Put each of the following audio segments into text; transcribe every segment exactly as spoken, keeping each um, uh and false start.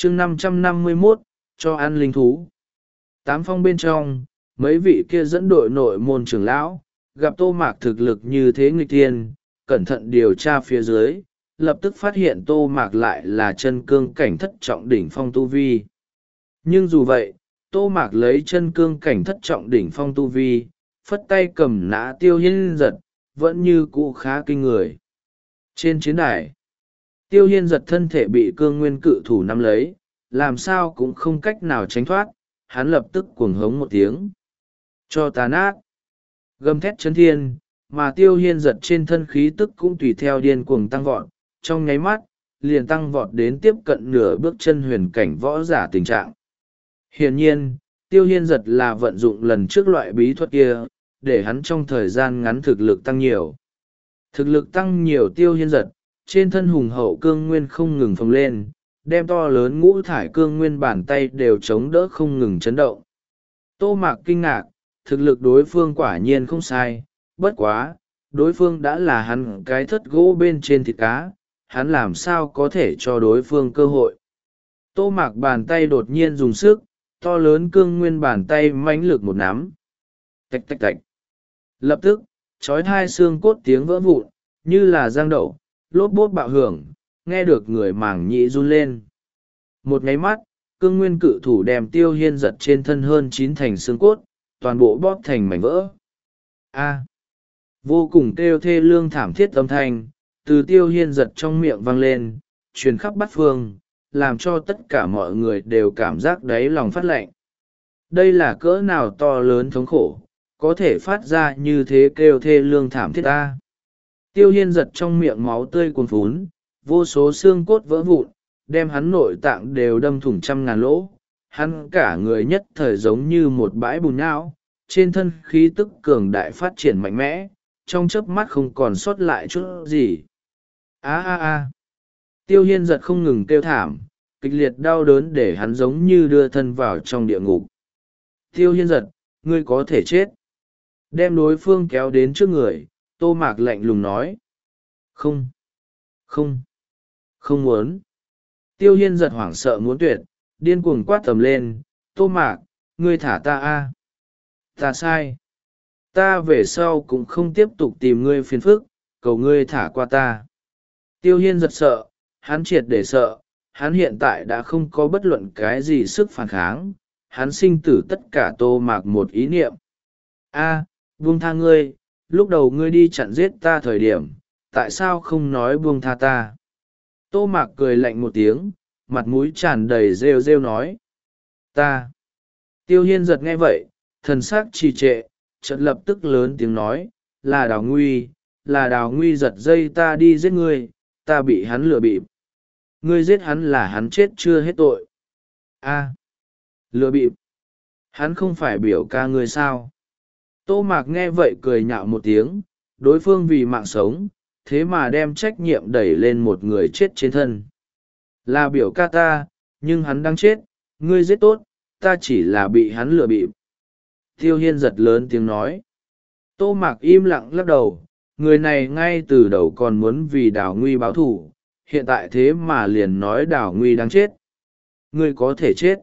chương năm trăm năm mươi mốt cho ăn linh thú. Tám phong bên trong, mấy vị kia dẫn đội nội môn trưởng lão gặp Tô Mạc thực lực như thế nghịch thiên, cẩn thận điều tra phía dưới, lập tức phát hiện Tô Mạc lại là chân cương cảnh thất trọng đỉnh phong tu vi. Nhưng dù vậy, Tô Mạc lấy chân cương cảnh thất trọng đỉnh phong tu vi, phất tay cầm nã Tiêu Hiên Giật, vẫn như cũ khá kinh người. Trên chiến đài, Tiêu Hiên Giật thân thể bị cương nguyên cự thủ nắm lấy, làm sao cũng không cách nào tránh thoát, hắn lập tức cuồng hống một tiếng. Cho ta nát! Gầm thét chấn thiên, mà Tiêu Hiên Giật trên thân khí tức cũng tùy theo điên cuồng tăng vọt, trong nháy mắt, liền tăng vọt đến tiếp cận nửa bước chân huyền cảnh võ giả tình trạng. Hiển nhiên, Tiêu Hiên Giật là vận dụng lần trước loại bí thuật kia, để hắn trong thời gian ngắn thực lực tăng nhiều. Thực lực tăng nhiều Tiêu Hiên Giật, trên thân hùng hậu cương nguyên không ngừng phồng lên, đem to lớn ngũ thải cương nguyên bàn tay đều chống đỡ không ngừng chấn động. Tô Mạc kinh ngạc, thực lực đối phương quả nhiên không sai, bất quá, đối phương đã là hắn cái thất gỗ bên trên thịt cá, hắn làm sao có thể cho đối phương cơ hội. Tô Mạc bàn tay đột nhiên dùng sức, to lớn cương nguyên bàn tay mãnh lực một nắm. Tạch tạch tạch. Lập tức, trói hai xương cốt tiếng vỡ vụn, như là giang đậu, lốp bốt bạo hưởng, nghe được người màng nhĩ run lên. Một nháy mắt, cương nguyên cự thủ đem Tiêu Hiên Giật trên thân hơn chín thành xương cốt, toàn bộ bóp thành mảnh vỡ. A. Vô cùng kêu thê lương thảm thiết âm thanh, từ Tiêu Hiên Giật trong miệng vang lên, truyền khắp bát phương, làm cho tất cả mọi người đều cảm giác đáy lòng phát lạnh. Đây là cỡ nào to lớn thống khổ, có thể phát ra như thế kêu thê lương thảm thiết ta. Tiêu Hiên Giật trong miệng máu tươi cuồn phún, vô số xương cốt vỡ vụn, đem hắn nội tạng đều đâm thủng trăm ngàn lỗ. Hắn cả người nhất thời giống như một bãi bùn nhão, trên thân khí tức cường đại phát triển mạnh mẽ, trong chớp mắt không còn sót lại chút gì. A a a. Tiêu Hiên Giật không ngừng kêu thảm, kịch liệt đau đớn để hắn giống như đưa thân vào trong địa ngục. Tiêu Hiên Giật, ngươi có thể chết. Đem đối phương kéo đến trước người, Tô Mạc lạnh lùng nói. Không. Không. Không muốn. Tiêu Hiên Giật hoảng sợ muốn tuyệt, điên cuồng quát tầm lên. Tô Mạc, ngươi thả ta a. Ta sai. Ta về sau cũng không tiếp tục tìm ngươi phiền phức, cầu ngươi thả qua ta. Tiêu Hiên Giật sợ, hắn triệt để sợ, hắn hiện tại đã không có bất luận cái gì sức phản kháng, hắn sinh tử tất cả Tô Mạc một ý niệm. A, buông tha ngươi, lúc đầu ngươi đi chặn giết ta thời điểm, tại sao không nói buông tha ta? Tô Mạc cười lạnh một tiếng, mặt mũi tràn đầy rêu rêu nói. Ta. Tiêu Hiên Giật nghe vậy, thần sắc trì trệ, chợt lập tức lớn tiếng nói, là Đào Nguy, là Đào Nguy giật dây ta đi giết ngươi, ta bị hắn lừa bịp. Ngươi giết hắn là hắn chết chưa hết tội. A. Lừa bịp. Hắn không phải biểu ca ngươi sao? Tô Mạc nghe vậy cười nhạo một tiếng, đối phương vì mạng sống, thế mà đem trách nhiệm đẩy lên một người chết trên thân. Là biểu ca ta, nhưng hắn đang chết, ngươi giết tốt, ta chỉ là bị hắn lừa bịp. Tiêu Hiên Giật lớn tiếng nói. Tô Mạc im lặng lắc đầu, người này ngay từ đầu còn muốn vì Đào Nguy báo thù, hiện tại thế mà liền nói Đào Nguy đang chết. Ngươi có thể chết.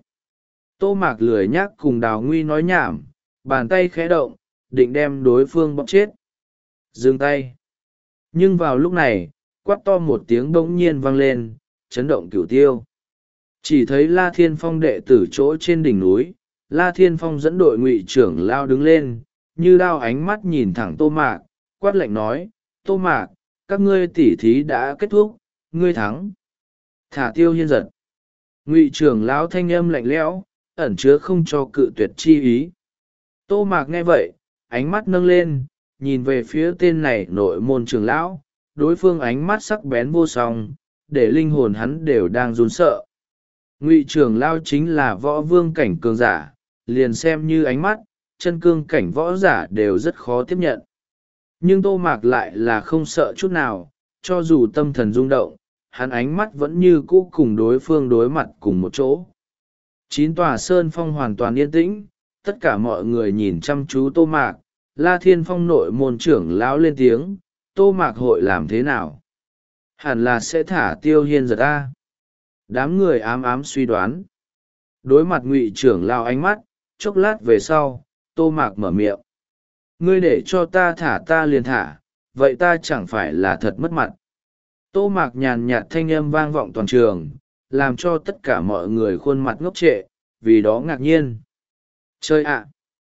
Tô Mạc lười nhác cùng Đào Nguy nói nhảm, bàn tay khẽ động, định đem đối phương bóp chết. Dừng tay. Nhưng vào lúc này, quát to một tiếng bỗng nhiên vang lên, chấn động cửu tiêu. Chỉ thấy La Thiên Phong đệ tử chỗ trên đỉnh núi, La Thiên Phong dẫn đội ngụy trưởng lao đứng lên, như đao ánh mắt nhìn thẳng Tô Mạc, quát lạnh nói, Tô Mạc, các ngươi tỉ thí đã kết thúc, ngươi thắng. Thả Tiêu Hiên Giật. Ngụy trưởng lão thanh âm lạnh lẽo, ẩn chứa không cho cự tuyệt chi ý. Tô Mạc nghe vậy, ánh mắt nâng lên, nhìn về phía tên này nội môn trưởng lão, đối phương ánh mắt sắc bén vô song, để linh hồn hắn đều đang run sợ. Ngụy trưởng lão chính là võ vương cảnh cường giả, liền xem như ánh mắt, chân cương cảnh võ giả đều rất khó tiếp nhận. Nhưng Tô Mạc lại là không sợ chút nào, cho dù tâm thần rung động, hắn ánh mắt vẫn như cũ cùng đối phương đối mặt cùng một chỗ. Chín tòa sơn phong hoàn toàn yên tĩnh, tất cả mọi người nhìn chăm chú Tô Mạc. La Thiên Phong nội môn trưởng lão lên tiếng, Tô Mạc hội làm thế nào? Hẳn là sẽ thả Tiêu Hiên Giật ta. Đám người ám ám suy đoán. Đối mặt Ngụy trưởng lao ánh mắt, chốc lát về sau, Tô Mạc mở miệng. Ngươi để cho ta thả ta liền thả, vậy ta chẳng phải là thật mất mặt. Tô Mạc nhàn nhạt thanh âm vang vọng toàn trường, làm cho tất cả mọi người khuôn mặt ngốc trệ, vì đó ngạc nhiên. Chơi ạ!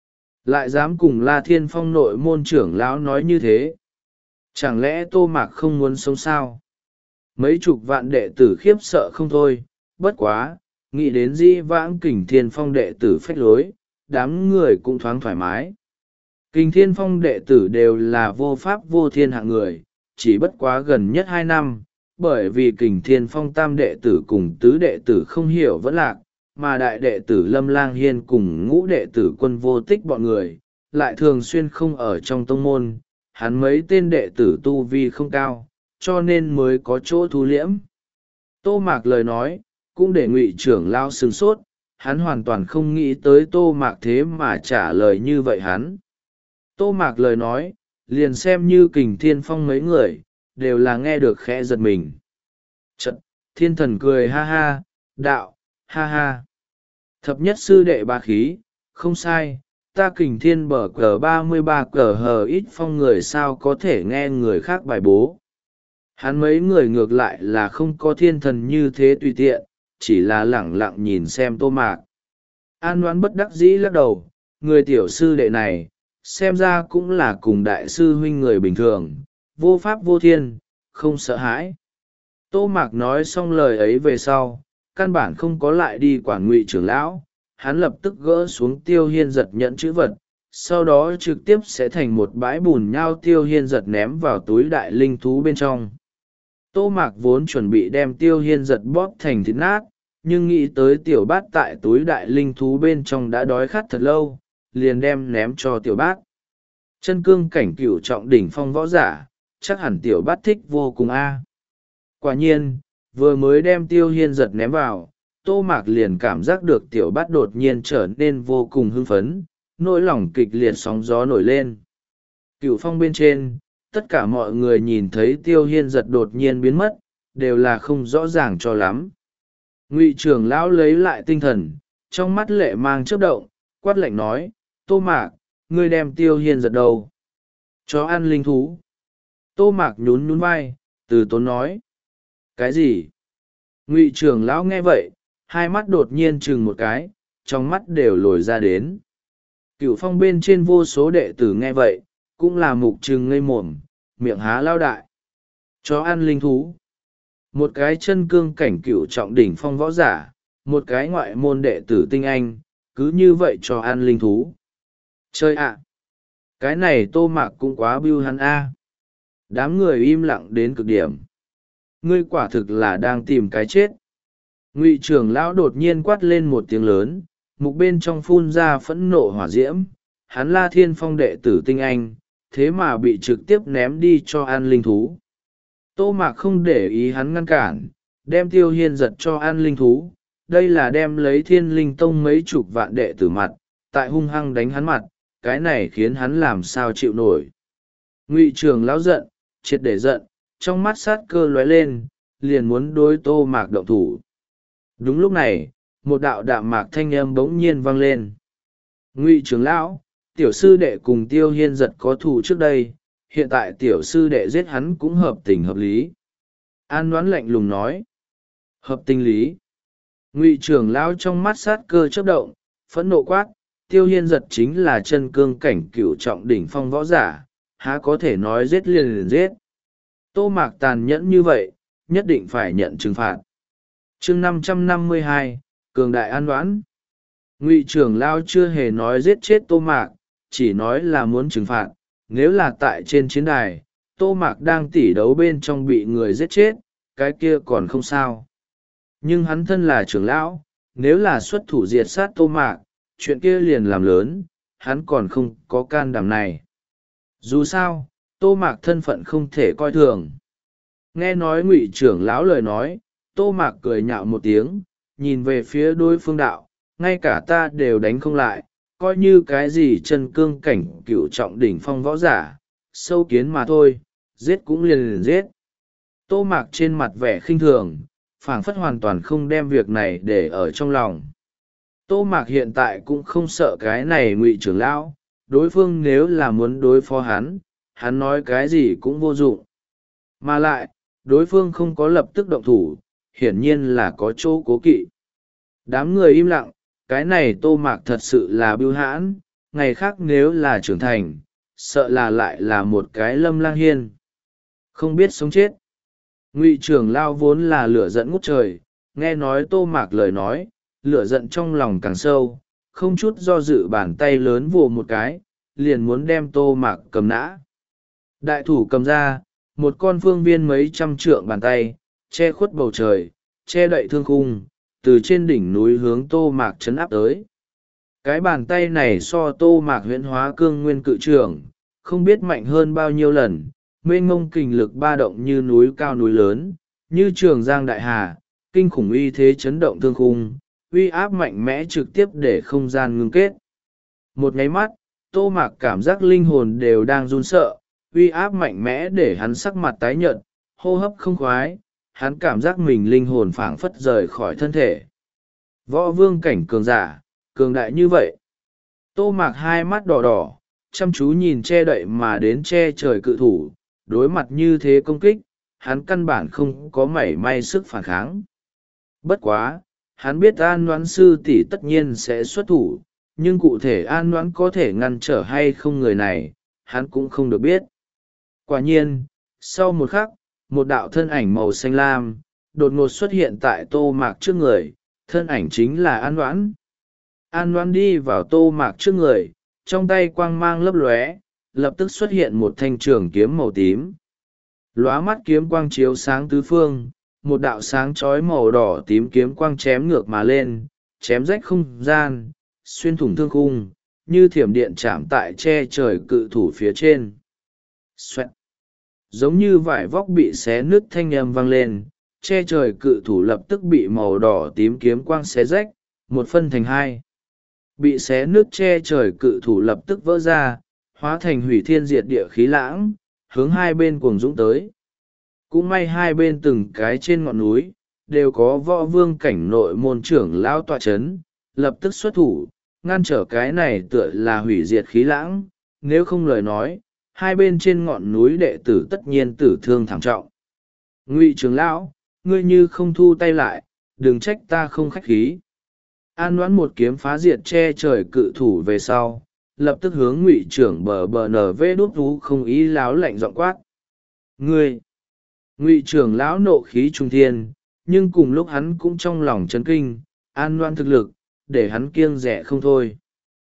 Lại dám cùng La Thiên Phong nội môn trưởng lão nói như thế. Chẳng lẽ Tô Mạc không muốn sống sao? Mấy chục vạn đệ tử khiếp sợ không thôi, bất quá, nghĩ đến Dĩ Vãng Kình Thiên Phong đệ tử phách lối, đám người cũng thoáng thoải mái. Kình Thiên Phong đệ tử đều là vô pháp vô thiên hạng người, chỉ bất quá gần nhất hai năm, bởi vì Kình Thiên Phong tam đệ tử cùng tứ đệ tử không hiểu vẫn lạc, mà đại đệ tử Lâm Lang Hiên cùng ngũ đệ tử Quân Vô Tích bọn người, lại thường xuyên không ở trong tông môn, hắn mấy tên đệ tử tu vi không cao, cho nên mới có chỗ thu liễm. Tô Mạc lời nói, cũng để Ngụy trưởng lao sửng sốt, hắn hoàn toàn không nghĩ tới Tô Mạc thế mà trả lời như vậy hắn. Tô Mạc lời nói, liền xem như Kình Thiên Phong mấy người, đều là nghe được khẽ giật mình. Chật, thiên thần cười ha ha, đạo, ha ha. Thập nhất sư đệ ba khí, không sai, ta Kình Thiên bở cờ ba mươi ba cờ hờ ít phong người sao có thể nghe người khác bài bố. Hắn mấy người ngược lại là không có thiên thần như thế tùy tiện, chỉ là lẳng lặng nhìn xem Tô Mạc. An Đoán bất đắc dĩ lắc đầu, người tiểu sư đệ này, xem ra cũng là cùng đại sư huynh người bình thường, vô pháp vô thiên, không sợ hãi. Tô Mạc nói xong lời ấy về sau, căn bản không có lại đi quản Ngụy trưởng lão, hắn lập tức gỡ xuống Tiêu Hiên Giật nhận chữ vật, sau đó trực tiếp sẽ thành một bãi bùn nhao Tiêu Hiên Giật ném vào túi đại linh thú bên trong. Tô Mạc vốn chuẩn bị đem Tiêu Hiên Giật bóp thành thịt nát, nhưng nghĩ tới tiểu bát tại túi đại linh thú bên trong đã đói khát thật lâu, liền đem ném cho tiểu bát. Chân cương cảnh cửu trọng đỉnh phong võ giả, chắc hẳn tiểu bát thích vô cùng a. Quả nhiên, vừa mới đem Tiêu Hiên Giật ném vào, Tô Mạc liền cảm giác được tiểu bát đột nhiên trở nên vô cùng hưng phấn, nỗi lòng kịch liệt sóng gió nổi lên. Cửu phong bên trên, tất cả mọi người nhìn thấy Tiêu Hiên Giật đột nhiên biến mất, đều là không rõ ràng cho lắm. Ngụy trưởng lão lấy lại tinh thần, trong mắt lệ mang chớp động, quát lạnh nói, Tô Mạc, ngươi đem Tiêu Hiên Giật đâu? Cho ăn linh thú. Tô Mạc nhún nhún vai, từ tốn nói. Cái gì? Ngụy trưởng lão nghe vậy, hai mắt đột nhiên chừng một cái, trong mắt đều lồi ra đến. Cửu phong bên trên vô số đệ tử nghe vậy, cũng là mục trừng ngây mồm, miệng há lao đại. Cho ăn linh thú. Một cái chân cương cảnh cửu trọng đỉnh phong võ giả, một cái ngoại môn đệ tử tinh anh, cứ như vậy cho ăn linh thú. Chơi ạ! Cái này Tô Mạc cũng quá bưu hắn a. Đám người im lặng đến cực điểm. Ngươi quả thực là đang tìm cái chết. Ngụy trưởng lão đột nhiên quát lên một tiếng lớn, mục bên trong phun ra phẫn nộ hỏa diễm, hắn La Thiên Phong đệ tử tinh anh, thế mà bị trực tiếp ném đi cho ăn linh thú. Tô Mạc không để ý hắn ngăn cản, đem Tiêu Hiên Giật cho ăn linh thú, đây là đem lấy Thiên Linh Tông mấy chục vạn đệ tử mặt, tại hung hăng đánh hắn mặt, cái này khiến hắn làm sao chịu nổi. Ngụy trưởng lão giận, triệt để giận, trong mắt sát cơ lóe lên, liền muốn đối Tô Mạc động thủ. Đúng lúc này, một đạo đạm mạc thanh âm bỗng nhiên vang lên. Ngụy trưởng lão, tiểu sư đệ cùng Tiêu Hiên Giật có thù trước đây, hiện tại tiểu sư đệ giết hắn cũng hợp tình hợp lý. An Đoán lạnh lùng nói. Hợp tình lý. Ngụy trưởng lão trong mắt sát cơ chớp động, phẫn nộ quát, Tiêu Hiên Giật chính là chân cương cảnh cửu trọng đỉnh phong võ giả, há có thể nói giết liền liền giết. Tô Mạc tàn nhẫn như vậy, nhất định phải nhận trừng phạt. Chương năm trăm năm mươi hai, cường đại An Đoán. Ngụy trưởng lão chưa hề nói giết chết Tô Mạc, chỉ nói là muốn trừng phạt. Nếu là tại trên chiến đài, Tô Mạc đang tỉ đấu bên trong bị người giết chết, cái kia còn không sao. Nhưng hắn thân là trưởng lão, nếu là xuất thủ diệt sát Tô Mạc, chuyện kia liền làm lớn, hắn còn không có can đảm này. Dù sao, Tô Mạc thân phận không thể coi thường. Nghe nói Ngụy trưởng lão lời nói, Tô Mạc cười nhạo một tiếng, nhìn về phía đối phương đạo, ngay cả ta đều đánh không lại, coi như cái gì chân cương cảnh cựu trọng đỉnh phong võ giả, sâu kiến mà thôi, giết cũng liền liền giết. Tô Mạc trên mặt vẻ khinh thường, phảng phất hoàn toàn không đem việc này để ở trong lòng. Tô Mạc hiện tại cũng không sợ cái này Ngụy trưởng lão, đối phương nếu là muốn đối phó hắn, hắn nói cái gì cũng vô dụng. Mà lại, đối phương không có lập tức động thủ, hiển nhiên là có chỗ cố kỵ. Đám người im lặng, cái này Tô Mạc thật sự là bưu hãn, ngày khác nếu là trưởng thành, sợ là lại là một cái Lâm Lang Hiên. Không biết sống chết. Ngụy trưởng lao vốn là lửa giận ngút trời, nghe nói Tô Mạc lời nói, lửa giận trong lòng càng sâu, không chút do dự bàn tay lớn vồ một cái, liền muốn đem Tô Mạc cầm nã. Đại thủ cầm ra, một con phương viên mấy trăm trượng bàn tay, che khuất bầu trời, che đậy thương khung, từ trên đỉnh núi hướng Tô Mạc chấn áp tới. Cái bàn tay này so Tô Mạc huyễn hóa cương nguyên cự trưởng, không biết mạnh hơn bao nhiêu lần, mênh mông kình lực ba động như núi cao núi lớn, như trường giang đại hà, kinh khủng uy thế chấn động thương khung, uy áp mạnh mẽ trực tiếp để không gian ngưng kết. Một nháy mắt, Tô Mạc cảm giác linh hồn đều đang run sợ, uy áp mạnh mẽ để hắn sắc mặt tái nhợt, hô hấp không khoái, hắn cảm giác mình linh hồn phảng phất rời khỏi thân thể. Võ vương cảnh cường giả, cường đại như vậy. Tô Mạc hai mắt đỏ đỏ, chăm chú nhìn che đậy mà đến che trời cự thủ, đối mặt như thế công kích, hắn căn bản không có mảy may sức phản kháng. Bất quá, hắn biết An Noãn sư tỷ tất nhiên sẽ xuất thủ, nhưng cụ thể An Noãn có thể ngăn trở hay không người này, hắn cũng không được biết. Quả nhiên, sau một khắc, một đạo thân ảnh màu xanh lam, đột ngột xuất hiện tại Tô Mạc trước người, thân ảnh chính là An Noãn. An Noãn đi vào Tô Mạc trước người, trong tay quang mang lấp lóe, lập tức xuất hiện một thanh trường kiếm màu tím. Lóa mắt kiếm quang chiếu sáng tứ phương, một đạo sáng chói màu đỏ tím kiếm quang chém ngược mà lên, chém rách không gian, xuyên thủng thương khung, như thiểm điện chạm tại che trời cự thủ phía trên. Xoẹt. Giống như vải vóc bị xé nứt thanh âm vang lên, che trời cự thủ lập tức bị màu đỏ tím kiếm quang xé rách, một phân thành hai. Bị xé nứt che trời cự thủ lập tức vỡ ra, hóa thành hủy thiên diệt địa khí lãng, hướng hai bên cuồng dũng tới. Cũng may hai bên từng cái trên ngọn núi, đều có võ vương cảnh nội môn trưởng lão tọa chấn, lập tức xuất thủ, ngăn trở cái này tựa là hủy diệt khí lãng, nếu không lời nói, hai bên trên ngọn núi đệ tử tất nhiên tử thương thảm trọng. Ngụy trưởng lão, ngươi như không thu tay lại, đừng trách ta không khách khí. An Noãn một kiếm phá diệt che trời cự thủ về sau, lập tức hướng Ngụy trưởng bờ bờ nở vê đút vú không ý láo lạnh giọng quát. Ngươi! Ngụy trưởng lão nộ khí trung thiên, nhưng cùng lúc hắn cũng trong lòng chấn kinh, An Noãn thực lực, để hắn kiêng rẻ không thôi.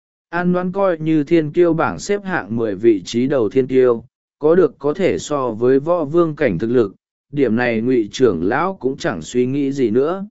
An Noãn coi như thiên kiêu bảng xếp hạng mười vị trí đầu thiên kiêu, có được có thể so với võ vương cảnh thực lực, điểm này Ngụy trưởng lão cũng chẳng suy nghĩ gì nữa.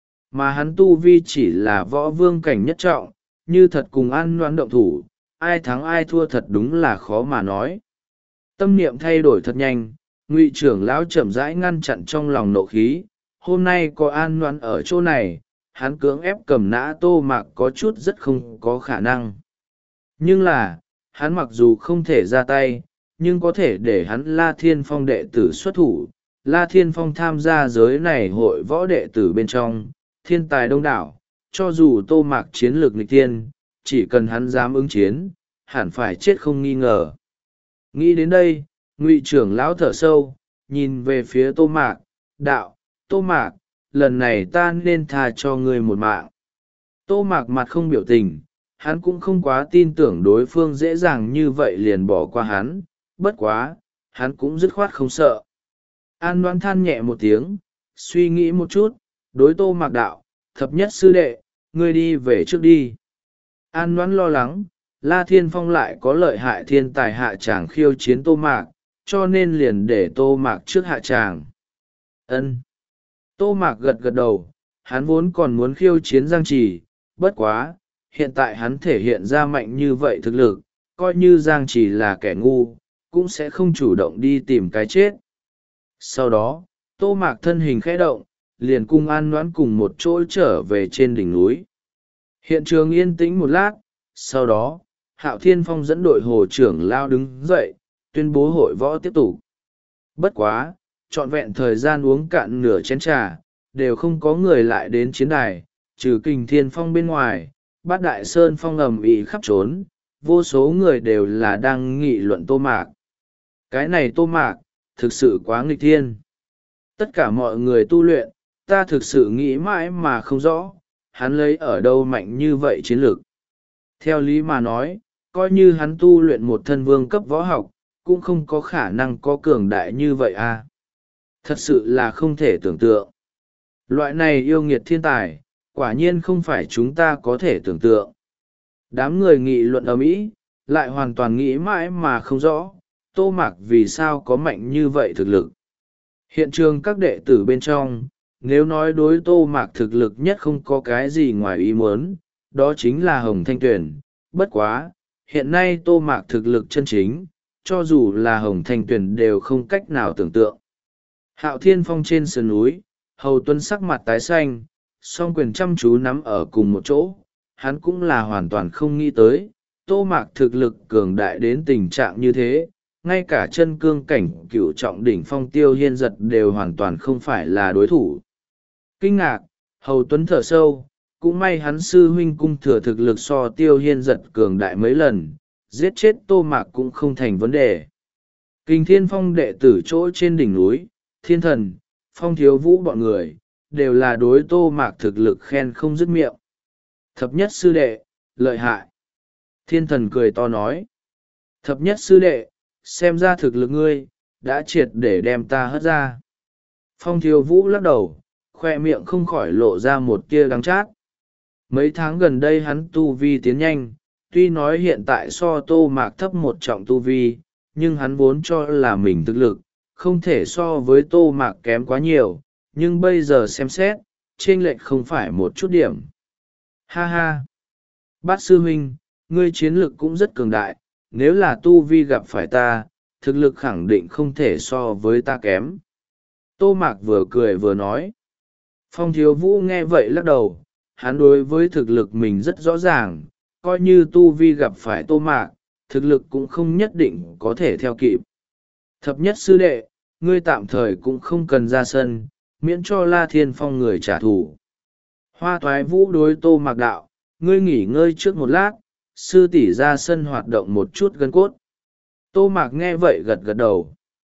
Mà hắn tu vi chỉ là võ vương cảnh nhất trọng, như thật cùng An Noãn động thủ, ai thắng ai thua thật đúng là khó mà nói. Tâm niệm thay đổi thật nhanh, Ngụy trưởng lão chậm rãi ngăn chặn trong lòng nộ khí, hôm nay có An Noãn ở chỗ này, hắn cưỡng ép cầm nã Tô Mạc có chút rất không có khả năng. Nhưng là, hắn mặc dù không thể ra tay, nhưng có thể để hắn La Thiên Phong đệ tử xuất thủ. La Thiên Phong tham gia giới này hội võ đệ tử bên trong, thiên tài đông đảo, cho dù Tô Mạc chiến lược nghịch tiên, chỉ cần hắn dám ứng chiến, hẳn phải chết không nghi ngờ. Nghĩ đến đây, Ngụy trưởng lão thở sâu, nhìn về phía Tô Mạc, đạo, Tô Mạc, lần này ta nên tha cho ngươi một mạng. Tô Mạc mặt không biểu tình, hắn cũng không quá tin tưởng đối phương dễ dàng như vậy liền bỏ qua hắn, bất quá, hắn cũng dứt khoát không sợ. An Noãn than nhẹ một tiếng, suy nghĩ một chút, đối Tô Mạc đạo, thập nhất sư đệ, ngươi đi về trước đi. An Noãn lo lắng, La Thiên Phong lại có lợi hại thiên tài hạ tràng khiêu chiến Tô Mạc, cho nên liền để Tô Mạc trước hạ tràng. Ân. Tô Mạc gật gật đầu, hắn vốn còn muốn khiêu chiến Giang Trì, bất quá, hiện tại hắn thể hiện ra mạnh như vậy thực lực, coi như Giang Trì là kẻ ngu, cũng sẽ không chủ động đi tìm cái chết. Sau đó, Tô Mạc thân hình khẽ động, liền cùng An Noãn cùng một chỗ trở về trên đỉnh núi. Hiện trường yên tĩnh một lát, sau đó, Hạo Thiên Phong dẫn đội hồ trưởng lao đứng dậy, tuyên bố hội võ tiếp tục. Bất quá, trọn vẹn thời gian uống cạn nửa chén trà, đều không có người lại đến chiến đài, trừ Kình Thiên Phong bên ngoài, Bát Đại Sơn Phong ầm ĩ khắp trốn, vô số người đều là đang nghị luận Tô Mạc. Cái này Tô Mạc, thực sự quá nghịch thiên. Tất cả mọi người tu luyện, ta thực sự nghĩ mãi mà không rõ, hắn lấy ở đâu mạnh như vậy chiến lược. Theo lý mà nói, coi như hắn tu luyện một thân vương cấp võ học, cũng không có khả năng có cường đại như vậy à. Thật sự là không thể tưởng tượng. Loại này yêu nghiệt thiên tài, quả nhiên không phải chúng ta có thể tưởng tượng. Đám người nghị luận ầm ĩ, lại hoàn toàn nghĩ mãi mà không rõ, Tô Mạc vì sao có mạnh như vậy thực lực. Hiện trường các đệ tử bên trong, nếu nói đối Tô Mạc thực lực nhất không có cái gì ngoài ý muốn, đó chính là Hồng Thanh Tuyền. Bất quá, hiện nay Tô Mạc thực lực chân chính, cho dù là Hồng Thanh Tuyền đều không cách nào tưởng tượng. Hạo Thiên Phong trên sườn núi, Hầu Tuấn sắc mặt tái xanh, song quyền chăm chú nắm ở cùng một chỗ, hắn cũng là hoàn toàn không nghĩ tới, Tô Mạc thực lực cường đại đến tình trạng như thế, ngay cả chân cương cảnh cựu trọng đỉnh phong Tiêu Hiên Giật đều hoàn toàn không phải là đối thủ. Kinh ngạc, Hầu Tuấn thở sâu, cũng may hắn sư huynh cung thừa thực lực so Tiêu Hiên Giật cường đại mấy lần, giết chết Tô Mạc cũng không thành vấn đề. Kình Thiên Phong đệ tử chỗ trên đỉnh núi, Thiên Thần, Phong Thiếu Vũ bọn người, đều là đối Tô Mạc thực lực khen không dứt miệng. Thập nhất sư đệ, lợi hại. Thiên Thần cười to nói. Thập nhất sư đệ, xem ra thực lực ngươi, đã triệt để đem ta hất ra. Phong Thiếu Vũ lắc đầu, khoe miệng không khỏi lộ ra một tia đắng chát. Mấy tháng gần đây hắn tu vi tiến nhanh, tuy nói hiện tại so Tô Mạc thấp một trọng tu vi, nhưng hắn vốn cho là mình thực lực, không thể so với Tô Mạc kém quá nhiều, nhưng bây giờ xem xét, chênh lệch không phải một chút điểm. Ha ha! Bát sư huynh, ngươi chiến lực cũng rất cường đại, nếu là tu vi gặp phải ta, thực lực khẳng định không thể so với ta kém. Tô Mạc vừa cười vừa nói. Phong Thiếu Vũ nghe vậy lắc đầu, hắn đối với thực lực mình rất rõ ràng, coi như tu vi gặp phải Tô Mạc, thực lực cũng không nhất định có thể theo kịp. Thập nhất sư đệ, ngươi tạm thời cũng không cần ra sân, miễn cho La Thiên Phong người trả thù. Hoa Toái Vũ đối Tô Mạc đạo, ngươi nghỉ ngơi trước một lát, sư tỷ ra sân hoạt động một chút gân cốt. Tô Mạc nghe vậy gật gật đầu.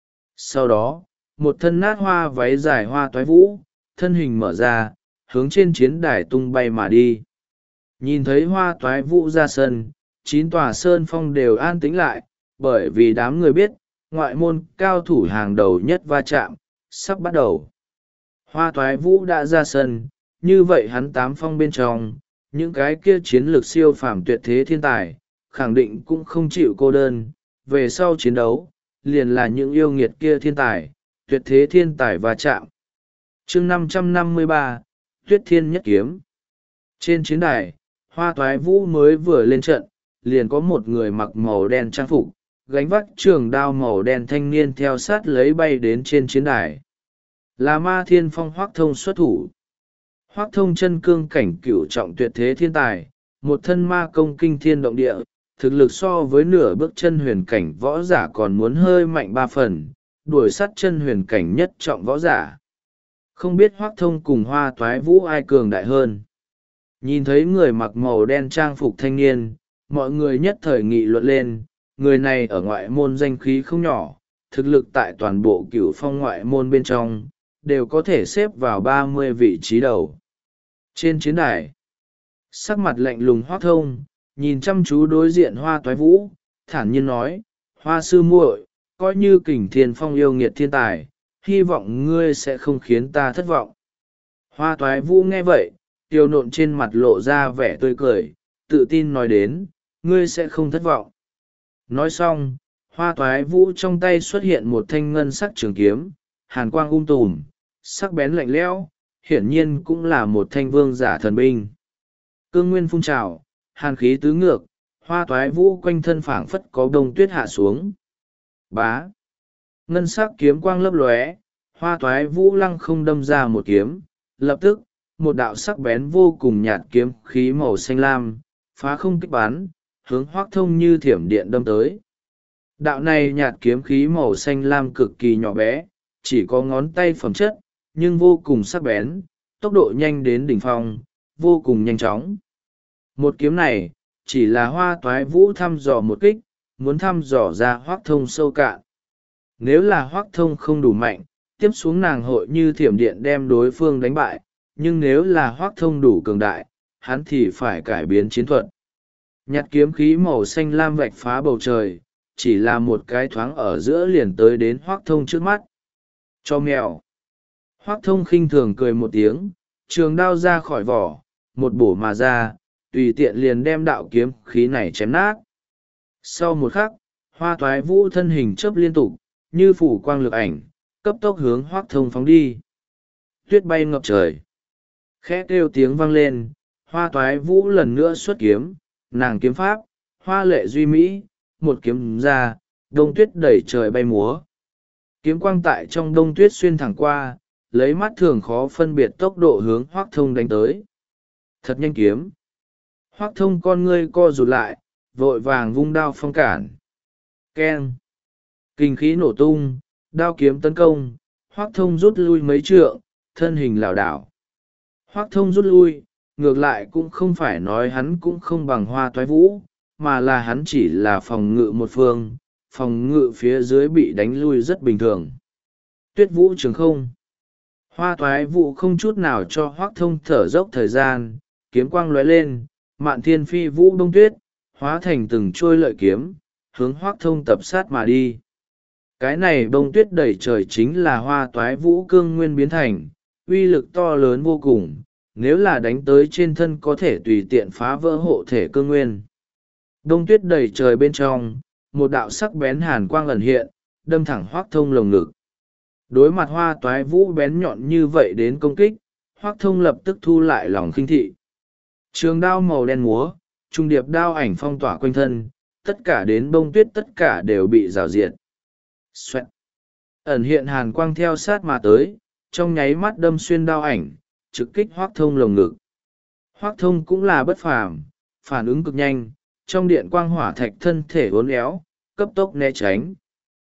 Sau đó, một thân nát hoa váy dài Hoa Toái Vũ, thân hình mở ra, hướng trên chiến đài tung bay mà đi. Nhìn thấy Hoa Toái Vũ ra sân, chín tòa sơn phong đều an tĩnh lại, bởi vì đám người biết, ngoại môn cao thủ hàng đầu nhất va chạm, sắp bắt đầu. Hoa Toái Vũ đã ra sân, như vậy hắn tám phong bên trong, những cái kia chiến lược siêu phàm tuyệt thế thiên tài, khẳng định cũng không chịu cô đơn, về sau chiến đấu, liền là những yêu nghiệt kia thiên tài, tuyệt thế thiên tài va chạm. Chương năm trăm năm mươi ba, Tuyết Thiên Nhất Kiếm. Trên chiến đài, Hoa Toái Vũ mới vừa lên trận, liền có một người mặc màu đen trang phục, gánh vác trường đao màu đen thanh niên theo sát lấy bay đến trên chiến đài. Là Ma Thiên Phong Hoắc Thông xuất thủ. Hoắc Thông chân cương cảnh cửu trọng tuyệt thế thiên tài, một thân ma công kinh thiên động địa, thực lực so với nửa bước chân huyền cảnh võ giả còn muốn hơi mạnh ba phần, đuổi sát chân huyền cảnh nhất trọng võ giả. Không biết Hoắc Thông cùng Hoa Toái Vũ ai cường đại hơn. Nhìn thấy người mặc màu đen trang phục thanh niên, mọi người nhất thời nghị luận lên, người này ở ngoại môn danh khí không nhỏ, thực lực tại toàn bộ cửu phong ngoại môn bên trong, đều có thể xếp vào ba mươi vị trí đầu. Trên chiến đài, sắc mặt lạnh lùng Hoắc Thông, nhìn chăm chú đối diện Hoa Toái Vũ, thản nhiên nói, Hoa sư muội, coi như Kình Thiên Phong yêu nghiệt thiên tài, hy vọng ngươi sẽ không khiến ta thất vọng. Hoa Toái Vũ nghe vậy, tiêu nộn trên mặt lộ ra vẻ tươi cười, tự tin nói đến, ngươi sẽ không thất vọng. Nói xong, Hoa Toái Vũ trong tay xuất hiện một thanh ngân sắc trường kiếm, hàn quang um tùm, sắc bén lạnh lẽo, hiển nhiên cũng là một thanh vương giả thần binh. Cương nguyên phun trào, hàn khí tứ ngược, Hoa Toái Vũ quanh thân phảng phất có đông tuyết hạ xuống. Bá! Ngân sắc kiếm quang lấp lóe, Hoa Toái Vũ lăng không đâm ra một kiếm, lập tức, một đạo sắc bén vô cùng nhạt kiếm khí màu xanh lam, phá không kích bắn, hướng Hoắc Thông như thiểm điện đâm tới. Đạo này nhạt kiếm khí màu xanh lam cực kỳ nhỏ bé, chỉ có ngón tay phẩm chất, nhưng vô cùng sắc bén, tốc độ nhanh đến đỉnh phong, vô cùng nhanh chóng. Một kiếm này, chỉ là Hoa Toái Vũ thăm dò một kích, muốn thăm dò ra Hoác Thông sâu cạn. Nếu là Hoác Thông không đủ mạnh, tiếp xuống nàng hội như thiểm điện đem đối phương đánh bại, nhưng nếu là Hoác Thông đủ cường đại, hắn thì phải cải biến chiến thuật. Nhặt kiếm khí màu xanh lam vạch phá bầu trời, chỉ là một cái thoáng ở giữa liền tới đến Hoác Thông trước mắt. Cho mèo. Hoác Thông khinh thường cười một tiếng, trường đao ra khỏi vỏ, một bổ mà ra, tùy tiện liền đem đạo kiếm khí này chém nát. Sau một khắc, Hoa Toái Vũ thân hình chớp liên tục, như phủ quang lực ảnh, cấp tốc hướng Hoác Thông phóng đi. Tuyết bay ngập trời. Khẽ kêu tiếng vang lên, Hoa Toái Vũ lần nữa xuất kiếm, nàng kiếm pháp, hoa lệ duy mỹ, một kiếm ra, đông tuyết đẩy trời bay múa. Kiếm quang tại trong đông tuyết xuyên thẳng qua, lấy mắt thường khó phân biệt tốc độ hướng Hoác Thông đánh tới. Thật nhanh kiếm. Hoác Thông con ngươi co rụt lại, vội vàng vung đao phong cản. Keng. Kinh khí nổ tung, đao kiếm tấn công, Hoác Thông rút lui mấy trượng, thân hình lảo đảo. Hoác Thông rút lui, ngược lại cũng không phải nói hắn cũng không bằng Hoa Toái Vũ, mà là hắn chỉ là phòng ngự một phương, phòng ngự phía dưới bị đánh lui rất bình thường. Tuyết Vũ Trường Không. Hoa Toái Vũ không chút nào cho Hoác Thông thở dốc thời gian, kiếm quang lóe lên, mạn thiên phi vũ đông tuyết, hóa thành từng trôi lợi kiếm, hướng Hoác Thông tập sát mà đi. Cái này bông tuyết đẩy trời chính là Hoa Toái Vũ cương nguyên biến thành, uy lực to lớn vô cùng, nếu là đánh tới trên thân có thể tùy tiện phá vỡ hộ thể cương nguyên. Đông tuyết đầy trời bên trong, một đạo sắc bén hàn quang ẩn hiện, đâm thẳng Hoác Thông lồng ngực. Đối mặt Hoa Toái Vũ bén nhọn như vậy đến công kích, Hoác Thông lập tức thu lại lòng khinh thị. Trường đao màu đen múa, trung điệp đao ảnh phong tỏa quanh thân, tất cả đến bông tuyết tất cả đều bị rào diệt. Xoẹt. Ẩn hiện hàn quang theo sát mà tới, trong nháy mắt đâm xuyên đao ảnh, trực kích Hoác Thông lồng ngực. Hoác Thông cũng là bất phàm, phản ứng cực nhanh, trong điện quang hỏa thạch thân thể uốn éo, cấp tốc né tránh.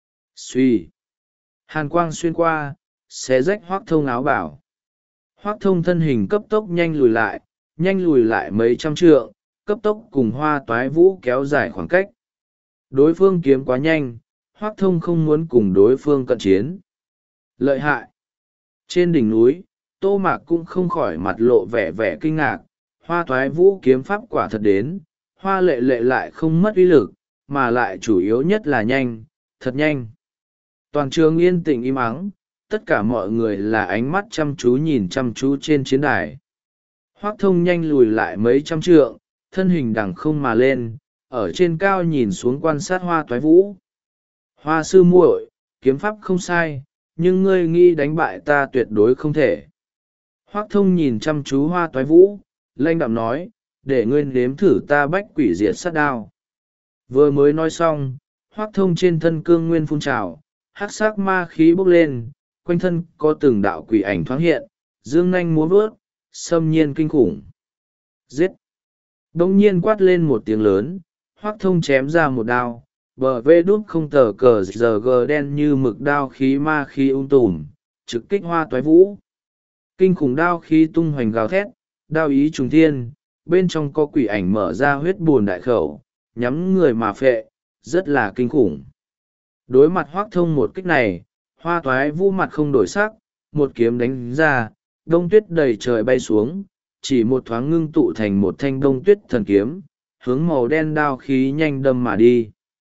Xuy. Hàn quang xuyên qua, xé rách Hoác Thông áo bảo. Hoác Thông thân hình cấp tốc nhanh lùi lại, nhanh lùi lại mấy trăm trượng, cấp tốc cùng Hoa Toái Vũ kéo dài khoảng cách. Đối phương kiếm quá nhanh, Hoác Thông không muốn cùng đối phương cận chiến. Lợi hại. Trên đỉnh núi, Tô Mạc cũng không khỏi mặt lộ vẻ vẻ kinh ngạc, Hoa Toái Vũ kiếm pháp quả thật đến, hoa lệ lệ lại không mất uy lực, mà lại chủ yếu nhất là nhanh, thật nhanh. Toàn trường yên tĩnh im ắng, tất cả mọi người là ánh mắt chăm chú nhìn chăm chú trên chiến đài. Hoác Thông nhanh lùi lại mấy trăm trượng, thân hình đằng không mà lên, ở trên cao nhìn xuống quan sát Hoa Toái Vũ. Hoa sư muội, kiếm pháp không sai, nhưng ngươi nghĩ đánh bại ta tuyệt đối không thể. Hoác Thông nhìn chăm chú Hoa Toái Vũ, lanh đạm nói, để ngươi nếm thử ta bách quỷ diệt sát đao. Vừa mới nói xong, Hoác Thông trên thân cương nguyên phun trào, hắc sắc ma khí bốc lên, quanh thân có từng đạo quỷ ảnh thoáng hiện, dương nanh múa vớt, xâm nhiên kinh khủng. Giết! Đông nhiên quát lên một tiếng lớn, Hoác Thông chém ra một đao, bờ vê đút không tờ cờ giờ gờ đen như mực đao khí ma khí ung tùm, trực kích Hoa Toái Vũ. Kinh khủng đao khí tung hoành gào thét, đao ý trùng thiên, bên trong có quỷ ảnh mở ra huyết buồn đại khẩu, nhắm người mà phệ, rất là kinh khủng. Đối mặt Hoác Thông một kích này, Hoa Toái Vũ mặt không đổi sắc, một kiếm đánh ra, đông tuyết đầy trời bay xuống, chỉ một thoáng ngưng tụ thành một thanh đông tuyết thần kiếm, hướng màu đen đao khí nhanh đâm mà đi.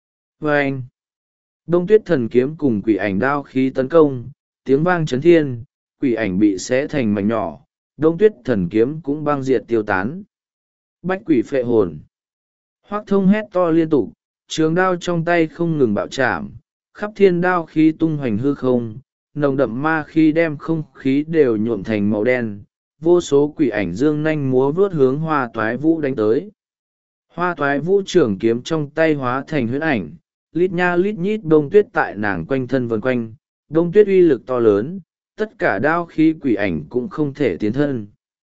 Vâng! Đông tuyết thần kiếm cùng quỷ ảnh đao khí tấn công, tiếng vang chấn thiên, quỷ ảnh bị xé thành mảnh nhỏ, đông tuyết thần kiếm cũng băng diệt tiêu tán. Bách quỷ phệ hồn. Hoác Thông hét to liên tục, trường đao trong tay không ngừng bạo chạm, khắp thiên đao khí tung hoành hư không, nồng đậm ma khí đem không khí đều nhuộm thành màu đen, vô số quỷ ảnh dương nanh múa vướt hướng Hoa Toái Vũ đánh tới. Hoa Toái Vũ trường kiếm trong tay hóa thành huyễn ảnh, lít nha lít nhít đông tuyết tại nàng quanh thân vần quanh, đông tuyết uy lực to lớn, tất cả đao khí quỷ ảnh cũng không thể tiến thân.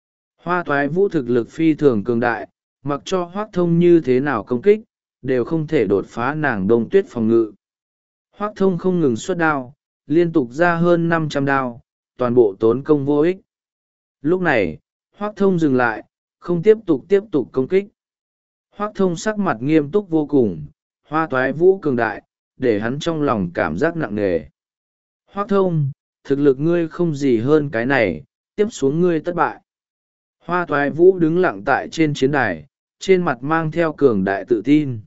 Hoa Toái Vũ thực lực phi thường cường đại, mặc cho Hoác Thông như thế nào công kích, đều không thể đột phá nàng đông tuyết phòng ngự. Hoác Thông không ngừng xuất đao, liên tục ra hơn năm trăm đao, toàn bộ tốn công vô ích. Lúc này, Hoác Thông dừng lại, không tiếp tục tiếp tục công kích. Hoác Thông sắc mặt nghiêm túc vô cùng, Hoa Toái Vũ cường đại, để hắn trong lòng cảm giác nặng nề. Hoác Thông, thực lực ngươi không gì hơn cái này, tiếp xuống ngươi thất bại. Hoa Toái Vũ đứng lặng tại trên chiến đài, trên mặt mang theo cường đại tự tin.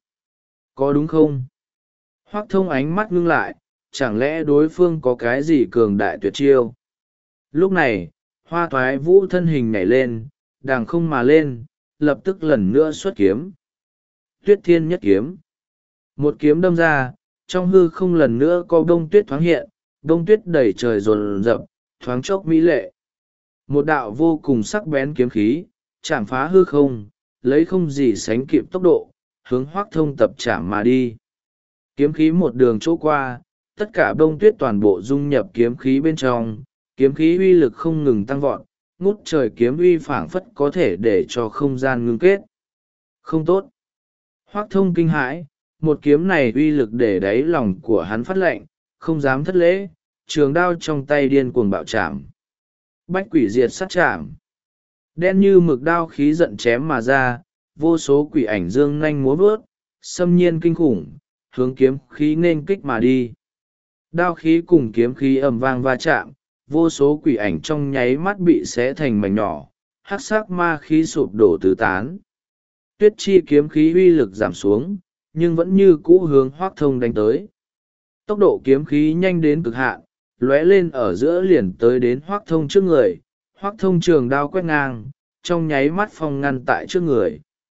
Có đúng không? Hoác Thông ánh mắt ngưng lại, chẳng lẽ đối phương có cái gì cường đại tuyệt chiêu? Lúc này, Hoa Toái Vũ thân hình nhảy lên, đàng không mà lên, lập tức lần nữa xuất kiếm. Tuyết Thiên Nhất Kiếm. Một kiếm đâm ra, trong hư không lần nữa có bông tuyết thoáng hiện, bông tuyết đầy trời rồn rập, thoáng chốc mỹ lệ. Một đạo vô cùng sắc bén kiếm khí, chạm phá hư không, lấy không gì sánh kịp tốc độ, hướng Hoác Thông tập chạm mà đi. Kiếm khí một đường chỗ qua, tất cả bông tuyết toàn bộ dung nhập kiếm khí bên trong, kiếm khí uy lực không ngừng tăng vọt, ngút trời kiếm uy phảng phất có thể để cho không gian ngưng kết. Không tốt. Hoác Thông kinh hãi, một kiếm này uy lực để đáy lòng của hắn phát lệnh, không dám thất lễ, trường đao trong tay điên cuồng bạo chạm. Bách quỷ diệt sát chạm. Đen như mực đao khí giận chém mà ra, vô số quỷ ảnh dương nhanh múa vớt, xâm nhiên kinh khủng, hướng kiếm khí nên kích mà đi. Đao khí cùng kiếm khí ầm vang va chạm, vô số quỷ ảnh trong nháy mắt bị xé thành mảnh nhỏ, hắc sắc ma khí sụp đổ tứ tán. Tuyết chi kiếm khí uy lực giảm xuống, nhưng vẫn như cũ hướng Hoác Thông đánh tới. Tốc độ kiếm khí nhanh đến cực hạn, lóe lên ở giữa liền tới đến Hoác Thông trước người. Hoác Thông trường đao quét ngang, trong nháy mắt phong ngăn tại trước người.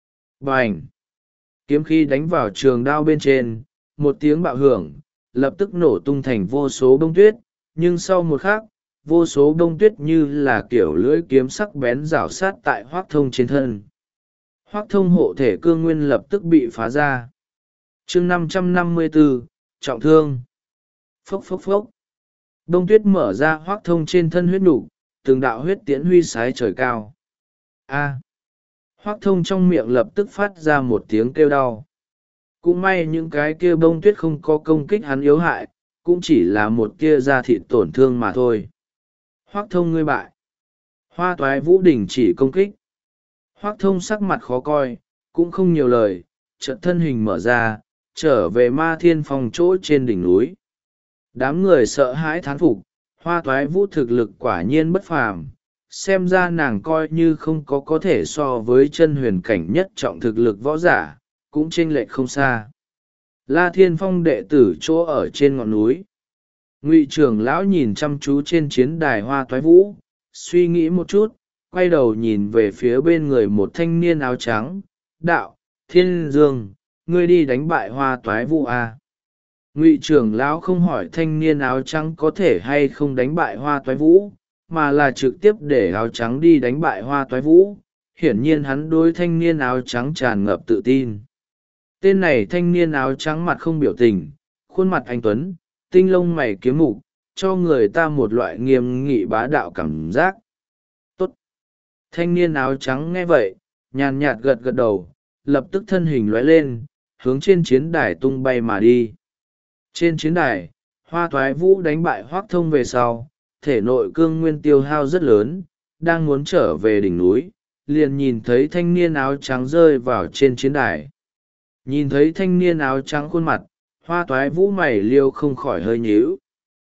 Bành! Kiếm khí đánh vào trường đao bên trên, một tiếng bạo hưởng, lập tức nổ tung thành vô số bông tuyết, nhưng sau một khắc, vô số bông tuyết như là kiểu lưỡi kiếm sắc bén rảo sát tại Hoác Thông trên thân. Hoác Thông hộ thể cương nguyên lập tức bị phá ra. chương năm trăm năm mươi bốn, trọng thương. Phốc phốc phốc. Bông tuyết mở ra Hoác Thông trên thân huyết nục, từng đạo huyết tiễn huy sái trời cao. A. Hoác Thông trong miệng lập tức phát ra một tiếng kêu đau. Cũng may những cái kia bông tuyết không có công kích hắn yếu hại, cũng chỉ là một kia da thịt tổn thương mà thôi. Hoác Thông ngươi bại. Hoa Toái Vũ đình chỉ công kích. Hoác Thông sắc mặt khó coi, cũng không nhiều lời, chợt thân hình mở ra, trở về Ma Thiên Phong chỗ trên đỉnh núi. Đám người sợ hãi thán phục, Hoa Toái Vũ thực lực quả nhiên bất phàm, xem ra nàng coi như không có có thể so với chân huyền cảnh nhất trọng thực lực võ giả, cũng chênh lệch không xa. La Thiên Phong đệ tử chỗ ở trên ngọn núi. Ngụy trưởng lão nhìn chăm chú trên chiến đài Hoa Toái Vũ, suy nghĩ một chút, quay đầu nhìn về phía bên người một thanh niên áo trắng. Đạo, Thiên Dương, ngươi đi đánh bại Hoa Toái Vũ à? Ngụy trưởng lão không hỏi thanh niên áo trắng có thể hay không đánh bại Hoa Toái Vũ, mà là trực tiếp để áo trắng đi đánh bại Hoa Toái Vũ. Hiển nhiên hắn đối thanh niên áo trắng tràn ngập tự tin. Tên này thanh niên áo trắng mặt không biểu tình, khuôn mặt anh tuấn, tinh lông mày kiếm mục, cho người ta một loại nghiêm nghị bá đạo cảm giác. Tốt! Thanh niên áo trắng nghe vậy, nhàn nhạt gật gật đầu, lập tức thân hình lóe lên, hướng trên chiến đài tung bay mà đi. Trên chiến đài, Hoa Toái Vũ đánh bại Hoác Thông về sau, thể nội cương nguyên tiêu hao rất lớn, đang muốn trở về đỉnh núi, liền nhìn thấy thanh niên áo trắng rơi vào trên chiến đài. Nhìn thấy thanh niên áo trắng khuôn mặt, Hoa Toái Vũ mày liêu không khỏi hơi nhíu.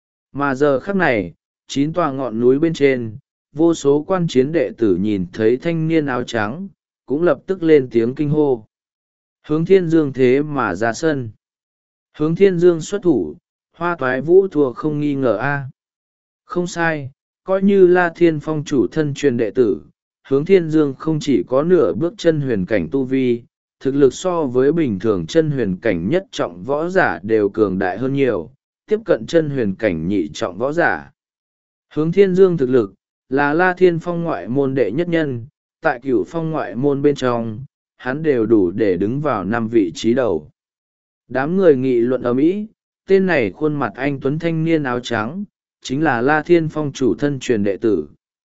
Mà giờ khắc này, chín tòa ngọn núi bên trên, vô số quan chiến đệ tử nhìn thấy thanh niên áo trắng, cũng lập tức lên tiếng kinh hô. Hướng Thiên Dương thế mà ra sân. Hướng Thiên Dương xuất thủ, Hoa Toái Vũ thua không nghi ngờ a. Không sai, coi như La Thiên Phong chủ thân truyền đệ tử, Hướng Thiên Dương không chỉ có nửa bước chân huyền cảnh tu vi, thực lực so với bình thường chân huyền cảnh nhất trọng võ giả đều cường đại hơn nhiều, tiếp cận chân huyền cảnh nhị trọng võ giả. Hướng Thiên Dương thực lực là La Thiên Phong ngoại môn đệ nhất nhân, tại Cửu Phong ngoại môn bên trong, hắn đều đủ để đứng vào năm vị trí đầu. Đám người nghị luận ầm ĩ, tên này khuôn mặt anh tuấn thanh niên áo trắng, chính là La Thiên Phong chủ thân truyền đệ tử.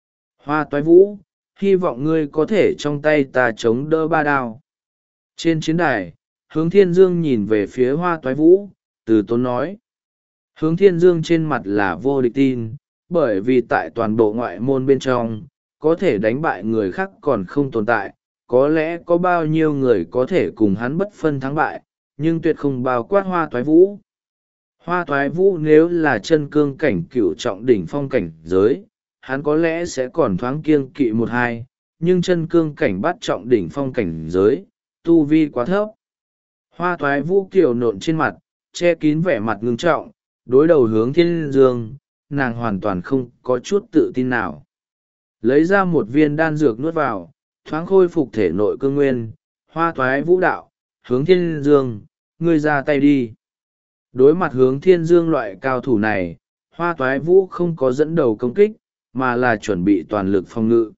Hoa Toái Vũ, hy vọng ngươi có thể trong tay ta chống đỡ ba đao. Trên chiến đài, Hướng Thiên Dương nhìn về phía Hoa Toái Vũ, từ tốn nói. Hướng Thiên Dương trên mặt là vô địch tin, bởi vì tại toàn bộ ngoại môn bên trong, có thể đánh bại người khác còn không tồn tại, có lẽ có bao nhiêu người có thể cùng hắn bất phân thắng bại, nhưng tuyệt không bao quát Hoa Toái Vũ. Hoa Toái Vũ nếu là chân cương cảnh cửu trọng đỉnh phong cảnh giới, hắn có lẽ sẽ còn thoáng kiêng kỵ một hai, nhưng chân cương cảnh bát trọng đỉnh phong cảnh giới, tu vi quá thấp. Hoa Toái Vũ kiều nộn trên mặt, che kín vẻ mặt ngưng trọng, đối đầu hướng Thiên Dương, nàng hoàn toàn không có chút tự tin nào. Lấy ra một viên đan dược nuốt vào, thoáng khôi phục thể nội cương nguyên, Hoa Toái Vũ đạo, hướng Thiên Dương, ngươi ra tay đi. Đối mặt hướng Thiên Dương loại cao thủ này, Hoa Toái Vũ không có dẫn đầu công kích, mà là chuẩn bị toàn lực phòng ngự.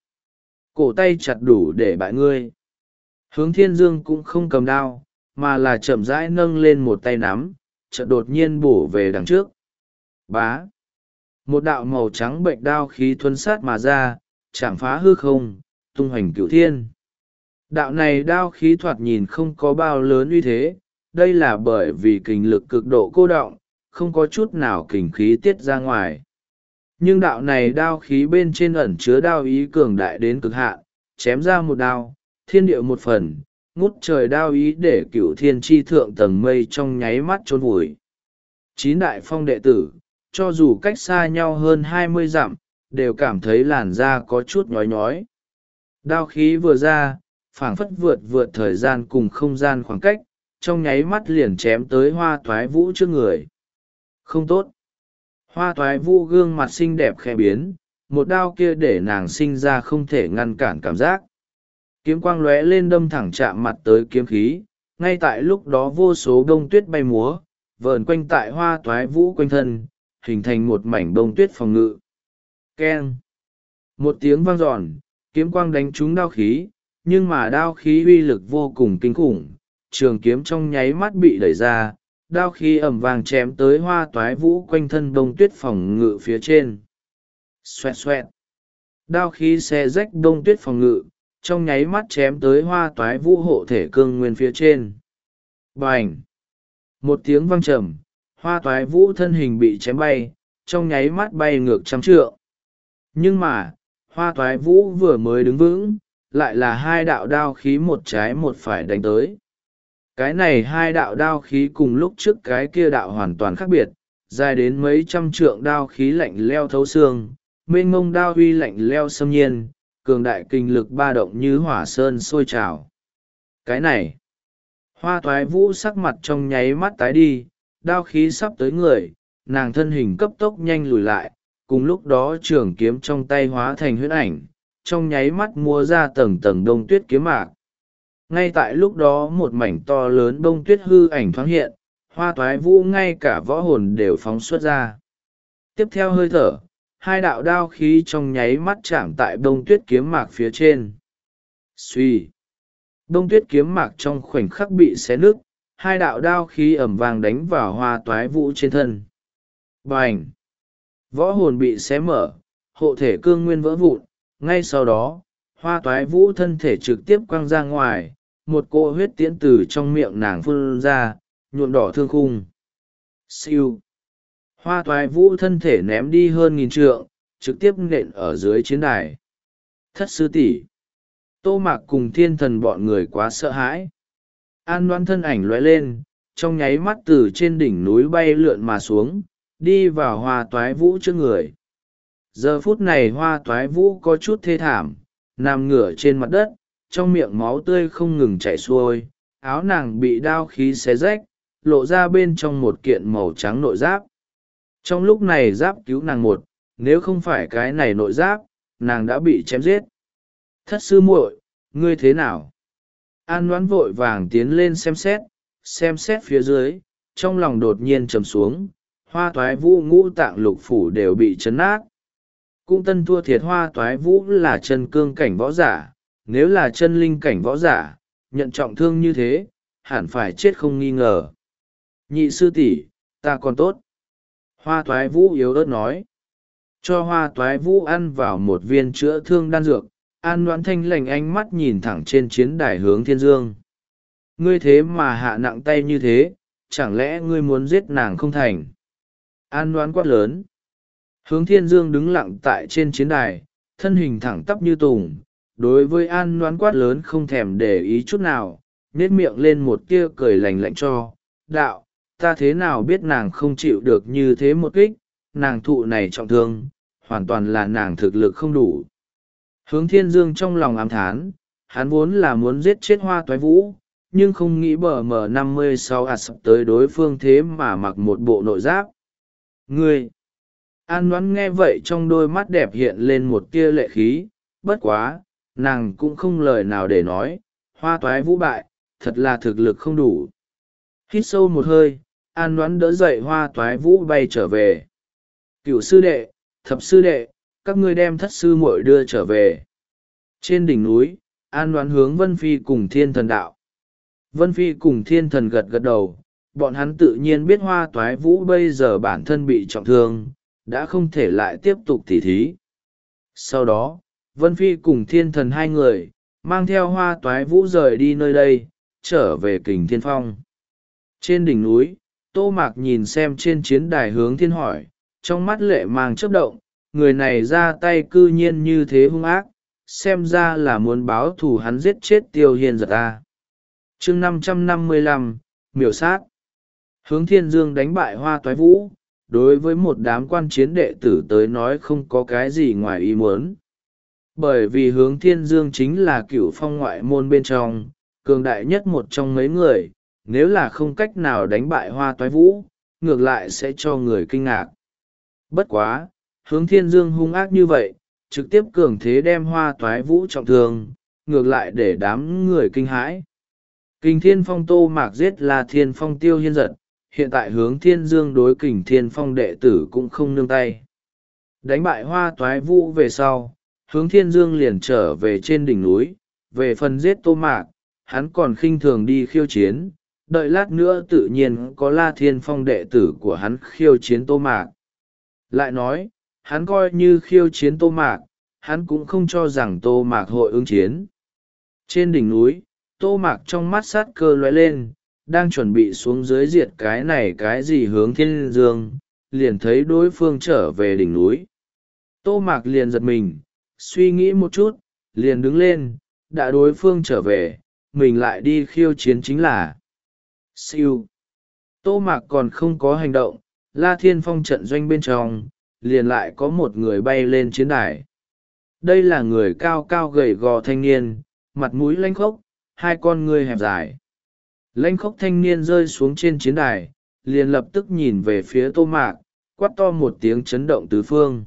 Cổ tay chặt đủ để bại ngươi. Hướng Thiên Dương cũng không cầm đao, mà là chậm rãi nâng lên một tay nắm, chợt đột nhiên bổ về đằng trước. Bá. Một đạo màu trắng bệnh đao khí thuần sát mà ra, chạm phá hư không, tung hoành cửu thiên. Đạo này đao khí thoạt nhìn không có bao lớn uy thế, đây là bởi vì kình lực cực độ cô đọng, không có chút nào kình khí tiết ra ngoài. Nhưng đạo này đao khí bên trên ẩn chứa đao ý cường đại đến cực hạn, chém ra một đao, thiên địa một phần, ngút trời đao ý để cửu thiên chi thượng tầng mây trong nháy mắt chôn vùi. Chín đại phong đệ tử, cho dù cách xa nhau hơn hai mươi dặm, đều cảm thấy làn da có chút nhói nhói. Đao khí vừa ra, phảng phất vượt vượt thời gian cùng không gian khoảng cách, trong nháy mắt liền chém tới Hoa Toái Vũ trước người. Không tốt. Hoa Toái Vũ gương mặt xinh đẹp khẽ biến, một đao kia để nàng sinh ra không thể ngăn cản cảm giác. Kiếm quang lóe lên đâm thẳng chạm mặt tới kiếm khí, ngay tại lúc đó vô số bông tuyết bay múa, vờn quanh tại Hoa Toái Vũ quanh thân, hình thành một mảnh bông tuyết phòng ngự. Keng! Một tiếng vang dọn, kiếm quang đánh trúng đao khí, nhưng mà đao khí uy lực vô cùng kinh khủng, trường kiếm trong nháy mắt bị đẩy ra, đao khí ẩm vàng chém tới Hoa Toái Vũ quanh thân bông tuyết phòng ngự phía trên. Xoẹt xoẹt! Đao khí xé rách bông tuyết phòng ngự, trong nháy mắt chém tới Hoa Toái Vũ hộ thể cương nguyên phía trên. Bành! Một tiếng vang trầm, Hoa Toái Vũ thân hình bị chém bay, trong nháy mắt bay ngược trăm trượng. Nhưng mà, Hoa Toái Vũ vừa mới đứng vững, lại là hai đạo đao khí một trái một phải đánh tới. Cái này hai đạo đao khí cùng lúc trước cái kia đạo hoàn toàn khác biệt, dài đến mấy trăm trượng đao khí lạnh leo thấu xương, mênh mông đao huy lạnh leo xâm nhiên, cường đại kinh lực ba động như hỏa sơn sôi trào. Cái này, Hoa Toái Vũ sắc mặt trong nháy mắt tái đi, đao khí sắp tới người, nàng thân hình cấp tốc nhanh lùi lại, cùng lúc đó trường kiếm trong tay hóa thành huyễn ảnh, trong nháy mắt múa ra tầng tầng đông tuyết kiếm mạc. Ngay tại lúc đó một mảnh to lớn bông tuyết hư ảnh thoáng hiện, Hoa Toái Vũ ngay cả võ hồn đều phóng xuất ra. Tiếp theo hơi thở, hai đạo đao khí trong nháy mắt chạm tại bông tuyết kiếm mạc phía trên. Xuy! Bông tuyết kiếm mạc trong khoảnh khắc bị xé nứt, hai đạo đao khí ẩm vàng đánh vào Hoa Toái Vũ trên thân. Bành! Võ hồn bị xé mở, hộ thể cương nguyên vỡ vụn, ngay sau đó, Hoa Toái Vũ thân thể trực tiếp quăng ra ngoài, một cỗ huyết tiễn từ trong miệng nàng phun ra, nhuộm đỏ thương khung. Siêu! Hoa Toái Vũ thân thể ném đi hơn nghìn trượng, trực tiếp nện ở dưới chiến đài. Thất sư tỷ, Tô Mạc cùng thiên thần bọn người quá sợ hãi. An Loan thân ảnh lóe lên, trong nháy mắt từ trên đỉnh núi bay lượn mà xuống, đi vào Hoa Toái Vũ trước người. Giờ phút này Hoa Toái Vũ có chút thê thảm, nằm ngửa trên mặt đất, trong miệng máu tươi không ngừng chảy xuôi, áo nàng bị đao khí xé rách, lộ ra bên trong một kiện màu trắng nội giáp. Trong lúc này giáp cứu nàng một, nếu không phải cái này nội giáp, nàng đã bị chém giết. Thất sư muội, ngươi thế nào? An Loan vội vàng tiến lên xem xét, xem xét phía dưới, trong lòng đột nhiên trầm xuống, Hoa Toái Vũ ngũ tạng lục phủ đều bị chấn nát. Cung tân thua thiệt Hoa Toái Vũ là chân cương cảnh võ giả, nếu là chân linh cảnh võ giả, nhận trọng thương như thế, hẳn phải chết không nghi ngờ. Nhị sư tỷ, ta còn tốt. Hoa Toái Vũ yếu ớt nói. Cho Hoa Toái Vũ ăn vào một viên chữa thương đan dược, An Noãn Thanh lành ánh mắt nhìn thẳng trên chiến đài hướng Thiên Dương. Ngươi thế mà hạ nặng tay như thế, chẳng lẽ ngươi muốn giết nàng không thành? An Noãn quát lớn. Hướng Thiên Dương đứng lặng tại trên chiến đài, thân hình thẳng tắp như tùng, đối với An Noãn quát lớn không thèm để ý chút nào, nết miệng lên một tia cười lành lạnh cho, đạo, ta thế nào biết nàng không chịu được như thế một kích, nàng thụ này trọng thương, hoàn toàn là nàng thực lực không đủ. Hướng Thiên Dương trong lòng ám thán, hắn vốn là muốn giết chết Hoa Toái Vũ, nhưng không nghĩ bờ mờ năm mươi sáu ạt sập tới đối phương thế mà mặc một bộ nội giáp. Ngươi! An Noãn nghe vậy trong đôi mắt đẹp hiện lên một tia lệ khí, bất quá, nàng cũng không lời nào để nói, Hoa Toái Vũ bại, thật là thực lực không đủ. Hít sâu một hơi, An Noãn đỡ dậy Hoa Toái Vũ bay trở về. Cửu sư đệ, thập sư đệ, các ngươi đem thất sư muội đưa trở về. Trên đỉnh núi, An Noãn hướng Vân Phi cùng Thiên Thần đạo. Vân Phi cùng Thiên Thần gật gật đầu, bọn hắn tự nhiên biết Hoa Toái Vũ bây giờ bản thân bị trọng thương, đã không thể lại tiếp tục tỉ thí. Sau đó, Vân Phi cùng Thiên Thần hai người, mang theo Hoa Toái Vũ rời đi nơi đây, trở về Kình Thiên Phong. Trên đỉnh núi, Tô Mạc nhìn xem trên chiến đài Hướng Thiên hỏi, trong mắt lệ mang chớp động, người này ra tay cư nhiên như thế hung ác, xem ra là muốn báo thù hắn giết chết Tiêu Hiên giật ta. Chương năm trăm năm mươi lăm, miểu sát. Hướng Thiên Dương đánh bại Hoa Toái Vũ, đối với một đám quan chiến đệ tử tới nói không có cái gì ngoài ý muốn. Bởi vì Hướng Thiên Dương chính là cửu phong ngoại môn bên trong, cường đại nhất một trong mấy người, nếu là không cách nào đánh bại Hoa Toái Vũ, ngược lại sẽ cho người kinh ngạc. Bất quá, Hướng Thiên Dương hung ác như vậy, trực tiếp cường thế đem Hoa Toái Vũ trọng thương, ngược lại để đám người kinh hãi. Kình Thiên Phong Tô Mạc giết là Thiên Phong Tiêu Hiên giật, hiện tại Hướng Thiên Dương đối Kình Thiên Phong đệ tử cũng không nương tay. Đánh bại Hoa Toái Vũ về sau, Hướng Thiên Dương liền trở về trên đỉnh núi, về phần giết Tô Mạc, hắn còn khinh thường đi khiêu chiến, đợi lát nữa tự nhiên có La Thiên Phong đệ tử của hắn khiêu chiến Tô Mạc. Lại nói, hắn coi như khiêu chiến Tô Mạc, hắn cũng không cho rằng Tô Mạc hội ứng chiến. Trên đỉnh núi, Tô Mạc trong mắt sát cơ lóe lên, đang chuẩn bị xuống dưới diệt cái này cái gì Hướng Thiên Dương, liền thấy đối phương trở về đỉnh núi. Tô Mạc liền giật mình, suy nghĩ một chút, liền đứng lên, đã đối phương trở về, mình lại đi khiêu chiến chính là. Siêu. Tô Mạc còn không có hành động, La Thiên Phong trận doanh bên trong, liền lại có một người bay lên chiến đài. Đây là người cao cao gầy gò thanh niên, mặt mũi lanh khốc, hai con ngươi hẹp dài. Lanh khốc thanh niên rơi xuống trên chiến đài, liền lập tức nhìn về phía Tô Mạc, quát to một tiếng chấn động tứ phương.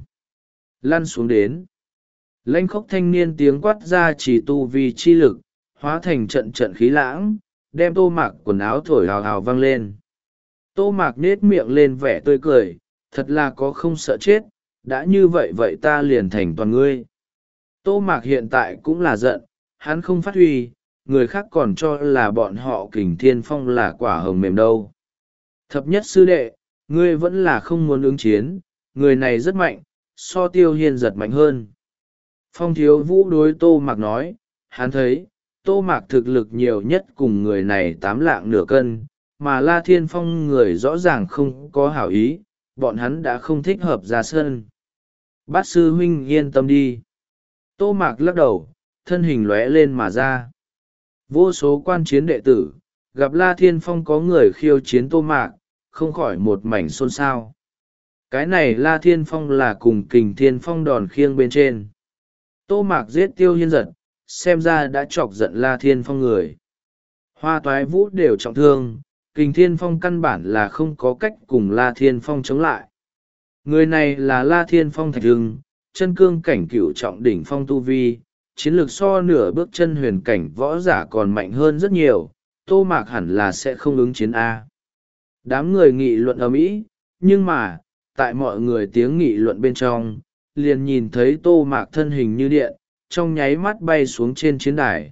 Lăn xuống đến. Lanh khốc thanh niên tiếng quát ra chỉ tu vi chi lực, hóa thành trận trận khí lãng, đem Tô Mạc quần áo thổi hào hào vang lên. Tô Mạc nết miệng lên vẻ tươi cười, thật là có không sợ chết, đã như vậy vậy ta liền thành toàn ngươi. Tô Mạc hiện tại cũng là giận, hắn không phát huy, người khác còn cho là bọn họ Kình Thiên Phong là quả hồng mềm đâu. Thập nhất sư đệ, ngươi vẫn là không muốn ứng chiến, người này rất mạnh, so Tiêu Hiên giật mạnh hơn. Phong Thiếu Vũ đối Tô Mạc nói, hắn thấy, Tô Mạc thực lực nhiều nhất cùng người này tám lạng nửa cân, mà La Thiên Phong người rõ ràng không có hảo ý, bọn hắn đã không thích hợp ra sân. Bát sư huynh yên tâm đi. Tô Mạc lắc đầu, thân hình lóe lên mà ra. Vô số quan chiến đệ tử, gặp La Thiên Phong có người khiêu chiến Tô Mạc, không khỏi một mảnh xôn xao. Cái này La Thiên Phong là cùng Kình Thiên Phong đòn khiêng bên trên. Tô Mạc giết Tiêu Hiên giật, xem ra đã chọc giận La Thiên Phong người. Hoa Toái Vũ đều trọng thương, Kình Thiên Phong căn bản là không có cách cùng La Thiên Phong chống lại. Người này là La Thiên Phong Thạch Hưng, chân cương cảnh cửu trọng đỉnh phong tu vi, chiến lược so nửa bước chân huyền cảnh võ giả còn mạnh hơn rất nhiều, Tô Mạc hẳn là sẽ không ứng chiến A. Đám người nghị luận ầm ĩ, nhưng mà, tại mọi người tiếng nghị luận bên trong, liền nhìn thấy Tô Mạc thân hình như điện, trong nháy mắt bay xuống trên chiến đài.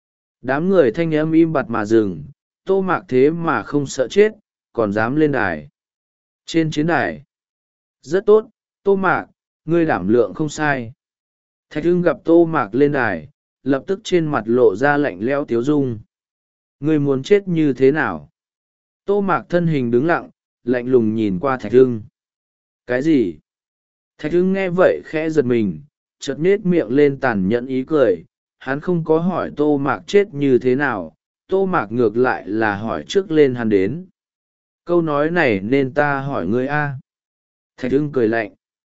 Đám người thanh âm im bặt mà dừng, Tô Mạc thế mà không sợ chết, còn dám lên đài. Trên chiến đài. Rất tốt, Tô Mạc, ngươi đảm lượng không sai. Thạch Hưng gặp Tô Mạc lên đài, lập tức trên mặt lộ ra lạnh lẽo tiếu dung. Ngươi muốn chết như thế nào? Tô Mạc thân hình đứng lặng, lạnh lùng nhìn qua Thạch Hưng. Cái gì? Thạch hưng nghe vậy khẽ giật mình, chợt nết miệng lên tàn nhẫn ý cười. Hắn không có hỏi tô mạc chết như thế nào, tô mạc ngược lại là hỏi trước lên hắn đến. Câu nói này nên ta hỏi ngươi a. Thạch hưng cười lạnh.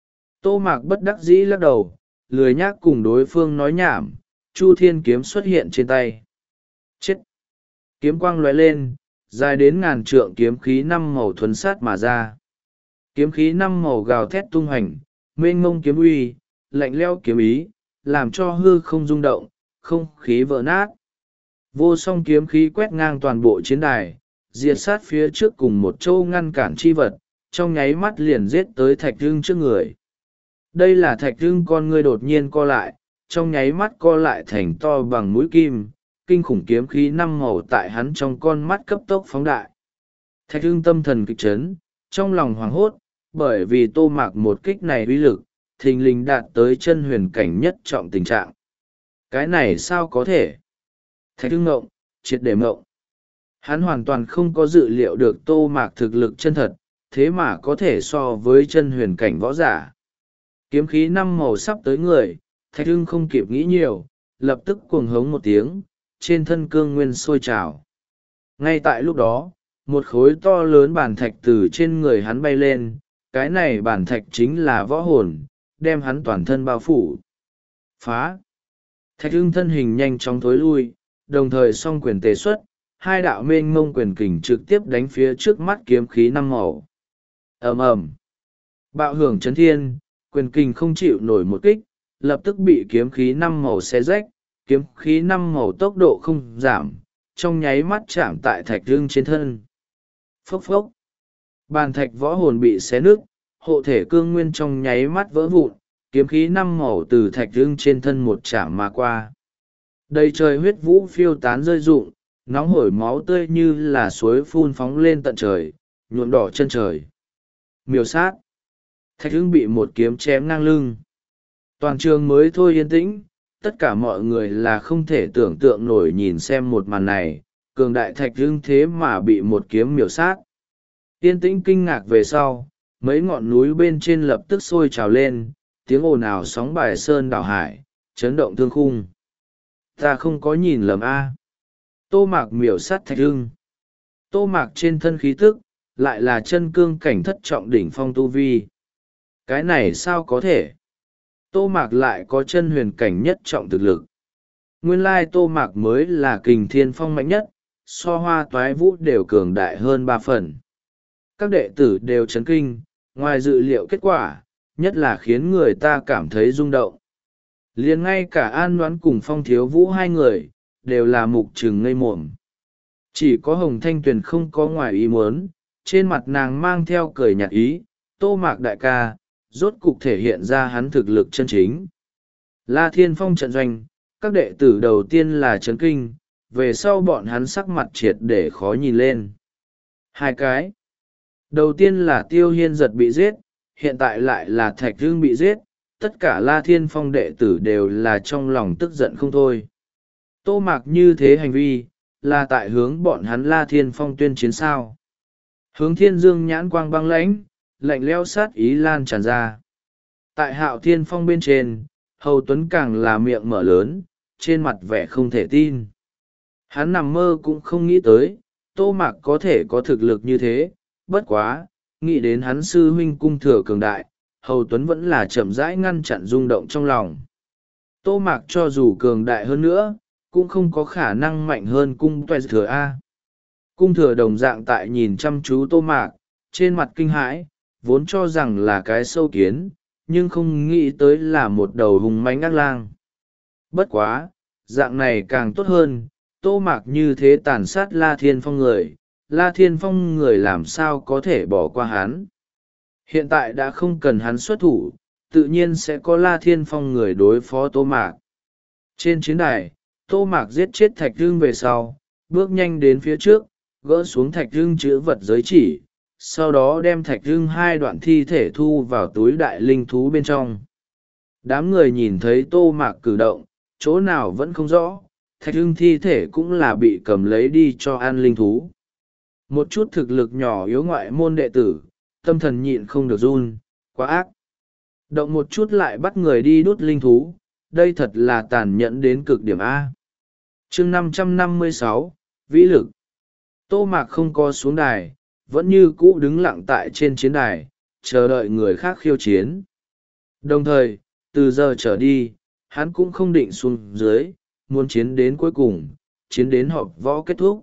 Tô mạc bất đắc dĩ lắc đầu, lười nhác cùng đối phương nói nhảm. Chu thiên kiếm xuất hiện trên tay. Chết! Kiếm quang lóe lên, dài đến ngàn trượng kiếm khí năm màu thuấn sát mà ra. Kiếm khí năm màu gào thét tung hoành, mênh mông kiếm uy, lạnh leo kiếm ý, làm cho hư không rung động, không khí vỡ nát. Vô song kiếm khí quét ngang toàn bộ chiến đài, diệt sát phía trước cùng một châu ngăn cản chi vật, trong nháy mắt liền giết tới Thạch Hưng trước người. Đây là Thạch Hưng con ngươi đột nhiên co lại, trong nháy mắt co lại thành to bằng mũi kim, kinh khủng kiếm khí năm màu tại hắn trong con mắt cấp tốc phóng đại. Thạch Hưng tâm thần kịch chấn, trong lòng hoảng hốt, bởi vì tô mạc một kích này uy lực, thình lình đạt tới chân huyền cảnh nhất trọng tình trạng. Cái này sao có thể? Thạch Hưng ngộng, triệt để mộng. Hắn hoàn toàn không có dự liệu được tô mạc thực lực chân thật, thế mà có thể so với chân huyền cảnh võ giả. Kiếm khí năm màu sắp tới người, Thạch Hưng không kịp nghĩ nhiều, lập tức cuồng hống một tiếng, trên thân cương nguyên sôi trào. Ngay tại lúc đó, một khối to lớn bản thạch từ trên người hắn bay lên, cái này bản thạch chính là võ hồn, đem hắn toàn thân bao phủ. Phá! Thạch Hưng thân hình nhanh chóng thối lui, đồng thời song quyền tề xuất, hai đạo mênh mông quyền kình trực tiếp đánh phía trước mắt kiếm khí năm màu. Ầm ầm! Bạo hưởng chấn thiên, quyền kình không chịu nổi một kích, lập tức bị kiếm khí năm màu xé rách, kiếm khí năm màu tốc độ không giảm, trong nháy mắt chạm tại Thạch Hưng trên thân. Phốc phốc! Bàn thạch võ hồn bị xé nứt, hộ thể cương nguyên trong nháy mắt vỡ vụn, kiếm khí năm màu từ Thạch Hưng trên thân một chạm mà qua. Đầy trời huyết vũ phiêu tán rơi rụng, nóng hổi máu tươi như là suối phun phóng lên tận trời, nhuộm đỏ chân trời. Miêu sát! Thạch Hưng bị một kiếm chém ngang lưng. Toàn trường mới thôi yên tĩnh, tất cả mọi người là không thể tưởng tượng nổi nhìn xem một màn này, cường đại Thạch Hưng thế mà bị một kiếm miểu sát. Yên tĩnh kinh ngạc về sau, mấy ngọn núi bên trên lập tức sôi trào lên, tiếng ồn ào sóng bài sơn đảo hải, chấn động thương khung. Ta không có nhìn lầm a. Tô mạc miểu sát Thạch Hưng. Tô mạc trên thân khí tức, lại là chân cương cảnh thất trọng đỉnh phong tu vi. Cái này sao có thể? Tô mạc lại có chân huyền cảnh nhất trọng thực lực. Nguyên lai tô mạc mới là kình thiên phong mạnh nhất, so hoa toái vũ đều cường đại hơn ba phần. Các đệ tử đều chấn kinh, ngoài dự liệu kết quả, nhất là khiến người ta cảm thấy rung động. Liền ngay cả An Đoán cùng Phong Thiếu Vũ hai người, đều là mục trừng ngây mồm. Chỉ có Hồng Thanh Tuyền không có ngoài ý muốn, trên mặt nàng mang theo cười nhạt ý, tô mạc đại ca, rốt cục thể hiện ra hắn thực lực chân chính. La Thiên Phong trận doanh, các đệ tử đầu tiên là chấn kinh, về sau bọn hắn sắc mặt triệt để khó nhìn lên. Hai cái. Đầu tiên là Tiêu Hiên Giật bị giết, hiện tại lại là Thạch Hưng bị giết, tất cả La Thiên Phong đệ tử đều là trong lòng tức giận không thôi. Tô mạc như thế hành vi, là tại hướng bọn hắn La Thiên Phong tuyên chiến sao. Hướng Thiên Dương nhãn quang băng lãnh, lạnh leo sát ý lan tràn ra. Tại Hạo Thiên Phong bên trên, Hầu Tuấn càng là miệng mở lớn, trên mặt vẻ không thể tin. Hắn nằm mơ cũng không nghĩ tới, Tô Mạc có thể có thực lực như thế, bất quá, nghĩ đến hắn sư huynh cung thừa cường đại, Hầu Tuấn vẫn là chậm rãi ngăn chặn rung động trong lòng. Tô Mạc cho dù cường đại hơn nữa, cũng không có khả năng mạnh hơn cung tuệ thừa A. Cung thừa đồng dạng tại nhìn chăm chú Tô Mạc, trên mặt kinh hãi, vốn cho rằng là cái sâu kiến, nhưng không nghĩ tới là một đầu hùng mãnh ác lang. Bất quá, dạng này càng tốt hơn, Tô Mạc như thế tàn sát La Thiên Phong người, La Thiên Phong người làm sao có thể bỏ qua hắn. Hiện tại đã không cần hắn xuất thủ, tự nhiên sẽ có La Thiên Phong người đối phó Tô Mạc. Trên chiến đài, Tô Mạc giết chết Thạch Hưng về sau, bước nhanh đến phía trước, gỡ xuống Thạch Hưng chữ vật giới chỉ, sau đó đem Thạch Hưng hai đoạn thi thể thu vào túi đại linh thú bên trong. Đám người nhìn thấy Tô Mạc cử động, chỗ nào vẫn không rõ, Thạch Hưng thi thể cũng là bị cầm lấy đi cho ăn linh thú. Một chút thực lực nhỏ yếu ngoại môn đệ tử, tâm thần nhịn không được run, quá ác. động một chút lại bắt người đi đốt linh thú, đây thật là tàn nhẫn đến cực điểm a. Chương năm trăm năm mươi sáu, vĩ lực. Tô Mạc không có xuống đài, vẫn như cũ đứng lặng tại trên chiến đài, chờ đợi người khác khiêu chiến. Đồng thời, từ giờ trở đi, hắn cũng không định xuống dưới, muốn chiến đến cuối cùng, chiến đến họp võ kết thúc.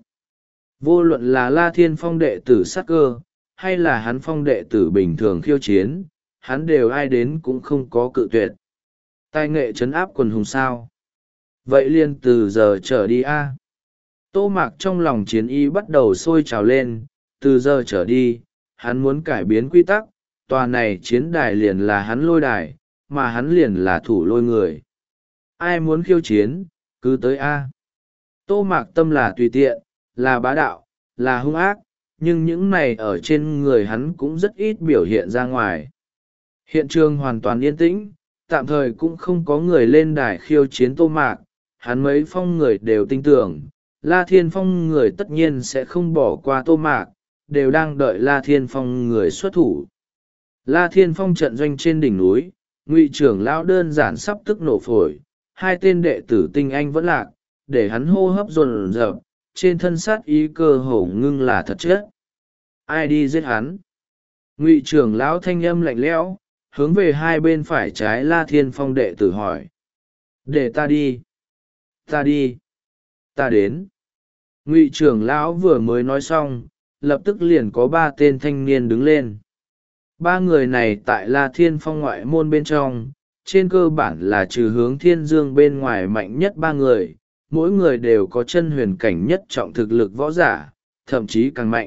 Vô luận là La Thiên Phong đệ tử sát cơ, hay là hắn phong đệ tử bình thường khiêu chiến, hắn đều ai đến cũng không có cự tuyệt. Tài nghệ trấn áp quần hùng sao. Vậy liền từ giờ trở đi a. Tô Mạc trong lòng chiến y bắt đầu sôi trào lên, từ giờ trở đi, hắn muốn cải biến quy tắc, tòa này chiến đài liền là hắn lôi đài, mà hắn liền là thủ lôi người. Ai muốn khiêu chiến, cứ tới a. Tô Mạc tâm là tùy tiện, là bá đạo, là hung ác, nhưng những này ở trên người hắn cũng rất ít biểu hiện ra ngoài. Hiện trường hoàn toàn yên tĩnh, tạm thời cũng không có người lên đài khiêu chiến Tô Mạc, hắn mấy phong người đều tin tưởng, La Thiên Phong người tất nhiên sẽ không bỏ qua Tô Mạc, đều đang đợi La Thiên Phong người xuất thủ. La Thiên Phong trận doanh trên đỉnh núi, Ngụy trưởng lão đơn giản sắp tức nổ phổi, hai tên đệ tử tinh anh vẫn lạc, để hắn hô hấp dồn dập, trên thân sát ý cơ hồ ngưng là thật chất. Ai đi giết hắn? Ngụy trưởng lão thanh âm lạnh lẽo, hướng về hai bên phải trái La Thiên Phong đệ tử hỏi. Để ta đi. Ta đi. Ta đến. Ngụy trưởng lão vừa mới nói xong, lập tức liền có ba tên thanh niên đứng lên. Ba người này tại La Thiên Phong ngoại môn bên trong, trên cơ bản là trừ hướng Thiên Dương bên ngoài mạnh nhất ba người, mỗi người đều có chân huyền cảnh nhất trọng thực lực võ giả, thậm chí càng mạnh.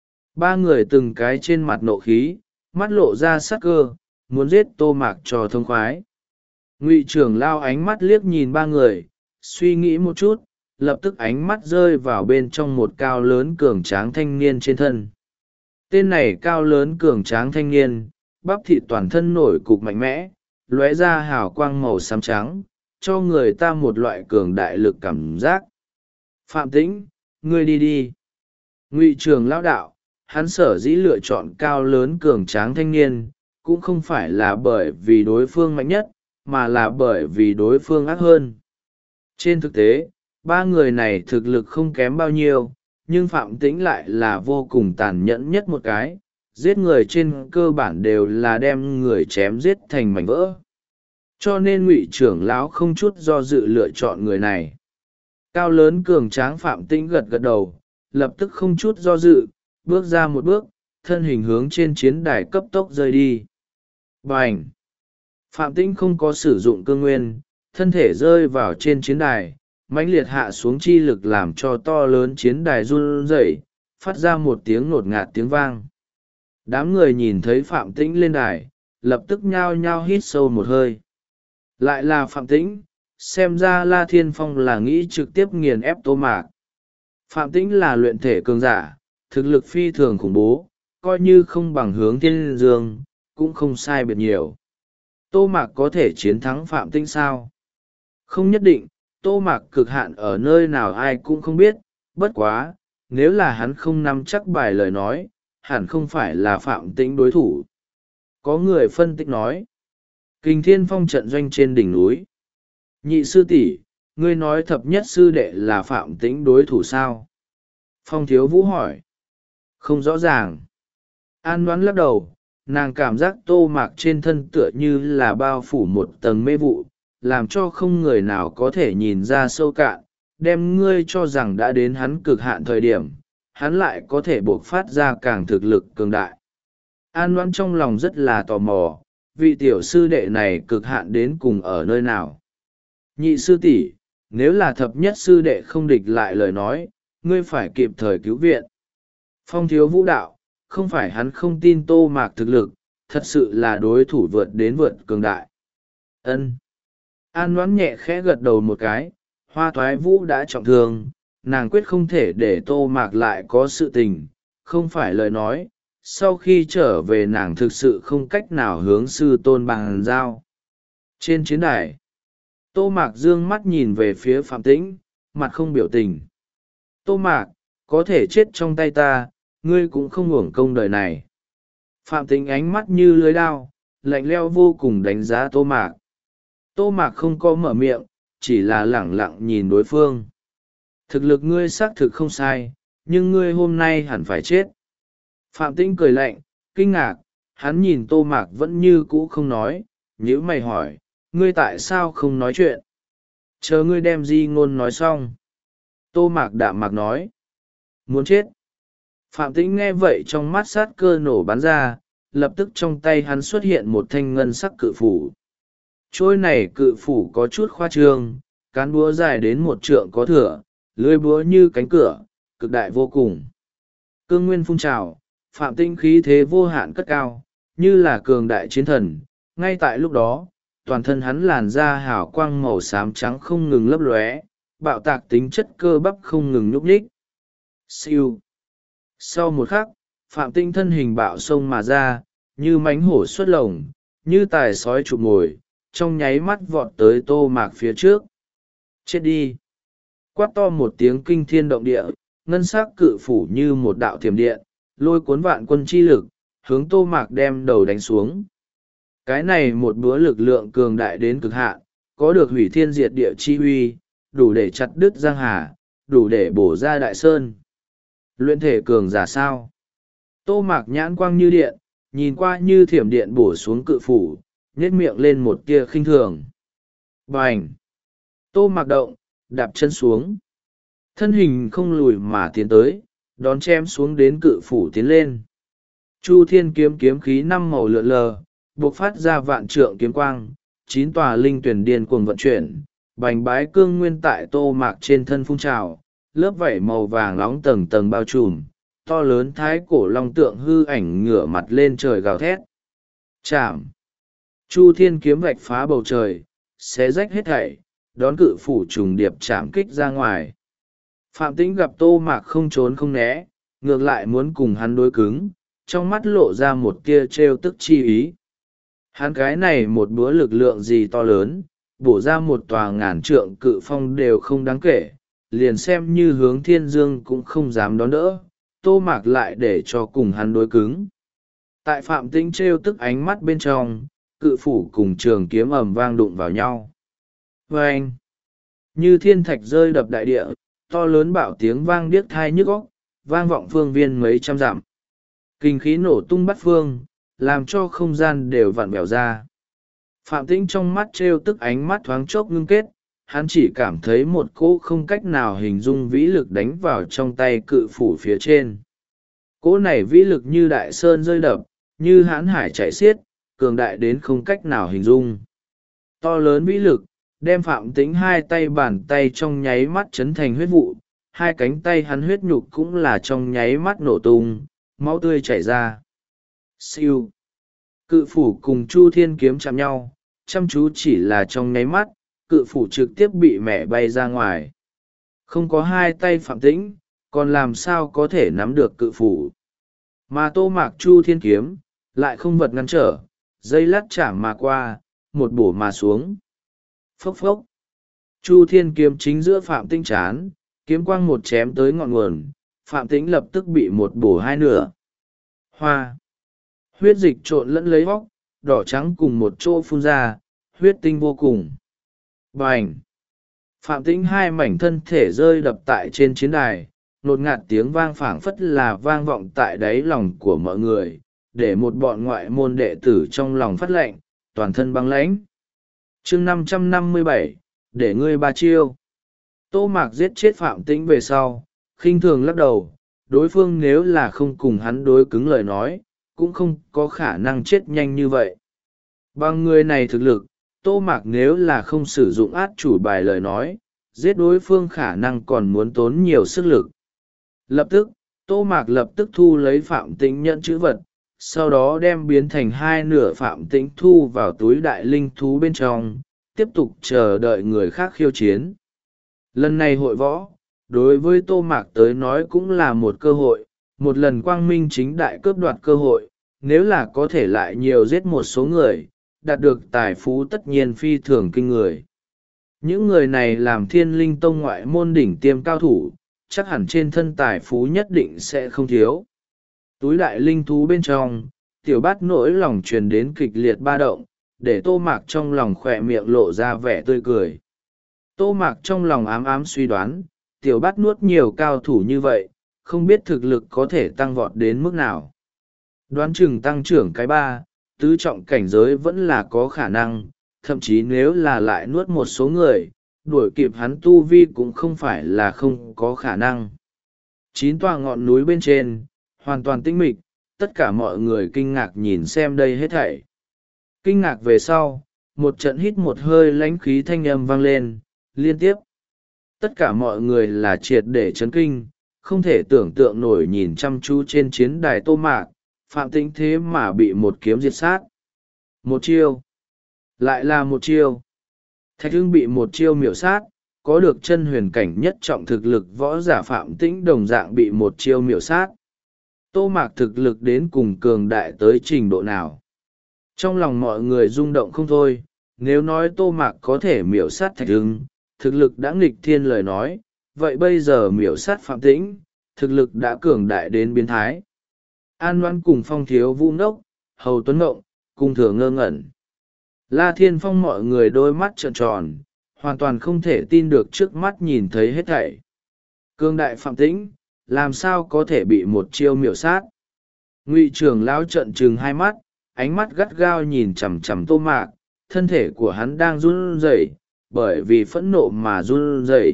Ba người từng cái trên mặt nộ khí, mắt lộ ra sắc cơ, muốn giết Tô Mạc cho thông khoái. Ngụy trưởng lao ánh mắt liếc nhìn ba người, suy nghĩ một chút, lập tức ánh mắt rơi vào bên trong một cao lớn cường tráng thanh niên trên thân. Tên này cao lớn cường tráng thanh niên, bắp thịt toàn thân nổi cục mạnh mẽ, lóe ra hào quang màu xám trắng, cho người ta một loại cường đại lực cảm giác. Phạm Tĩnh, ngươi đi đi. Ngụy trưởng lão đạo, hắn sở dĩ lựa chọn cao lớn cường tráng thanh niên, cũng không phải là bởi vì đối phương mạnh nhất, mà là bởi vì đối phương ác hơn. Trên thực tế, ba người này thực lực không kém bao nhiêu, nhưng Phạm Tĩnh lại là vô cùng tàn nhẫn nhất một cái, giết người trên cơ bản đều là đem người chém giết thành mảnh vỡ. Cho nên Ngụy trưởng lão không chút do dự lựa chọn người này. Cao lớn cường tráng Phạm Tĩnh gật gật đầu, lập tức không chút do dự, bước ra một bước, thân hình hướng trên chiến đài cấp tốc rơi đi. Bành! Phạm Tĩnh không có sử dụng cương nguyên, thân thể rơi vào trên chiến đài, mãnh liệt hạ xuống chi lực làm cho to lớn chiến đài run rẩy, phát ra một tiếng ngột ngạt tiếng vang. Đám người nhìn thấy Phạm Tĩnh lên đài, lập tức nhao nhao hít sâu một hơi. Lại là Phạm Tĩnh, xem ra La Thiên Phong là nghĩ trực tiếp nghiền ép Tô Mạc. Phạm Tĩnh là luyện thể cường giả, thực lực phi thường khủng bố, coi như không bằng hướng Thiên Dương, cũng không sai biệt nhiều. Tô Mạc có thể chiến thắng Phạm Tĩnh sao? Không nhất định, Tô Mạc cực hạn ở nơi nào ai cũng không biết, bất quá, nếu là hắn không nắm chắc bài lời nói, hẳn không phải là Phạm Tĩnh đối thủ. Có người phân tích nói, Kình Thiên Phong trận doanh trên đỉnh núi. Nhị sư tỷ, ngươi nói thập nhất sư đệ là Phạm Tĩnh đối thủ sao? Phong Thiếu Vũ hỏi. Không rõ ràng. An đoán lắc đầu, nàng cảm giác Tô Mạc trên thân tựa như là bao phủ một tầng mê vụ, làm cho không người nào có thể nhìn ra sâu cạn, đem ngươi cho rằng đã đến hắn cực hạn thời điểm, hắn lại có thể buộc phát ra càng thực lực cường đại. An đoán trong lòng rất là tò mò, vị tiểu sư đệ này cực hạn đến cùng ở nơi nào. Nhị sư tỷ, nếu là thập nhất sư đệ không địch lại lời nói, ngươi phải kịp thời cứu viện. Phong Thiếu Vũ đạo, không phải hắn không tin Tô Mạc thực lực, thật sự là đối thủ vượt đến vượt cường đại. Ân. An Ngoãn nhẹ khẽ gật đầu một cái, Hoa Thoái Vũ đã trọng thương, nàng quyết không thể để Tô Mạc lại có sự tình, không phải lời nói, sau khi trở về nàng thực sự không cách nào hướng sư tôn bàn giao. Trên chiến đài, Tô Mạc dương mắt nhìn về phía Phạm Tĩnh, mặt không biểu tình. Tô Mạc, có thể chết trong tay ta, ngươi cũng không uổng công đời này. Phạm Tĩnh ánh mắt như lưới đao, lạnh lẽo vô cùng đánh giá tô mạc. Tô mạc không có mở miệng, chỉ là lẳng lặng nhìn đối phương. Thực lực ngươi xác thực không sai, nhưng ngươi hôm nay hẳn phải chết. Phạm Tĩnh cười lạnh, kinh ngạc, hắn nhìn tô mạc vẫn như cũ không nói, nhíu mày hỏi, ngươi tại sao không nói chuyện? Chờ ngươi đem di ngôn nói xong. Tô mạc đạm mạc nói, muốn chết. Phạm Tĩnh nghe vậy trong mắt sát cơ nổ bắn ra, lập tức trong tay hắn xuất hiện một thanh ngân sắc cự phủ. Trôi này cự phủ có chút khoa trương, cán búa dài đến một trượng có thửa, lưỡi búa như cánh cửa, cực đại vô cùng. Cương nguyên phun trào, Phạm Tĩnh khí thế vô hạn cất cao, như là cường đại chiến thần. Ngay tại lúc đó, toàn thân hắn làn da hào quang màu xám trắng không ngừng lấp lóe, bạo tạc tính chất cơ bắp không ngừng nhúc nhích. Siêu. Sau một khắc, Phạm Tĩnh thân hình bạo sông mà ra, như mánh hổ xuất lồng, như tài sói chụp mồi, trong nháy mắt vọt tới tô mạc phía trước. Chết đi. Quát to một tiếng kinh thiên động địa, ngân sắc cự phủ như một đạo thiểm điện, lôi cuốn vạn quân chi lực, hướng tô mạc đem đầu đánh xuống. Cái này một búa lực lượng cường đại đến cực hạn, có được hủy thiên diệt địa chi huy, đủ để chặt đứt giang hà, đủ để bổ ra đại sơn. Luyện thể cường giả sao? Tô mạc nhãn quang như điện, nhìn qua như thiểm điện bổ xuống cự phủ, nhếch miệng lên một tia khinh thường. Bành! Tô mạc động, đạp chân xuống. Thân hình không lùi mà tiến tới, đón chém xuống đến cự phủ tiến lên. Chu thiên kiếm kiếm khí năm màu lượn lờ, buộc phát ra vạn trượng kiếm quang, chín tòa linh tuyển điên cuồng vận chuyển, bành bái cương nguyên tại tô mạc trên thân phun trào, lớp vảy màu vàng nóng tầng tầng bao trùm, to lớn thái cổ long tượng hư ảnh ngửa mặt lên trời gào thét. Chạm! Chu thiên kiếm vạch phá bầu trời, xé rách hết thảy, đón cự phủ trùng điệp chạm kích ra ngoài. Phạm Tĩnh gặp tô mạc không trốn không né, ngược lại muốn cùng hắn đối cứng, trong mắt lộ ra một tia trêu tức chi ý. Hắn cái này một búa lực lượng gì to lớn, bổ ra một tòa ngàn trượng cự phong đều không đáng kể, liền xem như hướng thiên dương cũng không dám đón đỡ, tô mạc lại để cho cùng hắn đối cứng. Tại Phạm Tĩnh trêu tức ánh mắt bên trong, cự phủ cùng trường kiếm ầm vang đụng vào nhau. Vâng! Như thiên thạch rơi đập đại địa, to lớn bạo tiếng vang điếc thai nhức óc, vang vọng phương viên mấy trăm dặm. Kinh khí nổ tung bắt phương, làm cho không gian đều vặn vẹo ra. Phạm Tĩnh trong mắt trêu tức ánh mắt thoáng chốc ngưng kết, hắn chỉ cảm thấy một cỗ không cách nào hình dung vĩ lực đánh vào trong tay cự phủ phía trên. Cỗ này vĩ lực như đại sơn rơi đập, như hãn hải chảy xiết, cường đại đến không cách nào hình dung. To lớn vĩ lực, đem Phạm Tĩnh hai tay bàn tay trong nháy mắt chấn thành huyết vụ, hai cánh tay hắn huyết nhục cũng là trong nháy mắt nổ tung, máu tươi chảy ra. Siêu! Cự phủ cùng Chu Thiên kiếm chạm nhau, chăm chú chỉ là trong nháy mắt, cự phủ trực tiếp bị mẹ bay ra ngoài. Không có hai tay Phạm Tĩnh, còn làm sao có thể nắm được cự phủ. Mà tô mạc Chu Thiên kiếm, lại không vật ngăn trở, dây lát chạm mà qua, một bổ mà xuống. Phốc phốc! Chu Thiên kiếm chính giữa Phạm Tĩnh chán, kiếm quang một chém tới ngọn nguồn, Phạm Tĩnh lập tức bị một bổ hai nửa. Hoa! Huyết dịch trộn lẫn lấy hóc, đỏ trắng cùng một chỗ phun ra, huyết tinh vô cùng. Bành! Phạm Tĩnh hai mảnh thân thể rơi đập tại trên chiến đài, nột ngạt tiếng vang phảng phất là vang vọng tại đáy lòng của mọi người, để một bọn ngoại môn đệ tử trong lòng phát lệnh, toàn thân băng lãnh. Chương năm trăm năm mươi bảy, để ngươi ba chiêu. Tô Mạc giết chết Phạm Tĩnh về sau, khinh thường lắc đầu, đối phương nếu là không cùng hắn đối cứng lời nói, cũng không có khả năng chết nhanh như vậy. Bằng người này thực lực, Tô Mạc nếu là không sử dụng át chủ bài lời nói, giết đối phương khả năng còn muốn tốn nhiều sức lực. Lập tức, Tô Mạc lập tức thu lấy Phạm Tĩnh nhận chữ vật, sau đó đem biến thành hai nửa Phạm Tĩnh thu vào túi đại linh thú bên trong, tiếp tục chờ đợi người khác khiêu chiến. Lần này hội võ, đối với Tô Mạc tới nói cũng là một cơ hội, một lần quang minh chính đại cướp đoạt cơ hội, nếu là có thể lại nhiều giết một số người, đạt được tài phú tất nhiên phi thường kinh người. Những người này làm Thiên Linh Tông ngoại môn đỉnh tiêm cao thủ, chắc hẳn trên thân tài phú nhất định sẽ không thiếu. Túi đại linh thú bên trong, tiểu bát nỗi lòng truyền đến kịch liệt ba động, để tô mạc trong lòng khỏe miệng lộ ra vẻ tươi cười. Tô mạc trong lòng ám ám suy đoán, tiểu bát nuốt nhiều cao thủ như vậy, không biết thực lực có thể tăng vọt đến mức nào. Đoán chừng tăng trưởng cái ba, tứ trọng cảnh giới vẫn là có khả năng, thậm chí nếu là lại nuốt một số người, đuổi kịp hắn tu vi cũng không phải là không có khả năng. Chín tòa ngọn núi bên trên, hoàn toàn tĩnh mịch, tất cả mọi người kinh ngạc nhìn xem đây hết thảy. Kinh ngạc về sau, một trận hít một hơi lãnh khí thanh âm vang lên, liên tiếp. Tất cả mọi người là triệt để chấn kinh, không thể tưởng tượng nổi nhìn chăm chú trên chiến đài Tô Mạc, Phạm Tĩnh thế mà bị một kiếm diệt sát. Một chiêu. Lại là một chiêu. Thạch Hưng bị một chiêu miểu sát, có được chân huyền cảnh nhất trọng thực lực võ giả Phạm Tĩnh đồng dạng bị một chiêu miểu sát. Tô Mạc thực lực đến cùng cường đại tới trình độ nào? Trong lòng mọi người rung động không thôi, nếu nói Tô Mạc có thể miểu sát Thạch Hưng, thực lực đã nghịch thiên lời nói, vậy bây giờ miểu sát Phạm Tĩnh, thực lực đã cường đại đến biến thái. An Loan cùng Phong Thiếu Vũ ngốc, Hầu Tuấn ngộng, cùng thừa ngơ ngẩn. La Thiên Phong mọi người đôi mắt trợn tròn, hoàn toàn không thể tin được trước mắt nhìn thấy hết thảy. Cương đại Phạm Tĩnh, làm sao có thể bị một chiêu miểu sát? Ngụy trưởng lão trợn trừng hai mắt, ánh mắt gắt gao nhìn chằm chằm Tô Mạc, thân thể của hắn đang run rẩy, bởi vì phẫn nộ mà run rẩy.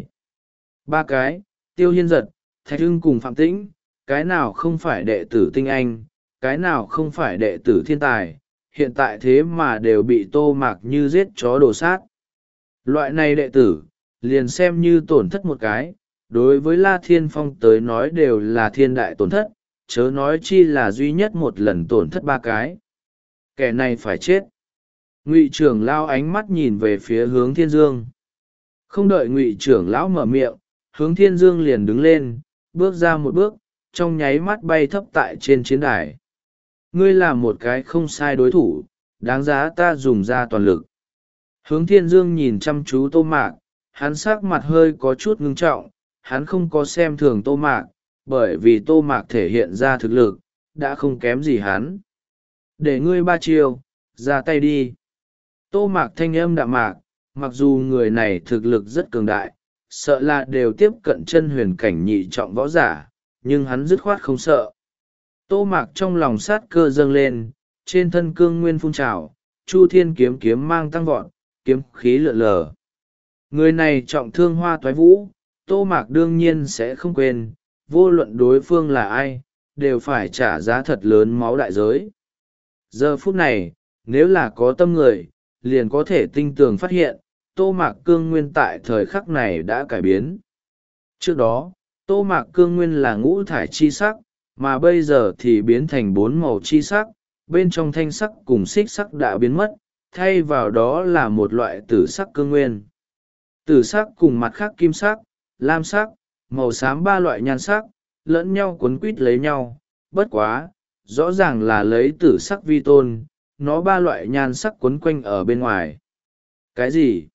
Ba cái, Tiêu Hiên Giật, Thạch Hưng cùng Phạm Tĩnh, cái nào không phải đệ tử tinh anh, cái nào không phải đệ tử thiên tài, hiện tại thế mà đều bị Tô Mạc như giết chó đổ sát. Loại này đệ tử, liền xem như tổn thất một cái, đối với La Thiên Phong tới nói đều là thiên đại tổn thất, chớ nói chi là duy nhất một lần tổn thất ba cái. Kẻ này phải chết. Ngụy trưởng lão ánh mắt nhìn về phía Hướng Thiên Dương. Không đợi Ngụy trưởng lão mở miệng, Hướng Thiên Dương liền đứng lên, bước ra một bước, trong nháy mắt bay thấp tại trên chiến đài. Ngươi là một cái không sai đối thủ, đáng giá ta dùng ra toàn lực. Hướng Thiên Dương nhìn chăm chú Tô Mạc, hắn sắc mặt hơi có chút ngưng trọng, hắn không có xem thường Tô Mạc, bởi vì Tô Mạc thể hiện ra thực lực, đã không kém gì hắn. Để ngươi ba chiêu, ra tay đi. Tô Mạc thanh âm đạm mạc, mặc dù người này thực lực rất cường đại, sợ là đều tiếp cận chân huyền cảnh nhị trọng võ giả, nhưng hắn dứt khoát không sợ. Tô Mạc trong lòng sát cơ dâng lên, trên thân cương nguyên phun trào, Chu Thiên kiếm kiếm mang tăng vọt, kiếm khí lượn lờ. Người này trọng thương Hoa Toái Vũ, Tô Mạc đương nhiên sẽ không quên, vô luận đối phương là ai, đều phải trả giá thật lớn máu đại giới. Giờ phút này, nếu là có tâm người, liền có thể tinh tường phát hiện, Tô Mạc cương nguyên tại thời khắc này đã cải biến. Trước đó, Tô Mạc cương nguyên là ngũ thải chi sắc, mà bây giờ thì biến thành bốn màu chi sắc, bên trong thanh sắc cùng xích sắc đã biến mất, thay vào đó là một loại tử sắc cương nguyên. Tử sắc cùng mặt khác kim sắc, lam sắc, màu xám ba loại nhan sắc, lẫn nhau quấn quít lấy nhau, bất quá, rõ ràng là lấy tử sắc vi tôn, nó ba loại nhan sắc quấn quanh ở bên ngoài. Cái gì?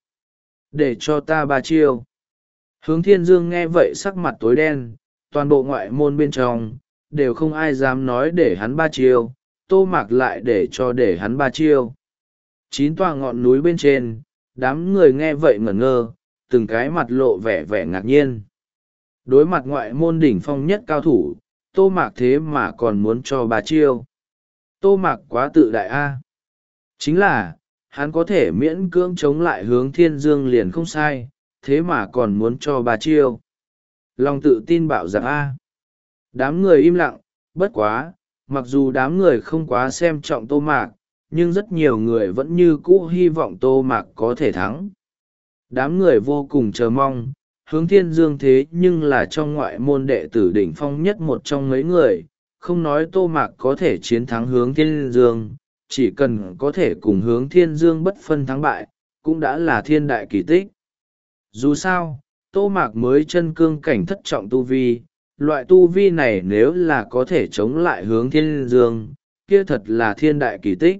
Để cho ta ba chiêu. Hướng Thiên Dương nghe vậy sắc mặt tối đen, toàn bộ ngoại môn bên trong, đều không ai dám nói để hắn ba chiêu, Tô Mạc lại để cho để hắn ba chiêu. Chín tòa ngọn núi bên trên, đám người nghe vậy ngẩn ngơ, từng cái mặt lộ vẻ vẻ ngạc nhiên. Đối mặt ngoại môn đỉnh phong nhất cao thủ, Tô Mạc thế mà còn muốn cho ba chiêu. Tô Mạc quá tự đại a. Chính là, hắn có thể miễn cưỡng chống lại Hướng Thiên Dương liền không sai, thế mà còn muốn cho ba chiêu. Lòng tự tin bạo dạn a. Đám người im lặng, bất quá, mặc dù đám người không quá xem trọng Tô Mạc, nhưng rất nhiều người vẫn như cũ hy vọng Tô Mạc có thể thắng. Đám người vô cùng chờ mong, Hướng Thiên Dương thế nhưng là trong ngoại môn đệ tử đỉnh phong nhất một trong mấy người, không nói Tô Mạc có thể chiến thắng Hướng Thiên Dương, chỉ cần có thể cùng Hướng Thiên Dương bất phân thắng bại, cũng đã là thiên đại kỳ tích. Dù sao, Tô Mạc mới chân cương cảnh thất trọng tu vi, loại tu vi này nếu là có thể chống lại Hướng Thiên Dương, kia thật là thiên đại kỳ tích.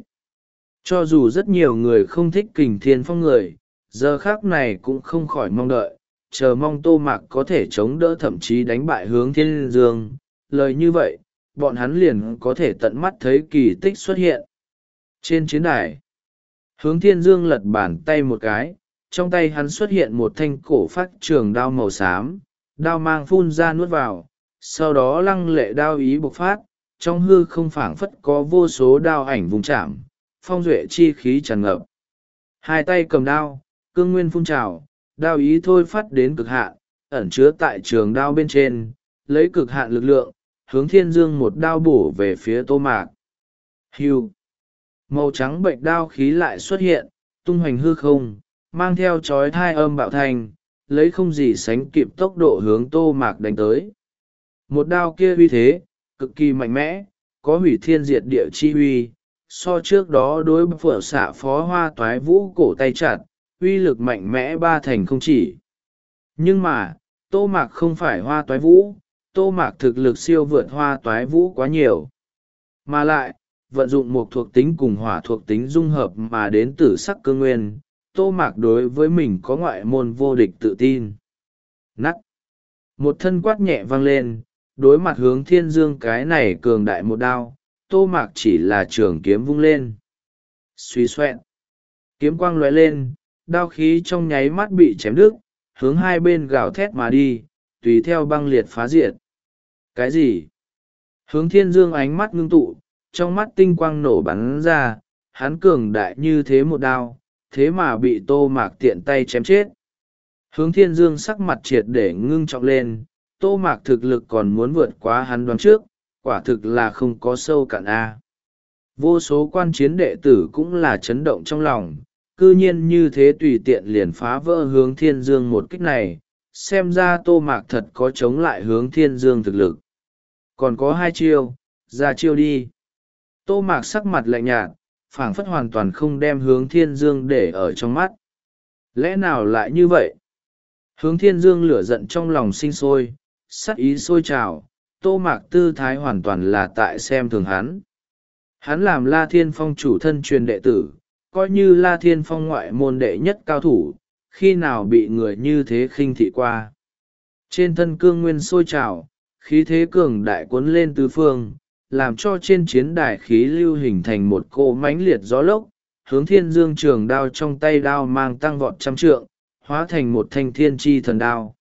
Cho dù rất nhiều người không thích Kình Thiên Phong người, giờ khác này cũng không khỏi mong đợi, chờ mong Tô Mạc có thể chống đỡ thậm chí đánh bại Hướng Thiên Dương. Lời như vậy, bọn hắn liền có thể tận mắt thấy kỳ tích xuất hiện. Trên chiến đài, Hướng Thiên Dương lật bàn tay một cái, trong tay hắn xuất hiện một thanh cổ phách trường đao màu xám, đao mang phun ra nuốt vào, sau đó lăng lệ đao ý bộc phát, trong hư không phảng phất có vô số đao ảnh vùng chạm, phong duệ chi khí tràn ngập. Hai tay cầm đao, cương nguyên phun trào, đao ý thôi phát đến cực hạn, ẩn chứa tại trường đao bên trên, lấy cực hạn lực lượng, Hướng Thiên Dương một đao bổ về phía Tô Mạc. Hưu. Màu trắng bệnh đao khí lại xuất hiện, tung hoành hư không, mang theo chói thai âm bạo thành, lấy không gì sánh kịp tốc độ hướng Tô Mạc đánh tới. Một đao kia uy thế, cực kỳ mạnh mẽ, có hủy thiên diệt địa chi uy, so trước đó đối phở xạ phó hoa toái vũ cổ tay chặt, uy lực mạnh mẽ ba thành không chỉ. Nhưng mà, Tô Mạc không phải hoa toái vũ, Tô Mạc thực lực siêu vượt hoa toái vũ quá nhiều. Mà lại, vận dụng một thuộc tính cùng hỏa thuộc tính dung hợp mà đến từ sắc cương nguyên, Tô Mạc đối với mình có ngoại môn vô địch tự tin. Nắc. Một thân quát nhẹ vang lên, đối mặt Hướng Thiên Dương cái này cường đại một đao, Tô Mạc chỉ là trường kiếm vung lên. Suy xoẹn. Kiếm quang lóe lên, đao khí trong nháy mắt bị chém đứt, hướng hai bên gào thét mà đi, tùy theo băng liệt phá diệt. Cái gì? Hướng Thiên Dương ánh mắt ngưng tụ, trong mắt tinh quang nổ bắn ra, hắn cường đại như thế một đao, thế mà bị Tô Mạc tiện tay chém chết. Hướng Thiên Dương sắc mặt triệt để ngưng trọng lên, Tô Mạc thực lực còn muốn vượt quá hắn đoán trước, quả thực là không có sâu cạn A. Vô số quan chiến đệ tử cũng là chấn động trong lòng, cư nhiên như thế tùy tiện liền phá vỡ Hướng Thiên Dương một kích này, xem ra Tô Mạc thật có chống lại Hướng Thiên Dương thực lực. Còn có hai chiêu, ra chiêu đi. Tô Mạc sắc mặt lạnh nhạt, phảng phất hoàn toàn không đem Hướng Thiên Dương để ở trong mắt. Lẽ nào lại như vậy? Hướng Thiên Dương lửa giận trong lòng sinh sôi, sắc ý sôi trào, Tô Mạc tư thái hoàn toàn là tại xem thường hắn. Hắn làm La Thiên Phong chủ thân truyền đệ tử, coi như La Thiên Phong ngoại môn đệ nhất cao thủ, khi nào bị người như thế khinh thị qua. Trên thân cương nguyên sôi trào, khí thế cường đại cuốn lên tứ phương, làm cho trên chiến đài khí lưu hình thành một cỗ mãnh liệt gió lốc, Hướng Thiên Dương trường đao trong tay đao mang tăng vọt trăm trượng, hóa thành một thanh thiên chi thần đao.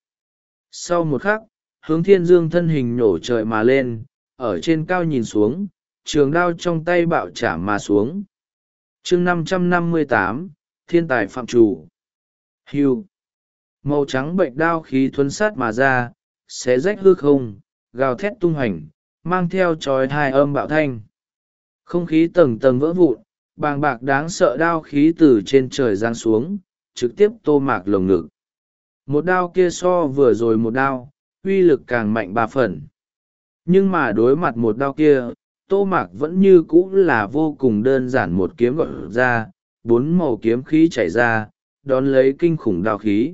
Sau một khắc, Hướng Thiên Dương thân hình nổ trời mà lên, ở trên cao nhìn xuống, trường đao trong tay bạo trả mà xuống. Chương năm trăm năm mươi tám, Thiên tài phạm chủ. Hưu. Màu trắng bệnh đao khí thuấn sát mà ra, xé rách hư không, gào thét tung hành, mang theo chói hai âm bạo thanh. Không khí tầng tầng vỡ vụn, bàng bạc đáng sợ đao khí từ trên trời giáng xuống, trực tiếp Tô Mạc lồng ngực. Một đao kia so vừa rồi một đao, uy lực càng mạnh ba phần. Nhưng mà đối mặt một đao kia, Tô Mạc vẫn như cũ là vô cùng đơn giản, một kiếm gọi ra, bốn màu kiếm khí chảy ra, đón lấy kinh khủng đao khí.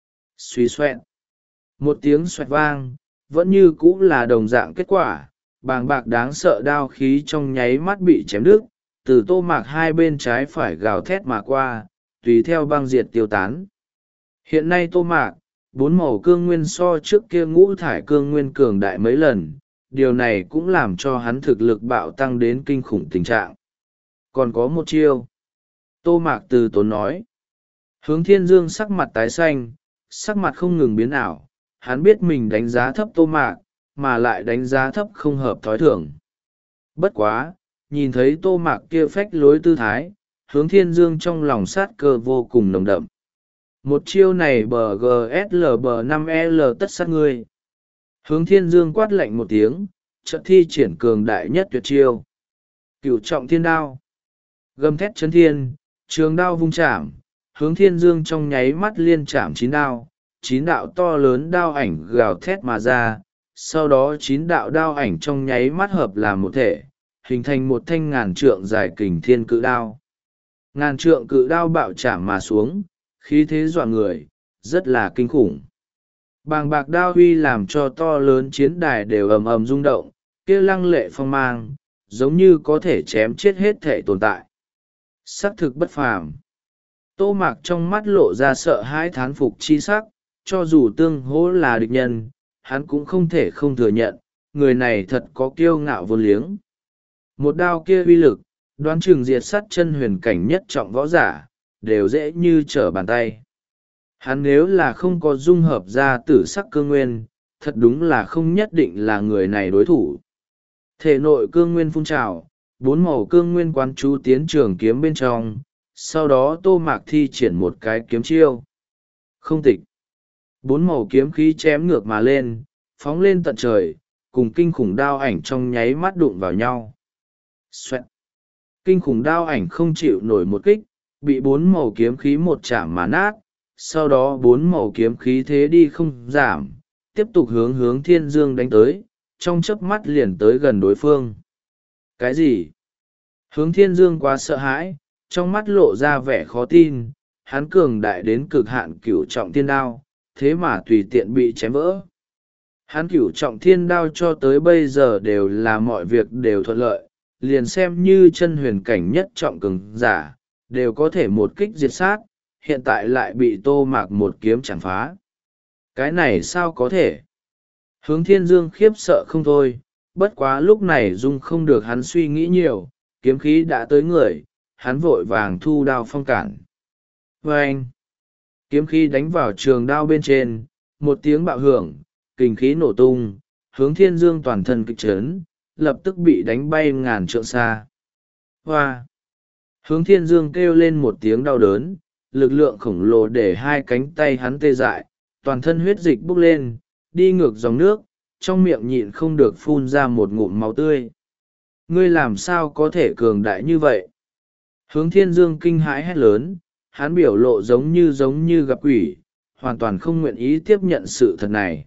Suy xoẹn. Một tiếng xoẹt vang, vẫn như cũ là đồng dạng kết quả, bàng bạc đáng sợ đao khí trong nháy mắt bị chém đứt, từ Tô Mạc hai bên trái phải gào thét mà qua, tùy theo băng diệt tiêu tán. Hiện nay Tô Mạc, bốn màu cương nguyên so trước kia ngũ thải cương nguyên cường đại mấy lần, điều này cũng làm cho hắn thực lực bạo tăng đến kinh khủng tình trạng. Còn có một chiêu. Tô Mạc từ tốn nói. Hướng Thiên Dương sắc mặt tái xanh, sắc mặt không ngừng biến ảo, hắn biết mình đánh giá thấp Tô Mạc, mà lại đánh giá thấp không hợp thói thường. Bất quá, nhìn thấy Tô Mạc kia phách lối tư thái, Hướng Thiên Dương trong lòng sát cơ vô cùng nồng đậm. Một chiêu này bờ giê ét lờ bờ năm L tất sát ngươi. Hướng Thiên Dương quát lạnh một tiếng, trận thi triển cường đại nhất tuyệt chiêu. Cửu trọng thiên đao. Gầm thét chấn thiên, trường đao vung chạm, Hướng Thiên Dương trong nháy mắt liên chạm chín đao, chín đạo to lớn đao ảnh gào thét mà ra, sau đó chín đạo đao ảnh trong nháy mắt hợp làm một thể, hình thành một thanh ngàn trượng dài kình thiên cự đao. Ngàn trượng cự đao bạo chạm mà xuống, khí thế dọa người, rất là kinh khủng. Bàng bạc đao huy làm cho to lớn chiến đài đều ầm ầm rung động, kia lăng lệ phong mang, giống như có thể chém chết hết thể tồn tại. Sắc thực bất phàm. Tô Mạc trong mắt lộ ra sợ hãi thán phục chi sắc, cho dù tương hỗ là địch nhân, hắn cũng không thể không thừa nhận, người này thật có kiêu ngạo vô liếng. Một đao kia uy lực, đoán chừng diệt sát chân huyền cảnh nhất trọng võ giả, đều dễ như trở bàn tay. Hắn nếu là không có dung hợp ra tử sắc cương nguyên, thật đúng là không nhất định là người này đối thủ. Thể nội cương nguyên phun trào, bốn màu cương nguyên quán chú tiến trường kiếm bên trong, sau đó Tô Mạc thi triển một cái kiếm chiêu. Không tịch. Bốn màu kiếm khí chém ngược mà lên, phóng lên tận trời, cùng kinh khủng đao ảnh trong nháy mắt đụng vào nhau. Xoẹt. Kinh khủng đao ảnh không chịu nổi một kích, bị bốn màu kiếm khí một chạm mà nát, sau đó bốn màu kiếm khí thế đi không giảm, tiếp tục hướng hướng Thiên Dương đánh tới, trong chớp mắt liền tới gần đối phương. Cái gì? Hướng Thiên Dương quá sợ hãi, trong mắt lộ ra vẻ khó tin, hắn cường đại đến cực hạn cửu trọng thiên đao, thế mà tùy tiện bị chém vỡ. Hắn cửu trọng thiên đao cho tới bây giờ đều là mọi việc đều thuận lợi, liền xem như chân huyền cảnh nhất trọng cường giả, đều có thể một kích diệt sát, hiện tại lại bị Tô Mạc một kiếm chản phá. Cái này sao có thể? Hướng Thiên Dương khiếp sợ không thôi, bất quá lúc này dung không được hắn suy nghĩ nhiều, kiếm khí đã tới người, hắn vội vàng thu đao phong cản. Và anh, kiếm khí đánh vào trường đao bên trên, một tiếng bạo hưởng, kình khí nổ tung, Hướng Thiên Dương toàn thân kịch chấn, lập tức bị đánh bay ngàn trượng xa. Hoa! Hướng Thiên Dương kêu lên một tiếng đau đớn, lực lượng khổng lồ để hai cánh tay hắn tê dại, toàn thân huyết dịch bốc lên, đi ngược dòng nước, trong miệng nhịn không được phun ra một ngụm máu tươi. Ngươi làm sao có thể cường đại như vậy? Hướng Thiên Dương kinh hãi hét lớn, hắn biểu lộ giống như giống như gặp quỷ, hoàn toàn không nguyện ý tiếp nhận sự thật này.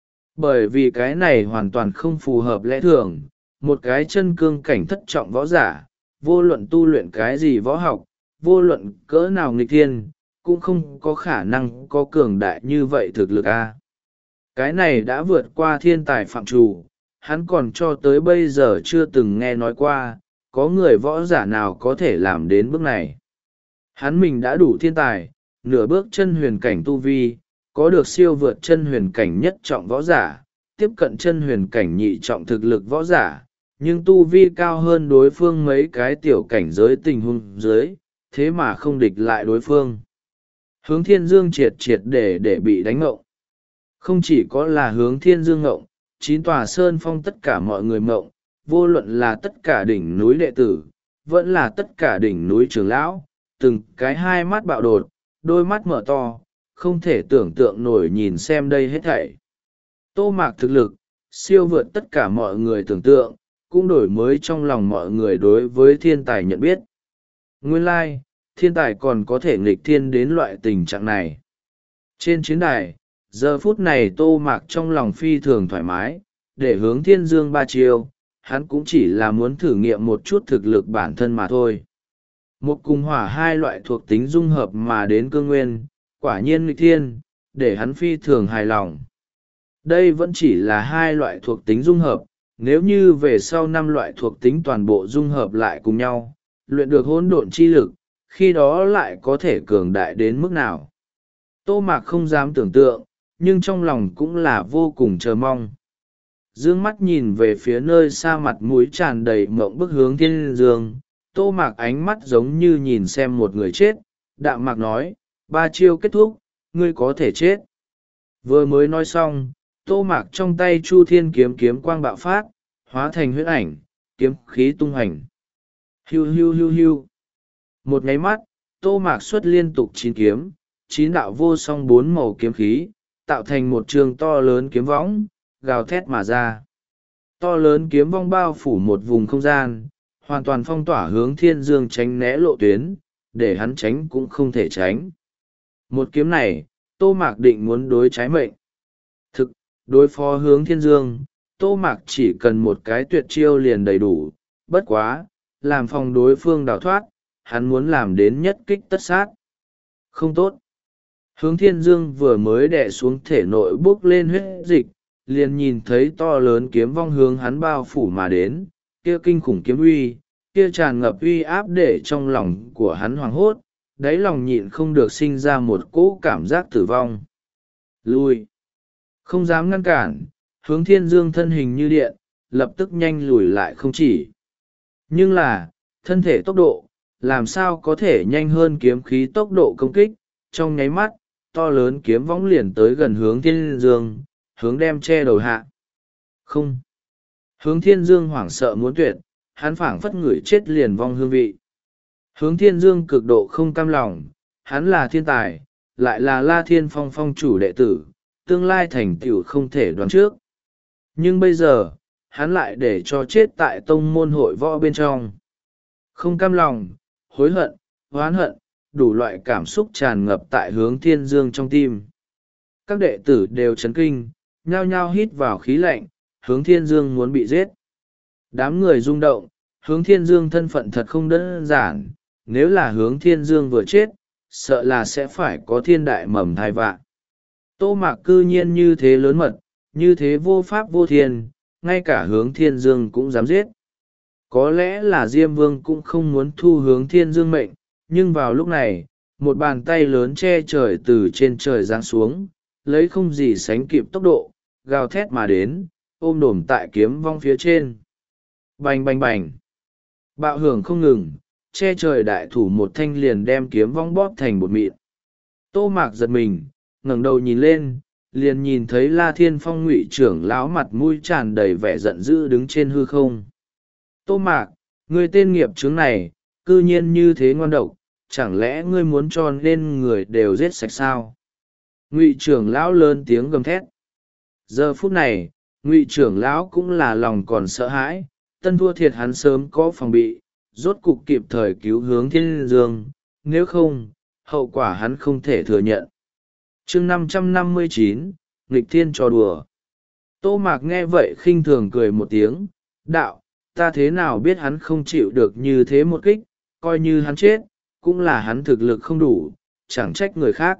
Bởi vì cái này hoàn toàn không phù hợp lẽ thường, một cái chân cương cảnh thất trọng võ giả, vô luận tu luyện cái gì võ học, vô luận cỡ nào nghịch thiên, cũng không có khả năng có cường đại như vậy thực lực a. Cái này đã vượt qua thiên tài phạm trù, hắn còn cho tới bây giờ chưa từng nghe nói qua, có người võ giả nào có thể làm đến bước này. Hắn mình đã đủ thiên tài, nửa bước chân huyền cảnh tu vi, có được siêu vượt chân huyền cảnh nhất trọng võ giả, tiếp cận chân huyền cảnh nhị trọng thực lực võ giả, nhưng tu vi cao hơn đối phương mấy cái tiểu cảnh giới tình huống dưới, thế mà không địch lại đối phương. Hướng Thiên Dương triệt triệt để để bị đánh ngộng. Không chỉ có là Hướng Thiên Dương ngộng, chín tòa sơn phong tất cả mọi người ngộng, vô luận là tất cả đỉnh núi đệ tử, vẫn là tất cả đỉnh núi trưởng lão, từng cái hai mắt bạo đột, đôi mắt mở to, không thể tưởng tượng nổi nhìn xem đây hết thảy. Tô Mạc thực lực, siêu vượt tất cả mọi người tưởng tượng, cũng đổi mới trong lòng mọi người đối với thiên tài nhận biết. Nguyên lai, thiên tài còn có thể nghịch thiên đến loại tình trạng này. Trên chiến đài, giờ phút này Tô Mạc trong lòng phi thường thoải mái, để Hướng Thiên Dương ba chiêu, hắn cũng chỉ là muốn thử nghiệm một chút thực lực bản thân mà thôi. Một cùng hỏa hai loại thuộc tính dung hợp mà đến cương nguyên, quả nhiên nghịch thiên, để hắn phi thường hài lòng. Đây vẫn chỉ là hai loại thuộc tính dung hợp, nếu như về sau năm loại thuộc tính toàn bộ dung hợp lại cùng nhau, luyện được hỗn độn chi lực, khi đó lại có thể cường đại đến mức nào. Tô Mạc không dám tưởng tượng, nhưng trong lòng cũng là vô cùng chờ mong. Dương mắt nhìn về phía nơi xa mặt mũi tràn đầy mộng bức Hướng Thiên Dương, Tô Mạc ánh mắt giống như nhìn xem một người chết, đạm mạc nói, ba chiêu kết thúc, ngươi có thể chết. Vừa mới nói xong, Tô Mạc trong tay Chu Thiên kiếm kiếm quang bạo phát, hóa thành huyết ảnh, kiếm khí tung hành. Hiu hiu hiu hiu. Một nháy mắt, Tô Mạc xuất liên tục chín kiếm, chín đạo vô song bốn màu kiếm khí, tạo thành một trường to lớn kiếm võng, gào thét mà ra. To lớn kiếm vong bao phủ một vùng không gian, hoàn toàn phong tỏa Hướng Thiên Dương tránh né lộ tuyến, để hắn tránh cũng không thể tránh. Một kiếm này, Tô Mạc định muốn đối trái mệnh. Thực, đối phó Hướng Thiên Dương, Tô Mạc chỉ cần một cái tuyệt chiêu liền đầy đủ, bất quá, làm phòng đối phương đào thoát, hắn muốn làm đến nhất kích tất sát. Không tốt. Hướng Thiên Dương vừa mới đè xuống thể nội bốc lên huyết dịch, liền nhìn thấy to lớn kiếm vong hướng hắn bao phủ mà đến, kia kinh khủng kiếm uy, kia tràn ngập uy áp để trong lòng của hắn hoảng hốt, đáy lòng nhịn không được sinh ra một cỗ cảm giác tử vong. Lui! Không dám ngăn cản, hướng thiên dương thân hình như điện, lập tức nhanh lùi lại không chỉ. Nhưng là, thân thể tốc độ, làm sao có thể nhanh hơn kiếm khí tốc độ công kích, trong nháy mắt, to lớn kiếm võng liền tới gần hướng thiên dương, hướng đem che đầu hạ. Không. Hướng thiên dương hoảng sợ muốn tuyệt, hắn phảng phất người chết liền vong hương vị. Hướng thiên dương cực độ không cam lòng, hắn là thiên tài, lại là La Thiên Phong phong chủ đệ tử, tương lai thành tựu không thể đoán trước. Nhưng bây giờ, hắn lại để cho chết tại tông môn hội võ bên trong. Không cam lòng, hối hận, oán hận, đủ loại cảm xúc tràn ngập tại hướng thiên dương trong tim. Các đệ tử đều chấn kinh, nhao nhao hít vào khí lạnh, hướng thiên dương muốn bị giết. Đám người rung động, hướng thiên dương thân phận thật không đơn giản, nếu là hướng thiên dương vừa chết, sợ là sẽ phải có thiên đại mầm thai vạ. Tô Mạc cư nhiên như thế lớn mật, như thế vô pháp vô thiên, ngay cả hướng thiên dương cũng dám giết. Có lẽ là Diêm Vương cũng không muốn thu hướng thiên dương mệnh, nhưng vào lúc này, một bàn tay lớn che trời từ trên trời giáng xuống, lấy không gì sánh kịp tốc độ, gào thét mà đến, ôm đồm tại kiếm vong phía trên. Bành bành bành. Bạo hưởng không ngừng, che trời đại thủ một thanh liền đem kiếm vong bóp thành bột mịn. Tô Mạc giật mình, ngẩng đầu nhìn lên, liền nhìn thấy La Thiên Phong Ngụy trưởng lão mặt mũi tràn đầy vẻ giận dữ đứng trên hư không. Tô Mạc, ngươi tên nghiệp chướng này, cư nhiên như thế ngoan độc, chẳng lẽ ngươi muốn cho nên người đều giết sạch sao? Ngụy trưởng lão lớn tiếng gầm thét. Giờ phút này, Ngụy trưởng lão cũng là lòng còn sợ hãi, tân thua thiệt hắn sớm có phòng bị, rốt cục kịp thời cứu hướng thiên dương, nếu không, hậu quả hắn không thể thừa nhận. Chương năm trăm năm mươi chín, nghịch thiên trò đùa. Tô Mạc nghe vậy khinh thường cười một tiếng, đạo, ta thế nào biết hắn không chịu được như thế một kích, coi như hắn chết, cũng là hắn thực lực không đủ, chẳng trách người khác.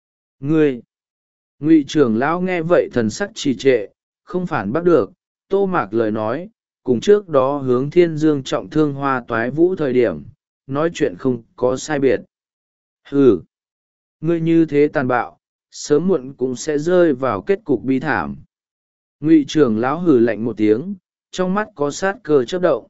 Ngươi! Ngụy trưởng lão nghe vậy thần sắc trì trệ, không phản bác được, Tô Mạc lời nói, cùng trước đó hướng thiên dương trọng thương hoa toái vũ thời điểm, nói chuyện không có sai biệt. Hừ! Ngươi như thế tàn bạo, sớm muộn cũng sẽ rơi vào kết cục bi thảm. Ngụy trưởng lão hừ lạnh một tiếng, trong mắt có sát cơ chớp động.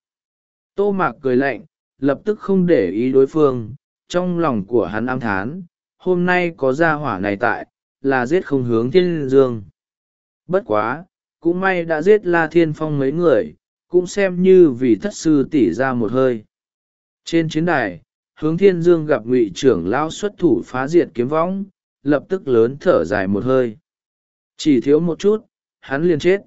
Tô Mạc cười lạnh, lập tức không để ý đối phương, trong lòng của hắn ám thán, hôm nay có gia hỏa này tại, là giết không hướng thiên dương. Bất quá, cũng may đã giết La Thiên Phong mấy người, cũng xem như vì thất sư tỷ ra một hơi. Trên chiến đài, hướng thiên dương gặp Ngụy trưởng lão xuất thủ phá diệt kiếm võng, lập tức lớn thở dài một hơi. Chỉ thiếu một chút, hắn liền chết.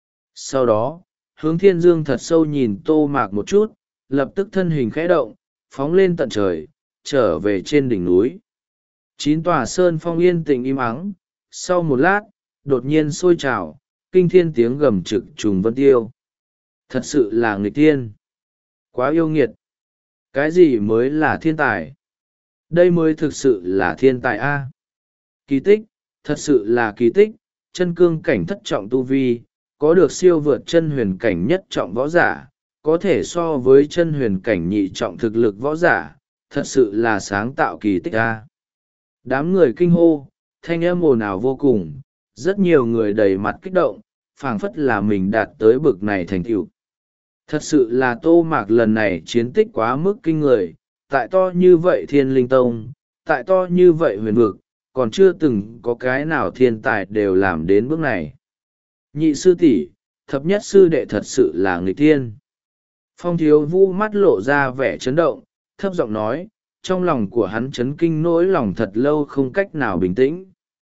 Sau đó, hướng thiên dương thật sâu nhìn Tô Mạc một chút, lập tức thân hình khẽ động, phóng lên tận trời, trở về trên đỉnh núi. Chín tòa sơn phong yên tĩnh im ắng, sau một lát, đột nhiên sôi trào, kinh thiên tiếng gầm trực trùng vân tiêu. Thật sự là nghịch thiên. Quá yêu nghiệt. Cái gì mới là thiên tài? Đây mới thực sự là thiên tài a. Kỳ tích, thật sự là kỳ tích, chân cương cảnh thất trọng tu vi, có được siêu vượt chân huyền cảnh nhất trọng võ giả, có thể so với chân huyền cảnh nhị trọng thực lực võ giả, thật sự là sáng tạo kỳ tích a. Đám người kinh hô, thanh âm ồn ào vô cùng, rất nhiều người đầy mặt kích động, phảng phất là mình đạt tới bực này thành tựu. Thật sự là Tô Mạc lần này chiến tích quá mức kinh người, tại to như vậy Thiên Linh Tông, tại to như vậy huyền vực, còn chưa từng có cái nào thiên tài đều làm đến bước này. Nhị sư tỷ, thập nhất sư đệ thật sự là nghịch thiên. Phong Thiếu Vũ mắt lộ ra vẻ chấn động, thấp giọng nói, trong lòng của hắn chấn kinh nỗi lòng thật lâu không cách nào bình tĩnh.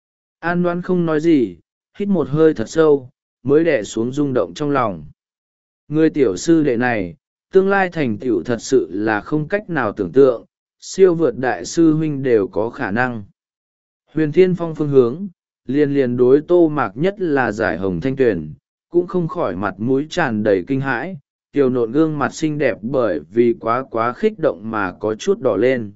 An Đoan không nói gì, hít một hơi thật sâu, mới đè xuống rung động trong lòng. Người tiểu sư đệ này, tương lai thành tựu thật sự là không cách nào tưởng tượng, siêu vượt đại sư huynh đều có khả năng. Huyền Thiên Phong phương hướng, liền liền đối Tô Mạc nhất là giải hồng thanh tuyền, cũng không khỏi mặt mũi tràn đầy kinh hãi, kiều nộn gương mặt xinh đẹp bởi vì quá quá khích động mà có chút đỏ lên.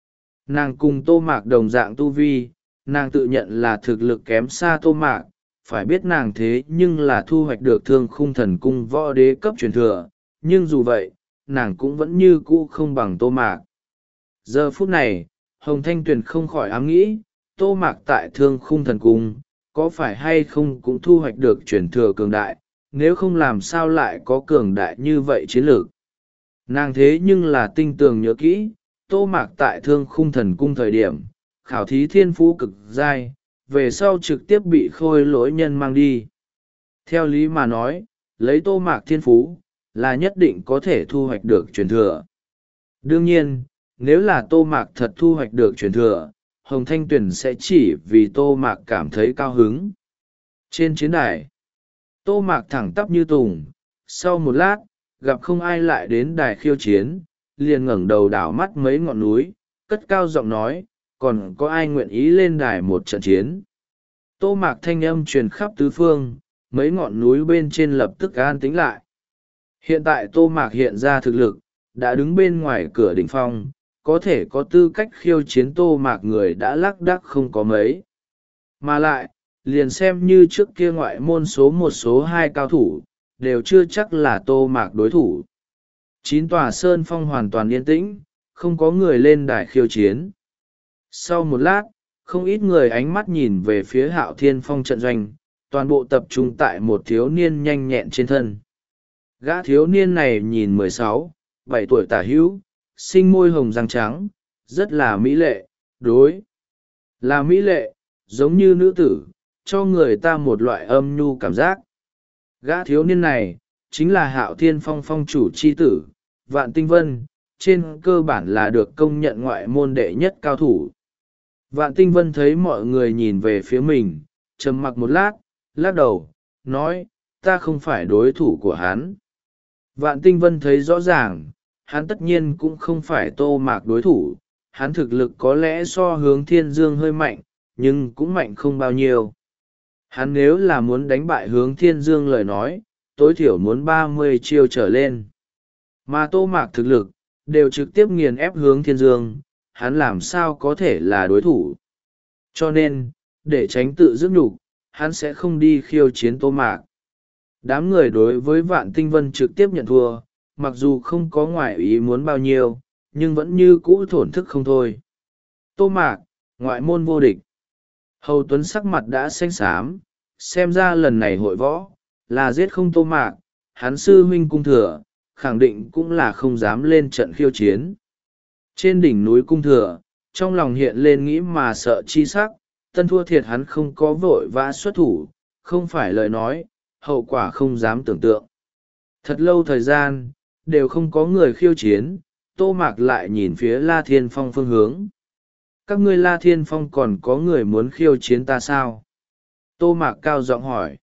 Nàng cùng Tô Mạc đồng dạng tu vi, nàng tự nhận là thực lực kém xa Tô Mạc, phải biết nàng thế nhưng là thu hoạch được thương khung thần cung võ đế cấp truyền thừa, nhưng dù vậy, nàng cũng vẫn như cũ không bằng Tô Mạc. Giờ phút này, Hồng Thanh Tuyền không khỏi ám nghĩ, Tô Mạc tại thương khung thần cung, có phải hay không cũng thu hoạch được truyền thừa cường đại, nếu không làm sao lại có cường đại như vậy chiến lược. Nàng thế nhưng là tinh tường nhớ kỹ, Tô Mạc tại Thương Khung Thần Cung thời điểm, khảo thí thiên phú cực giai, về sau trực tiếp bị khôi lỗi nhân mang đi. Theo lý mà nói, lấy Tô Mạc thiên phú, là nhất định có thể thu hoạch được truyền thừa. Đương nhiên, nếu là Tô Mạc thật thu hoạch được truyền thừa, Hồng Thanh Tuyền sẽ chỉ vì Tô Mạc cảm thấy cao hứng. Trên chiến đài, Tô Mạc thẳng tắp như tùng, sau một lát, gặp không ai lại đến đài khiêu chiến, liền ngẩng đầu đảo mắt mấy ngọn núi, cất cao giọng nói, còn có ai nguyện ý lên đài một trận chiến. Tô Mạc thanh âm truyền khắp tứ phương, mấy ngọn núi bên trên lập tức an tĩnh lại. Hiện tại Tô Mạc hiện ra thực lực, đã đứng bên ngoài cửa đỉnh phong, có thể có tư cách khiêu chiến Tô Mạc người đã lác đác không có mấy. Mà lại, liền xem như trước kia ngoại môn số một số hai cao thủ, đều chưa chắc là Tô Mạc đối thủ. Chín tòa sơn phong hoàn toàn yên tĩnh, không có người lên đài khiêu chiến. Sau một lát, không ít người ánh mắt nhìn về phía Hạo Thiên Phong trận doanh, toàn bộ tập trung tại một thiếu niên nhanh nhẹn trên thân. Gã thiếu niên này nhìn mười sáu, bảy tuổi tả hữu, sinh môi hồng răng trắng, rất là mỹ lệ, đối. Là mỹ lệ, giống như nữ tử, cho người ta một loại âm nhu cảm giác. Gã thiếu niên này, chính là Hạo Thiên Phong phong chủ chi tử, Vạn Tinh Vân, trên cơ bản là được công nhận ngoại môn đệ nhất cao thủ. Vạn Tinh Vân thấy mọi người nhìn về phía mình, trầm mặc một lát, lắc đầu, nói, ta không phải đối thủ của hắn. Vạn Tinh Vân thấy rõ ràng, hắn tất nhiên cũng không phải Tô Mạc đối thủ, hắn thực lực có lẽ so Hướng Thiên Dương hơi mạnh, nhưng cũng mạnh không bao nhiêu. Hắn nếu là muốn đánh bại Hướng Thiên Dương lời nói, tối thiểu muốn ba mươi chiêu trở lên. Mà Tô Mạc thực lực, đều trực tiếp nghiền ép Hướng Thiên Dương, hắn làm sao có thể là đối thủ. Cho nên, để tránh tự dứt nhục, hắn sẽ không đi khiêu chiến Tô Mạc. Đám người đối với Vạn Tinh Vân trực tiếp nhận thua, mặc dù không có ngoại ý muốn bao nhiêu, nhưng vẫn như cũ thổn thức không thôi. Tô Mạc, ngoại môn vô địch. Hầu Tuấn sắc mặt đã xanh xám, xem ra lần này hội võ, là giết không Tô Mạc, hắn sư huynh Cung Thừa, khẳng định cũng là không dám lên trận khiêu chiến. Trên đỉnh núi Cung Thừa, trong lòng hiện lên nghĩ mà sợ chi sắc, tân thua thiệt hắn không có vội vã xuất thủ, không phải lời nói, hậu quả không dám tưởng tượng. Thật lâu thời gian, đều không có người khiêu chiến, Tô Mạc lại nhìn phía La Thiên Phong phương hướng. Các ngươi La Thiên Phong còn có người muốn khiêu chiến ta sao? Tô Mạc cao giọng hỏi.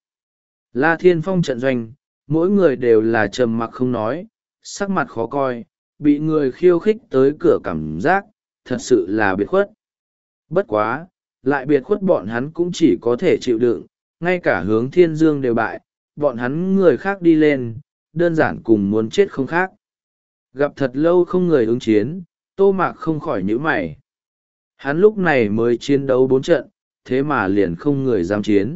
La Thiên Phong trận doanh, mỗi người đều là trầm mặc không nói, sắc mặt khó coi, bị người khiêu khích tới cửa cảm giác, thật sự là biệt khuất. Bất quá, lại biệt khuất bọn hắn cũng chỉ có thể chịu đựng, ngay cả Hướng Thiên Dương đều bại, bọn hắn người khác đi lên, đơn giản cùng muốn chết không khác. Gặp thật lâu không người ứng chiến, Tô Mạc không khỏi nhíu mày. Hắn lúc này mới chiến đấu bốn trận, thế mà liền không người dám chiến.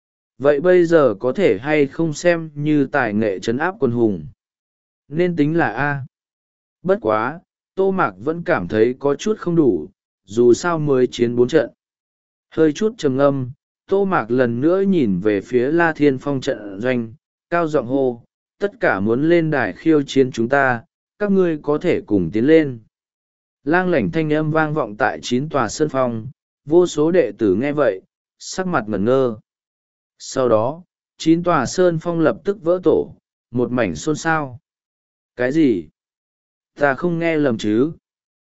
Vậy bây giờ có thể hay không xem như tài nghệ trấn áp quân hùng? Nên tính là A. Bất quá, Tô Mạc vẫn cảm thấy có chút không đủ, dù sao mới chiến bốn trận. Hơi chút trầm ngâm, Tô Mạc lần nữa nhìn về phía La Thiên Phong trận doanh, cao giọng hô, tất cả muốn lên đài khiêu chiến chúng ta, các ngươi có thể cùng tiến lên. Lang lảnh thanh âm vang vọng tại chín tòa sơn phong, vô số đệ tử nghe vậy, sắc mặt ngẩn ngơ. Sau đó, chín tòa sơn phong lập tức vỡ tổ, một mảnh xôn xao. Cái gì? Ta không nghe lầm chứ?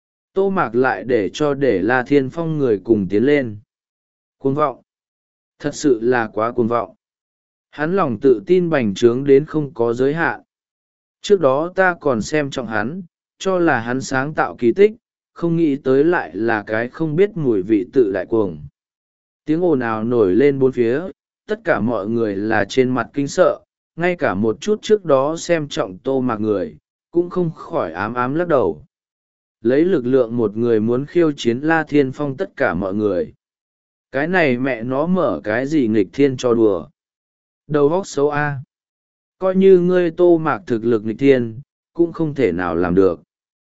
Tô Mạc lại để cho để La Thiên Phong người cùng tiến lên. Cuồng vọng. Thật sự là quá cuồng vọng. Hắn lòng tự tin bành trướng đến không có giới hạn. Trước đó ta còn xem trọng hắn, cho là hắn sáng tạo kỳ tích, không nghĩ tới lại là cái không biết mùi vị tự đại cuồng. Tiếng ồn ào nổi lên bốn phía, tất cả mọi người là trên mặt kinh sợ, ngay cả một chút trước đó xem trọng Tô Mạc người, cũng không khỏi ám ám lắc đầu. Lấy lực lượng một người muốn khiêu chiến La Thiên Phong tất cả mọi người. Cái này mẹ nó mở cái gì nghịch thiên cho đùa. Đầu óc xấu A. Coi như ngươi Tô Mạc thực lực nghịch thiên, cũng không thể nào làm được.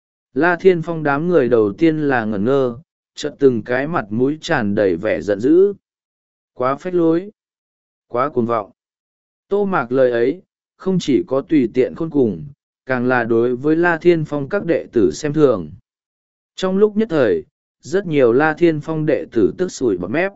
La Thiên Phong đám người đầu tiên là ngẩn ngơ, chợt từng cái mặt mũi tràn đầy vẻ giận dữ. Quá phách lối, quá cuồng vọng. Tô Mạc lời ấy không chỉ có tùy tiện khôn cùng, càng là đối với La Thiên Phong các đệ tử xem thường. Trong lúc nhất thời, rất nhiều La Thiên Phong đệ tử tức sủi bọt mép.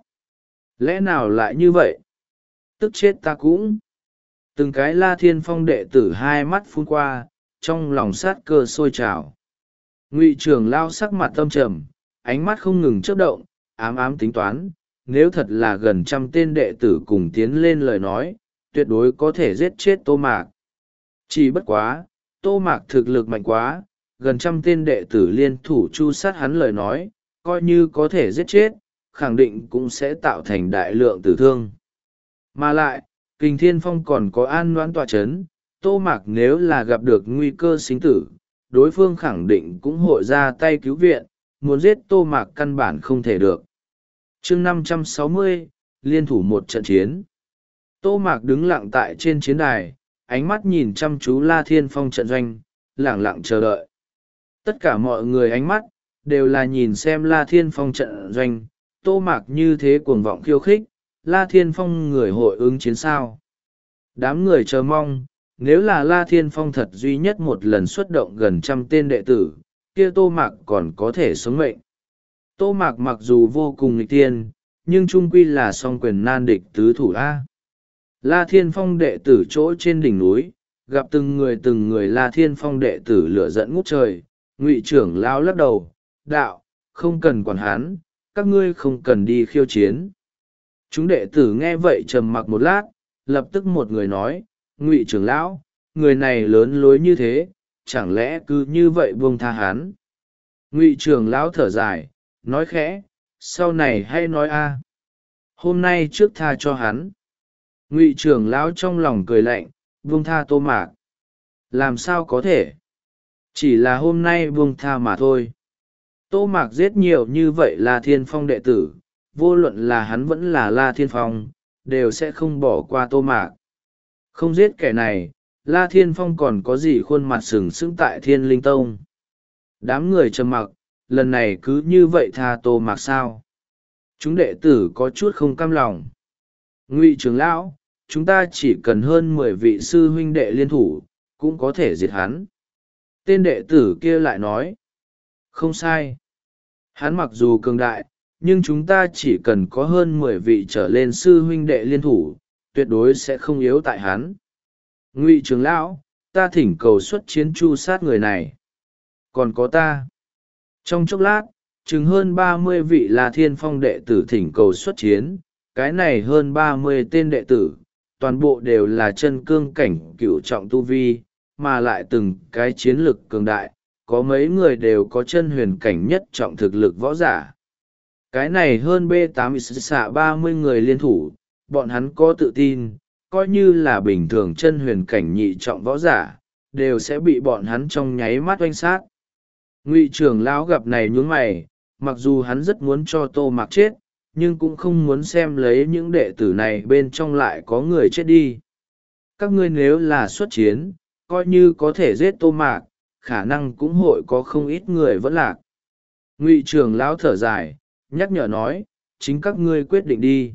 Lẽ nào lại như vậy? Tức chết ta cũng. Từng cái La Thiên Phong đệ tử hai mắt phun qua, trong lòng sát cơ sôi trào. Ngụy trưởng lao sắc mặt âm trầm, ánh mắt không ngừng chớp động, ám ám tính toán, nếu thật là gần trăm tên đệ tử cùng tiến lên lời nói, tuyệt đối có thể giết chết Tô Mạc. Chỉ bất quá, Tô Mạc thực lực mạnh quá, gần trăm tên đệ tử liên thủ chu sát hắn lời nói, coi như có thể giết chết, khẳng định cũng sẽ tạo thành đại lượng tử thương. Mà lại, Kình Thiên Phong còn có an noãn tọa chấn, Tô Mạc nếu là gặp được nguy cơ sinh tử, đối phương khẳng định cũng hội ra tay cứu viện, muốn giết Tô Mạc căn bản không thể được. chương năm trăm sáu mươi, liên thủ một trận chiến. Tô Mạc đứng lặng tại trên chiến đài, ánh mắt nhìn chăm chú La Thiên Phong trận doanh, lẳng lặng chờ đợi. Tất cả mọi người ánh mắt, đều là nhìn xem La Thiên Phong trận doanh, Tô Mạc như thế cuồng vọng khiêu khích, La Thiên Phong người hội ứng chiến sao. Đám người chờ mong, nếu là La Thiên Phong thật duy nhất một lần xuất động gần trăm tên đệ tử, kia Tô Mạc còn có thể sống mệnh. Tô Mạc mặc dù vô cùng nghịch tiên, nhưng trung quy là song quyền nan địch tứ thủ A. La Thiên Phong đệ tử chỗ trên đỉnh núi, gặp từng người từng người La Thiên Phong đệ tử lửa dẫn ngút trời, Ngụy trưởng lão lắc đầu, đạo, không cần quản hắn, các ngươi không cần đi khiêu chiến. Chúng đệ tử nghe vậy trầm mặc một lát, lập tức một người nói, Ngụy trưởng lão, người này lớn lối như thế, chẳng lẽ cứ như vậy buông tha hắn. Ngụy trưởng lão thở dài, nói khẽ, sau này hay nói a, hôm nay trước tha cho hắn. Ngụy trưởng lão trong lòng cười lạnh, buông tha Tô Mạc. Làm sao có thể? Chỉ là hôm nay buông tha mà thôi. Tô Mạc giết nhiều như vậy là Thiên Phong đệ tử, vô luận là hắn vẫn là La Thiên Phong, đều sẽ không bỏ qua Tô Mạc. Không giết kẻ này, La Thiên Phong còn có gì khuôn mặt sừng sững tại Thiên Linh Tông. Đám người trầm mặc, lần này cứ như vậy tha Tô Mạc sao? Chúng đệ tử có chút không cam lòng. Ngụy trưởng lão, chúng ta chỉ cần hơn mười vị sư huynh đệ liên thủ, cũng có thể diệt hắn. Tên đệ tử kia lại nói, không sai. Hắn mặc dù cường đại, nhưng chúng ta chỉ cần có hơn mười vị trở lên sư huynh đệ liên thủ, tuyệt đối sẽ không yếu tại hắn. Ngụy trưởng lão, ta thỉnh cầu xuất chiến chu sát người này. Còn có ta. Trong chốc lát, chừng hơn ba mươi vị là Thiên Phong đệ tử thỉnh cầu xuất chiến, cái này hơn ba mươi tên đệ tử, toàn bộ đều là chân cương cảnh cửu trọng tu vi, mà lại từng cái chiến lực cường đại, có mấy người đều có chân huyền cảnh nhất trọng thực lực võ giả. Cái này hơn B tám xạ ba mươi người liên thủ, bọn hắn có tự tin, coi như là bình thường chân huyền cảnh nhị trọng võ giả, đều sẽ bị bọn hắn trong nháy mắt oanh sát. Ngụy trưởng lão gặp này nhướng mày, mặc dù hắn rất muốn cho Tô Mạc chết, nhưng cũng không muốn xem lấy những đệ tử này bên trong lại có người chết đi. Các ngươi nếu là xuất chiến, coi như có thể giết Tô Mạc, khả năng cũng hội có không ít người vẫn lạc. Ngụy trưởng lão thở dài, nhắc nhở nói, chính các ngươi quyết định đi.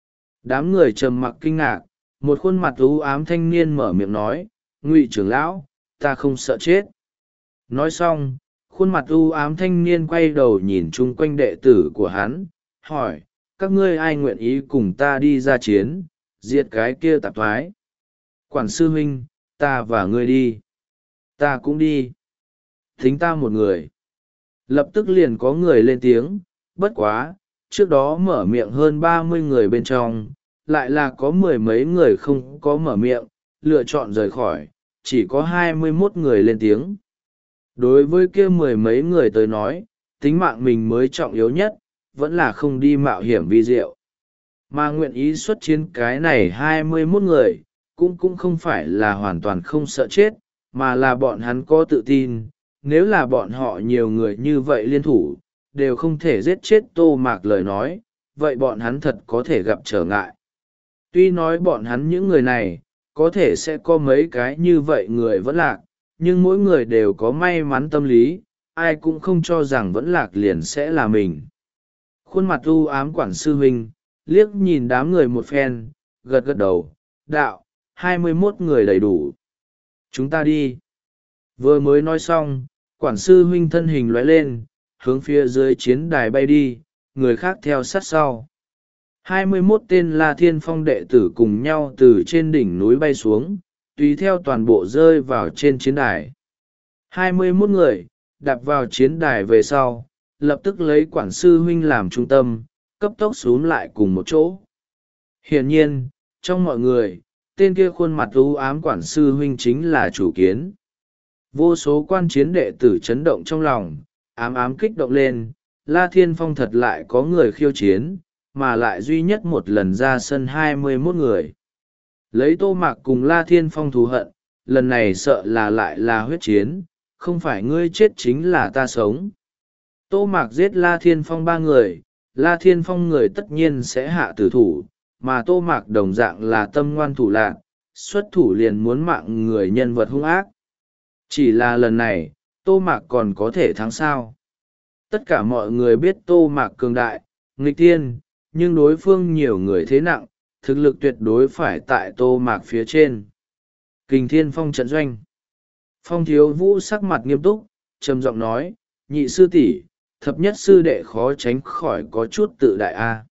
Đám người trầm mặc kinh ngạc, một khuôn mặt u ám thanh niên mở miệng nói, Ngụy trưởng lão, ta không sợ chết. Nói xong, khuôn mặt u ám thanh niên quay đầu nhìn chung quanh đệ tử của hắn, hỏi, các ngươi ai nguyện ý cùng ta đi ra chiến, diệt cái kia tạp thoái. Quản sư huynh, ta và ngươi đi. Ta cũng đi. Thính ta một người. Lập tức liền có người lên tiếng, bất quá, trước đó mở miệng hơn ba mươi người bên trong, lại là có mười mấy người không có mở miệng, lựa chọn rời khỏi, chỉ có hai mươi mốt người lên tiếng. Đối với kia mười mấy người tới nói, tính mạng mình mới trọng yếu nhất, vẫn là không đi mạo hiểm vi diệu. Mà nguyện ý xuất chiến cái này hai mươi mốt người, cũng cũng không phải là hoàn toàn không sợ chết, mà là bọn hắn có tự tin, nếu là bọn họ nhiều người như vậy liên thủ, đều không thể giết chết Tô Mạc lời nói, vậy bọn hắn thật có thể gặp trở ngại. Tuy nói bọn hắn những người này, có thể sẽ có mấy cái như vậy người vẫn lạc, nhưng mỗi người đều có may mắn tâm lý, ai cũng không cho rằng vẫn lạc liền sẽ là mình. Khuôn mặt u ám quản sư huynh, liếc nhìn đám người một phen, gật gật đầu, đạo, hai mươi mốt người đầy đủ. Chúng ta đi. Vừa mới nói xong, quản sư huynh thân hình lóe lên, hướng phía dưới chiến đài bay đi, người khác theo sát sau. hai mươi mốt tên La Thiên Phong đệ tử cùng nhau từ trên đỉnh núi bay xuống, tùy theo toàn bộ rơi vào trên chiến đài. hai mươi mốt người, đạp vào chiến đài về sau, lập tức lấy quản sư huynh làm trung tâm, cấp tốc xuống lại cùng một chỗ. Hiển nhiên, trong mọi người, tên kia khuôn mặt u ám quản sư huynh chính là chủ kiến. Vô số quan chiến đệ tử chấn động trong lòng, ám ám kích động lên, La Thiên Phong thật lại có người khiêu chiến, mà lại duy nhất một lần ra sân hai mươi mốt người. Lấy Tô Mạc cùng La Thiên Phong thù hận, lần này sợ là lại là huyết chiến, không phải ngươi chết chính là ta sống. Tô Mạc giết La Thiên Phong ba người, La Thiên Phong người tất nhiên sẽ hạ tử thủ, mà Tô Mạc đồng dạng là tâm ngoan thủ lạn, xuất thủ liền muốn mạng người nhân vật hung ác. Chỉ là lần này, Tô Mạc còn có thể thắng sao. Tất cả mọi người biết Tô Mạc cường đại, nghịch thiên, nhưng đối phương nhiều người thế nặng, thực lực tuyệt đối phải tại Tô Mạc phía trên. Kình Thiên Phong trận doanh. Phong Thiếu Vũ sắc mặt nghiêm túc, trầm giọng nói, nhị sư tỷ, thập nhất sư đệ khó tránh khỏi có chút tự đại a.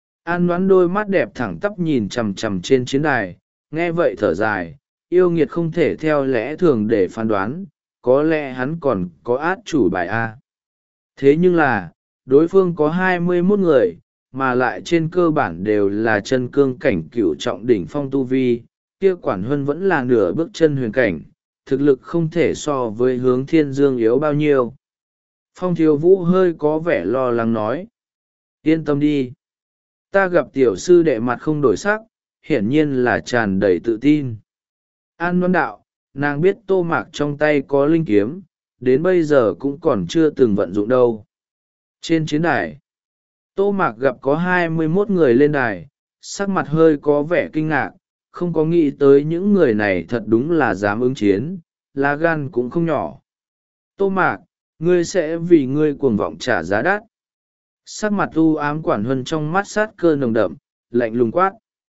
An Ngoãn đôi mắt đẹp thẳng tắp nhìn chằm chằm trên chiến đài, nghe vậy thở dài, yêu nghiệt không thể theo lẽ thường để phán đoán, có lẽ hắn còn có át chủ bài a. Thế nhưng là, đối phương có hai mươi mốt người, mà lại trên cơ bản đều là chân cương cảnh cửu trọng đỉnh phong tu vi, kia Quản Huân vẫn là nửa bước chân huyền cảnh, thực lực không thể so với Hướng Thiên Dương yếu bao nhiêu. Phong Thiếu Vũ hơi có vẻ lo lắng nói, yên tâm đi. Ta gặp tiểu sư đệ mặt không đổi sắc, hiển nhiên là tràn đầy tự tin. An Ngoãn đạo, nàng biết Tô Mạc trong tay có linh kiếm, đến bây giờ cũng còn chưa từng vận dụng đâu. Trên chiến đài, Tô Mạc gặp có hai mươi mốt người lên đài, sắc mặt hơi có vẻ kinh ngạc, không có nghĩ tới những người này thật đúng là dám ứng chiến, lá gan cũng không nhỏ. Tô Mạc, ngươi sẽ vì ngươi cuồng vọng trả giá đắt. Sắc mặt u ám Quản Huân trong mắt sát cơ nồng đậm, lạnh lùng quát.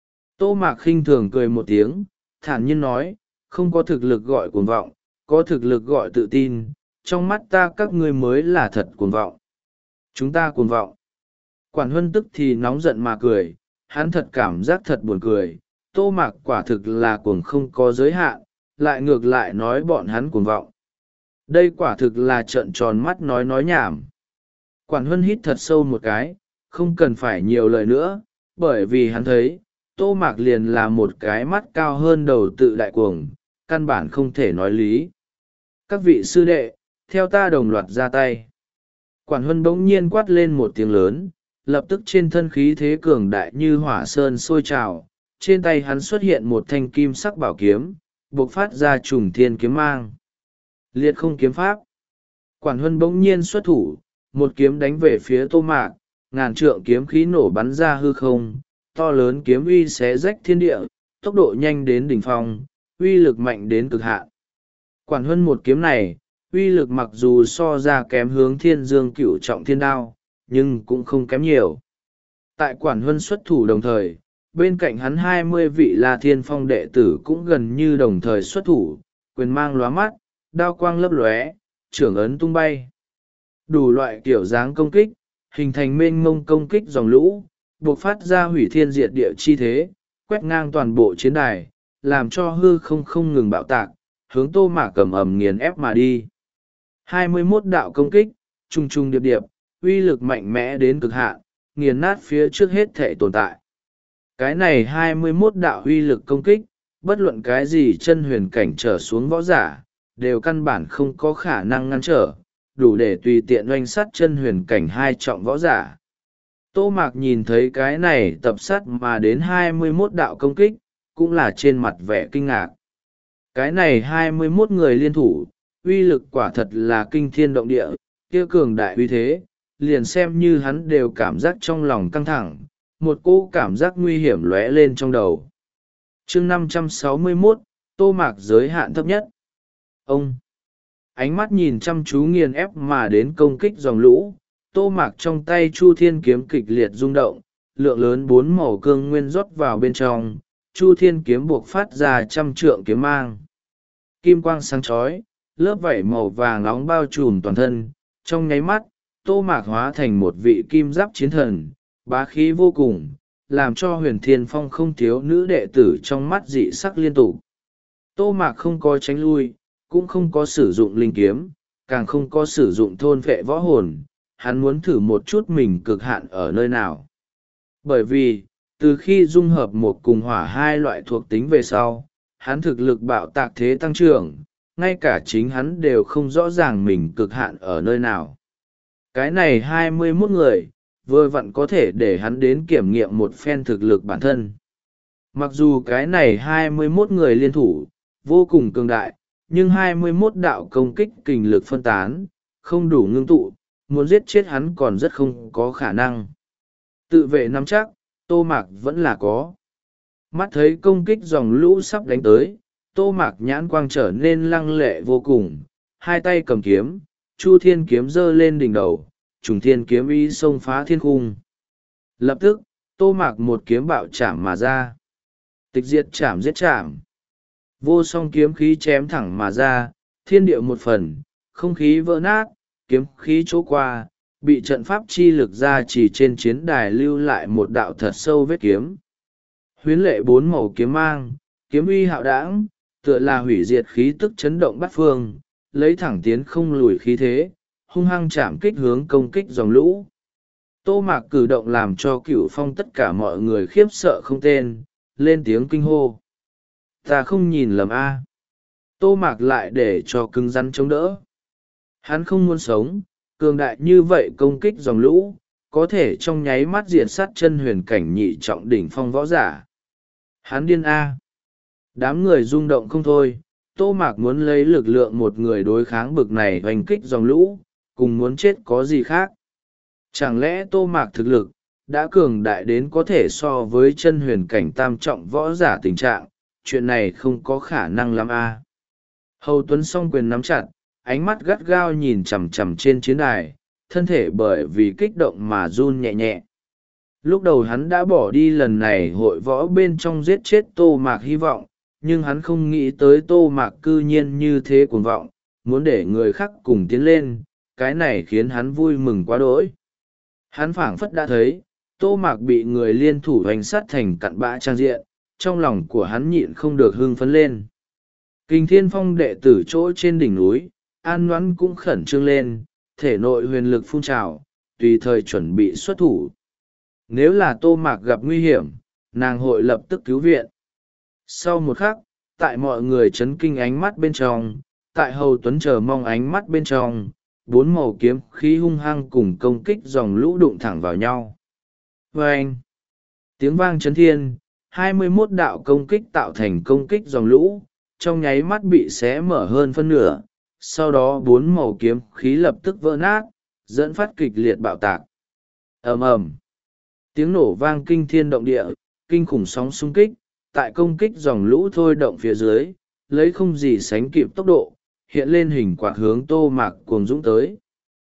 Tô Mạc khinh thường cười một tiếng, thản nhiên nói, không có thực lực gọi cuồng vọng, có thực lực gọi tự tin, trong mắt ta các ngươi mới là thật cuồng vọng. Chúng ta cuồng vọng. Quản Huân tức thì nóng giận mà cười, hắn thật cảm giác thật buồn cười, Tô Mạc quả thực là cuồng không có giới hạn, lại ngược lại nói bọn hắn cuồng vọng. Đây quả thực là trợn tròn mắt nói nói nhảm. Quản Huân hít thật sâu một cái, không cần phải nhiều lời nữa, bởi vì hắn thấy, Tô Mạc liền là một cái mắt cao hơn đầu tự đại cuồng, căn bản không thể nói lý. Các vị sư đệ, theo ta đồng loạt ra tay. Quản Huân bỗng nhiên quát lên một tiếng lớn, lập tức trên thân khí thế cường đại như hỏa sơn sôi trào, trên tay hắn xuất hiện một thanh kim sắc bảo kiếm, bộc phát ra trùng thiên kiếm mang. Liệt không kiếm pháp. Quản Huân bỗng nhiên xuất thủ, một kiếm đánh về phía Tô Mạc, ngàn trượng kiếm khí nổ bắn ra hư không, to lớn kiếm uy xé rách thiên địa, tốc độ nhanh đến đỉnh phong, uy lực mạnh đến cực hạn. Quản Huân một kiếm này, uy lực mặc dù so ra kém Hướng Thiên Dương cửu trọng thiên đao, nhưng cũng không kém nhiều. Tại Quản Huân xuất thủ đồng thời, bên cạnh hắn hai mươi vị La Thiên Phong đệ tử cũng gần như đồng thời xuất thủ, quyền mang lóa mắt, đao quang lấp lóe, trưởng ấn tung bay. Đủ loại kiểu dáng công kích, hình thành mênh mông công kích dòng lũ, buộc phát ra hủy thiên diệt địa chi thế, quét ngang toàn bộ chiến đài, làm cho hư không không ngừng bạo tạc, hướng Tô Mạc cầm ầm nghiền ép mà đi. hai mươi mốt đạo công kích, trùng trùng điệp điệp, uy lực mạnh mẽ đến cực hạn, nghiền nát phía trước hết thể tồn tại. Cái này hai mươi mốt đạo uy lực công kích, bất luận cái gì chân huyền cảnh trở xuống võ giả, đều căn bản không có khả năng ngăn trở, đủ để tùy tiện oanh sát chân huyền cảnh hai trọng võ giả. Tô Mạc nhìn thấy cái này tập sát mà đến hai mươi mốt đạo công kích, cũng là trên mặt vẻ kinh ngạc. Cái này hai mươi mốt người liên thủ, uy lực quả thật là kinh thiên động địa, kia cường đại uy thế, liền xem như hắn đều cảm giác trong lòng căng thẳng, một cỗ cảm giác nguy hiểm lóe lên trong đầu. Chương năm trăm sáu mươi mốt, Tô Mạc giới hạn thấp nhất. Ông! Ánh mắt nhìn chăm chú nghiền ép mà đến công kích dòng lũ, Tô Mạc trong tay Chu Thiên kiếm kịch liệt rung động, lượng lớn bốn màu cương nguyên rót vào bên trong, Chu Thiên kiếm buộc phát ra trăm trượng kiếm mang. Kim quang sáng chói, lớp vảy màu vàng nóng bao trùm toàn thân, trong nháy mắt, Tô Mạc hóa thành một vị kim giáp chiến thần, bá khí vô cùng, làm cho Huyền Thiên Phong không thiếu nữ đệ tử trong mắt dị sắc liên tục. Tô Mạc không có tránh lui, cũng không có sử dụng linh kiếm, càng không có sử dụng thôn phệ võ hồn, hắn muốn thử một chút mình cực hạn ở nơi nào. Bởi vì, từ khi dung hợp một cùng hỏa hai loại thuộc tính về sau, hắn thực lực bạo tạc thế tăng trưởng, ngay cả chính hắn đều không rõ ràng mình cực hạn ở nơi nào. Cái này hai mươi mốt người, vừa vặn có thể để hắn đến kiểm nghiệm một phen thực lực bản thân. Mặc dù cái này hai mươi mốt người liên thủ, vô cùng cường đại, nhưng hai mươi mốt đạo công kích kình lực phân tán, không đủ ngưng tụ, muốn giết chết hắn còn rất không có khả năng. Tự vệ nắm chắc, Tô Mạc vẫn là có. Mắt thấy công kích dòng lũ sắp đánh tới, Tô Mạc nhãn quang trở nên lăng lệ vô cùng, hai tay cầm kiếm, Chu Thiên kiếm giơ lên đỉnh đầu, Trùng Thiên kiếm ý xông phá thiên khung. Lập tức, Tô Mạc một kiếm bạo chạm mà ra. Tịch diệt chạm giết chạm. Vô song kiếm khí chém thẳng mà ra, thiên địa một phần, không khí vỡ nát, kiếm khí chỗ qua, bị trận pháp chi lực ra chỉ trên chiến đài lưu lại một đạo thật sâu vết kiếm. Huyến lệ bốn màu kiếm mang, kiếm uy hạo đãng, tựa là hủy diệt khí tức chấn động bát phương, lấy thẳng tiến không lùi khí thế, hung hăng chạm kích hướng công kích dòng lũ. Tô Mạc cử động làm cho Cửu Phong tất cả mọi người khiếp sợ không tên, lên tiếng kinh hô. Ta không nhìn lầm a. Tô Mạc lại để cho cứng rắn chống đỡ. Hắn không muốn sống, cường đại như vậy công kích dòng lũ, có thể trong nháy mắt diệt sát chân huyền cảnh nhị trọng đỉnh phong võ giả. Hắn điên a. Đám người rung động không thôi, Tô Mạc muốn lấy lực lượng một người đối kháng bực này hoành kích dòng lũ, cùng muốn chết có gì khác. Chẳng lẽ Tô Mạc thực lực, đã cường đại đến có thể so với chân huyền cảnh tam trọng võ giả tình trạng, chuyện này không có khả năng lắm a. Hầu Tuấn song quyền nắm chặt, ánh mắt gắt gao nhìn chằm chằm trên chiến đài, thân thể bởi vì kích động mà run nhẹ nhẹ. Lúc đầu hắn đã bỏ đi lần này hội võ bên trong giết chết Tô Mạc hy vọng, nhưng hắn không nghĩ tới Tô Mạc cư nhiên như thế cuồng vọng, muốn để người khác cùng tiến lên, cái này khiến hắn vui mừng quá đỗi. Hắn phảng phất đã thấy, Tô Mạc bị người liên thủ hành sát thành cặn bã trang diện, trong lòng của hắn nhịn không được hưng phấn lên. Kình Thiên Phong đệ tử chỗ trên đỉnh núi, An Ngoãn cũng khẩn trương lên, thể nội huyền lực phun trào, tùy thời chuẩn bị xuất thủ. Nếu là Tô Mạc gặp nguy hiểm, nàng hội lập tức cứu viện. Sau một khắc, tại mọi người chấn kinh ánh mắt bên trong, tại Hầu Tuấn chờ mong ánh mắt bên trong, bốn màu kiếm khí hung hăng cùng công kích dòng lũ đụng thẳng vào nhau. Vâng! Tiếng vang chấn thiên, hai mươi mốt đạo công kích tạo thành công kích dòng lũ, trong nháy mắt bị xé mở hơn phân nửa, sau đó bốn màu kiếm khí lập tức vỡ nát, dẫn phát kịch liệt bạo tạc. Ầm ầm! Tiếng nổ vang kinh thiên động địa, kinh khủng sóng xung kích, tại công kích dòng lũ thôi động phía dưới, lấy không gì sánh kịp tốc độ, hiện lên hình quạt hướng Tô Mạc cuồng dũng tới.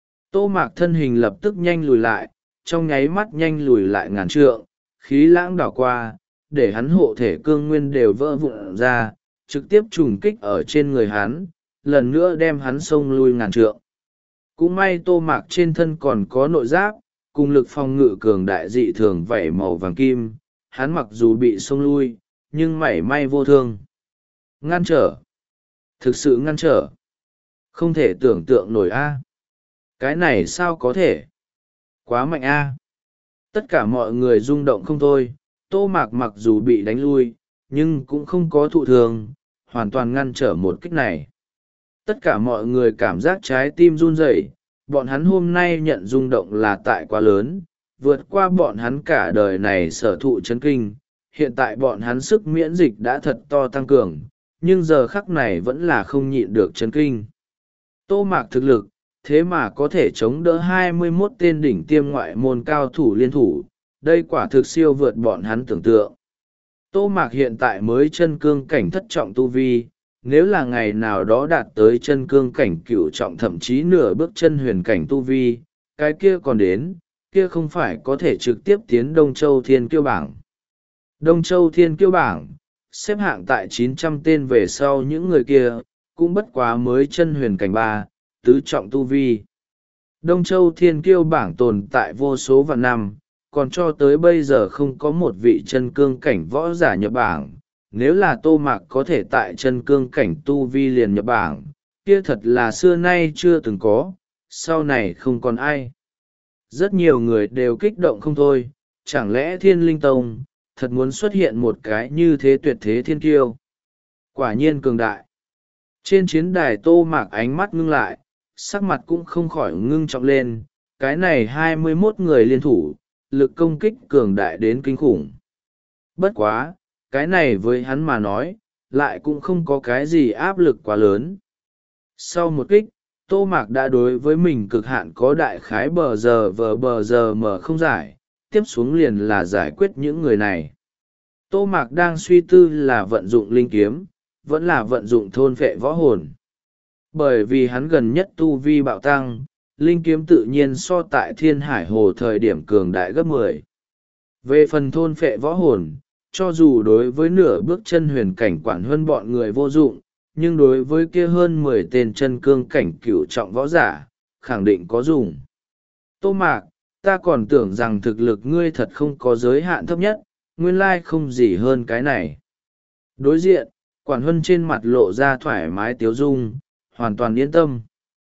Tô Mạc thân hình lập tức nhanh lùi lại, trong nháy mắt nhanh lùi lại ngàn trượng, khí lãng đảo qua, để hắn hộ thể cương nguyên đều vỡ vụn ra, trực tiếp trùng kích ở trên người hắn, lần nữa đem hắn xông lui ngàn trượng. Cũng may Tô Mạc trên thân còn có nội giáp, cùng lực phòng ngự cường đại dị thường vảy màu vàng kim, hắn mặc dù bị xông lui, nhưng mảy may vô thương. Ngăn trở. Thực sự ngăn trở. Không thể tưởng tượng nổi a. Cái này sao có thể? Quá mạnh a. Tất cả mọi người rung động không thôi, Tô Mạc mặc dù bị đánh lui, nhưng cũng không có thụ thường, hoàn toàn ngăn trở một kích này. Tất cả mọi người cảm giác trái tim run rẩy, bọn hắn hôm nay nhận rung động là tại quá lớn, vượt qua bọn hắn cả đời này sở thụ chấn kinh. Hiện tại bọn hắn sức miễn dịch đã thật to tăng cường, nhưng giờ khắc này vẫn là không nhịn được chấn kinh. Tô Mạc thực lực, thế mà có thể chống đỡ hai mươi mốt tên đỉnh tiêm ngoại môn cao thủ liên thủ, đây quả thực siêu vượt bọn hắn tưởng tượng. Tô Mạc hiện tại mới chân cương cảnh thất trọng tu vi, nếu là ngày nào đó đạt tới chân cương cảnh cửu trọng thậm chí nửa bước chân huyền cảnh tu vi, cái kia còn đến, kia không phải có thể trực tiếp tiến Đông Châu Thiên Kiêu bảng. Đông Châu Thiên Kiêu bảng, xếp hạng tại chín trăm tên về sau những người kia, cũng bất quá mới chân huyền cảnh ba, tứ trọng tu vi. Đông Châu Thiên Kiêu bảng tồn tại vô số vạn năm, còn cho tới bây giờ không có một vị chân cương cảnh võ giả nhập bảng. Nếu là Tô Mạc có thể tại chân cương cảnh tu vi liền nhập bảng, kia thật là xưa nay chưa từng có, sau này không còn ai. Rất nhiều người đều kích động không thôi, chẳng lẽ Thiên Linh Tông thật muốn xuất hiện một cái như thế tuyệt thế thiên kiêu? Quả nhiên cường đại. Trên chiến đài Tô Mạc ánh mắt ngưng lại, sắc mặt cũng không khỏi ngưng trọng lên. Cái này hai mươi mốt người liên thủ, lực công kích cường đại đến kinh khủng. Bất quá, cái này với hắn mà nói, lại cũng không có cái gì áp lực quá lớn. Sau một kích, Tô Mạc đã đối với mình cực hạn có đại khái bờ giờ vờ bờ giờ mở không giải, tiếp xuống liền là giải quyết những người này. Tô Mạc đang suy tư là vận dụng linh kiếm, vẫn là vận dụng thôn phệ võ hồn. Bởi vì hắn gần nhất tu vi bạo tăng, linh kiếm tự nhiên so tại Thiên Hải Hồ thời điểm cường đại gấp mười. Về phần thôn phệ võ hồn, cho dù đối với nửa bước chân huyền cảnh Quản Huân bọn người vô dụng, nhưng đối với kia hơn mười tên chân cương cảnh cửu trọng võ giả, khẳng định có dùng. Tô Mạc, ta còn tưởng rằng thực lực ngươi thật không có giới hạn thấp nhất, nguyên lai không gì hơn cái này. Đối diện, Quản Huân trên mặt lộ ra thoải mái tiếu dung, hoàn toàn yên tâm.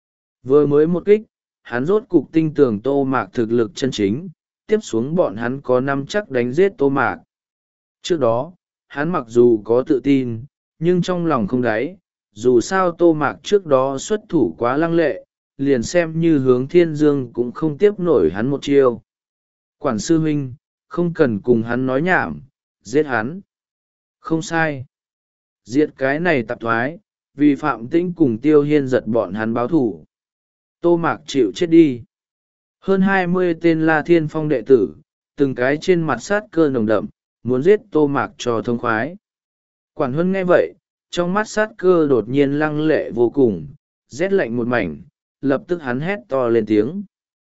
Vừa mới một kích, hắn rốt cục tin tưởng Tô Mạc thực lực chân chính, tiếp xuống bọn hắn có năm chắc đánh giết Tô Mạc. Trước đó, hắn mặc dù có tự tin, nhưng trong lòng không đáy, dù sao Tô Mạc trước đó xuất thủ quá lăng lệ, liền xem như Hướng Thiên Dương cũng không tiếp nổi hắn một chiêu. Quản sư huynh, không cần cùng hắn nói nhảm, giết hắn. Không sai. Giết cái này tạp thoái, vì Phạm Tĩnh cùng Tiêu Hiên giật bọn hắn báo thủ. Tô Mạc chịu chết đi. Hơn hai mươi tên La Thiên Phong đệ tử, từng cái trên mặt sát cơ nồng đậm, muốn giết Tô Mạc cho thông khoái. Quản Huân nghe vậy, trong mắt sát cơ đột nhiên lăng lệ vô cùng, rét lạnh một mảnh, lập tức hắn hét to lên tiếng.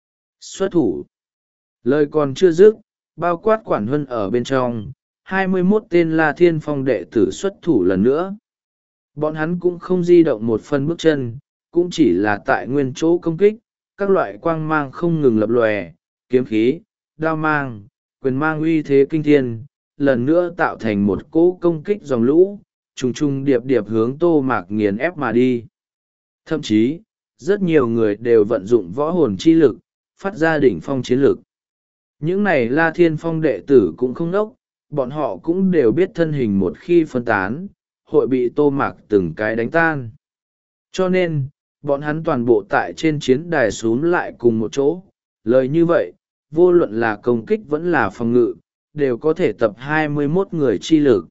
Xuất thủ. Lời còn chưa dứt, bao quát Quản Huân ở bên trong, hai mươi mốt tên La Thiên Phong đệ tử xuất thủ lần nữa. Bọn hắn cũng không di động một phân bước chân, cũng chỉ là tại nguyên chỗ công kích, các loại quang mang không ngừng lập lòe, kiếm khí, đao mang, quyền mang uy thế kinh thiên, lần nữa tạo thành một cỗ công kích dòng lũ, trùng trùng điệp điệp hướng Tô Mạc nghiền ép mà đi. Thậm chí, rất nhiều người đều vận dụng võ hồn chi lực, phát ra đỉnh phong chiến lực. Những này La Thiên Phong đệ tử cũng không đốc, bọn họ cũng đều biết thân hình một khi phân tán, hội bị Tô Mạc từng cái đánh tan. Cho nên, bọn hắn toàn bộ tại trên chiến đài xuống lại cùng một chỗ. Lời như vậy, vô luận là công kích vẫn là phòng ngự, đều có thể tập hai mươi mốt người chi lực.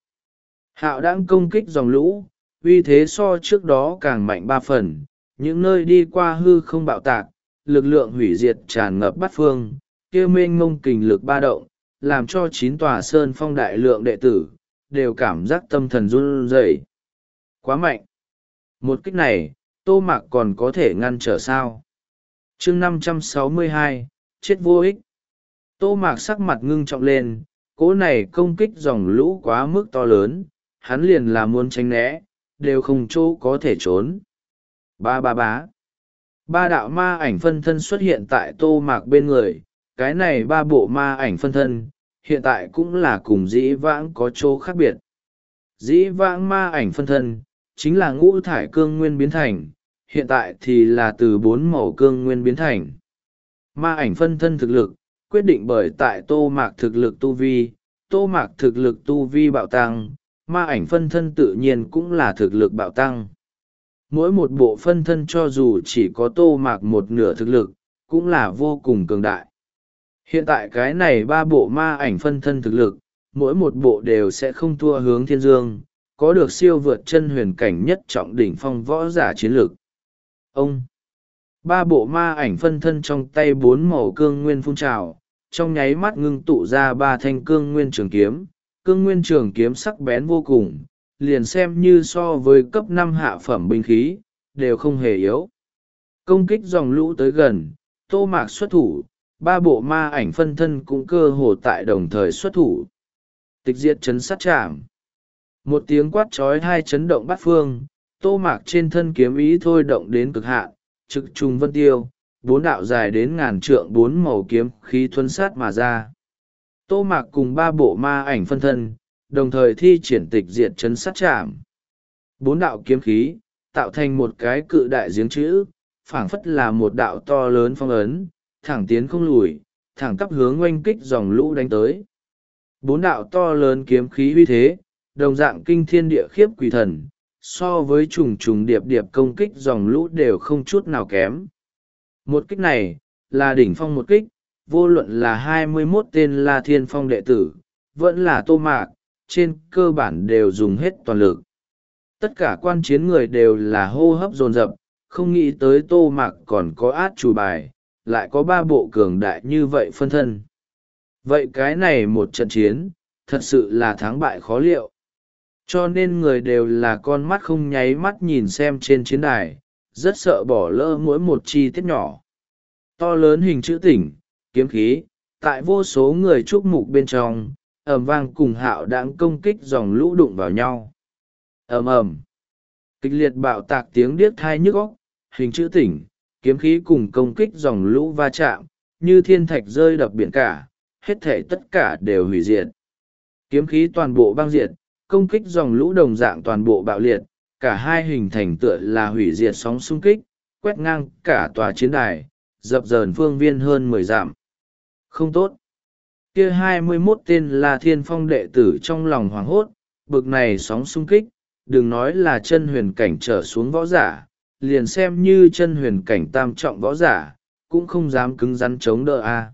Hạo đãng công kích dòng lũ, uy thế so trước đó càng mạnh ba phần, những nơi đi qua hư không bạo tạc, lực lượng hủy diệt tràn ngập bát phương, kia mênh mông kình lực ba động, làm cho chín tòa sơn phong đại lượng đệ tử, đều cảm giác tâm thần run rẩy. Quá mạnh! Một kích này, Tô Mạc còn có thể ngăn trở sao? chương năm trăm sáu mươi hai, chết vô ích. Tô Mạc sắc mặt ngưng trọng lên, cỗ này công kích dòng lũ quá mức to lớn, hắn liền là muốn tránh né, đều không chỗ có thể trốn. Ba ba bá. Ba đạo ma ảnh phân thân xuất hiện tại Tô Mạc bên người, cái này ba bộ ma ảnh phân thân, hiện tại cũng là cùng dĩ vãng có chỗ khác biệt. Dĩ vãng ma ảnh phân thân, chính là ngũ thải cương nguyên biến thành, hiện tại thì là từ bốn màu cương nguyên biến thành. Ma ảnh phân thân thực lực, quyết định bởi tại Tô Mạc thực lực tu vi, Tô Mạc thực lực tu vi bạo tăng, ma ảnh phân thân tự nhiên cũng là thực lực bạo tăng. Mỗi một bộ phân thân cho dù chỉ có Tô Mạc một nửa thực lực, cũng là vô cùng cường đại. Hiện tại cái này ba bộ ma ảnh phân thân thực lực, mỗi một bộ đều sẽ không thua Hướng Thiên Dương, có được siêu vượt chân huyền cảnh nhất trọng đỉnh phong võ giả chiến lực. Ông! Ba bộ ma ảnh phân thân trong tay bốn màu cương nguyên phun trào, trong nháy mắt ngưng tụ ra ba thanh cương nguyên trường kiếm, cương nguyên trường kiếm sắc bén vô cùng, liền xem như so với cấp năm hạ phẩm binh khí, đều không hề yếu. Công kích dòng lũ tới gần, Tô Mạc xuất thủ, ba bộ ma ảnh phân thân cũng cơ hồ tại đồng thời xuất thủ. Tịch diệt chấn sát chạm. Một tiếng quát trói hai chấn động bát phương, Tô Mạc trên thân kiếm ý thôi động đến cực hạn, trực trùng vân tiêu, bốn đạo dài đến ngàn trượng bốn màu kiếm khí thuấn sát mà ra. Tô Mạc cùng ba bộ ma ảnh phân thân, đồng thời thi triển tịch diệt chấn sát chạm. Bốn đạo kiếm khí, tạo thành một cái cự đại giếng chữ, phảng phất là một đạo to lớn phong ấn, thẳng tiến không lùi, thẳng tắp hướng oanh kích dòng lũ đánh tới. Bốn đạo to lớn kiếm khí uy thế, đồng dạng kinh thiên địa khiếp quỷ thần, so với trùng trùng điệp điệp công kích dòng lũ đều không chút nào kém. Một kích này, là đỉnh phong một kích, vô luận là hai mươi mốt tên La Thiên Phong đệ tử, vẫn là Tô Mạc, trên cơ bản đều dùng hết toàn lực. Tất cả quan chiến người đều là hô hấp dồn dập, không nghĩ tới Tô Mạc còn có át chủ bài, lại có ba bộ cường đại như vậy phân thân. Vậy cái này một trận chiến, thật sự là thắng bại khó liệu. Cho nên người đều là con mắt không nháy mắt nhìn xem trên chiến đài, rất sợ bỏ lỡ mỗi một chi tiết nhỏ. To lớn hình chữ tỉnh, kiếm khí, tại vô số người chúc mục bên trong, ầm vang cùng hạo đãng công kích dòng lũ đụng vào nhau. Ầm ầm, kịch liệt bạo tạc tiếng điếc thai nhức óc, hình chữ tỉnh, kiếm khí cùng công kích dòng lũ va chạm, như thiên thạch rơi đập biển cả, hết thể tất cả đều hủy diệt. Kiếm khí toàn bộ băng diệt, công kích dòng lũ đồng dạng toàn bộ bạo liệt, cả hai hình thành tựa là hủy diệt sóng xung kích, quét ngang cả tòa chiến đài, dập dờn phương viên hơn mười dặm. Không tốt. Kia hai mươi mốt tên là Thiên Phong đệ tử trong lòng hoảng hốt, bực này sóng xung kích, đừng nói là chân huyền cảnh trở xuống võ giả, liền xem như chân huyền cảnh tam trọng võ giả, cũng không dám cứng rắn chống đỡ a.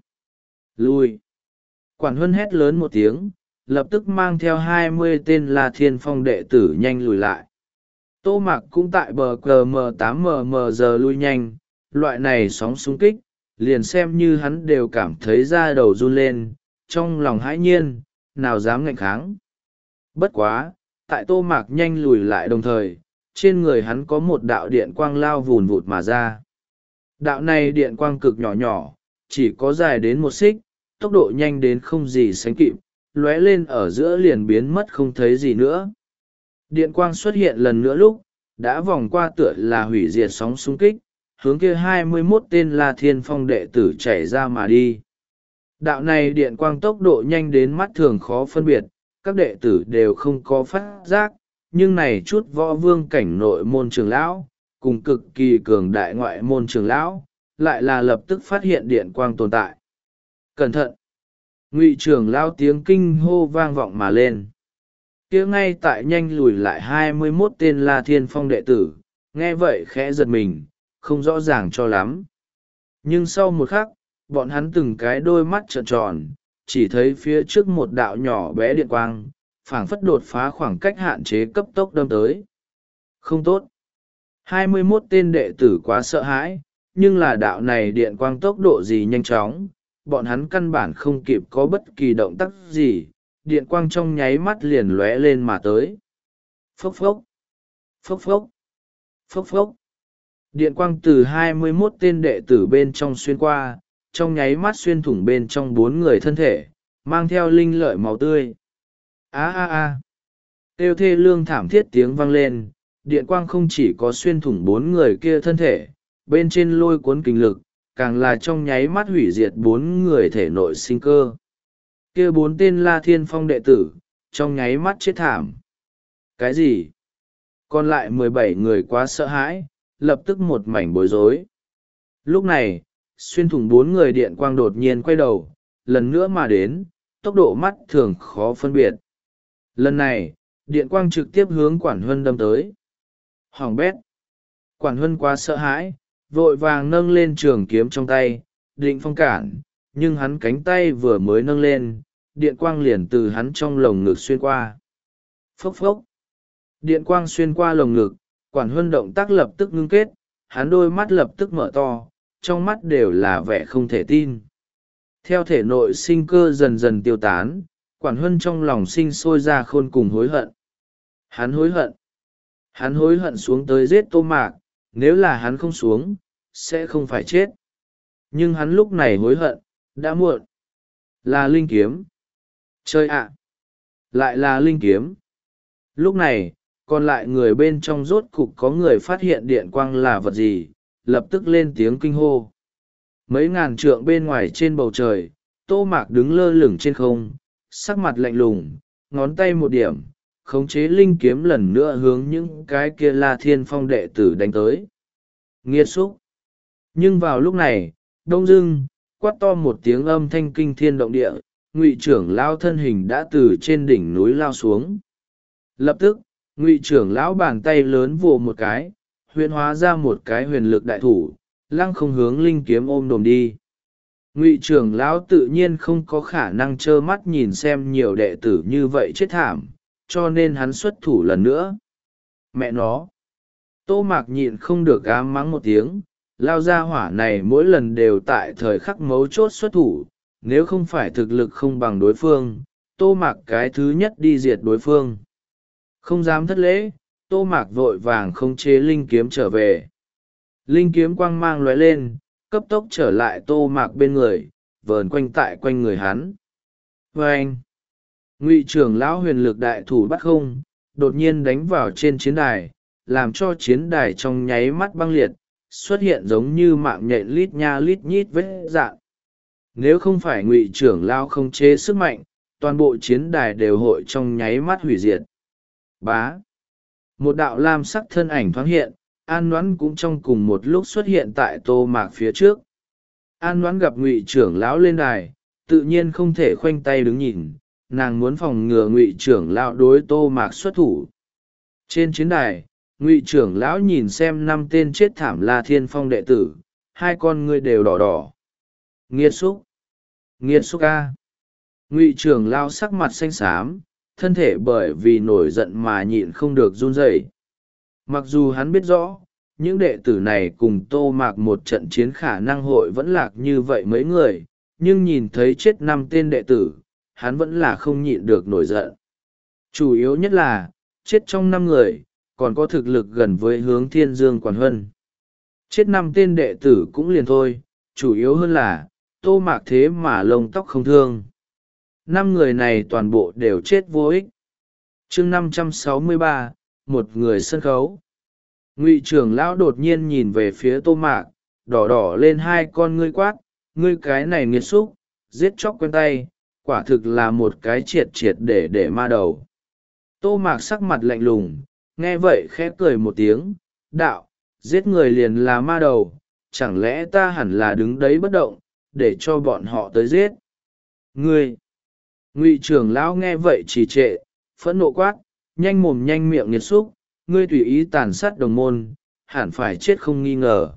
Lui. Quản Huân hét lớn một tiếng, lập tức mang theo hai mươi tên là Thiên Phong đệ tử nhanh lùi lại. Tô Mạc cũng tại bờ cờ M tám M M giờ lui nhanh, loại này sóng xung kích, liền xem như hắn đều cảm thấy da đầu run lên, trong lòng hãi nhiên, nào dám ngạnh kháng. Bất quá, tại Tô Mạc nhanh lùi lại đồng thời, trên người hắn có một đạo điện quang lao vùn vụt mà ra. Đạo này điện quang cực nhỏ nhỏ, chỉ có dài đến một xích, tốc độ nhanh đến không gì sánh kịp, lóe lên ở giữa liền biến mất không thấy gì nữa. Điện quang xuất hiện lần nữa lúc, đã vòng qua tựa là hủy diệt sóng xung kích, hướng kia hai mươi mốt tên là Thiên Phong đệ tử chảy ra mà đi. Đạo này điện quang tốc độ nhanh đến mắt thường khó phân biệt, các đệ tử đều không có phát giác, nhưng này chút võ vương cảnh nội môn trưởng lão, cùng cực kỳ cường đại ngoại môn trưởng lão, lại là lập tức phát hiện điện quang tồn tại. Cẩn thận! Ngụy trưởng lão tiếng kinh hô vang vọng mà lên. Kia ngay tại nhanh lùi lại hai mươi mốt tên La Thiên Phong đệ tử, nghe vậy khẽ giật mình, không rõ ràng cho lắm. Nhưng sau một khắc, bọn hắn từng cái đôi mắt trợn tròn, chỉ thấy phía trước một đạo nhỏ bé điện quang, phảng phất đột phá khoảng cách hạn chế cấp tốc đâm tới. Không tốt. hai mươi mốt tên đệ tử quá sợ hãi, nhưng là đạo này điện quang tốc độ gì nhanh chóng, bọn hắn căn bản không kịp có bất kỳ động tác gì, điện quang trong nháy mắt liền lóe lên mà tới. Phốc phốc, phốc phốc, phốc phốc. Điện quang từ hai mươi mốt tên đệ tử bên trong xuyên qua, trong nháy mắt xuyên thủng bên trong bốn người thân thể, mang theo linh lợi máu tươi. Á á á. Kêu thê lương thảm thiết tiếng vang lên, điện quang không chỉ có xuyên thủng bốn người kia thân thể, bên trên lôi cuốn kinh lực, càng là trong nháy mắt hủy diệt bốn người thể nội sinh cơ. Kia bốn tên La Thiên Phong đệ tử, trong nháy mắt chết thảm. Cái gì? Còn lại mười bảy người quá sợ hãi, lập tức một mảnh bối rối. Lúc này, xuyên thủng bốn người điện quang đột nhiên quay đầu, lần nữa mà đến, tốc độ mắt thường khó phân biệt. Lần này, điện quang trực tiếp hướng Quản Huân đâm tới. Hoàng bét. Quản Huân quá sợ hãi, vội vàng nâng lên trường kiếm trong tay, định phong cản, nhưng hắn cánh tay vừa mới nâng lên, điện quang liền từ hắn trong lồng ngực xuyên qua. Phốc phốc. Điện quang xuyên qua lồng ngực, Quản Huân động tác lập tức ngưng kết, hắn đôi mắt lập tức mở to, trong mắt đều là vẻ không thể tin. Theo thể nội sinh cơ dần dần tiêu tán, Quản Huân trong lòng sinh sôi ra khôn cùng hối hận. Hắn hối hận. Hắn hối hận xuống tới giết Tô Mạc, nếu là hắn không xuống, sẽ không phải chết. Nhưng hắn lúc này hối hận, đã muộn. Là linh kiếm. Chơi ạ! Lại là linh kiếm. Lúc này, còn lại người bên trong rốt cục có người phát hiện điện quang là vật gì, lập tức lên tiếng kinh hô. Mấy ngàn trượng bên ngoài trên bầu trời, Tô Mạc đứng lơ lửng trên không, sắc mặt lạnh lùng, ngón tay một điểm, khống chế linh kiếm lần nữa hướng những cái kia La Thiên Phong đệ tử đánh tới. Nghiệt xúc! Nhưng vào lúc này, đông dưng, quát to một tiếng âm thanh kinh thiên động địa, Ngụy trưởng lão thân hình đã từ trên đỉnh núi lao xuống. Lập tức, Ngụy trưởng lão bàn tay lớn vồ một cái, huyễn hóa ra một cái huyền lực đại thủ, lăng không hướng linh kiếm ôm đồm đi. Ngụy trưởng lão tự nhiên không có khả năng trơ mắt nhìn xem nhiều đệ tử như vậy chết thảm, cho nên hắn xuất thủ lần nữa. Mẹ nó! Tô Mạc nhịn không được ám mắng một tiếng, lao ra hỏa này mỗi lần đều tại thời khắc mấu chốt xuất thủ, nếu không phải thực lực không bằng đối phương, Tô Mạc cái thứ nhất đi diệt đối phương. Không dám thất lễ, Tô Mạc vội vàng khống chế linh kiếm trở về. Linh kiếm quang mang lóe lên, cấp tốc trở lại Tô Mạc bên người, vờn quanh tại quanh người hắn. Và anh, Ngụy trưởng lão huyền lực đại thủ bắt không, đột nhiên đánh vào trên chiến đài, làm cho chiến đài trong nháy mắt băng liệt, xuất hiện giống như mạng nhện lít nha lít nhít vết dạn. Nếu không phải Ngụy trưởng lão không chế sức mạnh, toàn bộ chiến đài đều hội trong nháy mắt hủy diệt. Bá! Một đạo lam sắc thân ảnh thoáng hiện, An Noãn cũng trong cùng một lúc xuất hiện tại Tô Mạc phía trước. An Noãn gặp Ngụy trưởng lão lên đài, tự nhiên không thể khoanh tay đứng nhìn, nàng muốn phòng ngừa Ngụy trưởng lão đối Tô Mạc xuất thủ. Trên chiến đài, Ngụy trưởng lão nhìn xem năm tên chết thảm La Thiên Phong đệ tử, hai con ngươi đều đỏ đỏ. Nghiệt xúc! Nghiệt xúc a! Ngụy trưởng lão sắc mặt xanh xám, thân thể bởi vì nổi giận mà nhịn không được run rẩy. Mặc dù hắn biết rõ, những đệ tử này cùng Tô Mạc một trận chiến khả năng hội vẫn lạc như vậy mấy người, nhưng nhìn thấy chết năm tên đệ tử, hắn vẫn là không nhịn được nổi giận. Chủ yếu nhất là, chết trong năm người, còn có thực lực gần với Hướng Thiên Dương Quản Huân. Chết năm tên đệ tử cũng liền thôi, chủ yếu hơn là, Tô Mạc thế mà lông tóc không thương. Năm người này toàn bộ đều chết vô ích. Chương năm trăm sáu mươi ba, một người sân khấu. Ngụy trưởng lão đột nhiên nhìn về phía Tô Mạc, đỏ đỏ lên hai con ngươi quát, ngươi cái này nghiệt xúc, giết chóc quen tay, quả thực là một cái triệt triệt để để ma đầu. Tô Mạc sắc mặt lạnh lùng, nghe vậy khẽ cười một tiếng, đạo, giết người liền là ma đầu, chẳng lẽ ta hẳn là đứng đấy bất động, để cho bọn họ tới giết. Ngươi! Ngụy trưởng lão nghe vậy trì trệ, phẫn nộ quát, nhanh mồm nhanh miệng nghiệt xúc, ngươi tùy ý tàn sát đồng môn, hẳn phải chết không nghi ngờ.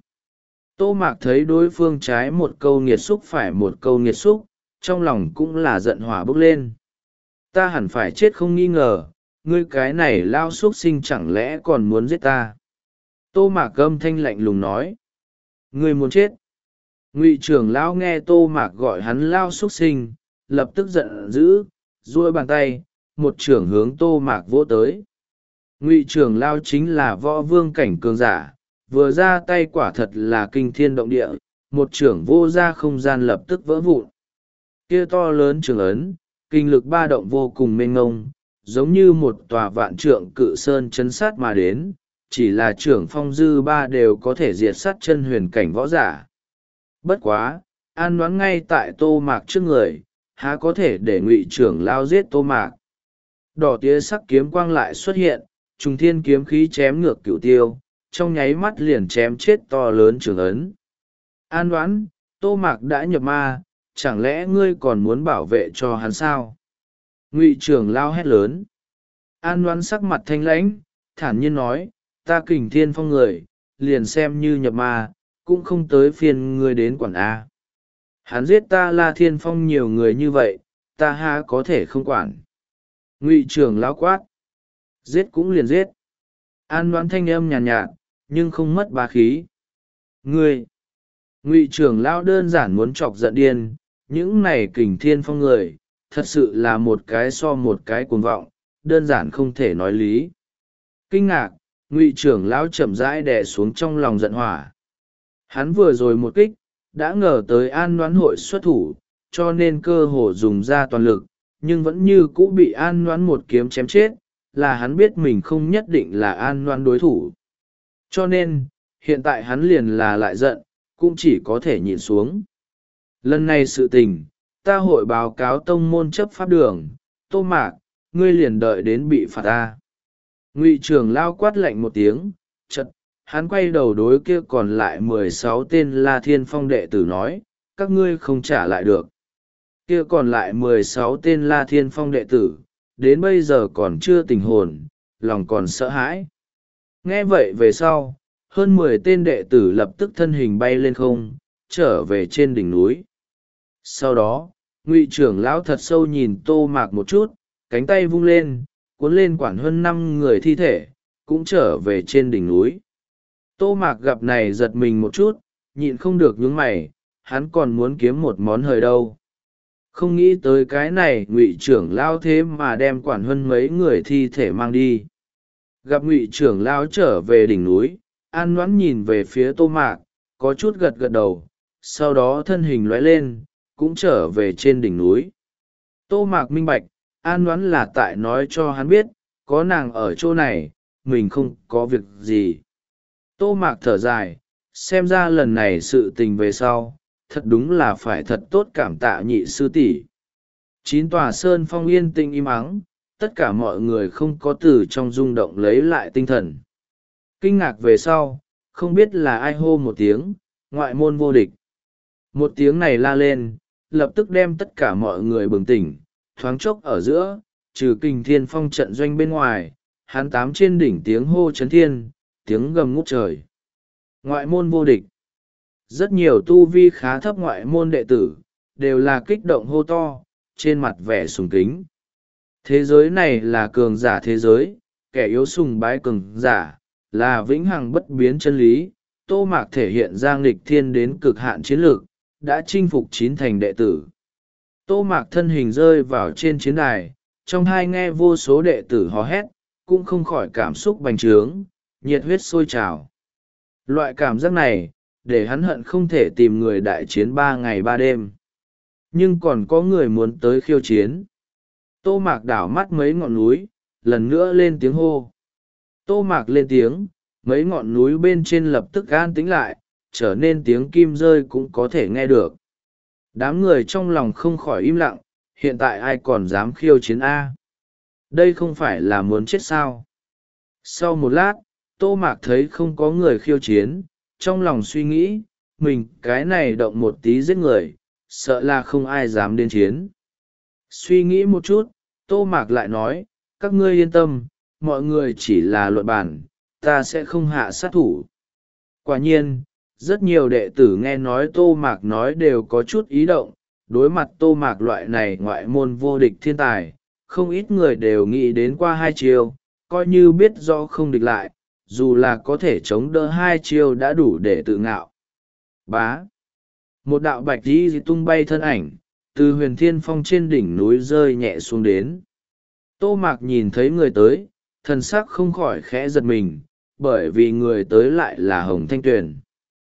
Tô Mạc thấy đối phương trái một câu nghiệt xúc phải một câu nghiệt xúc, trong lòng cũng là giận hỏa bốc lên. Ta hẳn phải chết không nghi ngờ, ngươi cái này lao xúc sinh chẳng lẽ còn muốn giết ta. Tô Mạc âm thanh lạnh lùng nói. Ngươi muốn chết. Ngụy trưởng lão nghe Tô Mạc gọi hắn lao xúc sinh, lập tức giận dữ, duỗi bàn tay, một trưởng hướng Tô Mạc vỗ tới. Ngụy trưởng lão chính là võ vương cảnh cường giả, vừa ra tay quả thật là kinh thiên động địa, một trưởng vô ra không gian lập tức vỡ vụn. Kia to lớn trường ấn, kinh lực ba động vô cùng mênh ngông, giống như một tòa vạn trượng cự sơn chấn sát mà đến, chỉ là trưởng phong dư ba đều có thể diệt sát chân huyền cảnh võ giả. Bất quá, An Noãn ngay tại Tô Mạc trước người, há có thể để Ngụy trưởng lao giết Tô Mạc. Đỏ tía sắc kiếm quang lại xuất hiện, trùng thiên kiếm khí chém ngược cửu tiêu, trong nháy mắt liền chém chết to lớn trường ấn. An Noãn, Tô Mạc đã nhập ma, chẳng lẽ ngươi còn muốn bảo vệ cho hắn sao? Ngụy trưởng lao hét lớn. An Noãn sắc mặt thanh lãnh, thản nhiên nói, ta Kình Thiên Phong người, liền xem như nhập ma, cũng không tới phiên ngươi đến quản A. Hắn giết ta La Thiên Phong nhiều người như vậy, ta há có thể không quản. Ngụy trưởng lão quát. Giết cũng liền giết. An Noãn thanh âm nhàn nhạt, nhạt, nhưng không mất bá khí. Ngươi! Ngụy trưởng lão đơn giản muốn chọc giận điên, những này Kình Thiên Phong người, thật sự là một cái so một cái cuồng vọng, đơn giản không thể nói lý. Kinh ngạc, Ngụy trưởng lão chậm rãi đè xuống trong lòng giận hỏa. Hắn vừa rồi một kích, đã ngờ tới An Noãn hội xuất thủ, cho nên cơ hồ dùng ra toàn lực, nhưng vẫn như cũ bị An Noãn một kiếm chém chết, là hắn biết mình không nhất định là An Noãn đối thủ. Cho nên, hiện tại hắn liền là lại giận, cũng chỉ có thể nhịn xuống. Lần này sự tình, ta hội báo cáo tông môn chấp pháp đường, Tô Mạc, ngươi liền đợi đến bị phạt ta. Ngụy trưởng lao quát lạnh một tiếng, chật, hắn quay đầu đối kia còn lại mười sáu tên La Thiên Phong đệ tử nói, các ngươi không trả lại được. Kia còn lại mười sáu tên La Thiên Phong đệ tử, đến bây giờ còn chưa tỉnh hồn, lòng còn sợ hãi. Nghe vậy về sau, hơn mười tên đệ tử lập tức thân hình bay lên không, trở về trên đỉnh núi. Sau đó, Ngụy trưởng lão thật sâu nhìn Tô Mạc một chút, cánh tay vung lên, cuốn lên quản hơn năm người thi thể, cũng trở về trên đỉnh núi. Tô Mạc gặp này giật mình một chút, nhịn không được nhướng mày, hắn còn muốn kiếm một món hời đâu. Không nghĩ tới cái này Ngụy trưởng lão thế mà đem quản hơn mấy người thi thể mang đi. Gặp Ngụy trưởng lão trở về đỉnh núi, An Noãn nhìn về phía Tô Mạc, có chút gật gật đầu, sau đó thân hình lóe lên, cũng trở về trên đỉnh núi. Tô Mạc minh bạch, An Noãn là tại nói cho hắn biết, có nàng ở chỗ này, mình không có việc gì. Tô Mạc thở dài, xem ra lần này sự tình về sau, thật đúng là phải thật tốt cảm tạ nhị sư tỷ. Chín tòa sơn phong yên tĩnh im ắng, tất cả mọi người không có từ trong rung động lấy lại tinh thần. Kinh ngạc về sau, không biết là ai hô một tiếng, ngoại môn vô địch. Một tiếng này la lên, lập tức đem tất cả mọi người bừng tỉnh, thoáng chốc ở giữa, trừ Kình Thiên Phong trận doanh bên ngoài, hắn tám trên đỉnh tiếng hô chấn thiên, tiếng gầm ngút trời. Ngoại môn vô địch. Rất nhiều tu vi khá thấp ngoại môn đệ tử, đều là kích động hô to, trên mặt vẻ sùng kính. Thế giới này là cường giả thế giới, kẻ yếu sùng bái cường giả, là vĩnh hằng bất biến chân lý. Tô Mạc thể hiện ra nghịch thiên đến cực hạn chiến lược, đã chinh phục chín thành đệ tử. Tô Mạc thân hình rơi vào trên chiến đài, trong hai nghe vô số đệ tử hò hét, cũng không khỏi cảm xúc bành trướng, nhiệt huyết sôi trào. Loại cảm giác này, để hắn hận không thể tìm người đại chiến ba ngày ba đêm. Nhưng còn có người muốn tới khiêu chiến. Tô Mạc đảo mắt mấy ngọn núi, lần nữa lên tiếng hô. Tô Mạc lên tiếng, mấy ngọn núi bên trên lập tức an tĩnh lại, trở nên tiếng kim rơi cũng có thể nghe được. Đám người trong lòng không khỏi im lặng, hiện tại ai còn dám khiêu chiến A? Đây không phải là muốn chết sao? Sau một lát, Tô Mạc thấy không có người khiêu chiến, trong lòng suy nghĩ, mình cái này động một tí giết người, sợ là không ai dám đến chiến. Suy nghĩ một chút, Tô Mạc lại nói, các ngươi yên tâm, mọi người chỉ là luận bàn, ta sẽ không hạ sát thủ. Quả nhiên, rất nhiều đệ tử nghe nói Tô Mạc nói đều có chút ý động, đối mặt Tô Mạc loại này ngoại môn vô địch thiên tài, không ít người đều nghĩ đến qua hai chiêu, coi như biết rõ không địch lại, dù là có thể chống đỡ hai chiêu đã đủ để tự ngạo. Bá. Một đạo bạch đi tung bay thân ảnh, từ Huyền Thiên Phong trên đỉnh núi rơi nhẹ xuống đến. Tô Mạc nhìn thấy người tới, thần sắc không khỏi khẽ giật mình, bởi vì người tới lại là Hồng Thanh Tuyền.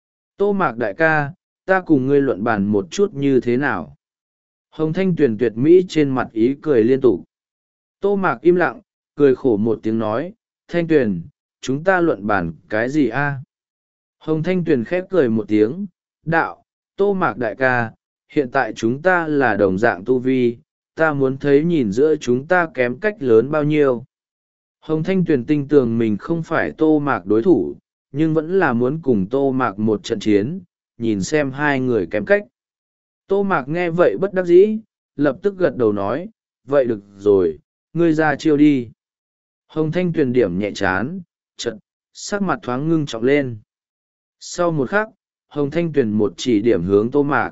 Tô Mạc đại ca, ta cùng ngươi luận bàn một chút như thế nào? Hồng Thanh Tuyền tuyệt mỹ trên mặt ý cười liên tục. Tô Mạc im lặng, cười khổ một tiếng nói, Thanh Tuyền, chúng ta luận bàn cái gì a? Hồng Thanh Tuyền khép cười một tiếng, đạo, Tô Mạc đại ca, hiện tại chúng ta là đồng dạng tu vi, ta muốn thấy nhìn giữa chúng ta kém cách lớn bao nhiêu. Hồng Thanh Tuyền tin tưởng mình không phải Tô Mạc đối thủ, nhưng vẫn là muốn cùng Tô Mạc một trận chiến, nhìn xem hai người kém cách. Tô Mạc nghe vậy bất đắc dĩ, lập tức gật đầu nói, vậy được rồi, ngươi ra chiêu đi. Hồng Thanh Tuyền điểm nhẹ chán, chật, sắc mặt thoáng ngưng trọng lên. Sau một khắc, Hồng Thanh Tuyền một chỉ điểm hướng Tô Mạc.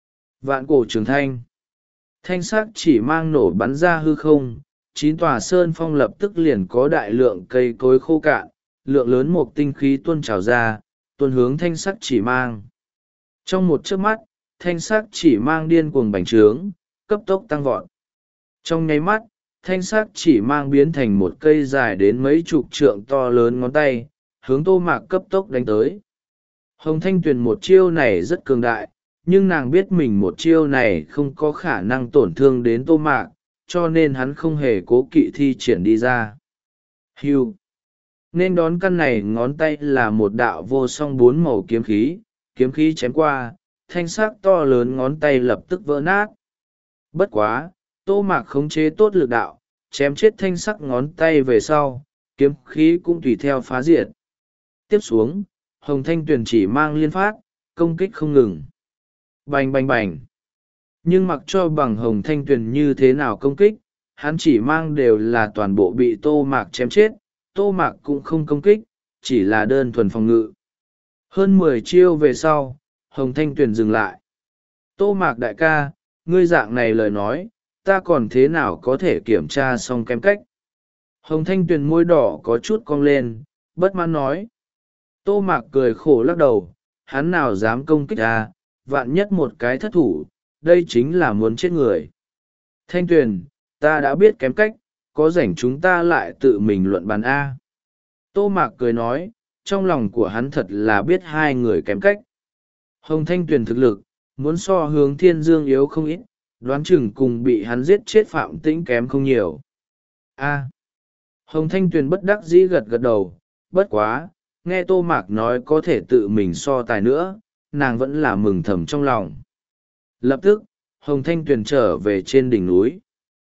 Vạn cổ trường thanh. Thanh sắc chỉ mang nổ bắn ra hư không, chín tòa sơn phong lập tức liền có đại lượng cây cối khô cạn, lượng lớn một tinh khí tuôn trào ra, tuôn hướng thanh sắc chỉ mang. Trong một chớp mắt, thanh sắc chỉ mang điên cuồng bành trướng, cấp tốc tăng vọt. Trong nháy mắt, thanh sắc chỉ mang biến thành một cây dài đến mấy chục trượng to lớn ngón tay, hướng Tô Mạc cấp tốc đánh tới. Hồng Thanh Tuyền một chiêu này rất cường đại, nhưng nàng biết mình một chiêu này không có khả năng tổn thương đến tô mạc, cho nên hắn không hề cố kỵ thi triển đi ra. Hiu! Nên đón căn này ngón tay là một đạo vô song bốn màu kiếm khí, kiếm khí chém qua, thanh sắc to lớn ngón tay lập tức vỡ nát. Bất quá, tô mạc khống chế tốt lực đạo, chém chết thanh sắc ngón tay về sau, kiếm khí cũng tùy theo phá diệt. Tiếp xuống, Hồng Thanh Tuyền chỉ mang liên phát, công kích không ngừng. Bành bành bành. Nhưng mặc cho bằng Hồng Thanh Tuyền như thế nào công kích, hắn chỉ mang đều là toàn bộ bị tô mạc chém chết, tô mạc cũng không công kích, chỉ là đơn thuần phòng ngự. Hơn mười chiêu về sau, Hồng Thanh Tuyền dừng lại. Tô mạc đại ca, ngươi dạng này lời nói, ta còn thế nào có thể kiểm tra xong kém cách. Hồng Thanh Tuyền môi đỏ có chút cong lên, bất mãn nói. Tô mạc cười khổ lắc đầu, hắn nào dám công kích à, vạn nhất một cái thất thủ, đây chính là muốn chết người. Thanh Tuyền, ta đã biết kém cách, có rảnh chúng ta lại tự mình luận bàn A. Tô mạc cười nói, trong lòng của hắn thật là biết hai người kém cách. Hồng Thanh Tuyền thực lực, muốn so Hướng Thiên Dương yếu không ít, đoán chừng cùng bị hắn giết chết Phạm Tĩnh kém không nhiều. A. Hồng Thanh Tuyền bất đắc dĩ gật gật đầu, bất quá, nghe Tô Mạc nói có thể tự mình so tài nữa, nàng vẫn là mừng thầm trong lòng. Lập tức, Hồng Thanh Tuyền trở về trên đỉnh núi.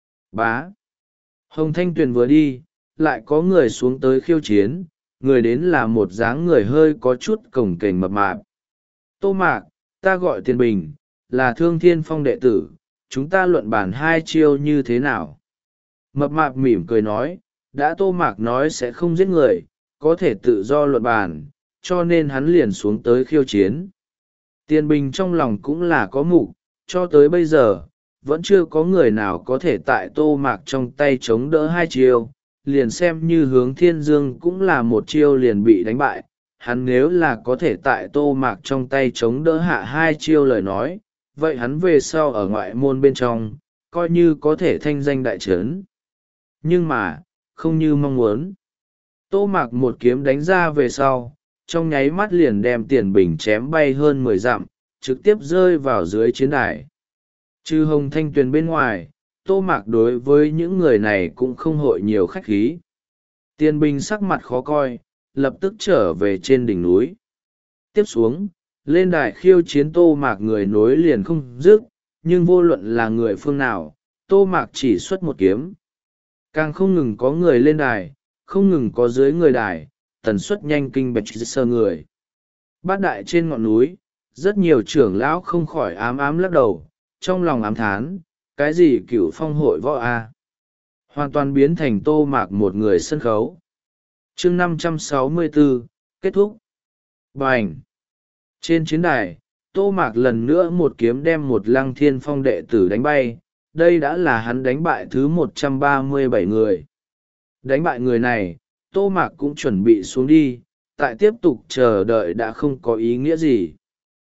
Bá. Hồng Thanh Tuyền vừa đi, lại có người xuống tới khiêu chiến, người đến là một dáng người hơi có chút cổng kềnh mập mạp. Tô Mạc, ta gọi Tiền Bình, là Thương Thiên Phong đệ tử, chúng ta luận bản hai chiêu như thế nào? Mập mạp mỉm cười nói, đã Tô Mạc nói sẽ không giết người, có thể tự do luận bàn, cho nên hắn liền xuống tới khiêu chiến. Tiền Bình trong lòng cũng là có mục, cho tới bây giờ, vẫn chưa có người nào có thể tại Tô Mạc trong tay chống đỡ hai chiêu, liền xem như Hướng Thiên Dương cũng là một chiêu liền bị đánh bại. Hắn nếu là có thể tại Tô Mạc trong tay chống đỡ hạ hai chiêu lời nói, vậy hắn về sau ở ngoại môn bên trong, coi như có thể thanh danh đại trấn. Nhưng mà, không như mong muốn. Tô Mạc một kiếm đánh ra về sau, trong nháy mắt liền đem Tiền Bình chém bay hơn mười dặm, trực tiếp rơi vào dưới chiến đài. Trừ Hồng Thanh Tuyền bên ngoài, Tô Mạc đối với những người này cũng không hội nhiều khách khí. Tiền Bình sắc mặt khó coi, lập tức trở về trên đỉnh núi. Tiếp xuống, lên đài khiêu chiến Tô Mạc người nối liền không dứt, nhưng vô luận là người phương nào, Tô Mạc chỉ xuất một kiếm. Càng không ngừng có người lên đài, không ngừng có dưới người đài, tần suất nhanh kinh bạch sơ người. Bát đại trên ngọn núi, rất nhiều trưởng lão không khỏi ám ám lắc đầu, trong lòng ám thán, cái gì cửu phong hội võ a, hoàn toàn biến thành Tô Mạc một người sân khấu. Chương năm trăm sáu mươi bốn, kết thúc. Bành! Trên chiến đài, Tô Mạc lần nữa một kiếm đem một Lăng Thiên Phong đệ tử đánh bay, đây đã là hắn đánh bại thứ một trăm ba mươi bảy người. Đánh bại người này, Tô Mạc cũng chuẩn bị xuống đi, tại tiếp tục chờ đợi đã không có ý nghĩa gì.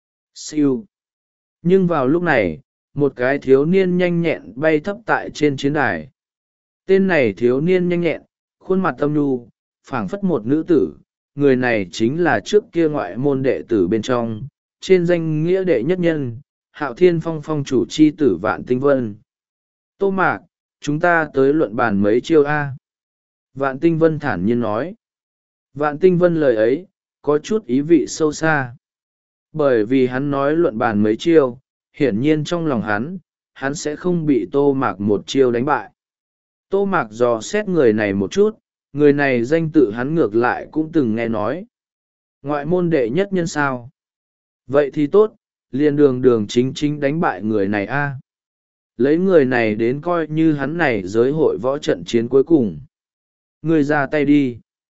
Siêu! Nhưng vào lúc này, một cái thiếu niên nhanh nhẹn bay thấp tại trên chiến đài. Tên này thiếu niên nhanh nhẹn, khuôn mặt âm nhu, phảng phất một nữ tử, người này chính là trước kia ngoại môn đệ tử bên trong, trên danh nghĩa đệ nhất nhân, Hạo Thiên Phong phong chủ chi tử Vạn Tinh Vân. Tô Mạc, chúng ta tới luận bàn mấy chiêu A. Vạn Tinh Vân thản nhiên nói. Vạn Tinh Vân lời ấy, có chút ý vị sâu xa. Bởi vì hắn nói luận bàn mấy chiêu, hiển nhiên trong lòng hắn, hắn sẽ không bị Tô Mạc một chiêu đánh bại. Tô Mạc dò xét người này một chút, người này danh tự hắn ngược lại cũng từng nghe nói. Ngoại môn đệ nhất nhân sao? Vậy thì tốt, liền đường đường chính chính đánh bại người này a. Lấy người này đến coi như hắn này giới hội võ trận chiến cuối cùng. Người ra tay đi.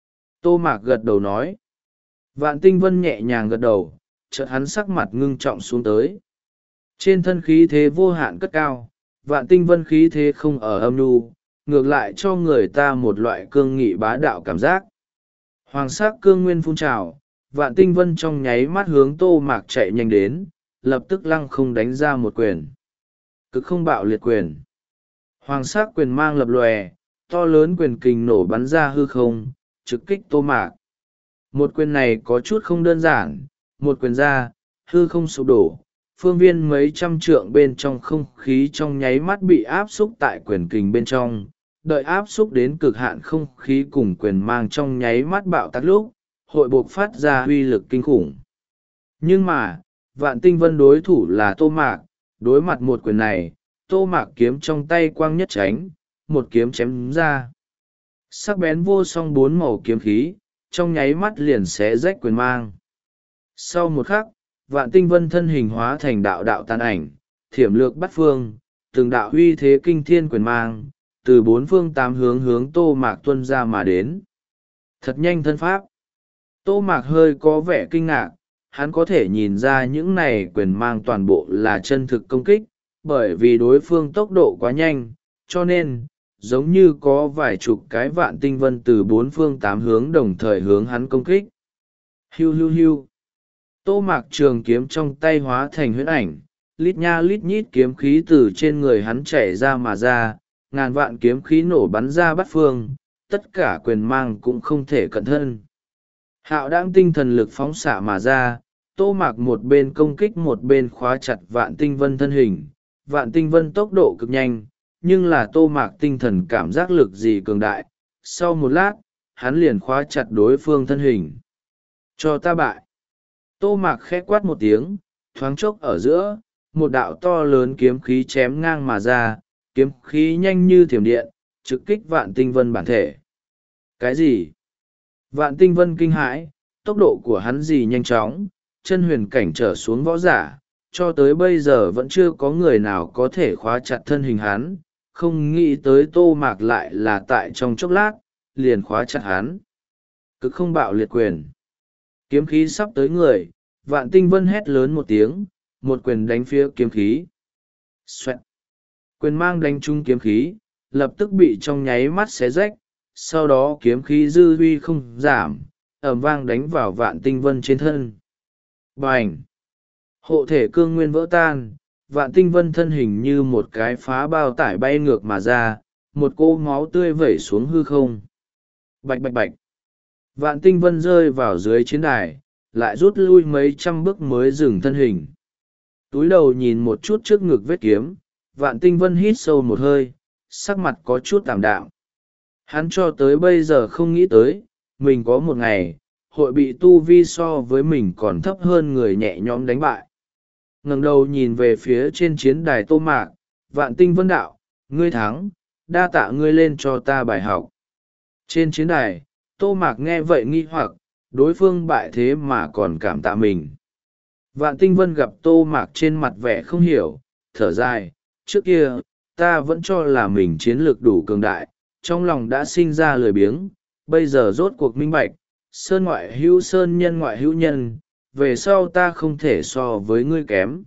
Tô Mạc gật đầu nói. Vạn Tinh Vân nhẹ nhàng gật đầu, chợt hắn sắc mặt ngưng trọng xuống tới. Trên thân khí thế vô hạn cất cao, Vạn Tinh Vân khí thế không ở âm nhu, ngược lại cho người ta một loại cương nghị bá đạo cảm giác. Hoàng sắc cương nguyên phun trào, Vạn Tinh Vân trong nháy mắt hướng Tô Mạc chạy nhanh đến, lập tức lăng không đánh ra một quyền. Cực không bạo liệt quyền. Hoàng sắc quyền mang lập lòe, to lớn quyền kình nổ bắn ra hư không, trực kích Tô Mạc. Một quyền này có chút không đơn giản, một quyền ra, hư không sụp đổ, phương viên mấy trăm trượng bên trong không khí trong nháy mắt bị áp xúc tại quyền kình bên trong. Đợi áp xúc đến cực hạn, không khí cùng quyền mang trong nháy mắt bạo tắt lúc hội buộc phát ra uy lực kinh khủng. Nhưng mà Vạn Tinh Vân đối thủ là Tô Mạc. Đối mặt một quyền này, Tô Mạc kiếm trong tay quang nhất tránh, một kiếm chém ra. Sắc bén vô song bốn màu kiếm khí trong nháy mắt liền xé rách quyền mang. Sau một khắc, Vạn Tinh Vân thân hình hóa thành đạo đạo tàn ảnh, thiểm lược bắt phương, từng đạo uy thế kinh thiên quyền mang từ bốn phương tám hướng hướng Tô Mạc tuân ra mà đến. Thật nhanh thân pháp. Tô Mạc hơi có vẻ kinh ngạc, hắn có thể nhìn ra những này quyền mang toàn bộ là chân thực công kích, bởi vì đối phương tốc độ quá nhanh, cho nên giống như có vài chục cái Vạn Tinh Vân từ bốn phương tám hướng đồng thời hướng hắn công kích. Hiu hiu hiu. Tô Mạc trường kiếm trong tay hóa thành huyễn ảnh, lít nha lít nhít kiếm khí từ trên người hắn chảy ra mà ra, ngàn vạn kiếm khí nổ bắn ra bát phương, tất cả quyền mang cũng không thể cận thân. Hạo đãng tinh thần lực phóng xạ mà ra, Tô Mạc một bên công kích một bên khóa chặt Vạn Tinh Vân thân hình. Vạn Tinh Vân tốc độ cực nhanh, nhưng là Tô Mạc tinh thần cảm giác lực gì cường đại. Sau một lát, hắn liền khóa chặt đối phương thân hình. Cho ta bại. Tô Mạc khẽ quát một tiếng, thoáng chốc ở giữa, một đạo to lớn kiếm khí chém ngang mà ra, kiếm khí nhanh như thiểm điện, trực kích Vạn Tinh Vân bản thể. Cái gì? Vạn Tinh Vân kinh hãi, tốc độ của hắn gì nhanh chóng, chân huyền cảnh trở xuống võ giả, cho tới bây giờ vẫn chưa có người nào có thể khóa chặt thân hình hắn, không nghĩ tới Tô Mạc lại là tại trong chốc lát, liền khóa chặt hắn. Cực không bạo liệt quyền. Kiếm khí sắp tới người, Vạn Tinh Vân hét lớn một tiếng, một quyền đánh phía kiếm khí. Xoẹt. Quyền mang đánh trúng kiếm khí, lập tức bị trong nháy mắt xé rách, sau đó kiếm khí dư huy không giảm, ầm vang đánh vào Vạn Tinh Vân trên thân. Bành! Hộ thể cương nguyên vỡ tan, Vạn Tinh Vân thân hình như một cái phá bao tải bay ngược mà ra, một cỗ máu tươi vẩy xuống hư không. Bạch bạch bạch! Vạn Tinh Vân rơi vào dưới chiến đài, lại rút lui mấy trăm bước mới dừng thân hình. Túi đầu nhìn một chút trước ngực vết kiếm, Vạn Tinh Vân hít sâu một hơi, sắc mặt có chút tạm đạm. Hắn cho tới bây giờ không nghĩ tới, mình có một ngày, hội bị tu vi so với mình còn thấp hơn người nhẹ nhõm đánh bại. Ngẩng đầu nhìn về phía trên chiến đài Tô Mạc, Vạn Tinh Vân đạo, ngươi thắng, đa tạ ngươi lên cho ta bài học. Trên chiến đài, Tô Mạc nghe vậy nghi hoặc, đối phương bại thế mà còn cảm tạ mình. Vạn Tinh Vân gặp Tô Mạc trên mặt vẻ không hiểu, thở dài, trước kia, ta vẫn cho là mình chiến lược đủ cường đại, trong lòng đã sinh ra lười biếng, bây giờ rốt cuộc minh bạch, sơn ngoại hữu sơn nhân ngoại hữu nhân, về sau ta không thể so với ngươi kém.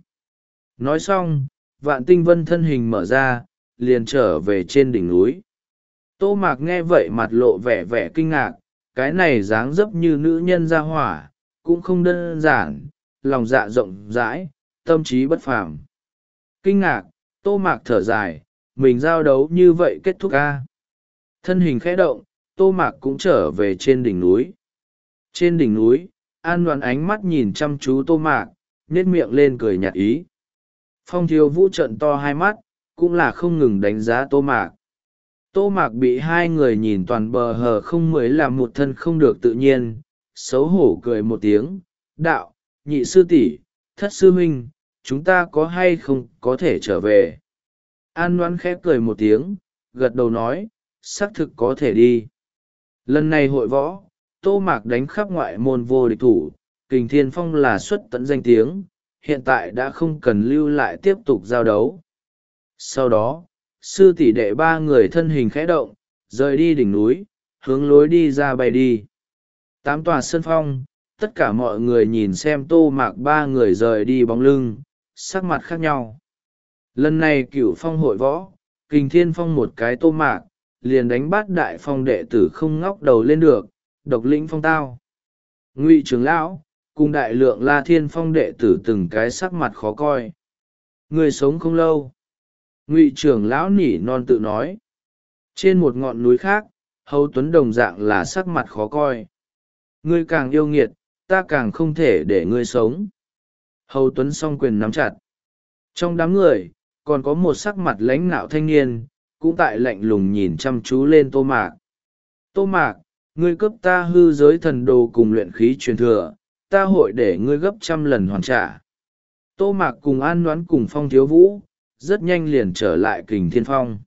Nói xong, Vạn Tinh Vân thân hình mở ra, liền trở về trên đỉnh núi. Tô Mạc nghe vậy mặt lộ vẻ vẻ kinh ngạc, cái này dáng dấp như nữ nhân ra hỏa, cũng không đơn giản, lòng dạ rộng rãi, tâm trí bất phàm. Kinh ngạc, Tô Mạc thở dài, mình giao đấu như vậy kết thúc a. Thân hình khẽ động, Tô Mạc cũng trở về trên đỉnh núi. Trên đỉnh núi, An Đoán ánh mắt nhìn chăm chú Tô Mạc, nhếch miệng lên cười nhạt ý. Phong Thiếu Vũ trợn to hai mắt, cũng là không ngừng đánh giá Tô Mạc. Tô Mạc bị hai người nhìn toàn bờ hờ không mới làm một thân không được tự nhiên, xấu hổ cười một tiếng, đạo, nhị sư tỷ, thất sư huynh, chúng ta có hay không có thể trở về. An Đoán khẽ cười một tiếng, gật đầu nói, xác thực có thể đi. Lần này hội võ, Tô Mạc đánh khắp ngoại môn vô địch thủ, Kình Thiên Phong là xuất tận danh tiếng, hiện tại đã không cần lưu lại tiếp tục giao đấu. Sau đó, sư tỷ đệ ba người thân hình khẽ động, rời đi đỉnh núi, hướng lối đi ra bay đi. Tám tòa sân phong, tất cả mọi người nhìn xem Tô Mạc ba người rời đi bóng lưng, sắc mặt khác nhau. Lần này Cửu Phong hội võ, Kình Thiên Phong một cái Tô Mạc, liền đánh bát đại phong đệ tử không ngóc đầu lên được, độc lĩnh phong tao. Ngụy trưởng lão cùng đại lượng La Thiên Phong đệ tử từng cái sắc mặt khó coi. Người sống không lâu. Ngụy trưởng lão nỉ non tự nói. Trên một ngọn núi khác, Hầu Tuấn đồng dạng là sắc mặt khó coi. Ngươi càng yêu nghiệt, ta càng không thể để ngươi sống. Hầu Tuấn song quyền nắm chặt. Trong đám người, còn có một sắc mặt lãnh nạo thanh niên, cũng tại lạnh lùng nhìn chăm chú lên Tô Mạc. Tô Mạc, ngươi cướp ta hư giới thần đồ cùng luyện khí truyền thừa, ta hội để ngươi gấp trăm lần hoàn trả. Tô Mạc cùng An Đoán cùng Phong Thiếu Vũ, rất nhanh liền trở lại Kình Thiên Phong.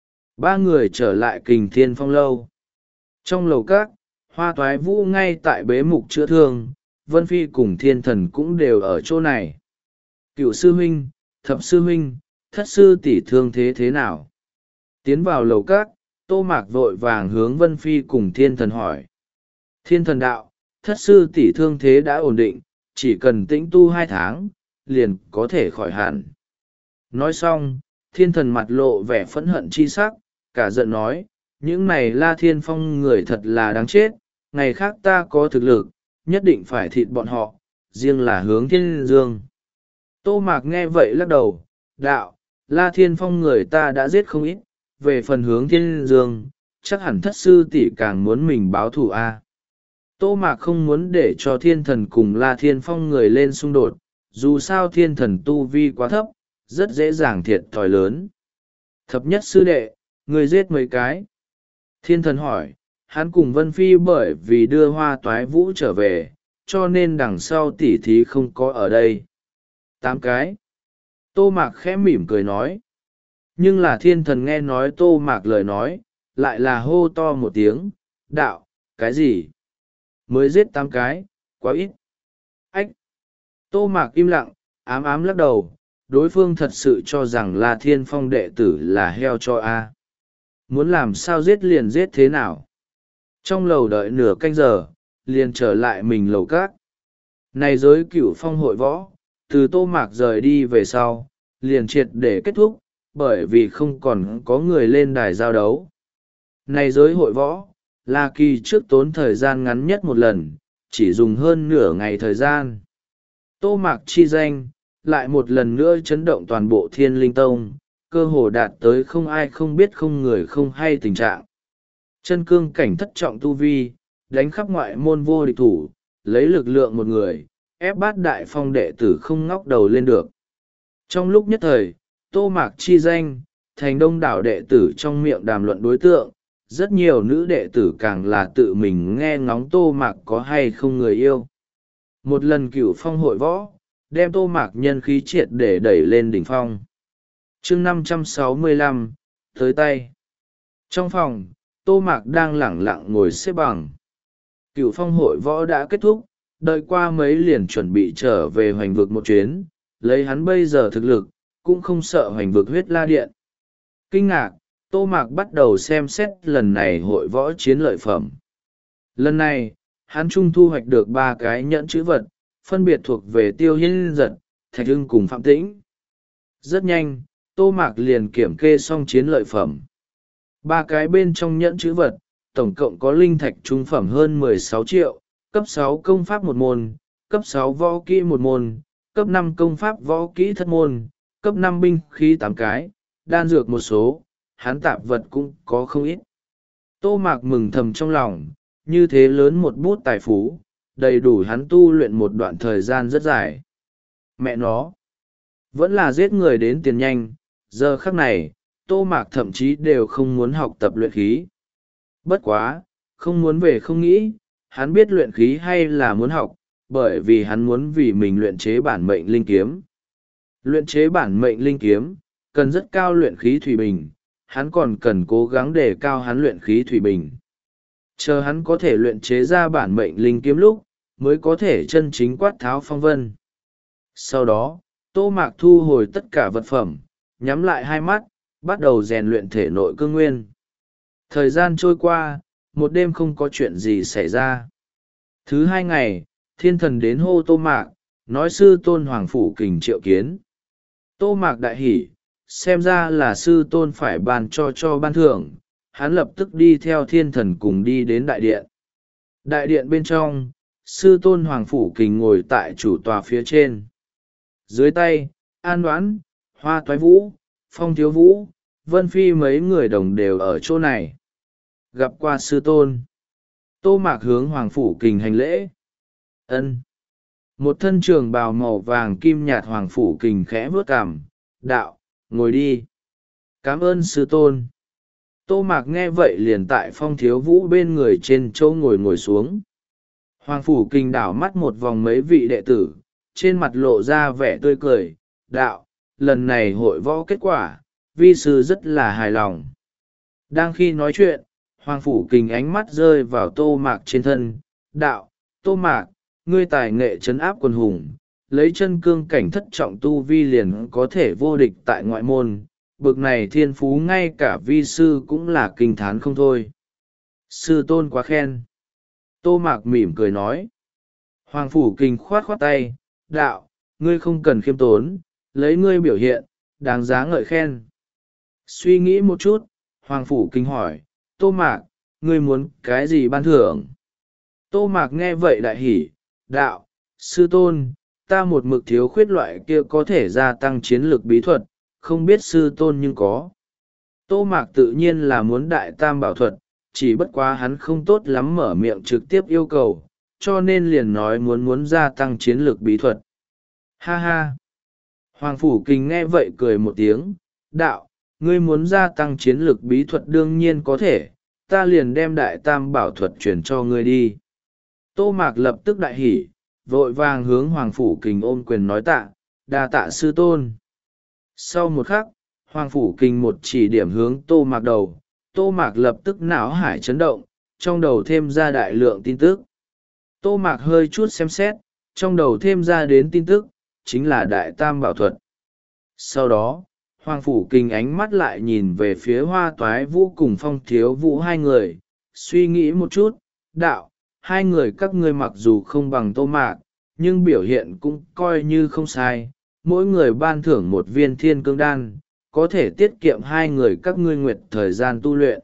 Ba người trở lại Kình Thiên Phong lâu. Trong lầu các, Hoa Toái Vũ ngay tại bế mục chữa thương, Vân Phi cùng Thiên Thần cũng đều ở chỗ này. Cựu sư huynh, thập sư huynh, thất sư tỷ thương thế thế nào? Tiến vào lầu các, Tô Mạc vội vàng hướng Vân Phi cùng Thiên Thần hỏi. Thiên Thần đạo, thất sư tỷ thương thế đã ổn định, chỉ cần tĩnh tu hai tháng, liền có thể khỏi hẳn. Nói xong, Thiên Thần mặt lộ vẻ phẫn hận chi sắc, cả giận nói, những này La Thiên Phong người thật là đáng chết, ngày khác ta có thực lực, nhất định phải thịt bọn họ, riêng là hướng Thiên Dương. Tô Mạc nghe vậy lắc đầu, đạo, La Thiên Phong người ta đã giết không ít, về phần hướng Thiên Dương, chắc hẳn thất sư tỷ càng muốn mình báo thù a. À. Tô Mạc không muốn để cho Thiên Thần cùng La Thiên Phong người lên xung đột, dù sao Thiên Thần tu vi quá thấp, rất dễ dàng thiệt thòi lớn. Thập nhất sư đệ, người giết mấy cái? Thiên Thần hỏi, hắn cùng Vân Phi bởi vì đưa Hoa Toái Vũ trở về, cho nên đằng sau tỉ thí không có ở đây. Tám cái. Tô Mạc khẽ mỉm cười nói. Nhưng là Thiên Thần nghe nói Tô Mạc lời nói, lại là hô to một tiếng, đạo, cái gì? Mới giết tám cái, quá ít. Ách! Tô Mạc im lặng, ám ám lắc đầu, đối phương thật sự cho rằng là Thiên Phong đệ tử là heo cho a. Muốn làm sao giết liền giết thế nào? Trong lầu đợi nửa canh giờ, liền trở lại mình lầu các. Này giới Cửu Phong hội võ, từ Tô Mạc rời đi về sau, liền triệt để kết thúc, bởi vì không còn có người lên đài giao đấu. Này giới hội võ, là kỳ trước tốn thời gian ngắn nhất một lần, chỉ dùng hơn nửa ngày thời gian. Tô Mạc chi danh, lại một lần nữa chấn động toàn bộ Thiên Linh Tông, cơ hồ đạt tới không ai không biết không người không hay tình trạng. Chân cương cảnh thất trọng tu vi, đánh khắp ngoại môn vô địch thủ, lấy lực lượng một người, ép bát đại phong đệ tử không ngóc đầu lên được. Trong lúc nhất thời, Tô Mạc chi danh, thành đông đảo đệ tử trong miệng đàm luận đối tượng, rất nhiều nữ đệ tử càng là tự mình nghe ngóng Tô Mạc có hay không người yêu. Một lần Cửu Phong hội võ, đem Tô Mạc nhân khí triệt để đẩy lên đỉnh phong. Chương năm trăm sáu mươi lăm, tới tay. Trong phòng, Tô Mạc đang lẳng lặng ngồi xếp bằng. Cửu Phong hội võ đã kết thúc, đợi qua mấy liền chuẩn bị trở về hoành vực một chuyến, lấy hắn bây giờ thực lực, cũng không sợ hoành vực huyết la điện. Kinh ngạc, Tô Mạc bắt đầu xem xét lần này hội võ chiến lợi phẩm. Lần này, hắn trung thu hoạch được ba cái nhẫn chữ vật, phân biệt thuộc về Tiêu Hiên Giật, Thạch Hưng cùng Phạm Tĩnh. Rất nhanh, Tô Mạc liền kiểm kê xong chiến lợi phẩm. Ba cái bên trong nhẫn chữ vật, tổng cộng có linh thạch trung phẩm hơn mười sáu triệu, cấp sáu công pháp một môn, cấp sáu võ kỹ một môn, cấp năm công pháp võ kỹ thất môn, cấp năm binh khí tám cái, đan dược một số, hắn tạp vật cũng có không ít. Tô Mạc mừng thầm trong lòng, như thế lớn một bút tài phú, đầy đủ hắn tu luyện một đoạn thời gian rất dài. Mẹ nó, vẫn là giết người đến tiền nhanh, giờ khắc này, Tô Mạc thậm chí đều không muốn học tập luyện khí. Bất quá, không muốn về không nghĩ, hắn biết luyện khí hay là muốn học, bởi vì hắn muốn vì mình luyện chế bản mệnh linh kiếm. Luyện chế bản mệnh linh kiếm, cần rất cao luyện khí thủy bình, hắn còn cần cố gắng để cao hắn luyện khí thủy bình. Chờ hắn có thể luyện chế ra bản mệnh linh kiếm lúc, mới có thể chân chính quát tháo phong vân. Sau đó, Tô Mạc thu hồi tất cả vật phẩm, nhắm lại hai mắt, bắt đầu rèn luyện thể nội cương nguyên. Thời gian trôi qua, một đêm không có chuyện gì xảy ra. Thứ hai ngày, Thiên Thần đến hô Tô Mạc, nói sư tôn Hoàng Phủ Kình triệu kiến. Tô Mạc đại hỉ, xem ra là sư tôn phải bàn cho cho ban thưởng, hắn lập tức đi theo Thiên Thần cùng đi đến đại điện. Đại điện bên trong, sư tôn Hoàng Phủ Kình ngồi tại chủ tòa phía trên. Dưới tay, An Đoán, Hoa Toái Vũ, Phong Thiếu Vũ, Vân Phi mấy người đồng đều ở chỗ này. Gặp qua sư tôn. Tô Mạc hướng Hoàng Phủ Kình hành lễ. Ân. Một thân trường bào màu vàng kim nhạt Hoàng Phủ Kình khẽ vuốt cằm, đạo, ngồi đi. Cảm ơn sư tôn. Tô Mạc nghe vậy liền tại Phong Thiếu Vũ bên người trên chỗ ngồi ngồi xuống. Hoàng Phủ Kình đảo mắt một vòng mấy vị đệ tử, trên mặt lộ ra vẻ tươi cười, đạo, lần này hội võ kết quả, vi sư rất là hài lòng. Đang khi nói chuyện, Hoàng Phủ Kình ánh mắt rơi vào Tô Mạc trên thân, đạo, Tô Mạc, ngươi tài nghệ trấn áp quần hùng, lấy chân cương cảnh thất trọng tu vi liền có thể vô địch tại ngoại môn, bực này thiên phú ngay cả vi sư cũng là kinh thán không thôi. Sư tôn quá khen. Tô Mạc mỉm cười nói. Hoàng Phủ Kình khoát khoát tay, đạo, ngươi không cần khiêm tốn, lấy ngươi biểu hiện, đáng giá ngợi khen. Suy nghĩ một chút, Hoàng Phủ Kình hỏi, Tô Mạc, ngươi muốn cái gì ban thưởng? Tô Mạc nghe vậy đại hỉ, đạo, sư tôn, ta một mực thiếu khuyết loại kia có thể gia tăng chiến lược bí thuật, không biết sư tôn nhưng có. Tô Mạc tự nhiên là muốn đại tam bảo thuật, chỉ bất quá hắn không tốt lắm mở miệng trực tiếp yêu cầu, cho nên liền nói muốn muốn gia tăng chiến lược bí thuật. Ha ha! Hoàng Phủ Kình nghe vậy cười một tiếng, đạo, ngươi muốn gia tăng chiến lược bí thuật đương nhiên có thể, ta liền đem đại tam bảo thuật chuyển cho ngươi đi. Tô Mạc lập tức đại hỉ, vội vàng hướng Hoàng Phủ Kình ôm quyền nói tạ, đa tạ sư tôn. Sau một khắc, Hoàng Phủ Kình một chỉ điểm hướng Tô Mạc đầu, Tô Mạc lập tức não hải chấn động, trong đầu thêm ra đại lượng tin tức. Tô Mạc hơi chút xem xét, trong đầu thêm ra đến tin tức, chính là đại tam bảo thuật. Sau đó, Hoàng Phủ Kình ánh mắt lại nhìn về phía Hoa Toái Vũ cùng Phong Thiếu Vũ hai người, suy nghĩ một chút, đạo, hai người các ngươi mặc dù không bằng Tô Mạc, nhưng biểu hiện cũng coi như không sai, mỗi người ban thưởng một viên thiên cương đan, có thể tiết kiệm hai người các ngươi nguyệt thời gian tu luyện.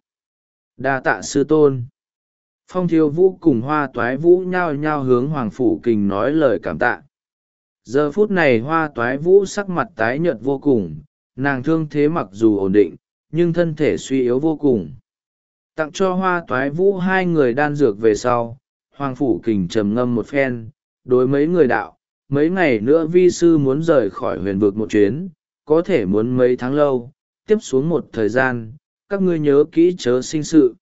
Đa tạ sư tôn. Phong Thiếu Vũ cùng Hoa Toái Vũ nhao nhao hướng Hoàng Phủ Kình nói lời cảm tạ. Giờ phút này Hoa Toái Vũ sắc mặt tái nhợt vô cùng, nàng thương thế mặc dù ổn định, nhưng thân thể suy yếu vô cùng. Tặng cho Hoa Toái Vũ hai người đan dược về sau, Hoàng Phủ Kình trầm ngâm một phen, đối mấy người đạo, mấy ngày nữa vi sư muốn rời khỏi huyền vực một chuyến, có thể muốn mấy tháng lâu, tiếp xuống một thời gian, các ngươi nhớ kỹ chớ sinh sự.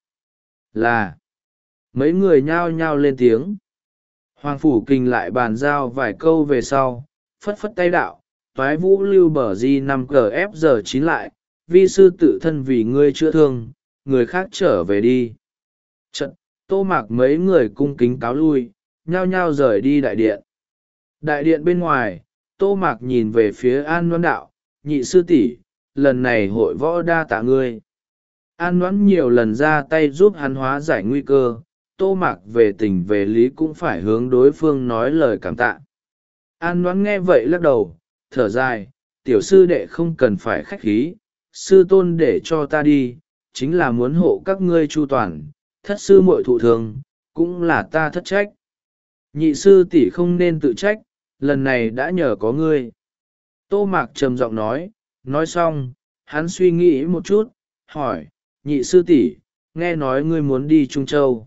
Là, mấy người nhao nhao lên tiếng. Hoàng Phủ Kình lại bàn giao vài câu về sau, phất phất tay đạo, Toái Vũ lưu bờ di năm G F giờ chín lại, vi sư tự thân vì ngươi chữa thương, người khác trở về đi. Trận, Tô Mạc mấy người cung kính cáo lui, nhao nhao rời đi đại điện. Đại điện bên ngoài, Tô Mạc nhìn về phía An Ngoãn đạo, nhị sư tỷ, lần này hội võ đa tạ ngươi. An Ngoãn nhiều lần ra tay giúp hắn hóa giải nguy cơ, Tô Mạc về tình về lý cũng phải hướng đối phương nói lời cảm tạ. An Ngoãn nghe vậy lắc đầu, thở dài, tiểu sư đệ không cần phải khách khí, sư tôn để cho ta đi, chính là muốn hộ các ngươi chu toàn, thất sư muội thụ thường, cũng là ta thất trách. Nhị sư tỷ không nên tự trách, lần này đã nhờ có ngươi. Tô Mạc trầm giọng nói, nói xong, hắn suy nghĩ một chút, hỏi, nhị sư tỷ, nghe nói ngươi muốn đi Trung Châu.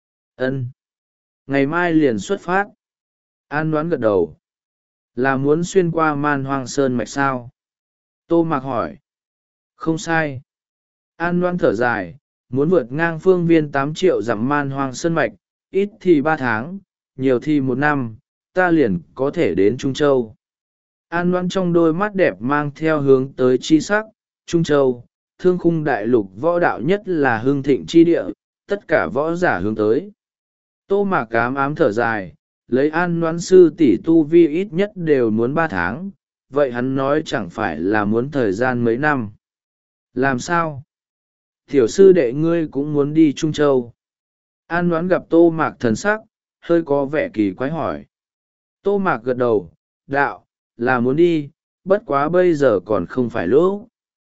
Ân, ngày mai liền xuất phát. An Ngoãn gật đầu. Là muốn xuyên qua Man Hoang Sơn mạch sao? Tô Mạc hỏi. Không sai. An Ngoãn thở dài, muốn vượt ngang phương viên tám triệu dặm Man Hoang Sơn mạch, ít thì ba tháng, nhiều thì một năm, ta liền có thể đến Trung Châu. An Ngoãn trong đôi mắt đẹp mang theo hướng tới chi sắc, Trung Châu, thương khung đại lục võ đạo nhất là hương thịnh chi địa, tất cả võ giả hướng tới. Tô Mạc ám ám thở dài, lấy An Ngoãn sư tỷ tu vi ít nhất đều muốn ba tháng, vậy hắn nói chẳng phải là muốn thời gian mấy năm. Làm sao? Tiểu sư đệ ngươi cũng muốn đi Trung Châu. An Ngoãn gặp Tô Mạc thần sắc, hơi có vẻ kỳ quái hỏi. Tô Mạc gật đầu, đạo, là muốn đi, bất quá bây giờ còn không phải lúc.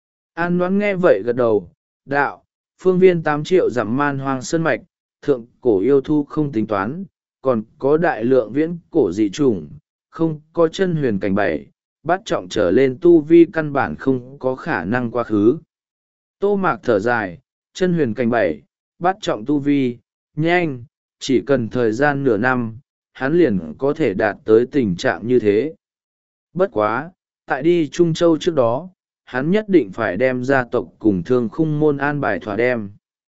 An Ngoãn nghe vậy gật đầu, đạo, phương viên tám triệu dặm Man Hoang Sơn mạch, thượng cổ yêu thu không tính toán, còn có đại lượng viễn cổ dị chủng, không có chân huyền cảnh bảy, bắt trọng trở lên tu vi căn bản không có khả năng quá khứ. Tô Mạc thở dài, chân huyền cảnh bảy, bắt trọng tu vi, nhanh, chỉ cần thời gian nửa năm, hắn liền có thể đạt tới tình trạng như thế. Bất quá, tại đi Trung Châu trước đó, hắn nhất định phải đem gia tộc cùng Thương Khung môn an bài thỏa đem.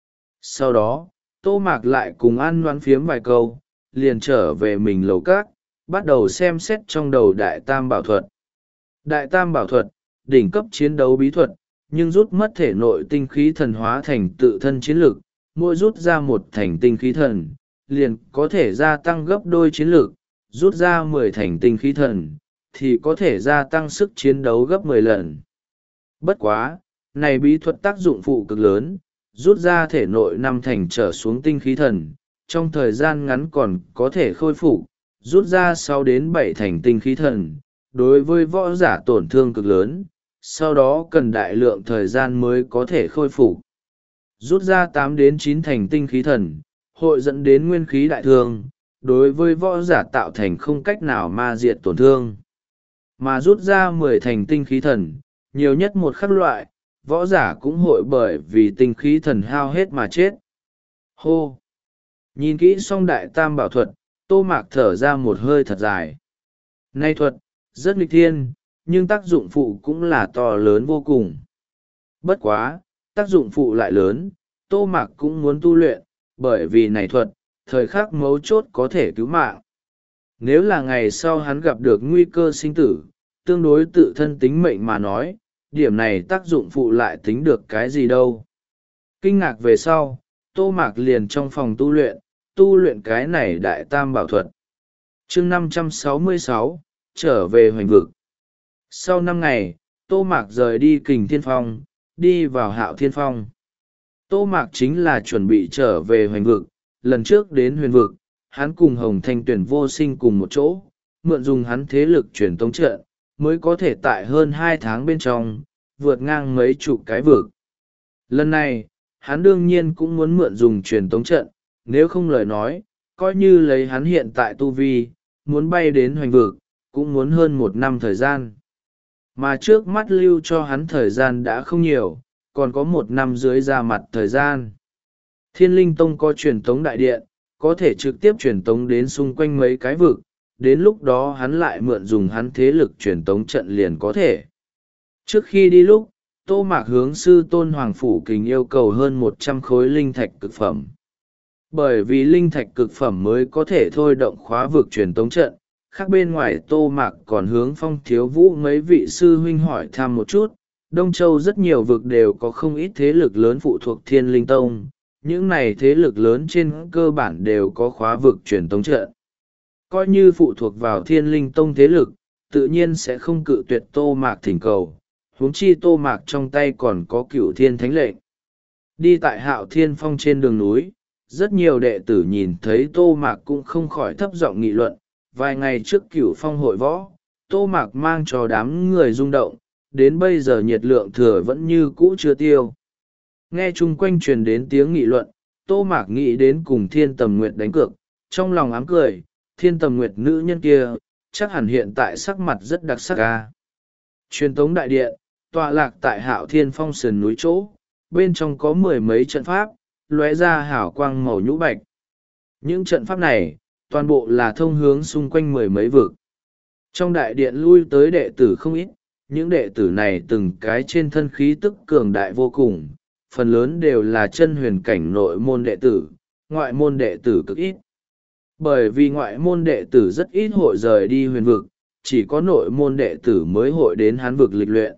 Sau đó, Tô Mạc lại cùng ăn đoán phiếm vài câu, liền trở về mình lầu cát, bắt đầu xem xét trong đầu Đại Tam Bảo Thuật. Đại Tam Bảo Thuật, đỉnh cấp chiến đấu bí thuật, nhưng rút mất thể nội tinh khí thần hóa thành tự thân chiến lực, mỗi rút ra một thành tinh khí thần, liền có thể gia tăng gấp đôi chiến lực, rút ra mười thành tinh khí thần, thì có thể gia tăng sức chiến đấu gấp mười lần. Bất quá, này bí thuật tác dụng phụ cực lớn, rút ra thể nội năm thành trở xuống tinh khí thần, trong thời gian ngắn còn có thể khôi phục, rút ra sáu đến bảy thành tinh khí thần, đối với võ giả tổn thương cực lớn, sau đó cần đại lượng thời gian mới có thể khôi phục. Rút ra tám đến chín thành tinh khí thần, hội dẫn đến nguyên khí đại thương, đối với võ giả tạo thành không cách nào ma diệt tổn thương. Mà rút ra mười thành tinh khí thần, nhiều nhất một khắc loại, võ giả cũng hội bởi vì tinh khí thần hao hết mà chết. Hô! Nhìn kỹ xong Đại Tam Bảo Thuật, Tô Mạc thở ra một hơi thật dài. Nay thuật, rất nghịch thiên, nhưng tác dụng phụ cũng là to lớn vô cùng. Bất quá, tác dụng phụ lại lớn, Tô Mạc cũng muốn tu luyện, bởi vì này thuật, thời khắc mấu chốt có thể cứu mạng. Nếu là ngày sau hắn gặp được nguy cơ sinh tử, tương đối tự thân tính mệnh mà nói, điểm này tác dụng phụ lại tính được cái gì đâu. Kinh ngạc về sau, Tô Mạc liền trong phòng tu luyện, tu luyện cái này Đại Tam Bảo Thuật. chương năm trăm sáu mươi sáu, trở về hoành vực. Sau năm ngày, Tô Mạc rời đi Kình Thiên Phong, đi vào Hạo Thiên Phong. Tô Mạc chính là chuẩn bị trở về hoành vực, lần trước đến huyền vực, hắn cùng Hồng Thanh Tuyển Vô Sinh cùng một chỗ, mượn dùng hắn thế lực truyền tống trận, mới có thể tại hơn hai tháng bên trong, vượt ngang mấy chục cái vực. Lần này, hắn đương nhiên cũng muốn mượn dùng truyền tống trận, nếu không lời nói, coi như lấy hắn hiện tại tu vi, muốn bay đến hoành vực, cũng muốn hơn một năm thời gian. Mà trước mắt lưu cho hắn thời gian đã không nhiều, còn có một năm dưới ra mặt thời gian. Thiên Linh Tông có truyền tống đại điện, có thể trực tiếp truyền tống đến xung quanh mấy cái vực, đến lúc đó hắn lại mượn dùng hắn thế lực truyền tống trận liền có thể. Trước khi đi lúc, Tô Mạc hướng sư tôn Hoàng Phủ Kình yêu cầu hơn một trăm khối linh thạch cực phẩm. Bởi vì linh thạch cực phẩm mới có thể thôi động khóa vực truyền tống trận, khác bên ngoài Tô Mạc còn hướng Phong Thiếu Vũ mấy vị sư huynh hỏi thăm một chút. Đông Châu rất nhiều vực đều có không ít thế lực lớn phụ thuộc Thiên Linh Tông, những này thế lực lớn trên cơ bản đều có khóa vực truyền tống trận. Coi như phụ thuộc vào Thiên Linh Tông thế lực, tự nhiên sẽ không cự tuyệt Tô Mạc thỉnh cầu, huống chi Tô Mạc trong tay còn có Cửu Thiên Thánh Lệnh. Đi tại Hạo Thiên Phong trên đường núi, rất nhiều đệ tử nhìn thấy Tô Mạc cũng không khỏi thấp giọng nghị luận. Vài ngày trước Cửu Phong hội võ, Tô Mạc mang cho đám người rung động, đến bây giờ nhiệt lượng thừa vẫn như cũ chưa tiêu. Nghe chung quanh truyền đến tiếng nghị luận, Tô Mạc nghĩ đến cùng Thiên Tầm Nguyệt đánh cược, trong lòng ám cười, Thiên Tầm Nguyệt nữ nhân kia, chắc hẳn hiện tại sắc mặt rất đặc sắc ca. Truyền tống đại điện, tọa lạc tại Hạo Thiên Phong sườn núi chỗ, bên trong có mười mấy trận pháp, lóe ra hào quang màu nhũ bạch. Những trận pháp này, toàn bộ là thông hướng xung quanh mười mấy vực. Trong đại điện lui tới đệ tử không ít, những đệ tử này từng cái trên thân khí tức cường đại vô cùng, phần lớn đều là chân huyền cảnh nội môn đệ tử, ngoại môn đệ tử cực ít. Bởi vì ngoại môn đệ tử rất ít hội rời đi huyền vực, chỉ có nội môn đệ tử mới hội đến hán vực lịch luyện.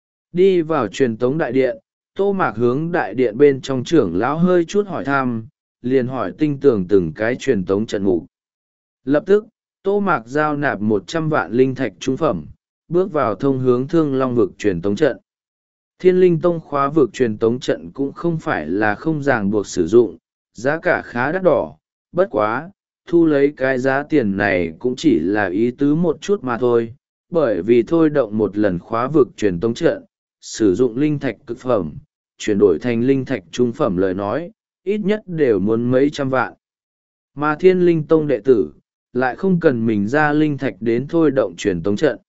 Đi vào truyền tống đại điện, Tô Mạc hướng đại điện bên trong trưởng lão hơi chút hỏi thăm, liền hỏi tinh tường từng cái truyền tống trận mục. Lập tức, Tô Mạc giao nạp một trăm vạn linh thạch trung phẩm, bước vào thông hướng Thương Long vực truyền tống trận. Thiên Linh Tông khóa vực truyền tống trận cũng không phải là không ràng buộc sử dụng, giá cả khá đắt đỏ, bất quá, thu lấy cái giá tiền này cũng chỉ là ý tứ một chút mà thôi, bởi vì thôi động một lần khóa vực truyền tống trận, sử dụng linh thạch cực phẩm, chuyển đổi thành linh thạch trung phẩm lời nói, ít nhất đều muốn mấy trăm vạn. Mà Thiên Linh Tông đệ tử, lại không cần mình ra linh thạch đến thôi động truyền tống trận.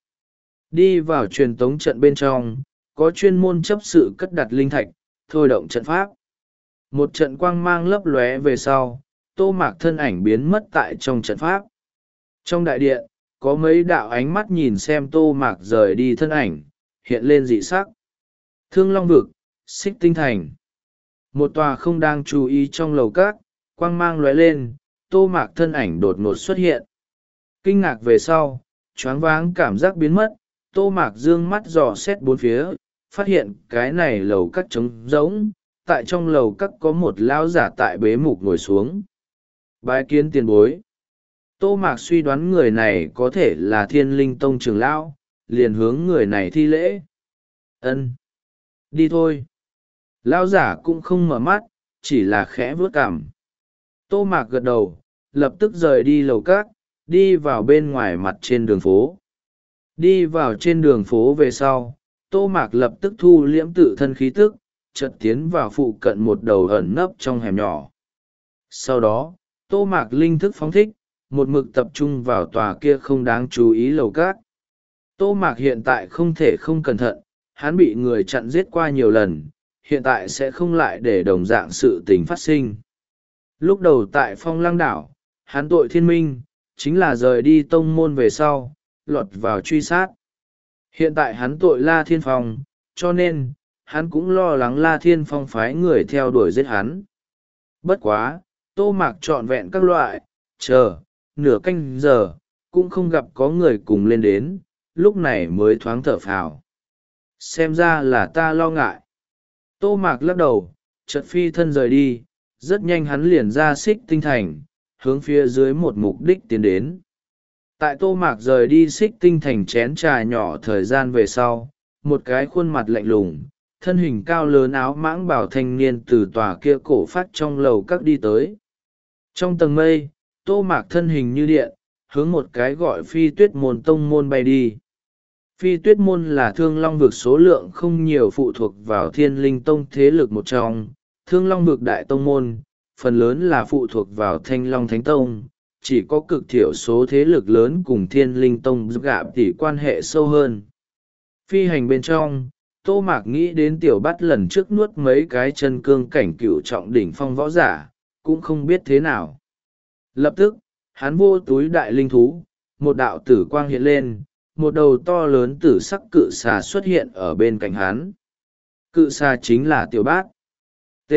Đi vào truyền tống trận bên trong, có chuyên môn chấp sự cất đặt linh thạch, thôi động trận pháp. Một trận quang mang lấp lóe về sau, Tô Mạc thân ảnh biến mất tại trong trận pháp. Trong đại điện, có mấy đạo ánh mắt nhìn xem Tô Mạc rời đi thân ảnh, hiện lên dị sắc. Thương Long Vực, Xích Tinh Thành. Một tòa không đang chú ý trong lầu cát, quang mang lóe lên, Tô Mạc thân ảnh đột ngột xuất hiện. Kinh ngạc về sau, choáng váng cảm giác biến mất, Tô Mạc dương mắt dò xét bốn phía, phát hiện cái này lầu cát trống rỗng, tại trong lầu cát có một lão giả tại bế mục ngồi xuống. Bái kiến tiền bối. Tô Mạc suy đoán người này có thể là Thiên Linh Tông trưởng lão, liền hướng người này thi lễ. Ân, đi thôi. Lão giả cũng không mở mắt, chỉ là khẽ vuốt cằm. Tô Mạc gật đầu, lập tức rời đi lầu cát, đi vào bên ngoài mặt trên đường phố. Đi vào trên đường phố về sau, Tô Mạc lập tức thu liễm tự thân khí tức, chợt tiến vào phụ cận một đầu ẩn nấp trong hẻm nhỏ. Sau đó, Tô Mạc linh thức phóng thích, một mực tập trung vào tòa kia không đáng chú ý lầu cát. Tô Mạc hiện tại không thể không cẩn thận, hắn bị người chặn giết qua nhiều lần, hiện tại sẽ không lại để đồng dạng sự tình phát sinh. Lúc đầu tại Phong Lăng Đảo, hắn tội thiên minh, chính là rời đi tông môn về sau, lọt vào truy sát. Hiện tại hắn tội La Thiên Phong, cho nên, hắn cũng lo lắng La Thiên Phong phái người theo đuổi giết hắn. Bất quá, Tô Mạc trọn vẹn các loại, chờ, nửa canh giờ, cũng không gặp có người cùng lên đến, lúc này mới thoáng thở phào. Xem ra là ta lo ngại. Tô Mạc lắc đầu, chợt phi thân rời đi, rất nhanh hắn liền ra Xích Tinh Thành, hướng phía dưới một mục đích tiến đến. Tại Tô Mạc rời đi Xích Tinh Thành chén trà nhỏ thời gian về sau, một cái khuôn mặt lạnh lùng, thân hình cao lớn áo mãng bảo thanh niên từ tòa kia cổ phát trong lầu các đi tới. Trong tầng mây, Tô Mạc thân hình như điện, hướng một cái gọi Phi Tuyết Môn tông môn bay đi. Phi Tuyết Môn là Thương Long Vực số lượng không nhiều phụ thuộc vào Thiên Linh Tông thế lực một trong, Thương Long Vực đại tông môn, phần lớn là phụ thuộc vào Thanh Long Thánh Tông, chỉ có cực thiểu số thế lực lớn cùng Thiên Linh Tông giúp gạp tỉ quan hệ sâu hơn. Phi hành bên trong, Tô Mạc nghĩ đến tiểu bắt lần trước nuốt mấy cái chân cương cảnh cửu trọng đỉnh phong võ giả, cũng không biết thế nào. Lập tức, hắn vô túi đại linh thú, một đạo tử quang hiện lên, một đầu to lớn tử sắc cự xà xuất hiện ở bên cạnh hắn. Cự xà chính là tiểu bát. T.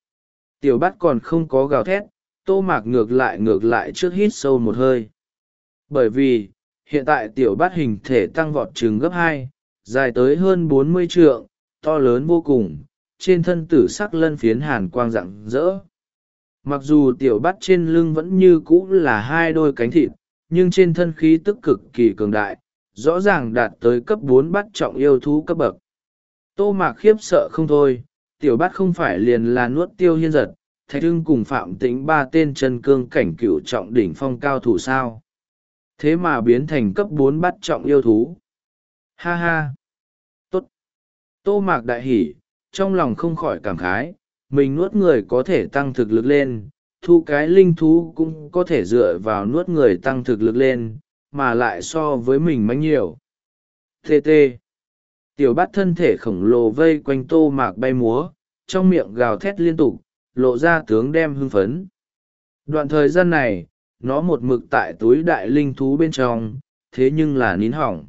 Tiểu bát còn không có gào thét, Tô Mạc ngược lại ngược lại trước hít sâu một hơi. Bởi vì, hiện tại tiểu bát hình thể tăng vọt chừng gấp hai, dài tới hơn bốn mươi trượng, to lớn vô cùng, trên thân tử sắc lân phiến hàn quang rạng rỡ. Mặc dù tiểu bát trên lưng vẫn như cũ là hai đôi cánh thịt, nhưng trên thân khí tức cực kỳ cường đại, rõ ràng đạt tới cấp bốn bát trọng yêu thú cấp bậc. Tô Mạc khiếp sợ không thôi, tiểu bát không phải liền là nuốt Tiêu Hiên Giật, Thạch Hưng cùng Phạm Tĩnh ba tên chân cương cảnh cửu trọng đỉnh phong cao thủ sao. Thế mà biến thành cấp bốn bát trọng yêu thú. Ha ha! Tốt! Tô Mạc đại hỉ, trong lòng không khỏi cảm khái, mình nuốt người có thể tăng thực lực lên, thu cái linh thú cũng có thể dựa vào nuốt người tăng thực lực lên, mà lại so với mình mạnh nhiều. Tê tê. Tiểu bát thân thể khổng lồ vây quanh Tô Mạc bay múa, trong miệng gào thét liên tục, lộ ra tướng đem hưng phấn. Đoạn thời gian này, nó một mực tại túi đại linh thú bên trong, thế nhưng là nín hỏng.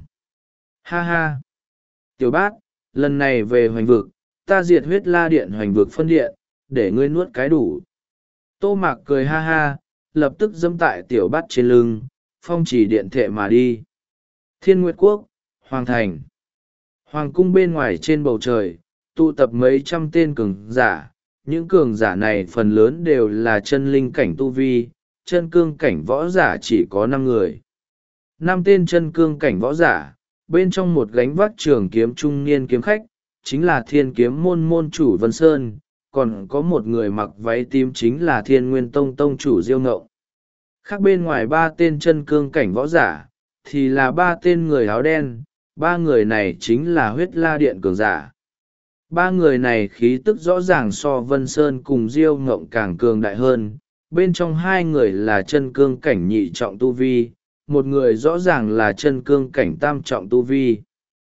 Ha ha! Tiểu bát, lần này về hoành vực, ta diệt huyết la điện hoành vực phân điện, để ngươi nuốt cái đủ. Tô Mạc cười ha ha, lập tức dâm tại tiểu bát trên lưng, phong chỉ điện thệ mà đi. Thiên Nguyệt Quốc, Hoàng Thành. Hoàng cung bên ngoài trên bầu trời, tụ tập mấy trăm tên cường giả. Những cường giả này phần lớn đều là chân linh cảnh tu vi, chân cương cảnh võ giả chỉ có năm người. Năm tên chân cương cảnh võ giả, bên trong một gánh vác trường kiếm trung niên kiếm khách, chính là Thiên Kiếm môn môn chủ Vân Sơn, còn có một người mặc váy tím chính là Thiên Nguyên Tông tông chủ Diêu Ngộng. Khác bên ngoài ba tên chân cương cảnh võ giả, thì là ba tên người áo đen, ba người này chính là huyết la điện cường giả. Ba người này khí tức rõ ràng so Vân Sơn cùng Diêu Ngộng càng cường đại hơn, bên trong hai người là chân cương cảnh nhị trọng tu vi, một người rõ ràng là chân cương cảnh tam trọng tu vi.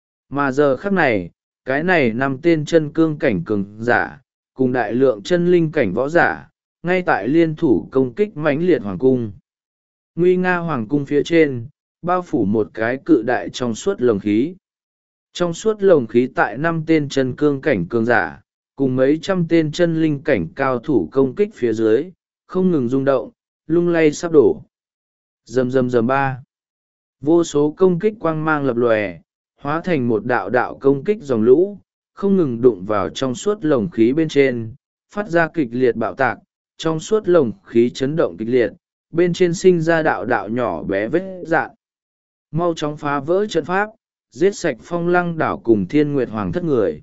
Mà giờ khắc này, cái này năm tên chân cương cảnh cường giả, cùng đại lượng chân linh cảnh võ giả, ngay tại liên thủ công kích mãnh liệt hoàng cung. nguy nga hoàng cung phía trên bao phủ một cái cự đại trong suốt lồng khí. Trong suốt lồng khí tại năm tên chân cương cảnh cường giả cùng mấy trăm tên chân linh cảnh cao thủ công kích phía dưới không ngừng rung động, lung lay sắp đổ. Rầm rầm rầm ba. Vô số công kích quang mang lập lòe, hóa thành một đạo đạo công kích dòng lũ, không ngừng đụng vào trong suốt lồng khí bên trên, phát ra kịch liệt bạo tạc, trong suốt lồng khí chấn động kịch liệt, bên trên sinh ra đạo đạo nhỏ bé vết dạn. Mau chóng phá vỡ trận pháp, giết sạch Phong Lăng Đảo cùng Thiên Nguyệt Hoàng thất người.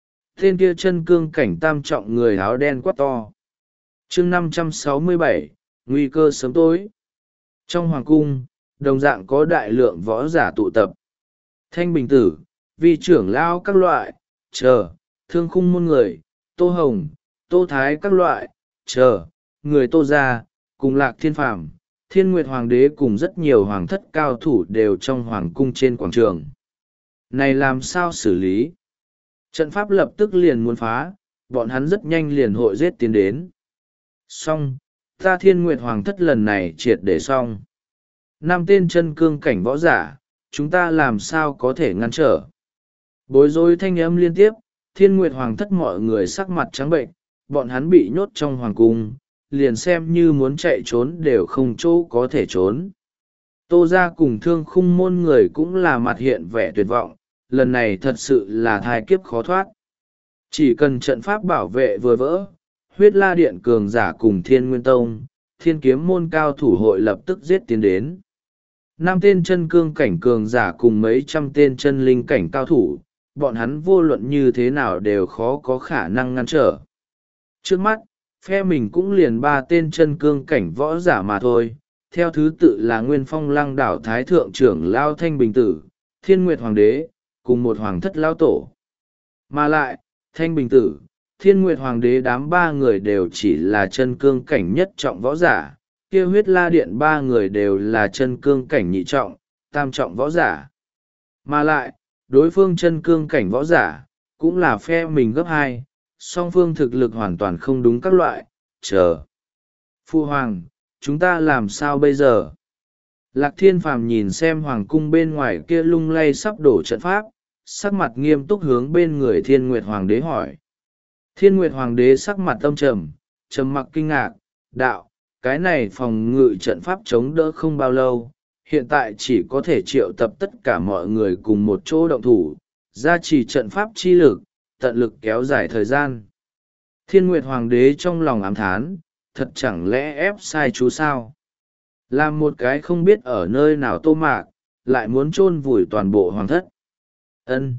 Tên kia chân cương cảnh tam trọng người áo đen quát to. Chương năm trăm sáu mươi bảy, nguy cơ sớm tối. Trong hoàng cung, đồng dạng có đại lượng võ giả tụ tập. Thanh Bình Tử, vi trưởng lao các loại, chờ, thương khung môn người, Tô Hồng, Tô Thái các loại, chờ, người Tô Gia, cùng Lạc Thiên Phàm, Thiên Nguyệt Hoàng đế cùng rất nhiều hoàng thất cao thủ đều trong hoàng cung trên quảng trường. Này làm sao xử lý? Trận pháp lập tức liền muốn phá, bọn hắn rất nhanh liền hội giết tiến đến. Xong, ta Thiên Nguyệt Hoàng thất lần này triệt để xong. Năm tên chân cương cảnh võ giả, chúng ta làm sao có thể ngăn trở? Bối rối thanh âm liên tiếp, Thiên Nguyệt Hoàng thất mọi người sắc mặt trắng bệnh, bọn hắn bị nhốt trong hoàng cung, liền xem như muốn chạy trốn đều không chỗ có thể trốn. Tô Gia cùng Thương Khung môn người cũng là mặt hiện vẻ tuyệt vọng, lần này thật sự là thai kiếp khó thoát. Chỉ cần trận pháp bảo vệ vừa vỡ, Huyết La Điện cường giả cùng Thiên Nguyên Tông, Thiên Kiếm môn cao thủ hội lập tức giết tiến đến. Năm tên chân cương cảnh cường giả cùng mấy trăm tên chân linh cảnh cao thủ, bọn hắn vô luận như thế nào đều khó có khả năng ngăn trở. Trước mắt, phe mình cũng liền ba tên chân cương cảnh võ giả mà thôi, theo thứ tự là Nguyên Phong Lăng Đảo Thái Thượng trưởng Lao Thanh Bình Tử, Thiên Nguyệt Hoàng đế, cùng một hoàng thất lao tổ. Mà lại, Thanh Bình Tử, Thiên Nguyệt Hoàng đế đám ba người đều chỉ là chân cương cảnh nhất trọng võ giả, kia Huyết La Điện ba người đều là chân cương cảnh nhị trọng, tam trọng võ giả. Mà lại, đối phương chân cương cảnh võ giả, cũng là phe mình gấp hai, song phương thực lực hoàn toàn không đúng các loại, chờ. Phu Hoàng, chúng ta làm sao bây giờ? Lạc Thiên Phàm nhìn xem hoàng cung bên ngoài kia lung lay sắp đổ trận pháp, sắc mặt nghiêm túc hướng bên người Thiên Nguyệt Hoàng đế hỏi. Thiên Nguyệt Hoàng đế sắc mặt âm trầm, trầm mặc kinh ngạc, đạo, cái này phòng ngự trận pháp chống đỡ không bao lâu, hiện tại chỉ có thể triệu tập tất cả mọi người cùng một chỗ động thủ, gia trì trận pháp chi lực, tận lực kéo dài thời gian. Thiên Nguyệt Hoàng đế trong lòng ám thán, thật chẳng lẽ ép sai chú sao? Làm một cái không biết ở nơi nào Tô Mạc, lại muốn chôn vùi toàn bộ hoàng thất. Ân.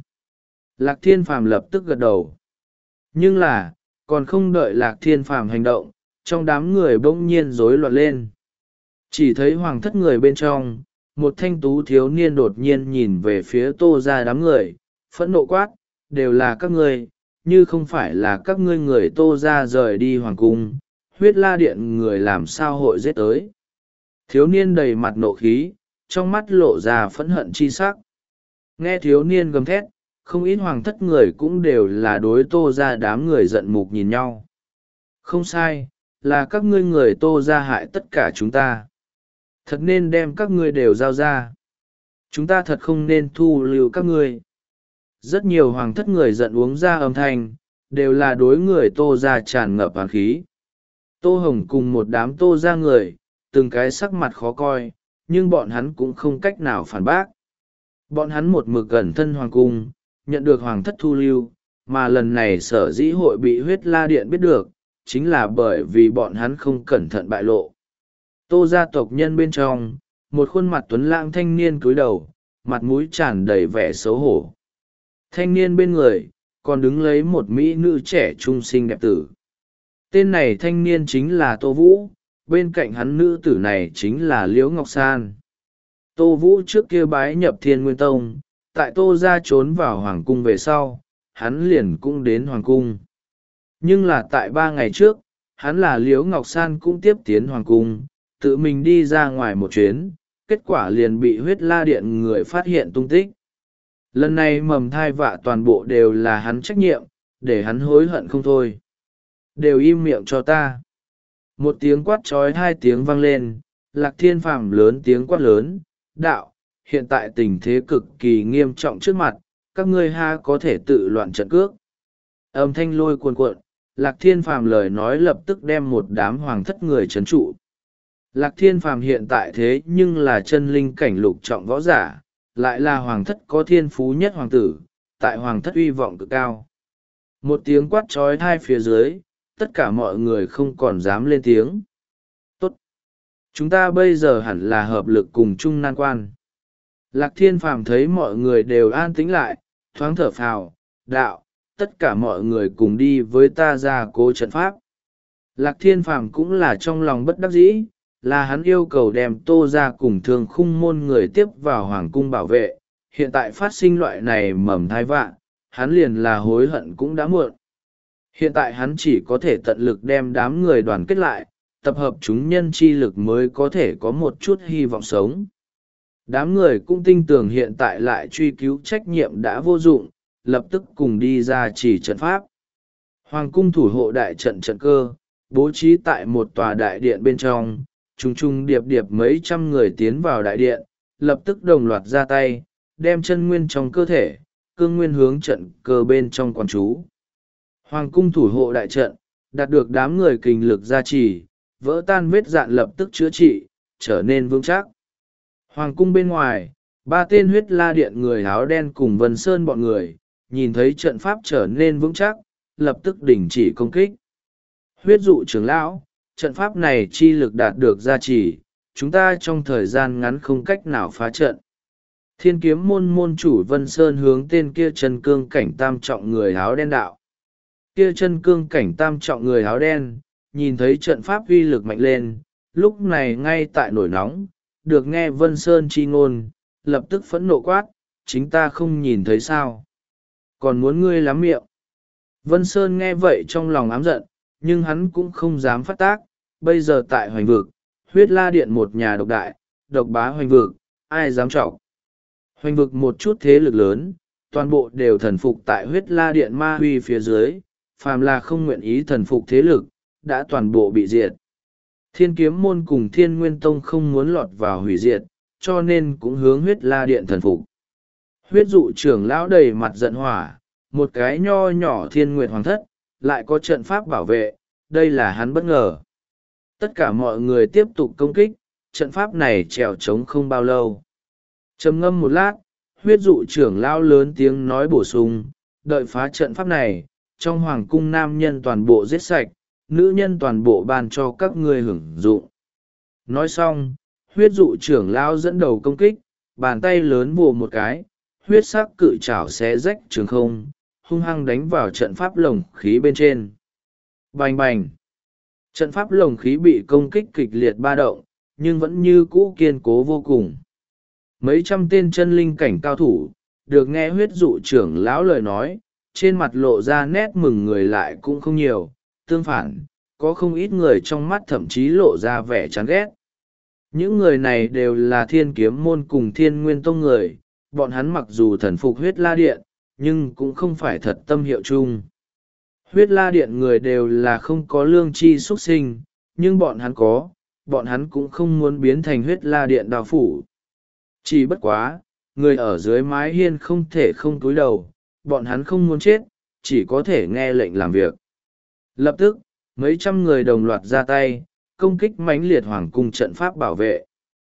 Lạc Thiên Phàm lập tức gật đầu. Nhưng là, còn không đợi Lạc Thiên Phàm hành động, trong đám người bỗng nhiên rối loạn lên. Chỉ thấy hoàng thất người bên trong, một thanh tú thiếu niên đột nhiên nhìn về phía Tô Gia đám người, phẫn nộ quát, đều là các ngươi, như không phải là các ngươi người Tô Gia rời đi hoàng cung, Huyết La Điện người làm sao hội giết tới. Thiếu niên đầy mặt nộ khí, trong mắt lộ ra phẫn hận chi sắc. Nghe thiếu niên gầm thét, không ít hoàng thất người cũng đều là đối Tô Gia đám người giận mục nhìn nhau. Không sai, là các ngươi người Tô Gia hại tất cả chúng ta. Thật nên đem các ngươi đều giao ra. Chúng ta thật không nên thu lưu các ngươi. Rất nhiều hoàng thất người giận uống ra âm thanh, đều là đối người Tô Gia tràn ngập hàn khí. Tô Hồng cùng một đám Tô Gia người, từng cái sắc mặt khó coi, nhưng bọn hắn cũng không cách nào phản bác. Bọn hắn một mực gần thân hoàng cung, nhận được hoàng thất thu lưu, mà lần này sở dĩ hội bị Huyết La Điện biết được, chính là bởi vì bọn hắn không cẩn thận bại lộ. Tô gia tộc nhân bên trong, một khuôn mặt tuấn lãng thanh niên cúi đầu, mặt mũi tràn đầy vẻ xấu hổ. Thanh niên bên người, còn đứng lấy một mỹ nữ trẻ trung xinh đẹp tử. Tên này thanh niên chính là Tô Vũ, bên cạnh hắn nữ tử này chính là Liễu Ngọc San. Tô Vũ trước kia bái nhập Thiên Nguyên Tông, tại Tô gia trốn vào hoàng cung về sau, hắn liền cũng đến hoàng cung. Nhưng là tại ba ngày trước, hắn là Liễu Ngọc San cũng tiếp tiến hoàng cung, tự mình đi ra ngoài một chuyến, kết quả liền bị Huyết La Điện người phát hiện tung tích. Lần này mầm thai vạ toàn bộ đều là hắn trách nhiệm, để hắn hối hận không thôi. Đều im miệng cho ta. Một tiếng quát trói hai tiếng vang lên, Lạc Thiên Phàm lớn tiếng quát lớn, đạo, hiện tại tình thế cực kỳ nghiêm trọng trước mặt, các ngươi ha có thể tự loạn trận cước. Âm thanh lôi cuồn cuộn, Lạc Thiên Phàm lời nói lập tức đem một đám hoàng thất người trấn trụ. Lạc Thiên Phàm hiện tại thế nhưng là chân linh cảnh lục trọng võ giả, lại là hoàng thất có thiên phú nhất hoàng tử, tại hoàng thất uy vọng cực cao. Một tiếng quát trói thai phía dưới, tất cả mọi người không còn dám lên tiếng. Tốt! Chúng ta bây giờ hẳn là hợp lực cùng chung nan quan. Lạc Thiên Phàm thấy mọi người đều an tĩnh lại, thoáng thở phào, đạo, tất cả mọi người cùng đi với ta ra cố trận pháp. Lạc Thiên Phàm cũng là trong lòng bất đắc dĩ, là hắn yêu cầu đem Tô ra cùng Thương Khung môn người tiếp vào hoàng cung bảo vệ, hiện tại phát sinh loại này mầm thai vạ, hắn liền là hối hận cũng đã muộn. Hiện tại hắn chỉ có thể tận lực đem đám người đoàn kết lại, tập hợp chúng nhân chi lực mới có thể có một chút hy vọng sống. Đám người cũng tin tưởng hiện tại lại truy cứu trách nhiệm đã vô dụng, lập tức cùng đi ra chỉ trận pháp. Hoàng cung thủ hộ đại trận trận cơ, bố trí tại một tòa đại điện bên trong, trùng trùng điệp điệp mấy trăm người tiến vào đại điện, lập tức đồng loạt ra tay, đem chân nguyên trong cơ thể, cương nguyên hướng trận cơ bên trong quán chú. Hoàng cung thủ hộ đại trận, đạt được đám người kình lực gia trì, vỡ tan vết dạn lập tức chữa trị, trở nên vững chắc. Hoàng cung bên ngoài, ba tên huyết la điện người áo đen cùng Vân Sơn bọn người, nhìn thấy trận pháp trở nên vững chắc, lập tức đình chỉ công kích. Huyết dụ trưởng lão, trận pháp này chi lực đạt được gia trì, chúng ta trong thời gian ngắn không cách nào phá trận. Thiên kiếm môn môn chủ Vân Sơn hướng tên kia chân cương cảnh tam trọng người áo đen đạo. Kia chân cương cảnh tam trọng người áo đen, nhìn thấy trận pháp uy lực mạnh lên, lúc này ngay tại nổi nóng, được nghe Vân Sơn chi ngôn, lập tức phẫn nộ quát, chính ta không nhìn thấy sao. Còn muốn ngươi lắm miệng. Vân Sơn nghe vậy trong lòng ám giận, nhưng hắn cũng không dám phát tác, bây giờ tại hoành vực, huyết la điện một nhà độc đại, độc bá hoành vực, ai dám trọng. Hoành vực một chút thế lực lớn, toàn bộ đều thần phục tại huyết la điện ma huy phía dưới, phàm là không nguyện ý thần phục thế lực, đã toàn bộ bị diệt. Thiên kiếm môn cùng thiên nguyên tông không muốn lọt vào hủy diệt, cho nên cũng hướng huyết la điện thần phục. Huyết dụ trưởng lão đầy mặt giận hỏa, một cái nho nhỏ thiên nguyệt hoàng thất, lại có trận pháp bảo vệ, đây là hắn bất ngờ. Tất cả mọi người tiếp tục công kích, trận pháp này trèo trống không bao lâu. Trầm ngâm một lát, huyết dụ trưởng lão lớn tiếng nói bổ sung, đợi phá trận pháp này, trong hoàng cung nam nhân toàn bộ giết sạch, nữ nhân toàn bộ ban cho các ngươi hưởng dụng. Nói xong, huyết dụ trưởng lão dẫn đầu công kích, bàn tay lớn vồ một cái, huyết sắc cự trảo xé rách trường không, hung hăng đánh vào trận pháp lồng khí bên trên. Bành bành! Trận pháp lồng khí bị công kích kịch liệt ba động, nhưng vẫn như cũ kiên cố vô cùng. Mấy trăm tên chân linh cảnh cao thủ, được nghe huyết dụ trưởng lão lời nói, trên mặt lộ ra nét mừng người lại cũng không nhiều, tương phản, có không ít người trong mắt thậm chí lộ ra vẻ chán ghét. Những người này đều là thiên kiếm môn cùng thiên nguyên tông người, bọn hắn mặc dù thần phục huyết la điện, nhưng cũng không phải thật tâm hiệu chung. Huyết la điện người đều là không có lương tri xuất sinh, nhưng bọn hắn có, bọn hắn cũng không muốn biến thành huyết la điện đào phủ. Chỉ bất quá, người ở dưới mái hiên không thể không cúi đầu, bọn hắn không muốn chết, chỉ có thể nghe lệnh làm việc. Lập tức, mấy trăm người đồng loạt ra tay, công kích mãnh liệt hoàng cung trận pháp bảo vệ.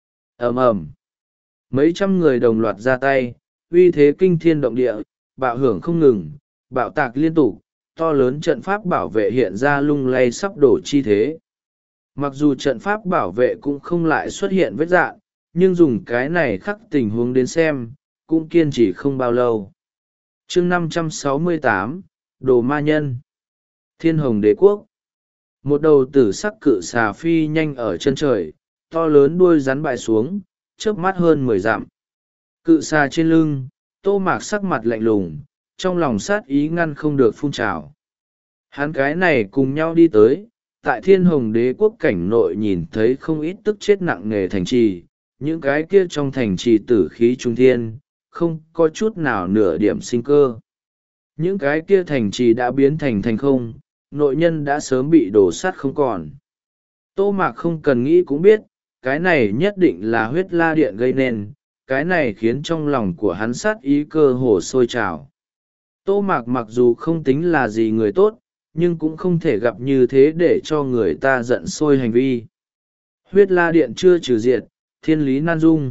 Ầm ầm, mấy trăm người đồng loạt ra tay, uy thế kinh thiên động địa, bạo hưởng không ngừng, bạo tạc liên tục, to lớn trận pháp bảo vệ hiện ra lung lay sắp đổ chi thế. Mặc dù trận pháp bảo vệ cũng không lại xuất hiện vết dạn, nhưng dùng cái này khắc tình huống đến xem, cũng kiên trì không bao lâu. Chương năm trăm sáu mươi tám, Đồ Ma Nhân. Thiên Hồng Đế Quốc. Một đầu tử sắc cự xà phi nhanh ở chân trời, to lớn đuôi rắn bại xuống, chớp mắt hơn mười dặm. Cự xà trên lưng, Tô Mạc sắc mặt lạnh lùng, trong lòng sát ý ngăn không được phun trào. Hắn cái này cùng nhau đi tới, tại Thiên Hồng Đế Quốc cảnh nội nhìn thấy không ít tức chết nặng nề thành trì, những cái kia trong thành trì tử khí trung thiên, không có chút nào nửa điểm sinh cơ. Những cái kia thành trì đã biến thành thành không, nội nhân đã sớm bị đổ sát không còn. Tô Mạc không cần nghĩ cũng biết, cái này nhất định là huyết la điện gây nên, cái này khiến trong lòng của hắn sát ý cơ hồ sôi trào. Tô Mạc mặc dù không tính là gì người tốt, nhưng cũng không thể gặp như thế để cho người ta giận sôi hành vi. Huyết la điện chưa trừ diệt, thiên lý nan dung.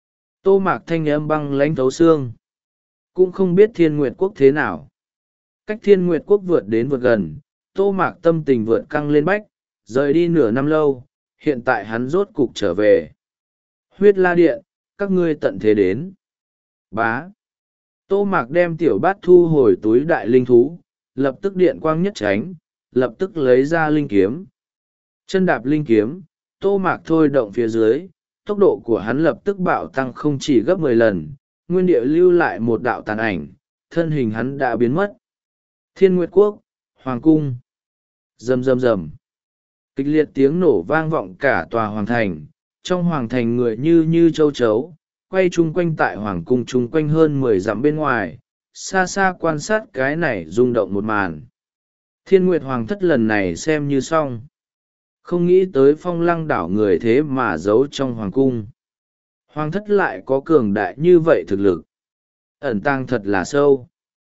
Tô Mạc thanh âm băng lãnh thấu xương. Cũng không biết Thiên Nguyệt Quốc thế nào. Cách Thiên Nguyệt Quốc vượt đến vượt gần, Tô Mạc tâm tình vượt căng lên bách, rời đi nửa năm lâu, hiện tại hắn rốt cục trở về. Huyết la điện, các ngươi tận thế đến. Bá. Tô Mạc đem tiểu bát thu hồi túi đại linh thú, lập tức điện quang nhất tránh, lập tức lấy ra linh kiếm. Chân đạp linh kiếm, Tô Mạc thôi động phía dưới, tốc độ của hắn lập tức bạo tăng không chỉ gấp mười lần, nguyên địa lưu lại một đạo tàn ảnh, thân hình hắn đã biến mất. Thiên Nguyệt Quốc, Hoàng Cung. Rầm rầm rầm. Kịch liệt tiếng nổ vang vọng cả tòa hoàng thành, trong hoàng thành người như như châu chấu, quay chung quanh tại hoàng cung chung quanh hơn mười dặm bên ngoài, xa xa quan sát cái này rung động một màn. Thiên Nguyệt Hoàng thất lần này xem như xong. Không nghĩ tới Phong Lăng đảo người thế mà giấu trong hoàng cung. Hoàng thất lại có cường đại như vậy thực lực. Ẩn tàng thật là sâu.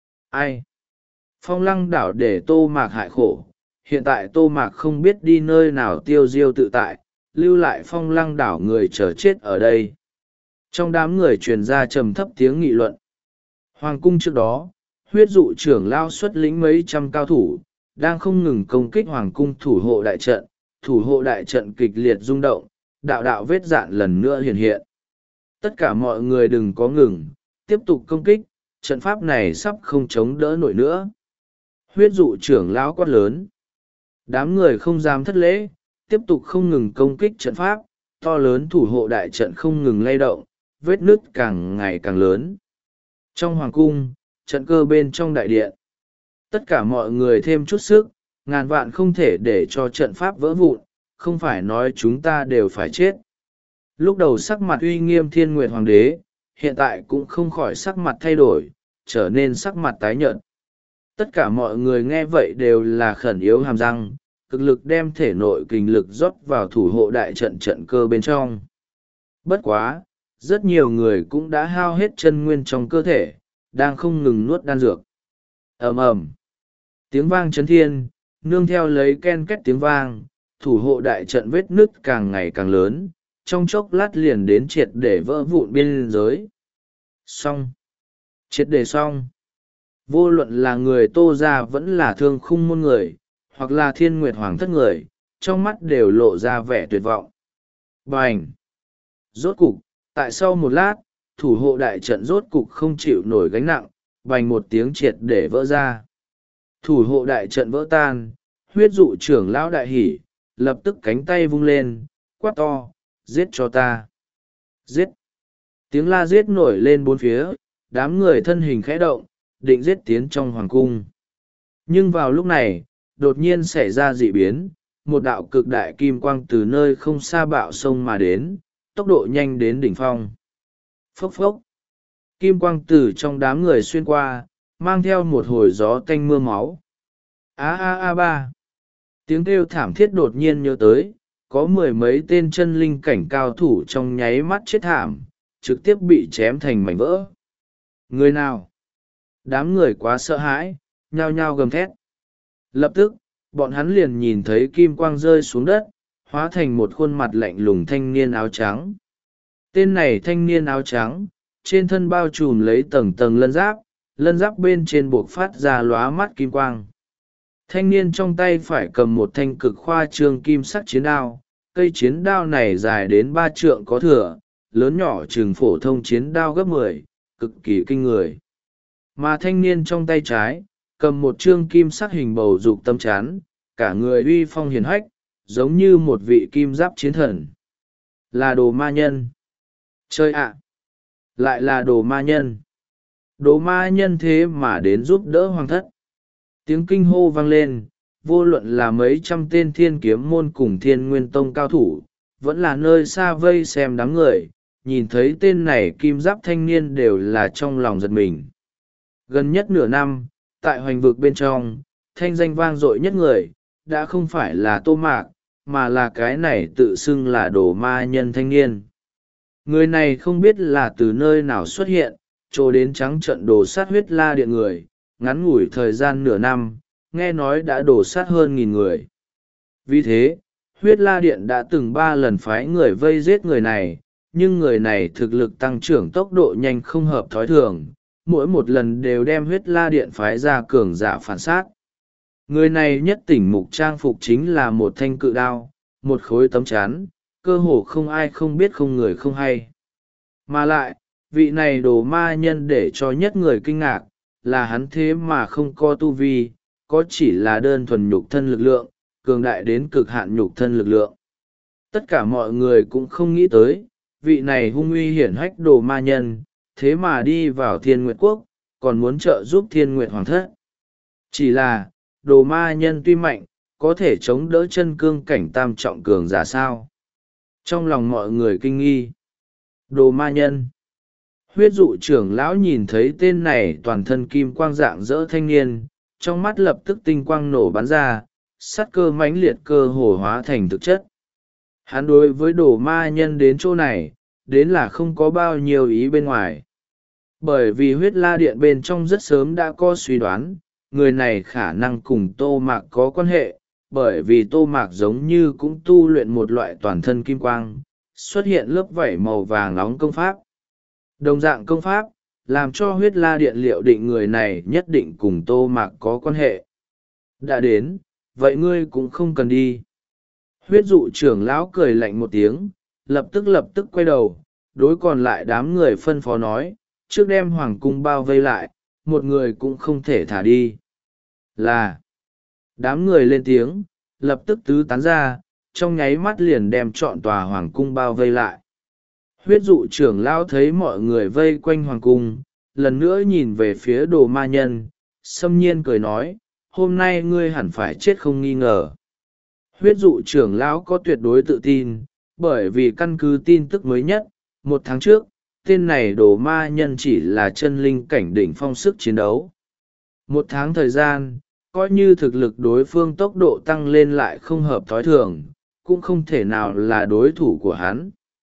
Ai? Phong Lăng đảo để Tô Mạc hại khổ. Hiện tại Tô Mạc không biết đi nơi nào tiêu diêu tự tại, lưu lại Phong Lăng đảo người chờ chết ở đây. Trong đám người truyền ra trầm thấp tiếng nghị luận. Hoàng cung trước đó, huyết dụ trưởng lao xuất lĩnh mấy trăm cao thủ, đang không ngừng công kích hoàng cung thủ hộ đại trận, thủ hộ đại trận kịch liệt rung động, đạo đạo vết dạn lần nữa hiện hiện. Tất cả mọi người đừng có ngừng, tiếp tục công kích, trận pháp này sắp không chống đỡ nổi nữa. Huyết dụ trưởng lão quát lớn. Đám người không dám thất lễ, tiếp tục không ngừng công kích trận pháp, to lớn thủ hộ đại trận không ngừng lay động, vết nứt càng ngày càng lớn. Trong hoàng cung, trận cơ bên trong đại điện, tất cả mọi người thêm chút sức, ngàn vạn không thể để cho trận pháp vỡ vụn, không phải nói chúng ta đều phải chết. Lúc đầu sắc mặt uy nghiêm Thiên Nguyệt Hoàng đế, hiện tại cũng không khỏi sắc mặt thay đổi, trở nên sắc mặt tái nhợt. Tất cả mọi người nghe vậy đều là khẩn yếu hàm răng, cực lực đem thể nội kình lực rót vào thủ hộ đại trận trận cơ bên trong. Bất quá, rất nhiều người cũng đã hao hết chân nguyên trong cơ thể, đang không ngừng nuốt đan dược. Ầm ầm, tiếng vang chấn thiên, nương theo lấy ken két tiếng vang, thủ hộ đại trận vết nứt càng ngày càng lớn, trong chốc lát liền đến triệt để vỡ vụn biên giới. Xong. Triệt để xong. Vô luận là người Tô gia vẫn là thương khung môn người, hoặc là Thiên Nguyệt Hoàng thất người, trong mắt đều lộ ra vẻ tuyệt vọng. Bành! Rốt cục, tại sau một lát, thủ hộ đại trận rốt cục không chịu nổi gánh nặng, bành một tiếng triệt để vỡ ra. Thủ hộ đại trận vỡ tan, huyết dụ trưởng lão đại hỉ, lập tức cánh tay vung lên, quát to, giết cho ta. Giết! Tiếng la giết nổi lên bốn phía, đám người thân hình khẽ động, định giết tiến trong hoàng cung. Nhưng vào lúc này, đột nhiên xảy ra dị biến, một đạo cực đại kim quang từ nơi không xa bạo sông mà đến, tốc độ nhanh đến đỉnh phong. Phốc phốc! Kim quang từ trong đám người xuyên qua, mang theo một hồi gió tanh mưa máu. A a a ba! Tiếng kêu thảm thiết đột nhiên nhớ tới, có mười mấy tên chân linh cảnh cao thủ trong nháy mắt chết thảm, trực tiếp bị chém thành mảnh vỡ. Người nào? Đám người quá sợ hãi, nhao nhao gầm thét. Lập tức, bọn hắn liền nhìn thấy kim quang rơi xuống đất, hóa thành một khuôn mặt lạnh lùng thanh niên áo trắng. Tên này thanh niên áo trắng, trên thân bao trùm lấy tầng tầng lân giáp, lân giáp bên trên buộc phát ra lóa mắt kim quang. Thanh niên trong tay phải cầm một thanh cực khoa trương kim sắc chiến đao, cây chiến đao này dài đến ba trượng có thừa, lớn nhỏ chừng phổ thông chiến đao gấp mười, cực kỳ kinh người. Mà thanh niên trong tay trái, cầm một trương kim sắc hình bầu dục tâm chán, cả người uy phong hiền hách, giống như một vị kim giáp chiến thần. Là đồ ma nhân. Chơi ạ! Lại là đồ ma nhân. Đồ ma nhân thế mà đến giúp đỡ hoàng thất. Tiếng kinh hô vang lên, vô luận là mấy trăm tên thiên kiếm môn cùng thiên nguyên tông cao thủ, vẫn là nơi xa vây xem đám người, nhìn thấy tên này kim giáp thanh niên đều là trong lòng giật mình. Gần nhất nửa năm, tại hoành vực bên trong, thanh danh vang dội nhất người, đã không phải là Tô Mạc, mà là cái này tự xưng là đồ ma nhân thanh niên. Người này không biết là từ nơi nào xuất hiện, trồ đến trắng trận đổ sát huyết la điện người, ngắn ngủi thời gian nửa năm, nghe nói đã đổ sát hơn nghìn người. Vì thế, huyết la điện đã từng ba lần phái người vây giết người này, nhưng người này thực lực tăng trưởng tốc độ nhanh không hợp thói thường, mỗi một lần đều đem huyết la điện phái ra cường giả phản sát. Người này nhất tỉnh mục trang phục chính là một thanh cự đao, một khối tấm chắn, cơ hồ không ai không biết không người không hay. Mà lại, vị này đồ ma nhân để cho nhất người kinh ngạc, là hắn thế mà không có tu vi, có chỉ là đơn thuần nhục thân lực lượng, cường đại đến cực hạn nhục thân lực lượng. Tất cả mọi người cũng không nghĩ tới, vị này hung uy hiển hách đồ ma nhân, thế mà đi vào Thiên Nguyệt Quốc, còn muốn trợ giúp Thiên Nguyệt Hoàng thất. Chỉ là, đồ ma nhân tuy mạnh, có thể chống đỡ chân cương cảnh tam trọng cường giả sao. Trong lòng mọi người kinh nghi. Đồ ma nhân. Huyết dụ trưởng lão nhìn thấy tên này toàn thân kim quang dạng dỡ thanh niên, trong mắt lập tức tinh quang nổ bắn ra, sát cơ mãnh liệt cơ hồ hóa thành thực chất. Hắn đối với đồ ma nhân đến chỗ này, đến là không có bao nhiêu ý bên ngoài. Bởi vì huyết la điện bên trong rất sớm đã có suy đoán, người này khả năng cùng Tô Mạc có quan hệ, bởi vì Tô Mạc giống như cũng tu luyện một loại toàn thân kim quang, xuất hiện lớp vảy màu vàng nóng công pháp. Đồng dạng công pháp, làm cho huyết la điện liệu định người này nhất định cùng Tô Mạc có quan hệ. Đã đến, vậy ngươi cũng không cần đi. Huyết dụ trưởng lão cười lạnh một tiếng, lập tức lập tức quay đầu, đối còn lại đám người phân phó nói, trước đem hoàng cung bao vây lại, một người cũng không thể thả đi. Là, đám người lên tiếng, lập tức tứ tán ra, trong nháy mắt liền đem trọn tòa hoàng cung bao vây lại. Huyết dụ trưởng lão thấy mọi người vây quanh hoàng cung, lần nữa nhìn về phía đồ ma nhân, xâm nhiên cười nói, hôm nay ngươi hẳn phải chết không nghi ngờ. Huyết dụ trưởng lão có tuyệt đối tự tin, bởi vì căn cứ tin tức mới nhất, một tháng trước, tên này đồ ma nhân chỉ là chân linh cảnh đỉnh phong sức chiến đấu. Một tháng thời gian, coi như thực lực đối phương tốc độ tăng lên lại không hợp thói thường, cũng không thể nào là đối thủ của hắn.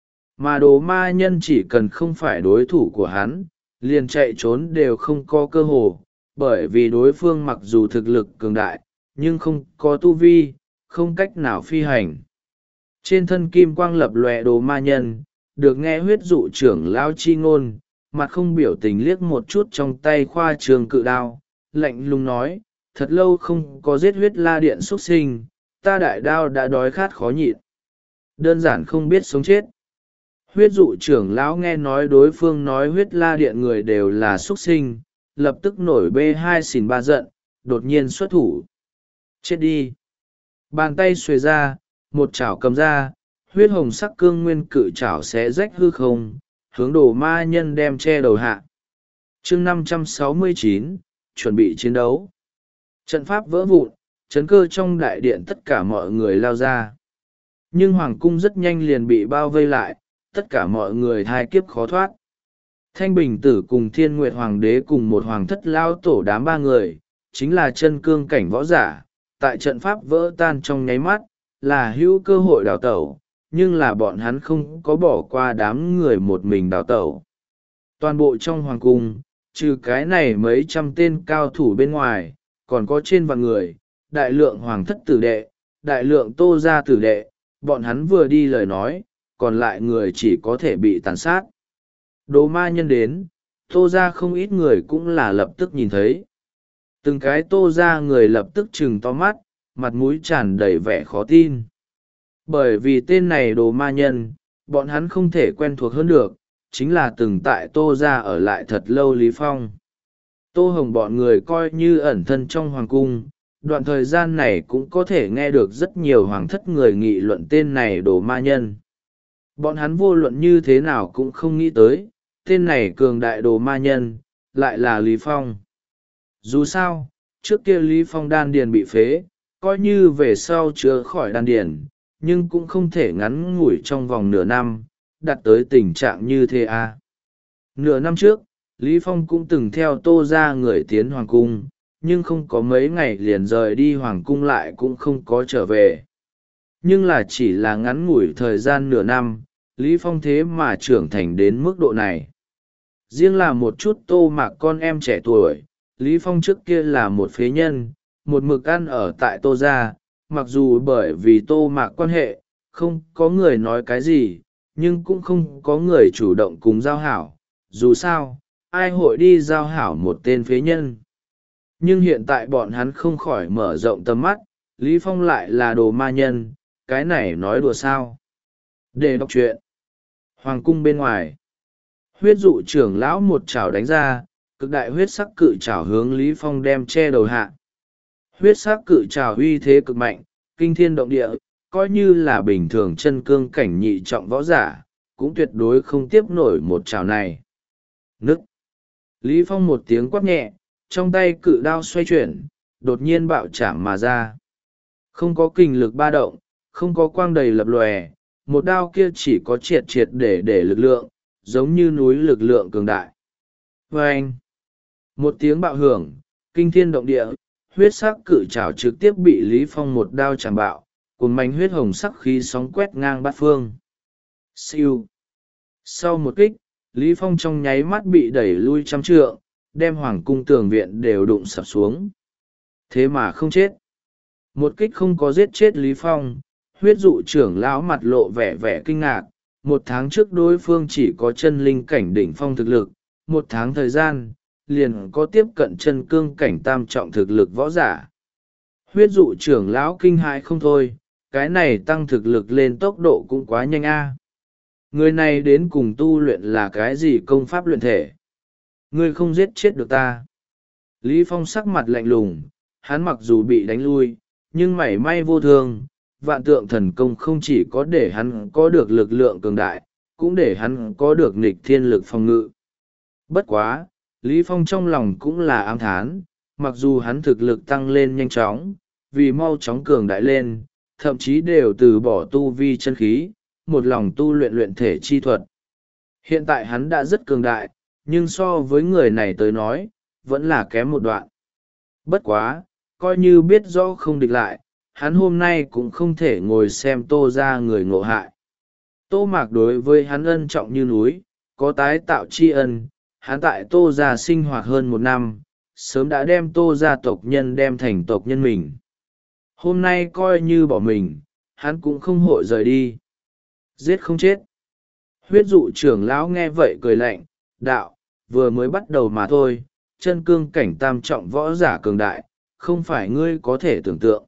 Mà đồ ma nhân chỉ cần không phải đối thủ của hắn, liền chạy trốn đều không có cơ hồ, bởi vì đối phương mặc dù thực lực cường đại, nhưng không có tu vi, không cách nào phi hành. Trên thân kim quang lập lòe đồ ma nhân, được nghe huyết dụ trưởng lao chi ngôn, mặt không biểu tình liếc một chút trong tay khoa trường cự đao, lạnh lùng nói, thật lâu không có giết huyết la điện xuất sinh, ta đại đao đã đói khát khó nhịn. Đơn giản không biết sống chết. Huyết dụ trưởng lão nghe nói đối phương nói huyết la điện người đều là xuất sinh, lập tức nổi bê hai xỉn ba giận, đột nhiên xuất thủ. Chết đi. Bàn tay xuề ra, một chảo cầm ra, huyết hồng sắc cương nguyên cự chảo xé rách hư không, hướng đồ ma nhân đem che đầu hạ. chương năm trăm sáu mươi chín, chuẩn bị chiến đấu. Trận pháp vỡ vụn, chấn cơ trong đại điện tất cả mọi người lao ra. Nhưng hoàng cung rất nhanh liền bị bao vây lại, tất cả mọi người thai kiếp khó thoát. Thanh Bình Tử cùng Thiên Nguyệt Hoàng đế cùng một hoàng thất lao tổ đám ba người, chính là chân cương cảnh võ giả, tại trận pháp vỡ tan trong nháy mắt, là hữu cơ hội đào tẩu, nhưng là bọn hắn không có bỏ qua đám người một mình đào tẩu. Toàn bộ trong hoàng cung, trừ cái này mấy trăm tên cao thủ bên ngoài, còn có trên vạn người, đại lượng hoàng thất tử đệ, đại lượng tô gia tử đệ, bọn hắn vừa đi lời nói, còn lại người chỉ có thể bị tàn sát. Đồ ma nhân đến, tô gia không ít người cũng là lập tức nhìn thấy. Từng cái tô gia người lập tức trừng to mắt, mặt mũi tràn đầy vẻ khó tin. Bởi vì tên này đồ ma nhân, bọn hắn không thể quen thuộc hơn được, chính là từng tại tô gia ở lại thật lâu Lý Phong. Tô Hồng bọn người coi như ẩn thân trong hoàng cung, đoạn thời gian này cũng có thể nghe được rất nhiều hoàng thất người nghị luận tên này đồ ma nhân. Bọn hắn vô luận như thế nào cũng không nghĩ tới, tên này cường đại đồ ma nhân, lại là Lý Phong. Dù sao, trước kia Lý Phong đan điền bị phế, coi như về sau chữa khỏi đan điền, nhưng cũng không thể ngắn ngủi trong vòng nửa năm, đạt tới tình trạng như thế à. Nửa năm trước, Lý Phong cũng từng theo tô ra người tiến hoàng cung, nhưng không có mấy ngày liền rời đi hoàng cung lại cũng không có trở về. Nhưng là chỉ là ngắn ngủi thời gian nửa năm, Lý Phong thế mà trưởng thành đến mức độ này. Riêng là một chút Tô Mạc con em trẻ tuổi, Lý Phong trước kia là một phế nhân, một mực ăn ở tại Tô gia, mặc dù bởi vì Tô Mạc quan hệ, không có người nói cái gì, nhưng cũng không có người chủ động cùng giao hảo, dù sao, ai hội đi giao hảo một tên phế nhân. Nhưng hiện tại bọn hắn không khỏi mở rộng tầm mắt, Lý Phong lại là đồ ma nhân, cái này nói đùa sao. Để đọc truyện. Hoàng cung bên ngoài. Huyết dụ trưởng lão một chảo đánh ra, cực đại huyết sắc cự chảo hướng Lý Phong đem che đầu hạ. Huyết sắc cự chảo uy thế cực mạnh, kinh thiên động địa, coi như là bình thường chân cương cảnh nhị trọng võ giả, cũng tuyệt đối không tiếp nổi một chảo này. Nức. Lý Phong một tiếng quát nhẹ, trong tay cự đao xoay chuyển, đột nhiên bạo chạm mà ra. Không có kình lực ba động, không có quang đầy lập lòe, một đao kia chỉ có triệt triệt để để lực lượng, giống như núi lực lượng cường đại. Và anh, một tiếng bạo hưởng, kinh thiên động địa, huyết sắc cự trảo trực tiếp bị Lý Phong một đao chạm bạo, cùng mảnh huyết hồng sắc khí sóng quét ngang bát phương. Siêu. Sau một kích, Lý Phong trong nháy mắt bị đẩy lui trăm trượng, đem hoàng cung tường viện đều đụng sập xuống. Thế mà không chết. Một kích không có giết chết Lý Phong, huyết dụ trưởng lão mặt lộ vẻ vẻ kinh ngạc. Một tháng trước đối phương chỉ có chân linh cảnh đỉnh phong thực lực, một tháng thời gian, liền có tiếp cận chân cương cảnh tam trọng thực lực võ giả. Huyết dụ trưởng lão kinh hãi không thôi, cái này tăng thực lực lên tốc độ cũng quá nhanh a. Người này đến cùng tu luyện là cái gì công pháp luyện thể? Ngươi không giết chết được ta. Lý Phong sắc mặt lạnh lùng, hắn mặc dù bị đánh lui, nhưng mảy may vô thương. Vạn tượng thần công không chỉ có để hắn có được lực lượng cường đại, cũng để hắn có được nghịch thiên lực phòng ngự. Bất quá, Lý Phong trong lòng cũng là ám thán, mặc dù hắn thực lực tăng lên nhanh chóng, vì mau chóng cường đại lên, thậm chí đều từ bỏ tu vi chân khí, một lòng tu luyện luyện thể chi thuật. Hiện tại hắn đã rất cường đại, nhưng so với người này tới nói, vẫn là kém một đoạn. Bất quá, coi như biết rõ không địch lại, hắn hôm nay cũng không thể ngồi xem Tô ra người ngộ hại. Tô Mạc đối với hắn ân trọng như núi, có tái tạo tri ân, hắn tại Tô ra sinh hoạt hơn một năm, sớm đã đem Tô ra tộc nhân đem thành tộc nhân mình. Hôm nay coi như bỏ mình, hắn cũng không hội rời đi. Giết không chết. Huyết dụ trưởng lão nghe vậy cười lạnh, đạo, vừa mới bắt đầu mà thôi, chân cương cảnh tam trọng võ giả cường đại, không phải ngươi có thể tưởng tượng.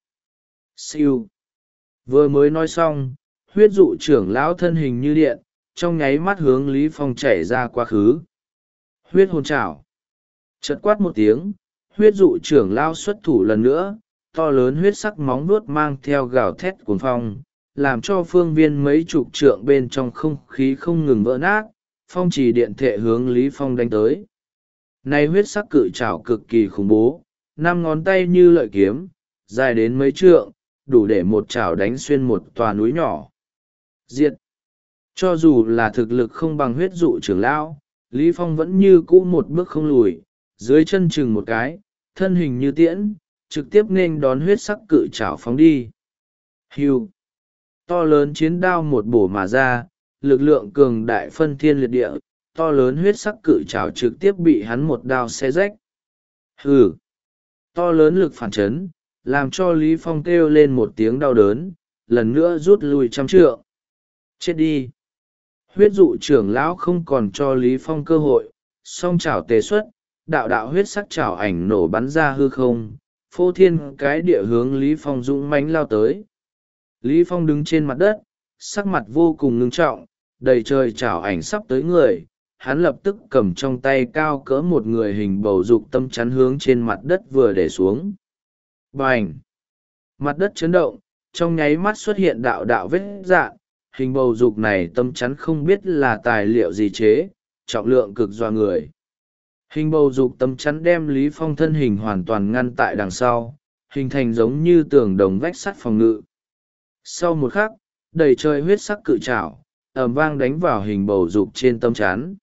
Siêu. Vừa mới nói xong, huyết dụ trưởng lão thân hình như điện, trong nháy mắt hướng Lý Phong chảy ra quá khứ. Huyết hồn trảo. Chợt quát một tiếng, huyết dụ trưởng lão xuất thủ lần nữa, to lớn huyết sắc móng vuốt mang theo gào thét cuồng phong, làm cho phương viên mấy chục trượng bên trong không khí không ngừng vỡ nát, phong trì điện thệ hướng Lý Phong đánh tới. Này huyết sắc cự trảo cực kỳ khủng bố, năm ngón tay như lợi kiếm, dài đến mấy trượng, đủ để một chảo đánh xuyên một tòa núi nhỏ. Diệt! Cho dù là thực lực không bằng huyết dụ trưởng lão, Lý Phong vẫn như cũ một bước không lùi, dưới chân chừng một cái, thân hình như tiễn, trực tiếp nên đón huyết sắc cự chảo phóng đi. Hưu! To lớn chiến đao một bổ mà ra, lực lượng cường đại phân thiên liệt địa, to lớn huyết sắc cự chảo trực tiếp bị hắn một đao xé rách. Hừ! To lớn lực phản chấn, làm cho Lý Phong kêu lên một tiếng đau đớn, lần nữa rút lui trăm trượng. Chết đi! Huyết dụ trưởng lão không còn cho Lý Phong cơ hội, song chảo tề xuất, đạo đạo huyết sắc chảo ảnh nổ bắn ra hư không, phô thiên cái địa hướng Lý Phong dũng mãnh lao tới. Lý Phong đứng trên mặt đất, sắc mặt vô cùng ngưng trọng, đầy trời chảo ảnh sắp tới người, hắn lập tức cầm trong tay cao cỡ một người hình bầu dục tâm chắn hướng trên mặt đất vừa để xuống. Bành! Mặt đất chấn động, trong nháy mắt xuất hiện đạo đạo vết rạn, hình bầu dục này tâm chắn không biết là tài liệu gì chế, trọng lượng cực doa người. Hình bầu dục tâm chắn đem Lý Phong thân hình hoàn toàn ngăn tại đằng sau, hình thành giống như tường đồng vách sắt phòng ngự. Sau một khắc, đầy trời huyết sắc cự trảo, ầm vang đánh vào hình bầu dục trên tâm chắn.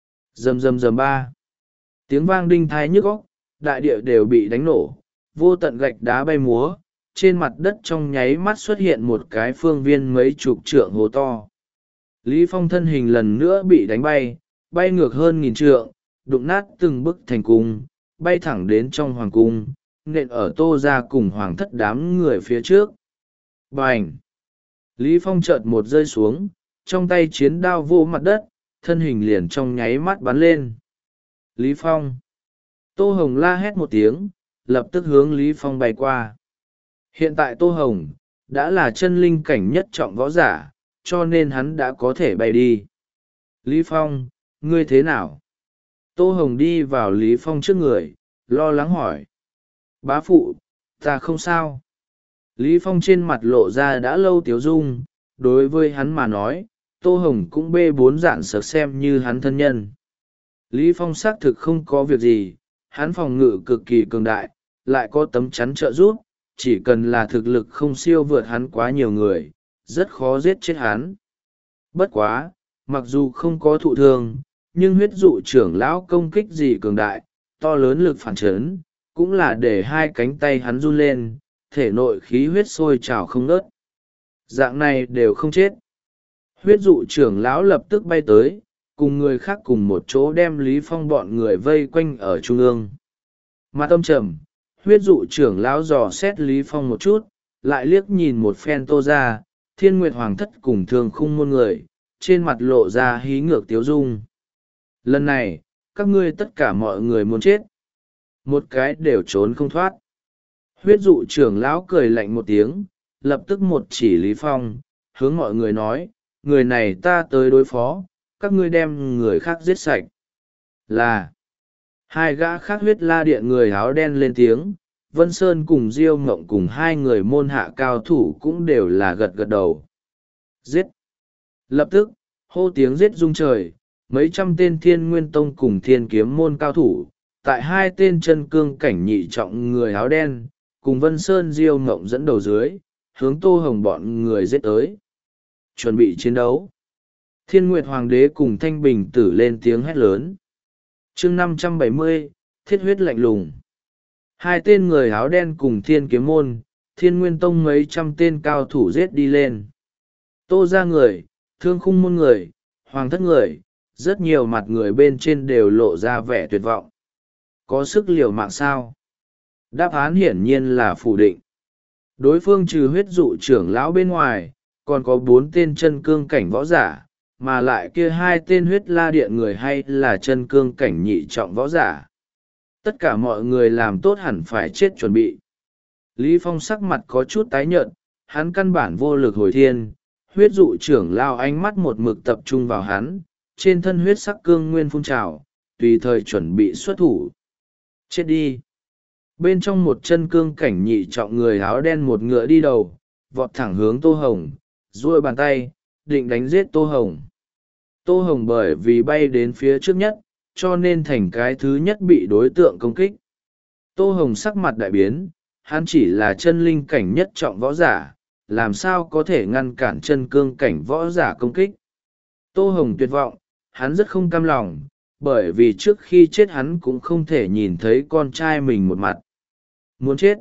Rầm rầm rầm ba. Tiếng vang đinh thái nhức óc, đại địa đều bị đánh nổ, vô tận gạch đá bay múa, trên mặt đất trong nháy mắt xuất hiện một cái phương viên mấy chục trượng hố to. Lý Phong thân hình lần nữa bị đánh bay, bay ngược hơn nghìn trượng, đụng nát từng bức thành cung, bay thẳng đến trong hoàng cung, nện ở Tô Gia cùng hoàng thất đám người phía trước. Bành! Lý Phong chợt một rơi xuống, trong tay chiến đao vô mặt đất, thân hình liền trong nháy mắt bắn lên. Lý Phong! Tô Hồng la hét một tiếng, lập tức hướng Lý Phong bay qua. Hiện tại Tô Hồng đã là chân linh cảnh nhất trọng võ giả, cho nên hắn đã có thể bay đi. Lý Phong, ngươi thế nào? Tô Hồng đi vào Lý Phong trước người, lo lắng hỏi. Bá phụ, ta không sao. Lý Phong trên mặt lộ ra đã lâu tiếu dung, đối với hắn mà nói, Tô Hồng cũng bê bốn dạn sợt xem như hắn thân nhân. Lý Phong xác thực không có việc gì, hắn phòng ngự cực kỳ cường đại, lại có tấm chắn trợ giúp, chỉ cần là thực lực không siêu vượt hắn quá nhiều người, rất khó giết chết hắn. Bất quá, mặc dù không có thụ thương, nhưng huyết dụ trưởng lão công kích gì cường đại, to lớn lực phản chấn, cũng là để hai cánh tay hắn run lên, thể nội khí huyết sôi trào không ngớt. Dạng này đều không chết. Huyết dụ trưởng lão lập tức bay tới, cùng người khác cùng một chỗ đem Lý Phong bọn người vây quanh ở trung ương. Mặt âm trầm, huyết dụ trưởng lão dò xét Lý Phong một chút, lại liếc nhìn một phen Tô Gia, Thiên Nguyệt Hoàng thất cùng Thường Khung môn người, trên mặt lộ ra hí ngược tiếu dung. Lần này, các ngươi tất cả mọi người muốn chết. Một cái đều trốn không thoát. Huyết dụ trưởng lão cười lạnh một tiếng, lập tức một chỉ Lý Phong, hướng mọi người nói, người này ta tới đối phó, các ngươi đem người khác giết sạch. Là, hai gã khác huyết la điện người áo đen lên tiếng, Vân Sơn cùng Diêu Ngộng cùng hai người môn hạ cao thủ cũng đều là gật gật đầu. Giết! Lập tức, hô tiếng giết rung trời, mấy trăm tên Thiên Nguyên Tông cùng Thiên Kiếm môn cao thủ, tại hai tên chân cương cảnh nhị trọng người áo đen, cùng Vân Sơn Diêu Ngộng dẫn đầu dưới, hướng Tô Hồng bọn người giết tới. Chuẩn bị chiến đấu. Thiên Nguyệt Hoàng đế cùng Thanh Bình Tử lên tiếng hét lớn. Chương năm trăm bảy mươi, thiết huyết lạnh lùng. Hai tên người áo đen cùng Thiên Kiếm môn, Thiên Nguyên Tông mấy trăm tên cao thủ giết đi lên. Tô Gia người, Thương Khung môn người, Hoàng thất người, rất nhiều mặt người bên trên đều lộ ra vẻ tuyệt vọng. Có sức liều mạng sao? Đáp án hiển nhiên là phủ định. Đối phương trừ huyết dụ trưởng lão bên ngoài, còn có bốn tên chân cương cảnh võ giả, mà lại kia hai tên huyết la điện người hay là chân cương cảnh nhị trọng võ giả. Tất cả mọi người làm tốt hẳn phải chết chuẩn bị. Lý Phong sắc mặt có chút tái nhợt, hắn căn bản vô lực hồi thiên, huyết dụ trưởng lao ánh mắt một mực tập trung vào hắn, trên thân huyết sắc cương nguyên phun trào, tùy thời chuẩn bị xuất thủ. Chết đi! Bên trong một chân cương cảnh nhị trọng người áo đen một ngựa đi đầu, vọt thẳng hướng Tô Hồng, duỗi bàn tay, định đánh giết Tô Hồng. Tô Hồng bởi vì bay đến phía trước nhất, cho nên thành cái thứ nhất bị đối tượng công kích. Tô Hồng sắc mặt đại biến, hắn chỉ là chân linh cảnh nhất trọng võ giả, làm sao có thể ngăn cản chân cương cảnh võ giả công kích. Tô Hồng tuyệt vọng, hắn rất không cam lòng, bởi vì trước khi chết hắn cũng không thể nhìn thấy con trai mình một mặt. Muốn chết.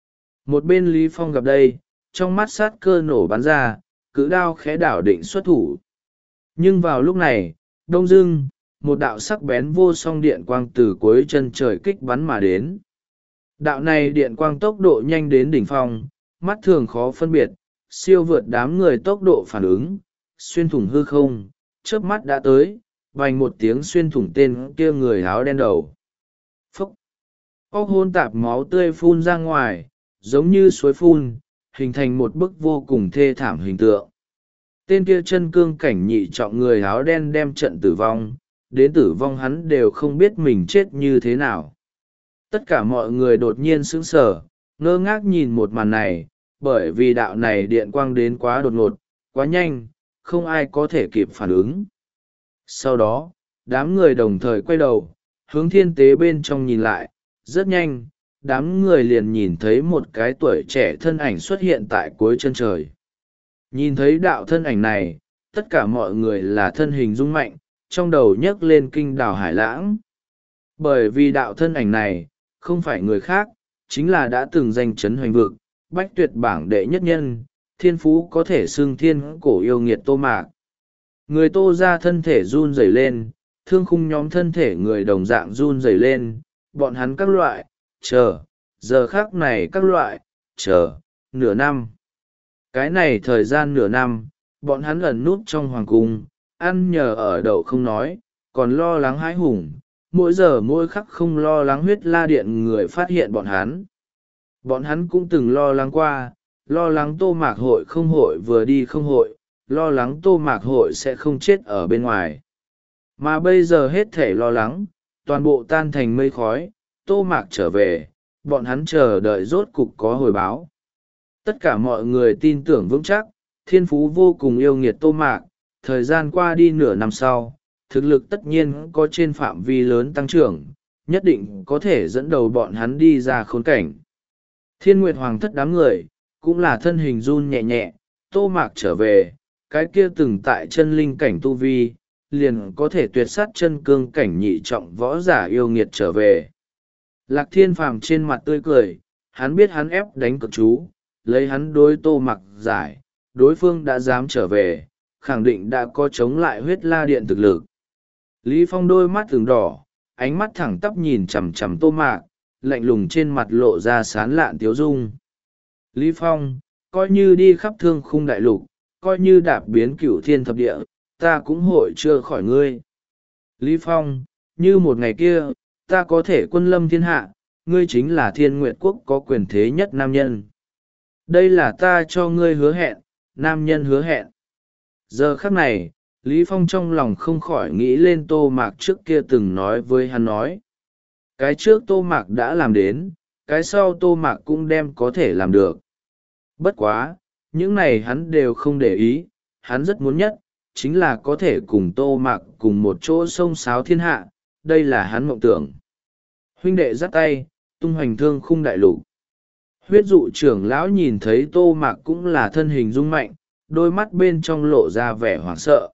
Một bên Lý Phong gặp đây, trong mắt sát cơ nổ bắn ra, cự đao khẽ đảo định xuất thủ. Nhưng vào lúc này, đông dưng, một đạo sắc bén vô song điện quang từ cuối chân trời kích bắn mà đến. Đạo này điện quang tốc độ nhanh đến đỉnh phong, mắt thường khó phân biệt, siêu vượt đám người tốc độ phản ứng, xuyên thủng hư không, chớp mắt đã tới, vành một tiếng xuyên thủng tên kia người áo đen đầu. Phốc! Óc hôn tạp máu tươi phun ra ngoài, giống như suối phun, hình thành một bức vô cùng thê thảm hình tượng. Tên kia chân cương cảnh nhị trọng người áo đen đem trận tử vong, đến tử vong hắn đều không biết mình chết như thế nào. Tất cả mọi người đột nhiên sững sờ, ngơ ngác nhìn một màn này, bởi vì đạo này điện quang đến quá đột ngột, quá nhanh, không ai có thể kịp phản ứng. Sau đó, đám người đồng thời quay đầu, hướng thiên tế bên trong nhìn lại, rất nhanh, đám người liền nhìn thấy một cái tuổi trẻ thân ảnh xuất hiện tại cuối chân trời. Nhìn thấy đạo thân ảnh này, tất cả mọi người là thân hình rung mạnh, trong đầu nhấc lên kinh đảo hải lãng. Bởi vì đạo thân ảnh này, không phải người khác, chính là đã từng danh chấn hoành vực, bách tuyệt bảng đệ nhất nhân, thiên phú có thể xưng thiên cổ yêu nghiệt Tô Mạc. Người Tô ra thân thể run rẩy lên, thương khung nhóm thân thể người đồng dạng run rẩy lên, bọn hắn các loại, chờ, giờ khác này các loại, chờ, nửa năm. Cái này thời gian nửa năm, bọn hắn ẩn núp trong hoàng cung, ăn nhờ ở đậu không nói, còn lo lắng hãi hùng, mỗi giờ mỗi khắc không lo lắng huyết la điện người phát hiện bọn hắn. Bọn hắn cũng từng lo lắng qua, lo lắng Tô Mạc hội không hội vừa đi không hội, lo lắng Tô Mạc hội sẽ không chết ở bên ngoài. Mà bây giờ hết thể lo lắng, toàn bộ tan thành mây khói, Tô Mạc trở về, bọn hắn chờ đợi rốt cục có hồi báo. Tất cả mọi người tin tưởng vững chắc, thiên phú vô cùng yêu nghiệt Tô Mạc, thời gian qua đi nửa năm sau, thực lực tất nhiên có trên phạm vi lớn tăng trưởng, nhất định có thể dẫn đầu bọn hắn đi ra khốn cảnh. Thiên Nguyệt Hoàng thất đám người, cũng là thân hình run nhẹ nhẹ, Tô Mạc trở về, cái kia từng tại chân linh cảnh tu vi, liền có thể tuyệt sát chân cương cảnh nhị trọng võ giả yêu nghiệt trở về. Lạc Thiên Phàm trên mặt tươi cười, hắn biết hắn ép đánh cực chú, lấy hắn đối Tô Mạc giải, đối phương đã dám trở về, khẳng định đã có chống lại huyết la điện thực lực. Lý Phong đôi mắt thường đỏ, ánh mắt thẳng tắp nhìn chằm chằm Tô Mạc, lạnh lùng trên mặt lộ ra sán lạn tiếu dung. Lý Phong, coi như đi khắp thương khung đại lục, coi như đạp biến cửu thiên thập địa, ta cũng hội chưa khỏi ngươi. Lý Phong, như một ngày kia, ta có thể quân lâm thiên hạ, ngươi chính là Thiên Nguyệt Quốc có quyền thế nhất nam nhân. Đây là ta cho ngươi hứa hẹn, nam nhân hứa hẹn. Giờ khắc này, Lý Phong trong lòng không khỏi nghĩ lên Tô Mạc trước kia từng nói với hắn nói. Cái trước Tô Mạc đã làm đến, cái sau Tô Mạc cũng đem có thể làm được. Bất quá, những này hắn đều không để ý, hắn rất muốn nhất, chính là có thể cùng Tô Mạc cùng một chỗ sông sáo thiên hạ, đây là hắn mộng tưởng. Huynh đệ dắt tay, tung hoành thương khung đại lục. Huyết dụ trưởng lão nhìn thấy Tô Mạc cũng là thân hình rung mạnh, đôi mắt bên trong lộ ra vẻ hoảng sợ.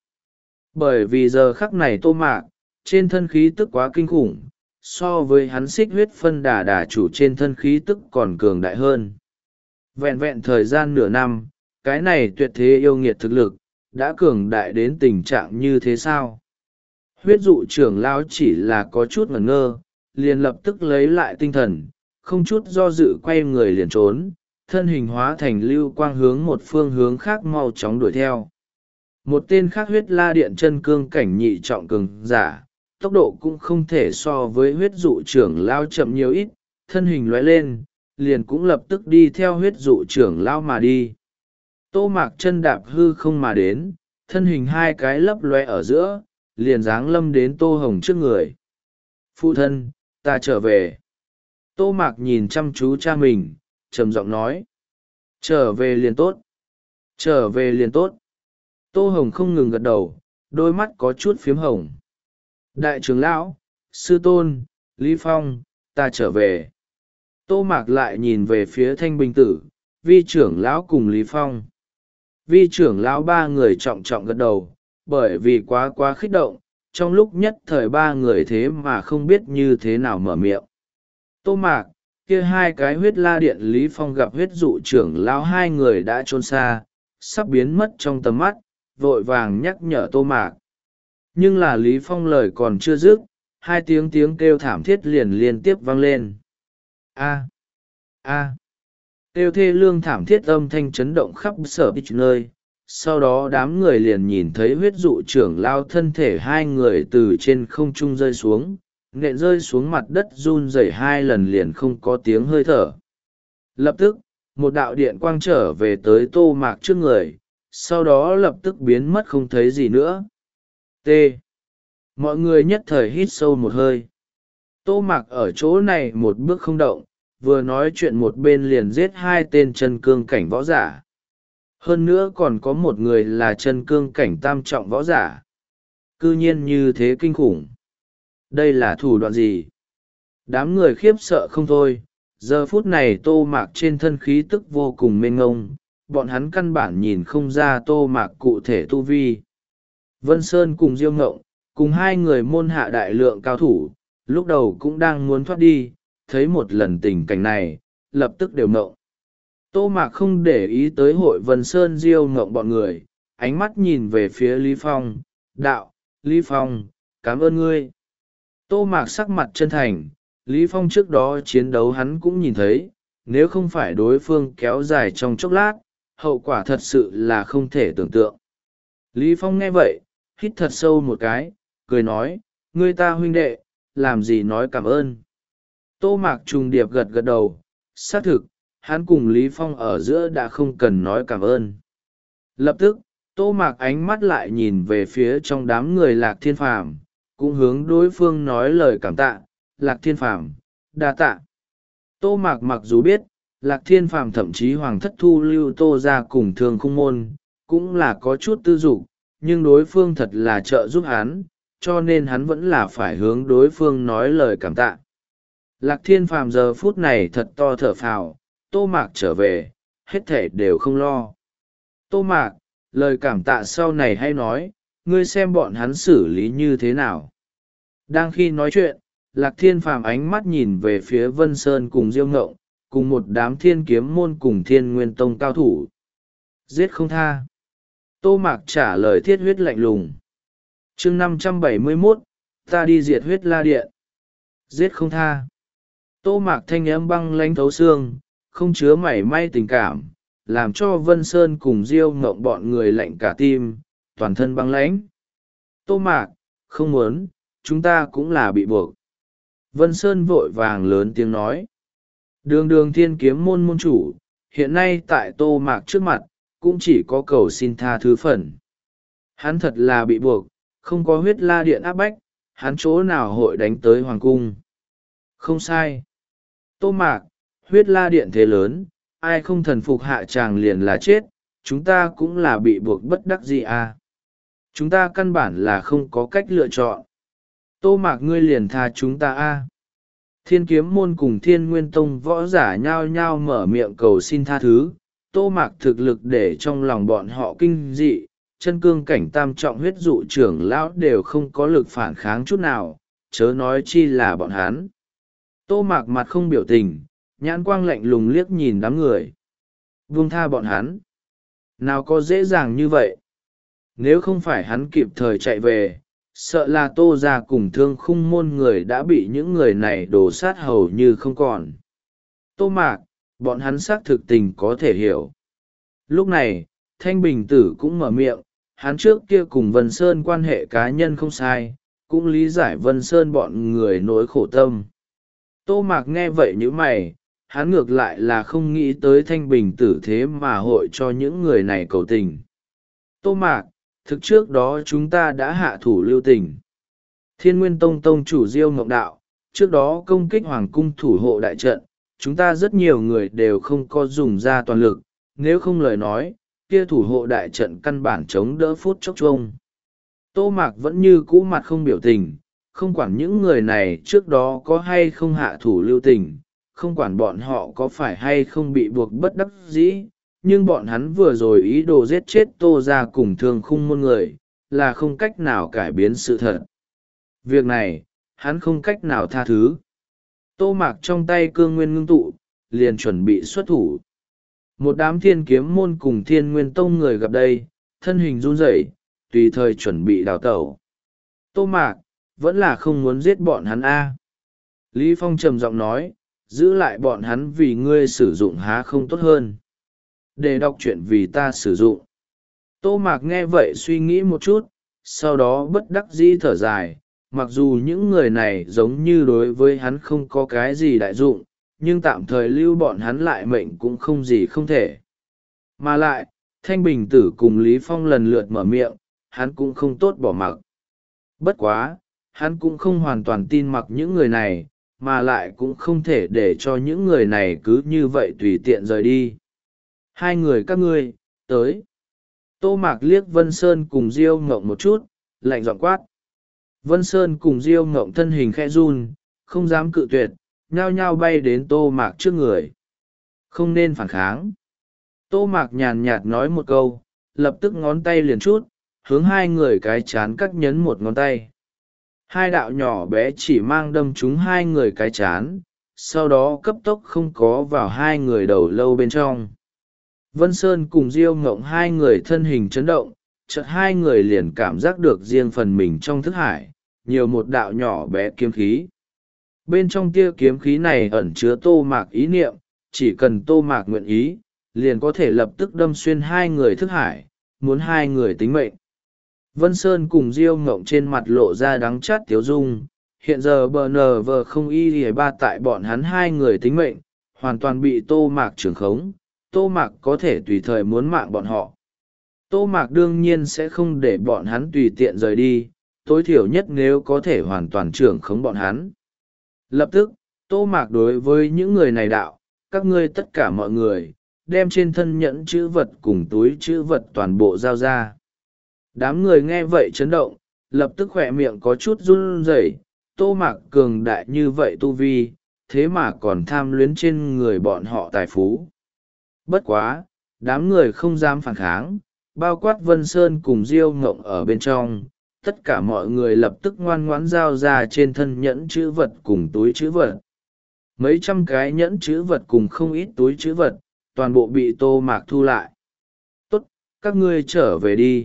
Bởi vì giờ khắc này Tô Mạc, trên thân khí tức quá kinh khủng, so với hắn xích huyết phân đà đà chủ trên thân khí tức còn cường đại hơn. Vẹn vẹn thời gian nửa năm, cái này tuyệt thế yêu nghiệt thực lực, đã cường đại đến tình trạng như thế sao? Huyết dụ trưởng lão chỉ là có chút ngẩn ngơ, liền lập tức lấy lại tinh thần, không chút do dự quay người liền trốn, thân hình hóa thành lưu quang hướng một phương hướng khác mau chóng đuổi theo. Một tên khác huyết la điện chân cương cảnh nhị trọng cường giả, tốc độ cũng không thể so với huyết dụ trưởng lao chậm nhiều ít, thân hình lóe lên, liền cũng lập tức đi theo huyết dụ trưởng lao mà đi. Tô Mạc chân đạp hư không mà đến, thân hình hai cái lấp lóe ở giữa, liền giáng lâm đến Tô Hồng trước người. Phụ thân, ta trở về. Tô Mạc nhìn chăm chú cha mình, trầm giọng nói. Trở về liền tốt. Trở về liền tốt. Tô Hồng không ngừng gật đầu, đôi mắt có chút phiếm hồng. Đại trưởng lão, sư tôn, Lý Phong, ta trở về. Tô Mạc lại nhìn về phía Thanh Bình Tử, vi trưởng lão cùng Lý Phong. Vi trưởng lão ba người trọng trọng gật đầu, bởi vì quá quá khích động, trong lúc nhất thời ba người thế mà không biết như thế nào mở miệng. Tô Mạc, kia hai cái huyết la điện Lý Phong gặp huyết dụ trưởng lão hai người đã trốn xa, sắp biến mất trong tầm mắt, vội vàng nhắc nhở Tô Mạc. Nhưng là Lý Phong lời còn chưa dứt, hai tiếng tiếng kêu thảm thiết liền liên tiếp vang lên. A, a, kêu thê lương thảm thiết âm thanh chấn động khắp sở bích nơi. Sau đó đám người liền nhìn thấy huyết dụ trưởng lao thân thể hai người từ trên không trung rơi xuống, nện rơi xuống mặt đất run rẩy hai lần liền không có tiếng hơi thở. Lập tức, một đạo điện quang trở về tới Tô Mạc trước người, sau đó lập tức biến mất không thấy gì nữa. T. Mọi người nhất thời hít sâu một hơi. Tô Mạc ở chỗ này một bước không động, vừa nói chuyện một bên liền giết hai tên chân cương cảnh võ giả. Hơn nữa còn có một người là chân cương cảnh tam trọng võ giả. Cư nhiên như thế kinh khủng. Đây là thủ đoạn gì? Đám người khiếp sợ không thôi. Giờ phút này Tô Mạc trên thân khí tức vô cùng mênh ngông, bọn hắn căn bản nhìn không ra Tô Mạc cụ thể tu vi. Vân Sơn cùng Diêu Ngộng, cùng hai người môn hạ đại lượng cao thủ, lúc đầu cũng đang muốn thoát đi, thấy một lần tình cảnh này, lập tức đều ngộng. Tô Mạc không để ý tới hội Vân Sơn Diêu Ngộng bọn người, ánh mắt nhìn về phía Lý Phong, đạo, Lý Phong, cảm ơn ngươi. Tô Mạc sắc mặt chân thành, Lý Phong trước đó chiến đấu hắn cũng nhìn thấy, nếu không phải đối phương kéo dài trong chốc lát, hậu quả thật sự là không thể tưởng tượng. Lý Phong nghe vậy, hít thật sâu một cái, cười nói, ngươi ta huynh đệ, làm gì nói cảm ơn. Tô Mạc trùng điệp gật gật đầu, xác thực, hắn cùng Lý Phong ở giữa đã không cần nói cảm ơn. Lập tức, Tô Mạc ánh mắt lại nhìn về phía trong đám người Lạc Thiên Phàm, cũng hướng đối phương nói lời cảm tạ, Lạc Thiên Phàm, đa tạ. Tô Mạc mặc dù biết, Lạc Thiên Phàm thậm chí Hoàng Thất Thu lưu Tô ra cùng Thương Khung Môn, cũng là có chút tư dục, nhưng đối phương thật là trợ giúp hắn, cho nên hắn vẫn là phải hướng đối phương nói lời cảm tạ. Lạc Thiên Phàm giờ phút này thật to thở phào, Tô Mạc trở về, hết thể đều không lo. Tô Mạc, lời cảm tạ sau này hay nói, ngươi xem bọn hắn xử lý như thế nào. Đang khi nói chuyện, Lạc Thiên Phàm ánh mắt nhìn về phía Vân Sơn cùng Diêu Ngộng, cùng một đám Thiên Kiếm Môn cùng Thiên Nguyên Tông cao thủ. Giết không tha. Tô Mạc trả lời thiết huyết lạnh lùng. chương năm trăm bảy mươi mốt, ta đi diệt huyết la điện. Giết không tha. Tô Mạc thanh âm băng lãnh thấu xương, không chứa mảy may tình cảm, làm cho Vân Sơn cùng Diêu Ngộng bọn người lạnh cả tim, toàn thân băng lãnh. Tô Mạc, không muốn, chúng ta cũng là bị buộc. Vân Sơn vội vàng lớn tiếng nói. Đường đường Thiên Kiếm Môn môn chủ, hiện nay tại Tô Mạc trước mặt, cũng chỉ có cầu xin tha thứ phần. Hắn thật là bị buộc, không có huyết la điện áp bách, hắn chỗ nào hội đánh tới Hoàng Cung. Không sai. Tô Mạc, huyết la điện thế lớn, ai không thần phục hạ tràng liền là chết, chúng ta cũng là bị buộc bất đắc dĩ à. Chúng ta căn bản là không có cách lựa chọn. Tô Mạc ngươi liền tha chúng ta a à. Thiên Kiếm Môn cùng Thiên Nguyên Tông võ giả nhao nhao mở miệng cầu xin tha thứ. Tô Mạc thực lực để trong lòng bọn họ kinh dị, chân cương cảnh tam trọng huyết dụ trưởng lão đều không có lực phản kháng chút nào, chớ nói chi là bọn hắn. Tô Mạc mặt không biểu tình, nhãn quang lạnh lùng liếc nhìn đám người. Buông tha bọn hắn. Nào có dễ dàng như vậy. Nếu không phải hắn kịp thời chạy về, sợ là Tô ra cùng Thương Khung Môn người đã bị những người này đổ sát hầu như không còn. Tô Mạc, bọn hắn xác thực tình có thể hiểu. Lúc này, Thanh Bình Tử cũng mở miệng, hắn trước kia cùng Vân Sơn quan hệ cá nhân không sai, cũng lý giải Vân Sơn bọn người nỗi khổ tâm. Tô Mạc nghe vậy như mày, hắn ngược lại là không nghĩ tới Thanh Bình Tử thế mà hội cho những người này cầu tình. Tô Mạc, thực trước đó chúng ta đã hạ thủ lưu tình. Thiên Nguyên Tông Tông chủ Diêu Ngộng đạo, trước đó công kích Hoàng Cung thủ hộ đại trận, chúng ta rất nhiều người đều không có dùng ra toàn lực, nếu không lời nói, kia thủ hộ đại trận căn bản chống đỡ phút chốc chuông. Tô Mạc vẫn như cũ mặt không biểu tình, không quản những người này trước đó có hay không hạ thủ lưu tình, không quản bọn họ có phải hay không bị buộc bất đắc dĩ, nhưng bọn hắn vừa rồi ý đồ giết chết Tô ra cùng Thương Khung Môn người, là không cách nào cải biến sự thật. Việc này, hắn không cách nào tha thứ. Tô Mạc trong tay cương nguyên ngưng tụ, liền chuẩn bị xuất thủ. Một đám Thiên Kiếm Môn cùng Thiên Nguyên Tông người gặp đây, thân hình run rẩy, tùy thời chuẩn bị đào tẩu. Tô Mạc, vẫn là không muốn giết bọn hắn a. Lý Phong trầm giọng nói, giữ lại bọn hắn vì ngươi sử dụng há không tốt hơn. Để đọc truyện vì ta sử dụng. Tô Mạc nghe vậy suy nghĩ một chút, sau đó bất đắc dĩ thở dài, mặc dù những người này giống như đối với hắn không có cái gì đại dụng, nhưng tạm thời lưu bọn hắn lại mệnh cũng không gì không thể. Mà lại, Thanh Bình Tử cùng Lý Phong lần lượt mở miệng, hắn cũng không tốt bỏ mặc. Bất quá, hắn cũng không hoàn toàn tin mặc những người này, mà lại cũng không thể để cho những người này cứ như vậy tùy tiện rời đi. Hai người các ngươi, tới. Tô Mạc liếc Vân Sơn cùng Diêu Ngộng một chút, lạnh giọng quát. Vân Sơn cùng Diêu Ngộng thân hình khẽ run, không dám cự tuyệt, nhao nhao bay đến Tô Mạc trước người. Không nên phản kháng. Tô Mạc nhàn nhạt nói một câu, lập tức ngón tay liền chút, hướng hai người cái chán cắt nhấn một ngón tay. Hai đạo nhỏ bé chỉ mang đâm trúng hai người cái chán, sau đó cấp tốc không có vào hai người đầu lâu bên trong. Vân Sơn cùng Diêu Ngộng hai người thân hình chấn động, chợt hai người liền cảm giác được riêng phần mình trong thức hải, nhiều một đạo nhỏ bé kiếm khí. Bên trong tia kiếm khí này ẩn chứa Tô Mạc ý niệm, chỉ cần Tô Mạc nguyện ý, liền có thể lập tức đâm xuyên hai người thức hải, muốn hai người tính mệnh. Vân Sơn cùng Diêu Ngộng trên mặt lộ ra đắng chát tiếu dung, hiện giờ bờ nờ vờ không y lìa ba tại bọn hắn hai người tính mệnh, hoàn toàn bị Tô Mạc trưởng khống, Tô Mạc có thể tùy thời muốn mạng bọn họ. Tô Mạc đương nhiên sẽ không để bọn hắn tùy tiện rời đi, tối thiểu nhất nếu có thể hoàn toàn trưởng khống bọn hắn. Lập tức, Tô Mạc đối với những người này đạo, các ngươi tất cả mọi người, đem trên thân nhẫn chữ vật cùng túi chữ vật toàn bộ giao ra. Đám người nghe vậy chấn động, lập tức khỏe miệng có chút run rẩy. Tô Mạc cường đại như vậy tu vi, thế mà còn tham luyến trên người bọn họ tài phú. Bất quá, đám người không dám phản kháng, bao quát Vân Sơn cùng Diêu Ngộng ở bên trong, tất cả mọi người lập tức ngoan ngoãn giao ra trên thân nhẫn chữ vật cùng túi chữ vật. Mấy trăm cái nhẫn chữ vật cùng không ít túi chữ vật, toàn bộ bị Tô Mạc thu lại. Tốt, các ngươi trở về đi.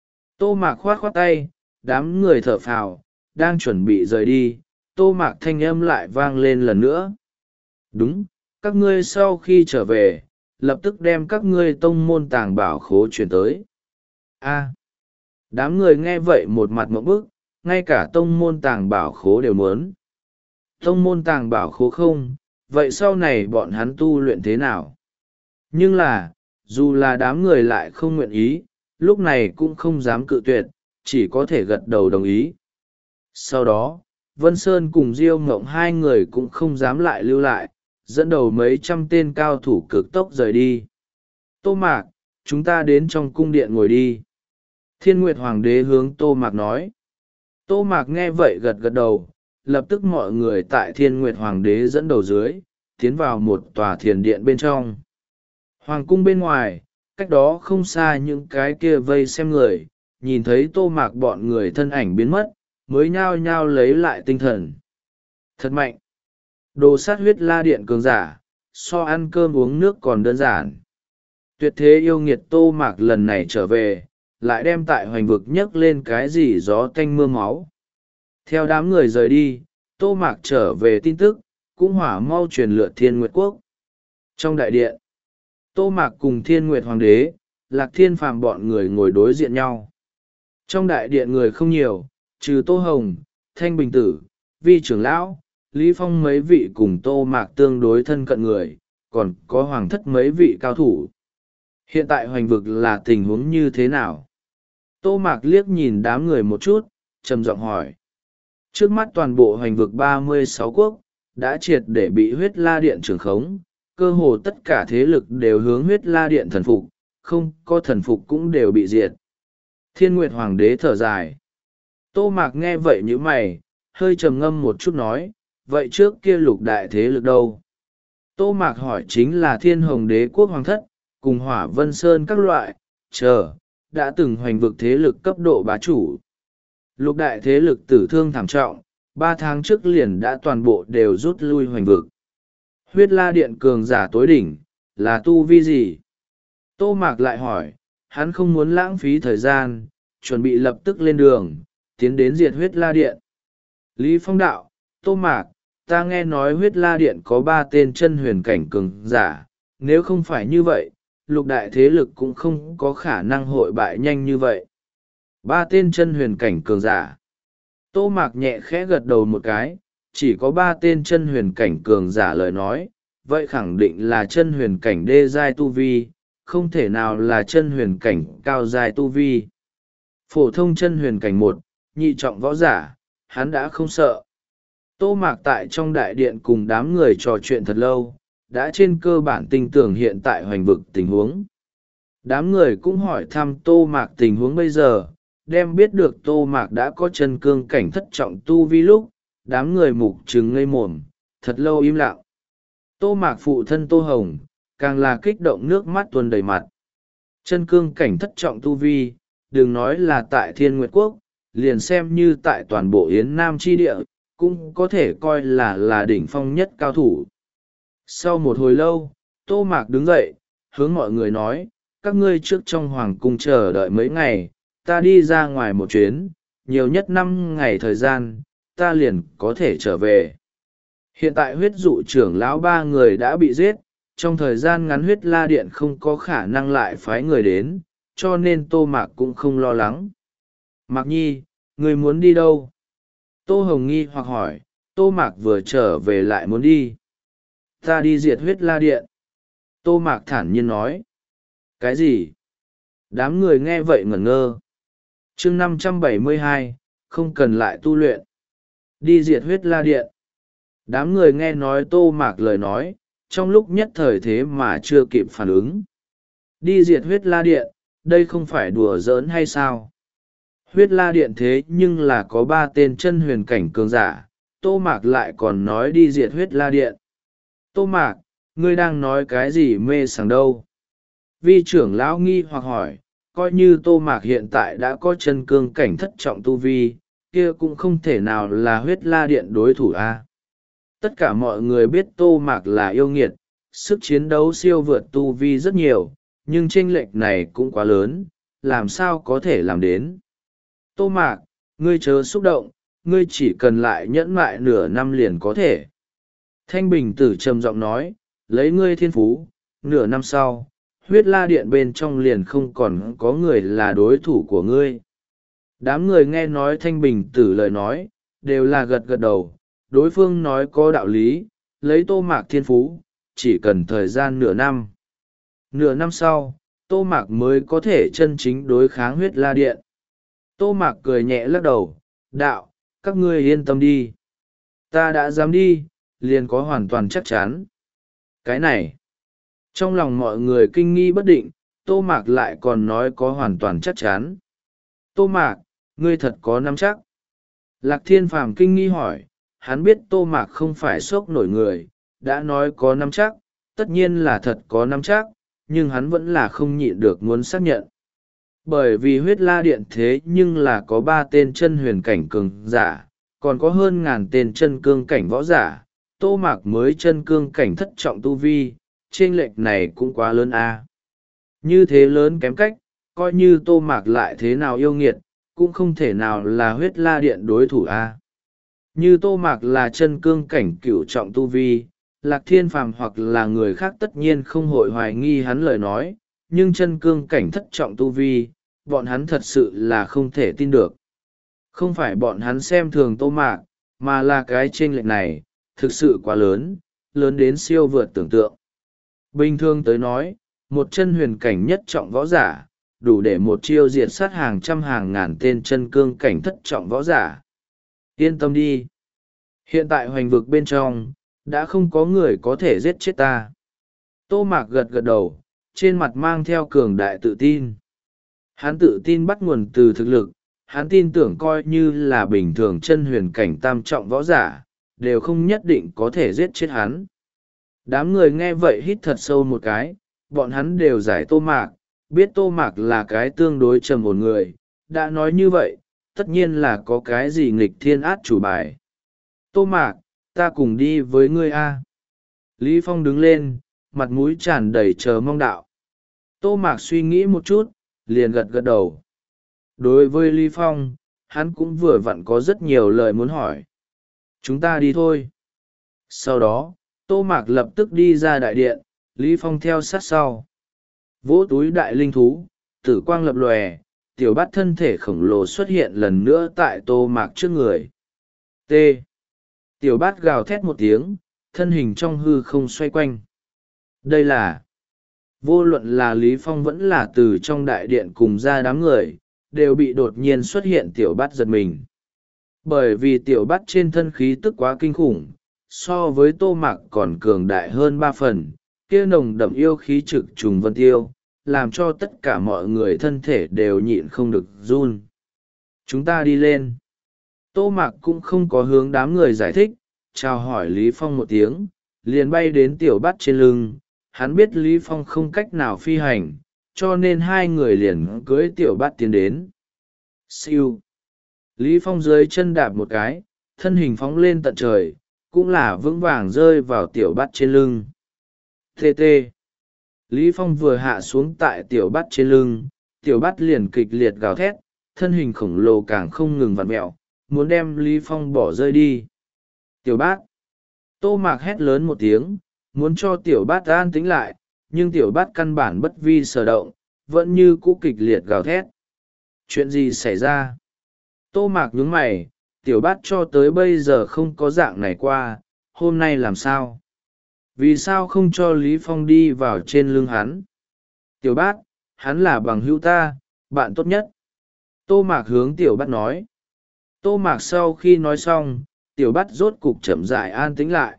Tô Mạc khoát khoát tay, đám người thở phào, đang chuẩn bị rời đi, Tô Mạc thanh âm lại vang lên lần nữa. Đúng, các ngươi sau khi trở về, lập tức đem các ngươi tông môn tàng bảo khố chuyển tới. A. Đám người nghe vậy một mặt mộng bức, ngay cả tông môn tàng bảo khố đều muốn. Tông môn tàng bảo khố không, vậy sau này bọn hắn tu luyện thế nào? Nhưng là, dù là đám người lại không nguyện ý, lúc này cũng không dám cự tuyệt, chỉ có thể gật đầu đồng ý. Sau đó, Vân Sơn cùng Diêu Ngộng hai người cũng không dám lại lưu lại, dẫn đầu mấy trăm tên cao thủ cực tốc rời đi. Tô Mạc, chúng ta đến trong cung điện ngồi đi. Thiên Nguyệt Hoàng đế hướng Tô Mạc nói. Tô Mạc nghe vậy gật gật đầu, lập tức mọi người tại Thiên Nguyệt Hoàng đế dẫn đầu dưới, tiến vào một tòa thiền điện bên trong. Hoàng cung bên ngoài, cách đó không xa những cái kia vây xem người, nhìn thấy Tô Mạc bọn người thân ảnh biến mất, mới nhao nhao lấy lại tinh thần. Thật mạnh! Đồ sát huyết la điện cường giả, so ăn cơm uống nước còn đơn giản. Tuyệt thế yêu nghiệt Tô Mạc lần này trở về, lại đem tại hoành vực nhấc lên cái gì gió tanh mưa máu. Theo đám người rời đi, Tô Mạc trở về tin tức, cũng hỏa mau truyền lượt Thiên Nguyệt Quốc. Trong đại điện, Tô Mạc cùng Thiên Nguyệt Hoàng đế, Lạc Thiên Phàm bọn người ngồi đối diện nhau. Trong đại điện người không nhiều, trừ Tô Hồng, Thanh Bình Tử, Vi Trưởng Lão, Lý Phong mấy vị cùng Tô Mạc tương đối thân cận người, còn có hoàng thất mấy vị cao thủ. Hiện tại hoành vực là tình huống như thế nào? Tô Mạc liếc nhìn đám người một chút, trầm giọng hỏi. Trước mắt toàn bộ hoành vực ba mươi sáu quốc, đã triệt để bị huyết la điện trưởng khống, cơ hồ tất cả thế lực đều hướng huyết la điện thần phục, không có thần phục cũng đều bị diệt. Thiên Nguyệt Hoàng đế thở dài. Tô Mạc nghe vậy như mày, hơi trầm ngâm một chút nói, vậy trước kia lục đại thế lực đâu? Tô Mạc hỏi chính là Thiên Hồng đế quốc hoàng thất, cùng Hỏa Vân Sơn các loại, chờ, đã từng hoành vực thế lực cấp độ bá chủ. Lục đại thế lực tử thương thảm trọng, ba tháng trước liền đã toàn bộ đều rút lui hoành vực. Huyết la điện cường giả tối đỉnh, là tu vi gì? Tô Mạc lại hỏi, hắn không muốn lãng phí thời gian, chuẩn bị lập tức lên đường, tiến đến diệt huyết la điện. Lý Phong đạo, Tô Mạc, ta nghe nói huyết la điện có ba tên chân huyền cảnh cường giả, nếu không phải như vậy, lục đại thế lực cũng không có khả năng hội bại nhanh như vậy. Ba tên chân huyền cảnh cường giả. Tô Mạc nhẹ khẽ gật đầu một cái, chỉ có ba tên chân huyền cảnh cường giả lời nói, vậy khẳng định là chân huyền cảnh đê giai tu vi, không thể nào là chân huyền cảnh cao giai tu vi. Phổ thông chân huyền cảnh một, nhị trọng võ giả, hắn đã không sợ. Tô Mạc tại trong đại điện cùng đám người trò chuyện thật lâu, đã trên cơ bản tin tưởng hiện tại hoành vực tình huống. Đám người cũng hỏi thăm Tô Mạc tình huống bây giờ, đem biết được Tô Mạc đã có chân cương cảnh thất trọng tu vi lúc, đám người mục trừng ngây mồm, thật lâu im lặng. Tô Mạc phụ thân Tô Hồng, càng là kích động nước mắt tuôn đầy mặt. Chân cương cảnh thất trọng tu vi, đừng nói là tại Thiên Nguyệt Quốc, liền xem như tại toàn bộ Yến Nam chi địa, cũng có thể coi là là đỉnh phong nhất cao thủ. Sau một hồi lâu, Tô Mạc đứng dậy, hướng mọi người nói, các ngươi trước trong hoàng cung chờ đợi mấy ngày, ta đi ra ngoài một chuyến, nhiều nhất năm ngày thời gian, ta liền có thể trở về. Hiện tại huyết dụ trưởng lão ba người đã bị giết, trong thời gian ngắn huyết la điện không có khả năng lại phái người đến, cho nên Tô Mạc cũng không lo lắng. Mạc Nhi, người muốn đi đâu? Tô Hồng nghi hoặc hỏi, Tô Mạc vừa trở về lại muốn đi. Ta đi diệt huyết la điện. Tô Mạc thản nhiên nói. Cái gì? Đám người nghe vậy ngẩn ngơ. chương năm trăm bảy mươi hai, không cần lại tu luyện. Đi diệt huyết la điện. Đám người nghe nói Tô Mạc lời nói, trong lúc nhất thời thế mà chưa kịp phản ứng. Đi diệt huyết la điện, đây không phải đùa giỡn hay sao? Huyết la điện thế nhưng là có ba tên chân huyền cảnh cường giả, Tô Mạc lại còn nói đi diệt huyết la điện. Tô Mạc, ngươi đang nói cái gì mê sảng đâu? Vi trưởng lão nghi hoặc hỏi, coi như Tô Mạc hiện tại đã có chân cương cảnh thất trọng tu vi, kia cũng không thể nào là huyết la điện đối thủ a. Tất cả mọi người biết Tô Mạc là yêu nghiệt, sức chiến đấu siêu vượt tu vi rất nhiều, nhưng chênh lệch này cũng quá lớn, làm sao có thể làm đến. Tô Mạc, ngươi chớ xúc động, ngươi chỉ cần lại nhẫn mại nửa năm liền có thể. Thanh Bình Tử trầm giọng nói, lấy ngươi thiên phú, nửa năm sau, huyết la điện bên trong liền không còn có người là đối thủ của ngươi. Đám người nghe nói Thanh Bình Tử lời nói, đều là gật gật đầu, đối phương nói có đạo lý, lấy Tô Mạc thiên phú, chỉ cần thời gian nửa năm. Nửa năm sau, Tô Mạc mới có thể chân chính đối kháng huyết la điện. Tô Mạc cười nhẹ lắc đầu, đạo, các ngươi yên tâm đi. Ta đã dám đi, liền có hoàn toàn chắc chắn. Cái này, trong lòng mọi người kinh nghi bất định, Tô Mạc lại còn nói có hoàn toàn chắc chắn. Tô Mạc, ngươi thật có nắm chắc. Lạc Thiên Phàm kinh nghi hỏi, hắn biết Tô Mạc không phải sốc nổi người, đã nói có nắm chắc, tất nhiên là thật có nắm chắc, nhưng hắn vẫn là không nhịn được muốn xác nhận. Bởi vì huyết la điện thế nhưng là có ba tên chân huyền cảnh cường giả, còn có hơn ngàn tên chân cương cảnh võ giả, Tô Mạc mới chân cương cảnh thất trọng tu vi, chênh lệch này cũng quá lớn a. Như thế lớn kém cách, coi như Tô Mạc lại thế nào yêu nghiệt, cũng không thể nào là huyết la điện đối thủ a. Như Tô Mạc là chân cương cảnh cửu trọng tu vi, Lạc Thiên Phàm hoặc là người khác tất nhiên không hội hoài nghi hắn lời nói, nhưng chân cương cảnh thất trọng tu vi, bọn hắn thật sự là không thể tin được. Không phải bọn hắn xem thường Tô Mạc, mà là cái chênh lệch này, thực sự quá lớn, lớn đến siêu vượt tưởng tượng. Bình thường tới nói, một chân huyền cảnh nhất trọng võ giả, đủ để một chiêu diệt sát hàng trăm hàng ngàn tên chân cương cảnh thất trọng võ giả. Yên tâm đi. Hiện tại hoành vực bên trong, đã không có người có thể giết chết ta. Tô Mạc gật gật đầu, trên mặt mang theo cường đại tự tin. Hắn tự tin bắt nguồn từ thực lực, hắn tin tưởng coi như là bình thường chân huyền cảnh tam trọng võ giả, đều không nhất định có thể giết chết hắn. Đám người nghe vậy hít thật sâu một cái, bọn hắn đều giải Tô Mạc, biết Tô Mạc là cái tương đối trầm ổn người, đã nói như vậy, tất nhiên là có cái gì nghịch thiên át chủ bài. Tô Mạc, ta cùng đi với ngươi a. Lý Phong đứng lên, mặt mũi tràn đầy chờ mong đạo. Tô Mạc suy nghĩ một chút, liền gật gật đầu. Đối với Lý Phong, hắn cũng vừa vặn có rất nhiều lời muốn hỏi. Chúng ta đi thôi. Sau đó, Tô Mạc lập tức đi ra đại điện, Lý Phong theo sát sau. Vỗ túi đại linh thú, tử quang lập lòe, tiểu bát thân thể khổng lồ xuất hiện lần nữa tại Tô Mạc trước người. T. Tiểu bát gào thét một tiếng, thân hình trong hư không xoay quanh. Đây là... Vô luận là Lý Phong vẫn là từ trong đại điện cùng ra đám người, đều bị đột nhiên xuất hiện tiểu bát giật mình. Bởi vì tiểu bát trên thân khí tức quá kinh khủng, so với Tô Mạc còn cường đại hơn ba phần, kia nồng đậm yêu khí trực trùng vân tiêu, làm cho tất cả mọi người thân thể đều nhịn không được run. Chúng ta đi lên. Tô Mạc cũng không có hướng đám người giải thích, chào hỏi Lý Phong một tiếng, liền bay đến tiểu bát trên lưng. Hắn biết Lý Phong không cách nào phi hành, cho nên hai người liền cưỡi tiểu bát tiến đến. Siêu. Lý Phong dưới chân đạp một cái, thân hình phóng lên tận trời, cũng là vững vàng rơi vào tiểu bát trên lưng. Tê tê. Lý Phong vừa hạ xuống tại tiểu bát trên lưng, tiểu bát liền kịch liệt gào thét, thân hình khổng lồ càng không ngừng vặn mẹo, muốn đem Lý Phong bỏ rơi đi. Tiểu bát! Tô Mạc hét lớn một tiếng, muốn cho tiểu bát an tĩnh lại, nhưng tiểu bát căn bản bất vi sở động, vẫn như cũ kịch liệt gào thét. Chuyện gì xảy ra? Tô Mạc nhướng mày, tiểu bát cho tới bây giờ không có dạng này qua, hôm nay làm sao? Vì sao không cho Lý Phong đi vào trên lưng hắn? Tiểu bát, hắn là bằng hữu ta, bạn tốt nhất. Tô Mạc hướng tiểu bát nói. Tô Mạc sau khi nói xong, tiểu bát rốt cục chậm rãi an tĩnh lại.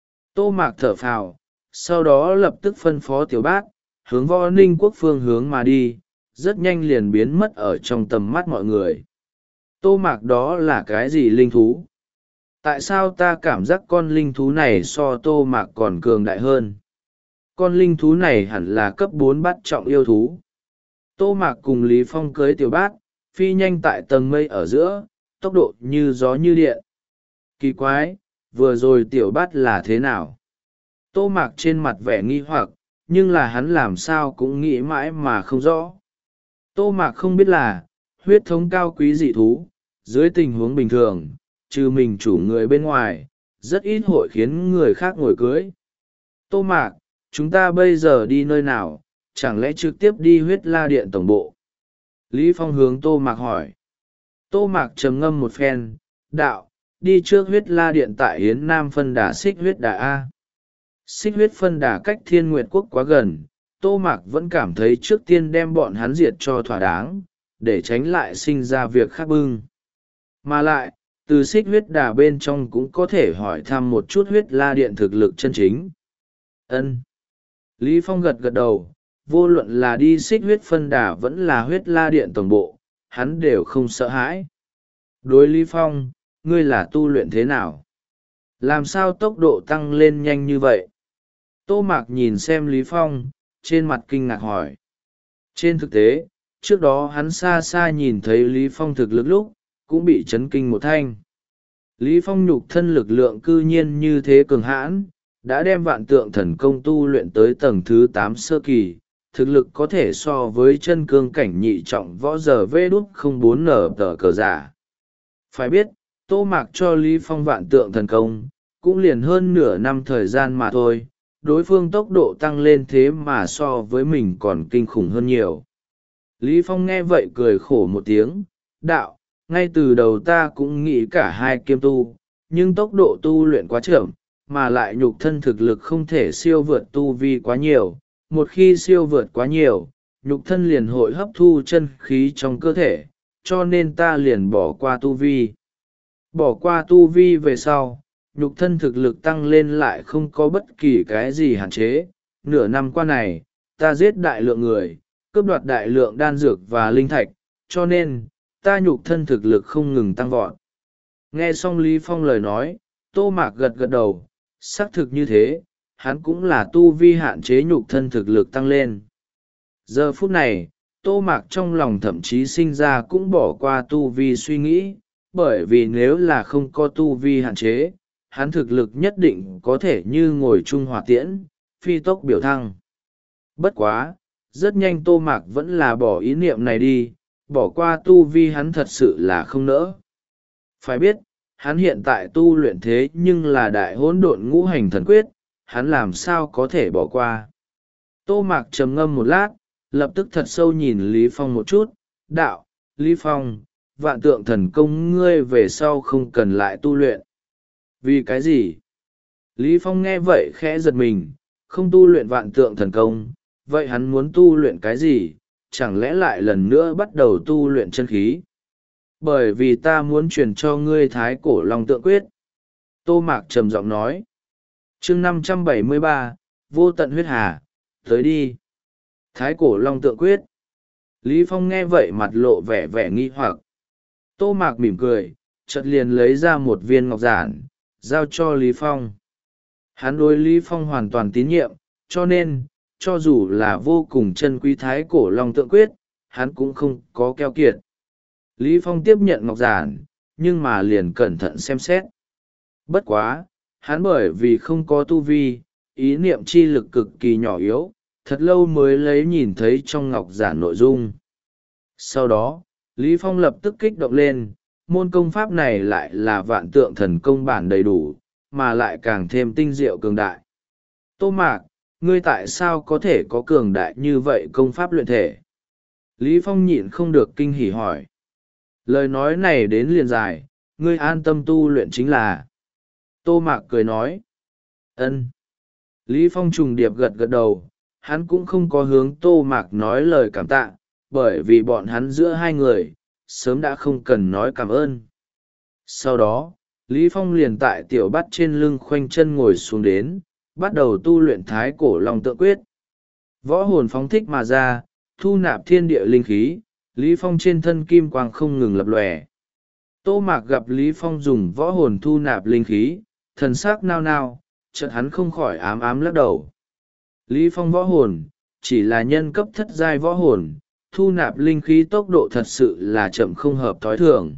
Tô Mạc thở phào, sau đó lập tức phân phó tiểu bát, hướng Võ Ninh Quốc phương hướng mà đi, rất nhanh liền biến mất ở trong tầm mắt mọi người. Tô Mạc, đó là cái gì linh thú? Tại sao ta cảm giác con linh thú này so Tô Mạc còn cường đại hơn? Con linh thú này hẳn là cấp bốn bát trọng yêu thú. Tô Mạc cùng Lý Phong cưới tiểu bát, phi nhanh tại tầng mây ở giữa, tốc độ như gió như điện. Kỳ quái, vừa rồi tiểu bát là thế nào? Tô Mạc trên mặt vẻ nghi hoặc, nhưng là hắn làm sao cũng nghĩ mãi mà không rõ. Tô Mạc không biết là, huyết thống cao quý dị thú, dưới tình huống bình thường, trừ mình chủ người bên ngoài, rất ít hội khiến người khác ngồi cưới. Tô Mạc, chúng ta bây giờ đi nơi nào, chẳng lẽ trực tiếp đi huyết la điện tổng bộ? Lý Phong hướng Tô Mạc hỏi. Tô Mạc trầm ngâm một phen, đạo, đi trước huyết la điện tại Yến Nam phân đà xích huyết đà A. Xích huyết phân đà cách Thiên Nguyệt Quốc quá gần, Tô Mạc vẫn cảm thấy trước tiên đem bọn hắn diệt cho thỏa đáng, để tránh lại sinh ra việc khác bưng. Mà lại, từ xích huyết đà bên trong cũng có thể hỏi thăm một chút huyết la điện thực lực chân chính. Ân. Lý Phong gật gật đầu, vô luận là đi xích huyết phân đà vẫn là huyết la điện tổng bộ, hắn đều không sợ hãi. Đối Lý Phong, ngươi là tu luyện thế nào? Làm sao tốc độ tăng lên nhanh như vậy? Tô Mạc nhìn xem Lý Phong, trên mặt kinh ngạc hỏi. Trên thực tế, trước đó hắn xa xa nhìn thấy Lý Phong thực lực lúc, cũng bị chấn kinh một thanh. Lý Phong nhục thân lực lượng cư nhiên như thế cường hãn, đã đem vạn tượng thần công tu luyện tới tầng thứ tám sơ kỳ, thực lực có thể so với chân cương cảnh nhị trọng võ giờ vê đút không bốn nở tờ cờ giả. Phải biết, Tô Mạc cho Lý Phong vạn tượng thần công, cũng liền hơn nửa năm thời gian mà thôi, đối phương tốc độ tăng lên thế mà so với mình còn kinh khủng hơn nhiều. Lý Phong nghe vậy cười khổ một tiếng, đạo, ngay từ đầu ta cũng nghĩ cả hai kiêm tu, nhưng tốc độ tu luyện quá chậm, mà lại nhục thân thực lực không thể siêu vượt tu vi quá nhiều. Một khi siêu vượt quá nhiều, nhục thân liền hội hấp thu chân khí trong cơ thể, cho nên ta liền bỏ qua tu vi. Bỏ qua tu vi về sau, nhục thân thực lực tăng lên lại không có bất kỳ cái gì hạn chế. Nửa năm qua này, ta giết đại lượng người, cướp đoạt đại lượng đan dược và linh thạch, cho nên, ta nhục thân thực lực không ngừng tăng vọt. Nghe xong Lý Phong lời nói, Tô Mạc gật gật đầu, xác thực như thế, hắn cũng là tu vi hạn chế nhục thân thực lực tăng lên. Giờ phút này, Tô Mạc trong lòng thậm chí sinh ra cũng bỏ qua tu vi suy nghĩ, bởi vì nếu là không có tu vi hạn chế, hắn thực lực nhất định có thể như ngồi chung hỏa tiễn, phi tốc biểu thăng. Bất quá, rất nhanh Tô Mạc vẫn là bỏ ý niệm này đi, bỏ qua tu vi hắn thật sự là không nỡ. Phải biết, hắn hiện tại tu luyện thế nhưng là đại hỗn độn ngũ hành thần quyết, hắn làm sao có thể bỏ qua. Tô Mạc trầm ngâm một lát, lập tức thật sâu nhìn Lý Phong một chút, đạo, Lý Phong, vạn tượng thần công ngươi về sau không cần lại tu luyện. Vì cái gì? Lý Phong nghe vậy khẽ giật mình, không tu luyện vạn tượng thần công, vậy hắn muốn tu luyện cái gì, chẳng lẽ lại lần nữa bắt đầu tu luyện chân khí? Bởi vì ta muốn truyền cho ngươi thái cổ long tượng quyết. Tô Mạc trầm giọng nói. Chương năm trăm bảy mươi ba, vô tận huyết hà, tới đi. Thái cổ long tượng quyết. Lý Phong nghe vậy mặt lộ vẻ vẻ nghi hoặc. Tô Mạc mỉm cười, chợt liền lấy ra một viên ngọc giản, giao cho Lý Phong. Hắn đối Lý Phong hoàn toàn tín nhiệm, cho nên, cho dù là vô cùng chân quý thái cổ long tượng quyết, hắn cũng không có keo kiệt. Lý Phong tiếp nhận ngọc giản, nhưng mà liền cẩn thận xem xét. Bất quá, hắn bởi vì không có tu vi, ý niệm chi lực cực kỳ nhỏ yếu, thật lâu mới lấy nhìn thấy trong ngọc giản nội dung. Sau đó Lý Phong lập tức kích động lên, môn công pháp này lại là vạn tượng thần công bản đầy đủ, mà lại càng thêm tinh diệu cường đại. Tô Mạc, ngươi tại sao có thể có cường đại như vậy công pháp luyện thể? Lý Phong nhịn không được kinh hỉ hỏi. Lời nói này đến liền dài, ngươi an tâm tu luyện chính là. Tô Mạc cười nói. Ân. Lý Phong trùng điệp gật gật đầu, hắn cũng không có hướng Tô Mạc nói lời cảm tạ, bởi vì bọn hắn giữa hai người, sớm đã không cần nói cảm ơn. Sau đó, Lý Phong liền tại tiểu bắt trên lưng khoanh chân ngồi xuống đến, bắt đầu tu luyện thái cổ long tượng quyết. Võ hồn phóng thích mà ra, thu nạp thiên địa linh khí, Lý Phong trên thân kim quang không ngừng lập lòe. Tô Mạc gặp Lý Phong dùng võ hồn thu nạp linh khí, thần sắc nao nao, chợt hắn không khỏi ám ám lắc đầu. Lý Phong võ hồn, chỉ là nhân cấp thất giai võ hồn, thu nạp linh khí tốc độ thật sự là chậm không hợp thói thường.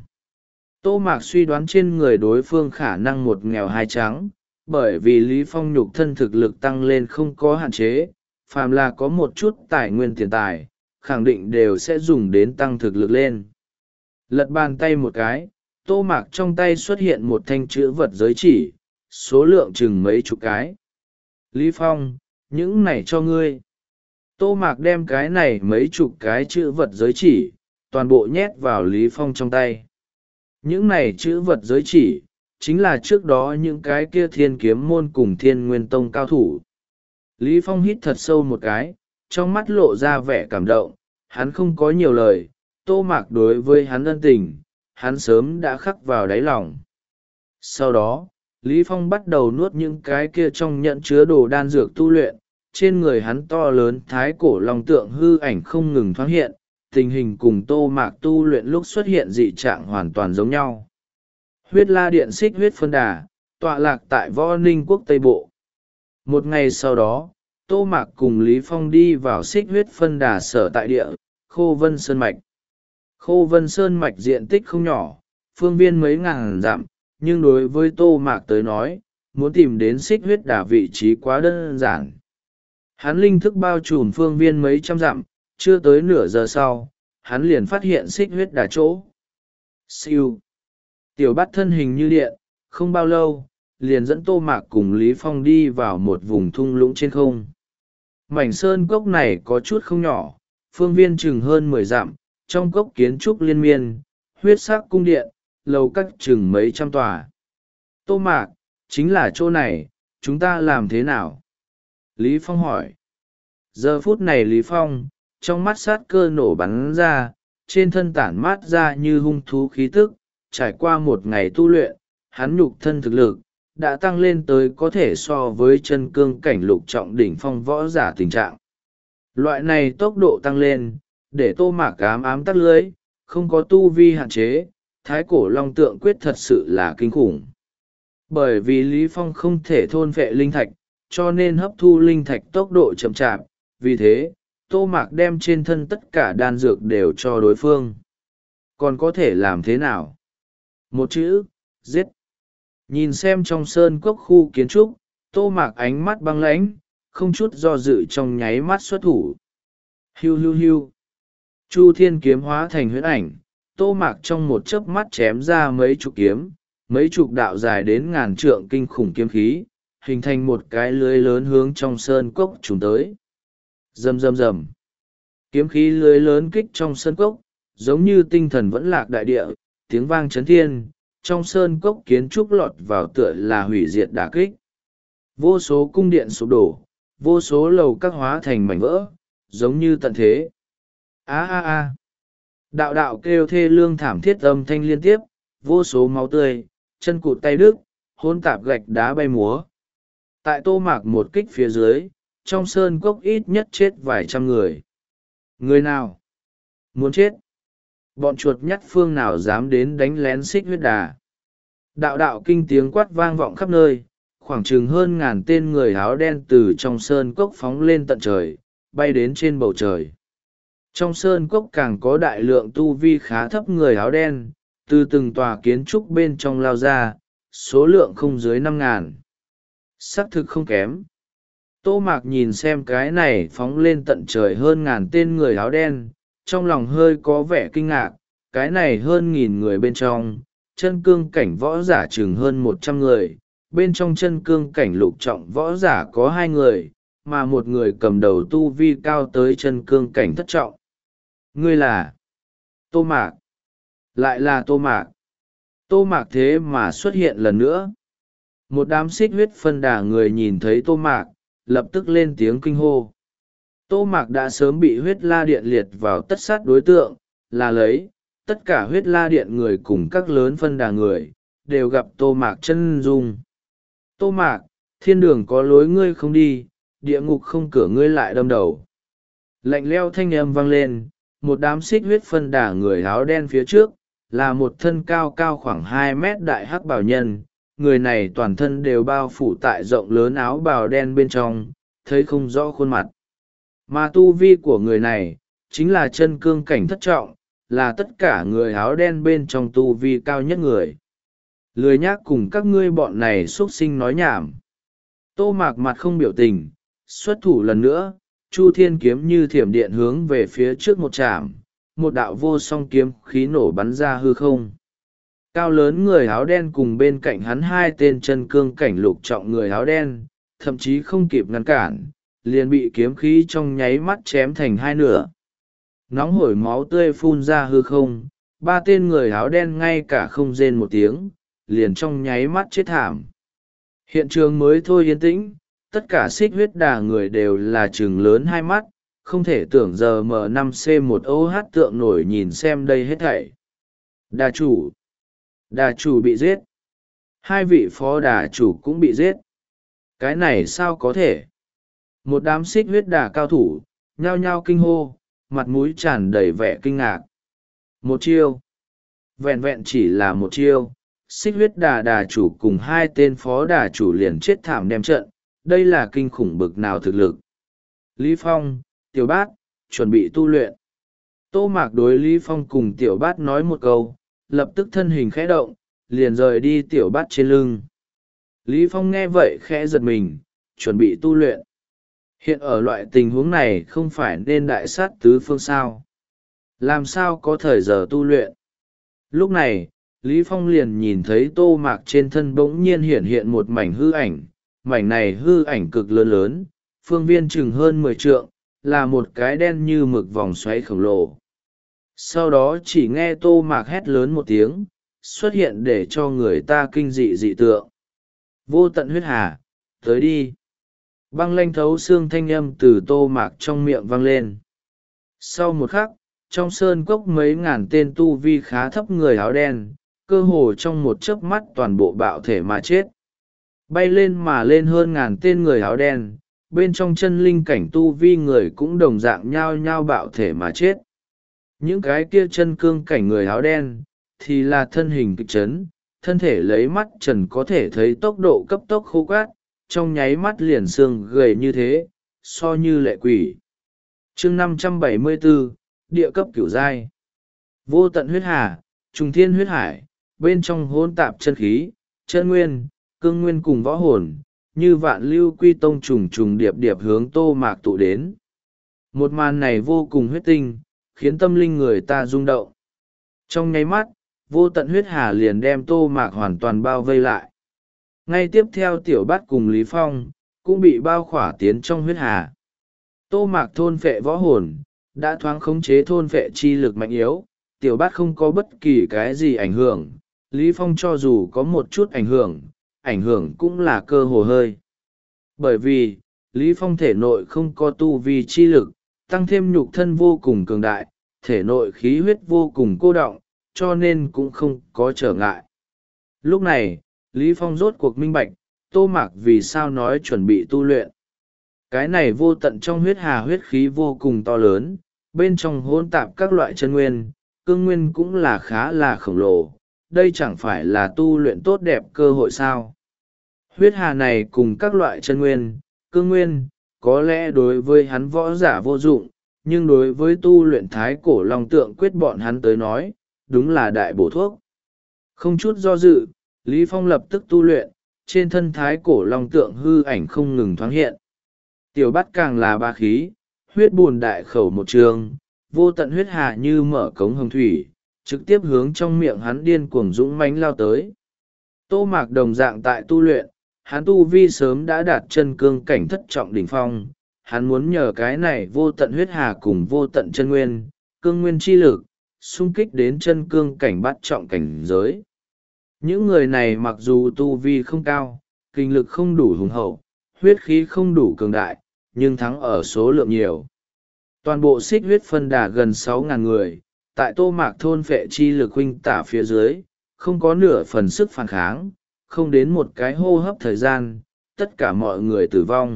Tô Mạc suy đoán trên người đối phương khả năng một nghèo hai trắng, bởi vì Lý Phong nhục thân thực lực tăng lên không có hạn chế, phàm là có một chút tài nguyên tiền tài, khẳng định đều sẽ dùng đến tăng thực lực lên. Lật bàn tay một cái, Tô Mạc trong tay xuất hiện một thanh chữ vật giới chỉ, số lượng chừng mấy chục cái. Lý Phong, những này cho ngươi. Tô Mạc đem cái này mấy chục cái chữ vật giới chỉ, toàn bộ nhét vào Lý Phong trong tay. Những này chữ vật giới chỉ, chính là trước đó những cái kia thiên kiếm môn cùng thiên nguyên tông cao thủ. Lý Phong hít thật sâu một cái, trong mắt lộ ra vẻ cảm động, hắn không có nhiều lời, Tô Mạc đối với hắn ân tình, hắn sớm đã khắc vào đáy lòng. Sau đó, Lý Phong bắt đầu nuốt những cái kia trong nhận chứa đồ đan dược tu luyện, trên người hắn to lớn thái cổ long tượng hư ảnh không ngừng thoáng hiện, tình hình cùng Tô Mạc tu luyện lúc xuất hiện dị trạng hoàn toàn giống nhau. Huyết La Điện Xích Huyết Phân Đà, tọa lạc tại Võ Ninh Quốc Tây Bộ. Một ngày sau đó, Tô Mạc cùng Lý Phong đi vào Xích Huyết Phân Đà sở tại địa, Khô Vân Sơn Mạch. Khô Vân Sơn Mạch diện tích không nhỏ, phương viên mấy ngàn dặm, nhưng đối với Tô Mạc tới nói, muốn tìm đến Xích Huyết Đà vị trí quá đơn giản. Hắn linh thức bao trùm phương viên mấy trăm dặm, chưa tới nửa giờ sau, hắn liền phát hiện Xích Huyết Đà chỗ. Siêu. Tiểu Bát thân hình như điện, không bao lâu, liền dẫn Tô Mạc cùng Lý Phong đi vào một vùng thung lũng trên không. Mảnh sơn cốc này có chút không nhỏ, phương viên chừng hơn mười dặm, trong cốc kiến trúc liên miên, huyết sắc cung điện, lầu các chừng mấy trăm tòa. Tô Mạc, chính là chỗ này, chúng ta làm thế nào? Lý Phong hỏi. Giờ phút này Lý Phong, trong mắt sát cơ nổ bắn ra, trên thân tản mát ra như hung thú khí tức, trải qua một ngày tu luyện, hắn nhục thân thực lực, đã tăng lên tới có thể so với chân cương cảnh lục trọng đỉnh phong võ giả tình trạng. Loại này tốc độ tăng lên, để Tô Mạc ám ám tắt lưới, không có tu vi hạn chế, thái cổ long tượng quyết thật sự là kinh khủng. Bởi vì Lý Phong không thể thôn vệ linh thạch, cho nên hấp thu linh thạch tốc độ chậm chạp, vì thế, Tô Mạc đem trên thân tất cả đan dược đều cho đối phương. Còn có thể làm thế nào? Một chữ, giết. Nhìn xem trong sơn cốc khu kiến trúc, Tô Mạc ánh mắt băng lãnh, không chút do dự trong nháy mắt xuất thủ. Hiu hiu hiu. Chu thiên kiếm hóa thành huyễn ảnh, Tô Mạc trong một chớp mắt chém ra mấy chục kiếm, mấy chục đạo dài đến ngàn trượng kinh khủng kiếm khí, hình thành một cái lưới lớn hướng trong sơn cốc trùng tới. Rầm rầm rầm. Kiếm khí lưới lớn kích trong sơn cốc, giống như tinh thần vẫn lạc đại địa, tiếng vang chấn thiên, trong sơn cốc kiến trúc lọt vào tựa là hủy diệt đả kích. Vô số cung điện sụp đổ, vô số lầu các hóa thành mảnh vỡ, giống như tận thế. A a a. Đạo đạo kêu thê lương thảm thiết âm thanh liên tiếp, vô số máu tươi, chân cụt tay đứt, hôn tạp gạch đá bay múa. Tại Tô Mạc một kích phía dưới, trong sơn cốc ít nhất chết vài trăm người. Người nào? Muốn chết? Bọn chuột nhắt phương nào dám đến đánh lén Xích Huyết Đà? Đạo đạo kinh tiếng quát vang vọng khắp nơi, khoảng chừng hơn ngàn tên người áo đen từ trong sơn cốc phóng lên tận trời, bay đến trên bầu trời. Trong sơn cốc càng có đại lượng tu vi khá thấp người áo đen, từ từng tòa kiến trúc bên trong lao ra, số lượng không dưới năm ngàn. Xác thực không kém. Tô Mạc nhìn xem cái này phóng lên tận trời hơn ngàn tên người áo đen, trong lòng hơi có vẻ kinh ngạc. Cái này hơn nghìn người bên trong, chân cương cảnh võ giả chừng hơn một trăm người, bên trong chân cương cảnh lục trọng võ giả có hai người, mà một người cầm đầu tu vi cao tới chân cương cảnh thất trọng. Ngươi là Tô Mạc. Lại là Tô Mạc. Tô Mạc thế mà xuất hiện lần nữa. Một đám xích huyết phân đà người nhìn thấy Tô Mạc, lập tức lên tiếng kinh hô. Tô Mạc đã sớm bị huyết la điện liệt vào tất sát đối tượng, là lấy, tất cả huyết la điện người cùng các lớn phân đà người, đều gặp Tô Mạc chân dung. Tô Mạc, thiên đường có lối ngươi không đi, địa ngục không cửa ngươi lại đâm đầu. Lạnh leo thanh âm vang lên, một đám xích huyết phân đà người áo đen phía trước, là một thân cao cao khoảng hai mét đại hắc bào nhân. Người này toàn thân đều bao phủ tại rộng lớn áo bào đen bên trong, thấy không rõ khuôn mặt. Mà tu vi của người này, chính là chân cương cảnh thất trọng, là tất cả người áo đen bên trong tu vi cao nhất người. Lười nhác cùng các ngươi bọn này xuất sinh nói nhảm. Tô Mạc mặt không biểu tình, xuất thủ lần nữa, Chu Thiên kiếm như thiểm điện hướng về phía trước một chạm, một đạo vô song kiếm khí nổ bắn ra hư không. Cao lớn người áo đen cùng bên cạnh hắn hai tên chân cương cảnh lục trọng người áo đen, thậm chí không kịp ngăn cản, liền bị kiếm khí trong nháy mắt chém thành hai nửa. Nóng hổi máu tươi phun ra hư không, ba tên người áo đen ngay cả không rên một tiếng, liền trong nháy mắt chết thảm. Hiện trường mới thôi yên tĩnh, tất cả xích huyết đà người đều là trừng lớn hai mắt, không thể tưởng giờ M năm C một O H tượng nổi nhìn xem đây hết thảy. Đà chủ. Đà chủ bị giết. Hai vị phó đà chủ cũng bị giết. Cái này sao có thể? Một đám xích huyết đà cao thủ, nhao nhao kinh hô, mặt mũi tràn đầy vẻ kinh ngạc. Một chiêu. Vẹn vẹn chỉ là một chiêu, xích huyết đà đà chủ cùng hai tên phó đà chủ liền chết thảm đem trận, đây là kinh khủng bực nào thực lực. Lý Phong, Tiểu Bát, chuẩn bị tu luyện. Tô Mạc đối Lý Phong cùng Tiểu Bát nói một câu, lập tức thân hình khẽ động, liền rời đi Tiểu Bát trên lưng. Lý Phong nghe vậy khẽ giật mình, chuẩn bị tu luyện. Hiện ở loại tình huống này không phải nên đại sát tứ phương sao. Làm sao có thời giờ tu luyện. Lúc này, Lý Phong liền nhìn thấy Tô Mạc trên thân bỗng nhiên hiện hiện một mảnh hư ảnh. Mảnh này hư ảnh cực lớn lớn, phương viên chừng hơn mười trượng, là một cái đen như mực vòng xoáy khổng lồ. Sau đó chỉ nghe Tô Mạc hét lớn một tiếng, xuất hiện để cho người ta kinh dị dị tượng. Vô tận huyết hà, tới đi. Băng lanh thấu xương thanh âm từ Tô Mạc trong miệng vang lên. Sau một khắc, trong sơn cốc mấy ngàn tên tu vi khá thấp người áo đen, cơ hồ trong một chớp mắt toàn bộ bạo thể mà chết. Bay lên mà lên hơn ngàn tên người áo đen, bên trong chân linh cảnh tu vi người cũng đồng dạng nhao nhao bạo thể mà chết. Những cái kia chân cương cảnh người áo đen, thì là thân hình kịch chấn, thân thể lấy mắt trần có thể thấy tốc độ cấp tốc khô cát, trong nháy mắt liền xương gầy như thế, so như lệ quỷ. chương năm trăm bảy mươi bốn, địa cấp cửu giai. Vô tận huyết hà, trùng thiên huyết hải, bên trong hỗn tạp chân khí, chân nguyên, cương nguyên cùng võ hồn, như vạn lưu quy tông trùng trùng điệp điệp hướng Tô Mạc tụ đến. Một màn này vô cùng huyết tinh, khiến tâm linh người ta rung động. Trong nháy mắt, vô tận huyết hà liền đem Tô Mạc hoàn toàn bao vây lại. Ngay tiếp theo Tiểu Bát cùng Lý Phong, cũng bị bao khỏa tiến trong huyết hà. Tô Mạc thôn phệ võ hồn, đã thoáng khống chế thôn phệ chi lực mạnh yếu, Tiểu Bát không có bất kỳ cái gì ảnh hưởng, Lý Phong cho dù có một chút ảnh hưởng, ảnh hưởng cũng là cơ hồ hơi. Bởi vì, Lý Phong thể nội không có tu vi chi lực, tăng thêm nhục thân vô cùng cường đại, thể nội khí huyết vô cùng cô đọng, cho nên cũng không có trở ngại. Lúc này, Lý Phong rốt cuộc minh bạch, Tô Mạc vì sao nói chuẩn bị tu luyện. Cái này vô tận trong huyết hà huyết khí vô cùng to lớn, bên trong hỗn tạp các loại chân nguyên, cương nguyên cũng là khá là khổng lồ, đây chẳng phải là tu luyện tốt đẹp cơ hội sao. Huyết hà này cùng các loại chân nguyên, cương nguyên, có lẽ đối với hắn võ giả vô dụng, nhưng đối với tu luyện thái cổ long tượng quyết bọn hắn tới nói, đúng là đại bổ thuốc. Không chút do dự, Lý Phong lập tức tu luyện, trên thân thái cổ long tượng hư ảnh không ngừng thoáng hiện. Tiểu Bát càng là ba khí, huyết bùn đại khẩu một trường, vô tận huyết hà như mở cống hồng thủy, trực tiếp hướng trong miệng hắn điên cuồng dũng mãnh lao tới. Tô Mạc đồng dạng tại tu luyện, hắn tu vi sớm đã đạt chân cương cảnh thất trọng đỉnh phong, hắn muốn nhờ cái này vô tận huyết hà cùng vô tận chân nguyên, cương nguyên chi lực, xung kích đến chân cương cảnh bát trọng cảnh giới. Những người này mặc dù tu vi không cao, kinh lực không đủ hùng hậu, huyết khí không đủ cường đại, nhưng thắng ở số lượng nhiều. Toàn bộ xích huyết phân đà gần sáu ngàn người, tại Tô Mạc thôn phệ chi lực huynh tả phía dưới, không có nửa phần sức phản kháng, không đến một cái hô hấp thời gian, tất cả mọi người tử vong.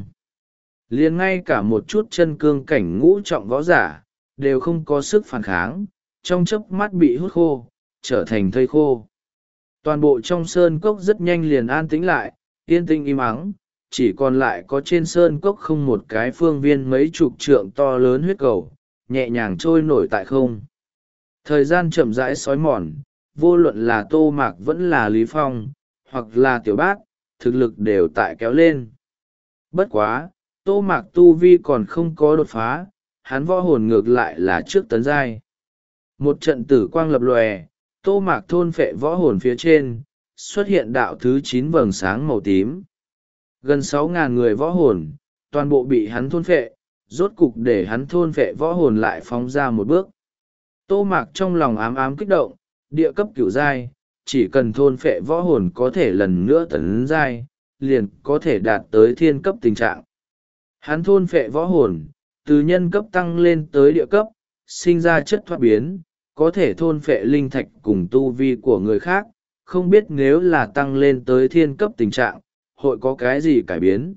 Liền ngay cả một chút chân cương cảnh ngũ trọng võ giả, đều không có sức phản kháng, trong chớp mắt bị hút khô, trở thành thây khô. Toàn bộ trong sơn cốc rất nhanh liền an tĩnh lại, yên tĩnh im ắng, chỉ còn lại có trên sơn cốc không một cái phương viên mấy chục trượng to lớn huyết cầu, nhẹ nhàng trôi nổi tại không. Thời gian chậm rãi xói mòn, vô luận là Tô Mạc vẫn là Lý Phong, hoặc là Tiểu Bát, thực lực đều tại kéo lên. Bất quá, Tô Mạc tu vi còn không có đột phá, hắn võ hồn ngược lại là trước tấn giai. Một trận tử quang lập lòe, Tô Mạc thôn phệ võ hồn phía trên, xuất hiện đạo thứ chín vầng sáng màu tím. Gần sáu ngàn người võ hồn, toàn bộ bị hắn thôn phệ, rốt cục để hắn thôn phệ võ hồn lại phóng ra một bước. Tô Mạc trong lòng ám ám kích động, địa cấp cửu giai, chỉ cần thôn phệ võ hồn có thể lần nữa tấn giai, liền có thể đạt tới thiên cấp tình trạng. Hắn thôn phệ võ hồn, từ nhân cấp tăng lên tới địa cấp, sinh ra chất thoát biến, có thể thôn phệ linh thạch cùng tu vi của người khác, không biết nếu là tăng lên tới thiên cấp tình trạng, hội có cái gì cải biến.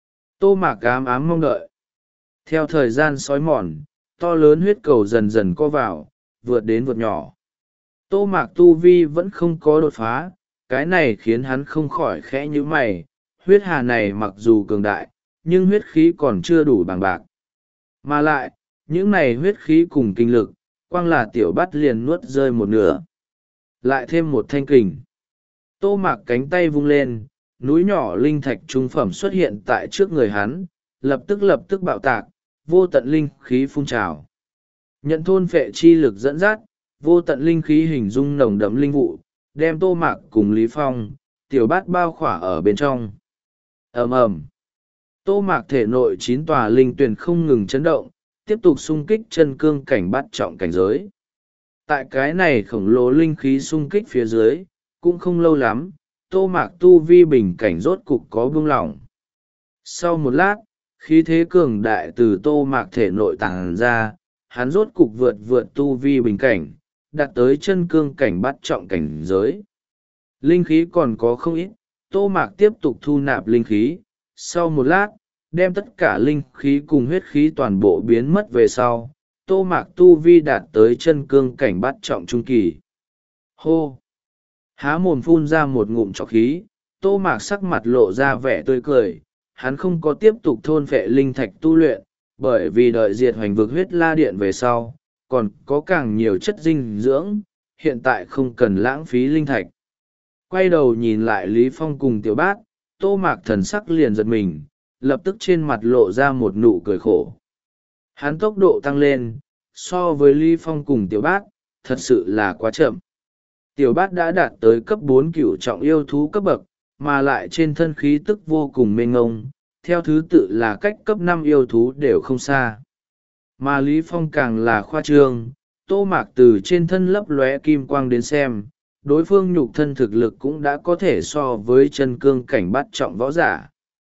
Tô Mạc ám ám mong đợi. Theo thời gian sói mòn, to lớn huyết cầu dần dần co vào, vượt đến vượt nhỏ. Tô Mạc tu vi vẫn không có đột phá, cái này khiến hắn không khỏi khẽ như mày, huyết hà này mặc dù cường đại, nhưng huyết khí còn chưa đủ bằng bạc. Mà lại, những này huyết khí cùng kinh lực, quang là Tiểu Bát liền nuốt rơi một nửa. Lại thêm một thanh kình. Tô Mạc cánh tay vung lên, núi nhỏ linh thạch trung phẩm xuất hiện tại trước người hắn, lập tức lập tức bạo tạc, vô tận linh khí phun trào. Nhận thôn phệ chi lực dẫn dắt, vô tận linh khí hình dung nồng đậm linh vụ, đem Tô Mạc cùng Lý Phong, Tiểu Bát bao khỏa ở bên trong. Ầm ầm. Tô Mạc thể nội chín tòa linh tuyền không ngừng chấn động, tiếp tục xung kích chân cương cảnh bát trọng cảnh giới. Tại cái này khổng lồ linh khí xung kích phía dưới, cũng không lâu lắm, Tô Mạc tu vi bình cảnh rốt cục có buông lỏng. Sau một lát, khí thế cường đại từ Tô Mạc thể nội tàng ra, hắn rốt cục vượt vượt tu vi bình cảnh, đạt tới chân cương cảnh bát trọng cảnh giới. Linh khí còn có không ít, Tô Mạc tiếp tục thu nạp linh khí, sau một lát, đem tất cả linh khí cùng huyết khí toàn bộ biến mất về sau, Tô Mạc tu vi đạt tới chân cương cảnh bát trọng trung kỳ. Hô! Há mồm phun ra một ngụm trọc khí, Tô Mạc sắc mặt lộ ra vẻ tươi cười, hắn không có tiếp tục thôn phệ linh thạch tu luyện, bởi vì đợi diệt hoành vực huyết la điện về sau, còn có càng nhiều chất dinh dưỡng, hiện tại không cần lãng phí linh thạch. Quay đầu nhìn lại Lý Phong cùng Tiểu Bát, Tô Mạc thần sắc liền giật mình, lập tức trên mặt lộ ra một nụ cười khổ. Hắn tốc độ tăng lên, so với Lý Phong cùng Tiểu Bát, thật sự là quá chậm. Tiểu Bát đã đạt tới cấp bốn cửu trọng yêu thú cấp bậc, mà lại trên thân khí tức vô cùng mênh ngông, theo thứ tự là cách cấp năm yêu thú đều không xa. Mà Lý Phong càng là khoa trương, Tô Mạc từ trên thân lấp lóe kim quang đến xem, đối phương nhục thân thực lực cũng đã có thể so với chân cương cảnh bát trọng võ giả.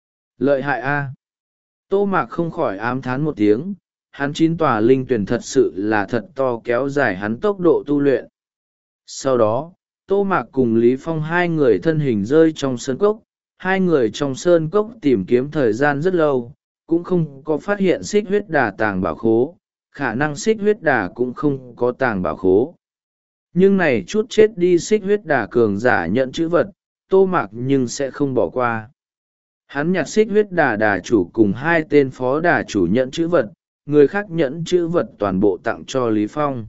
Lợi hại a! Tô Mạc không khỏi ám thán một tiếng, hắn chín tòa linh tuyển thật sự là thật to kéo dài hắn tốc độ tu luyện. Sau đó, Tô Mạc cùng Lý Phong hai người thân hình rơi trong sơn cốc, hai người trong sơn cốc tìm kiếm thời gian rất lâu, cũng không có phát hiện xích huyết đà tàng bảo khố, khả năng xích huyết đà cũng không có tàng bảo khố. Nhưng này chút chết đi xích huyết đà cường giả nhận chữ vật, Tô Mạc nhưng sẽ không bỏ qua. Hắn nhặt xích huyết đà đà chủ cùng hai tên phó đà chủ nhận chữ vật, người khác nhận chữ vật toàn bộ tặng cho Lý Phong.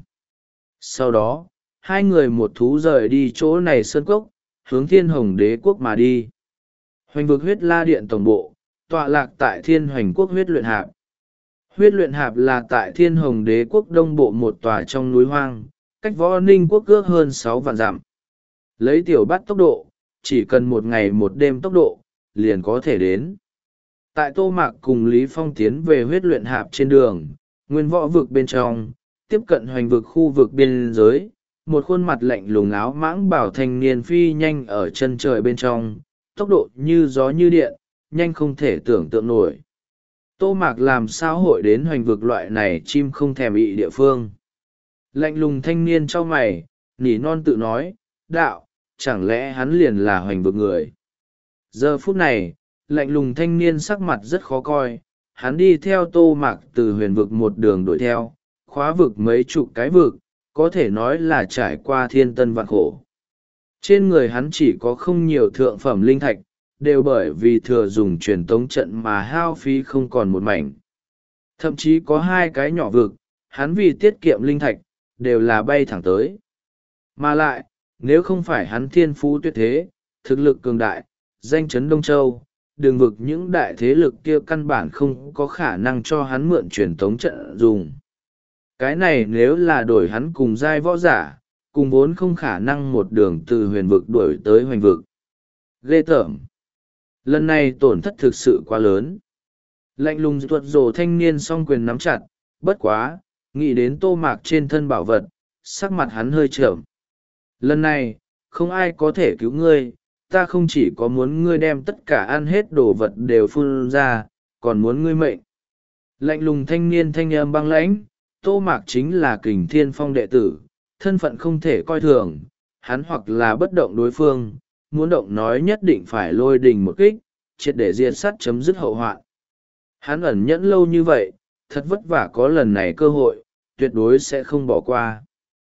Sau đó, hai người một thú rời đi chỗ này sơn cốc, hướng Thiên Hồng Đế quốc mà đi. Hoành vực huyết la điện tổng bộ, tọa lạc tại Thiên Hoành Quốc Huyết Luyện Hạp. Huyết Luyện Hạp là tại Thiên Hồng Đế Quốc Đông Bộ, một tòa trong núi hoang, cách Võ Ninh Quốc ước hơn sáu vạn dặm. Lấy tiểu bắt tốc độ, chỉ cần một ngày một đêm tốc độ, liền có thể đến. Tại Tô Mạc cùng Lý Phong tiến về Huyết Luyện Hạp trên đường, nguyên võ vực bên trong, tiếp cận hoành vực khu vực biên giới, một khuôn mặt lạnh lùng áo mãng bảo thanh niên phi nhanh ở chân trời bên trong, tốc độ như gió như điện, nhanh không thể tưởng tượng nổi. Tô Mạc làm sao hội đến hoành vực loại này chim không thèm ị địa phương. Lạnh lùng thanh niên cho mày, nỉ non tự nói, đạo, chẳng lẽ hắn liền là hoành vực người. Giờ phút này, lạnh lùng thanh niên sắc mặt rất khó coi, hắn đi theo Tô Mạc từ huyền vực một đường đuổi theo, khóa vực mấy chục cái vực, có thể nói là trải qua thiên tân vạn khổ. Trên người hắn chỉ có không nhiều thượng phẩm linh thạch, đều bởi vì thừa dùng truyền tống trận mà hao phí không còn một mảnh. Thậm chí có hai cái nhỏ vực, hắn vì tiết kiệm linh thạch, đều là bay thẳng tới. Mà lại, nếu không phải hắn thiên phú tuyệt thế, thực lực cường đại, danh chấn Đông Châu, đường vực những đại thế lực kia căn bản không có khả năng cho hắn mượn truyền tống trận dùng. Cái này nếu là đổi hắn cùng giai võ giả, cùng vốn không khả năng một đường từ huyền vực đuổi tới hoành vực. Ghê tởm. Lần này tổn thất thực sự quá lớn. Lạnh lùng tuột rồ thanh niên song quyền nắm chặt, bất quá, nghĩ đến Tô Mạc trên thân bảo vật, sắc mặt hắn hơi trởm. Lần này, không ai có thể cứu ngươi, ta không chỉ có muốn ngươi đem tất cả ăn hết đồ vật đều phun ra, còn muốn ngươi mệnh. Lạnh lùng thanh niên thanh âm băng lãnh, Tô Mạc chính là Kình Thiên Phong đệ tử, thân phận không thể coi thường, hắn hoặc là bất động đối phương, muốn động nói nhất định phải lôi đình một kích, triệt để diệt sát chấm dứt hậu hoạn. Hắn ẩn nhẫn lâu như vậy, thật vất vả có lần này cơ hội, tuyệt đối sẽ không bỏ qua.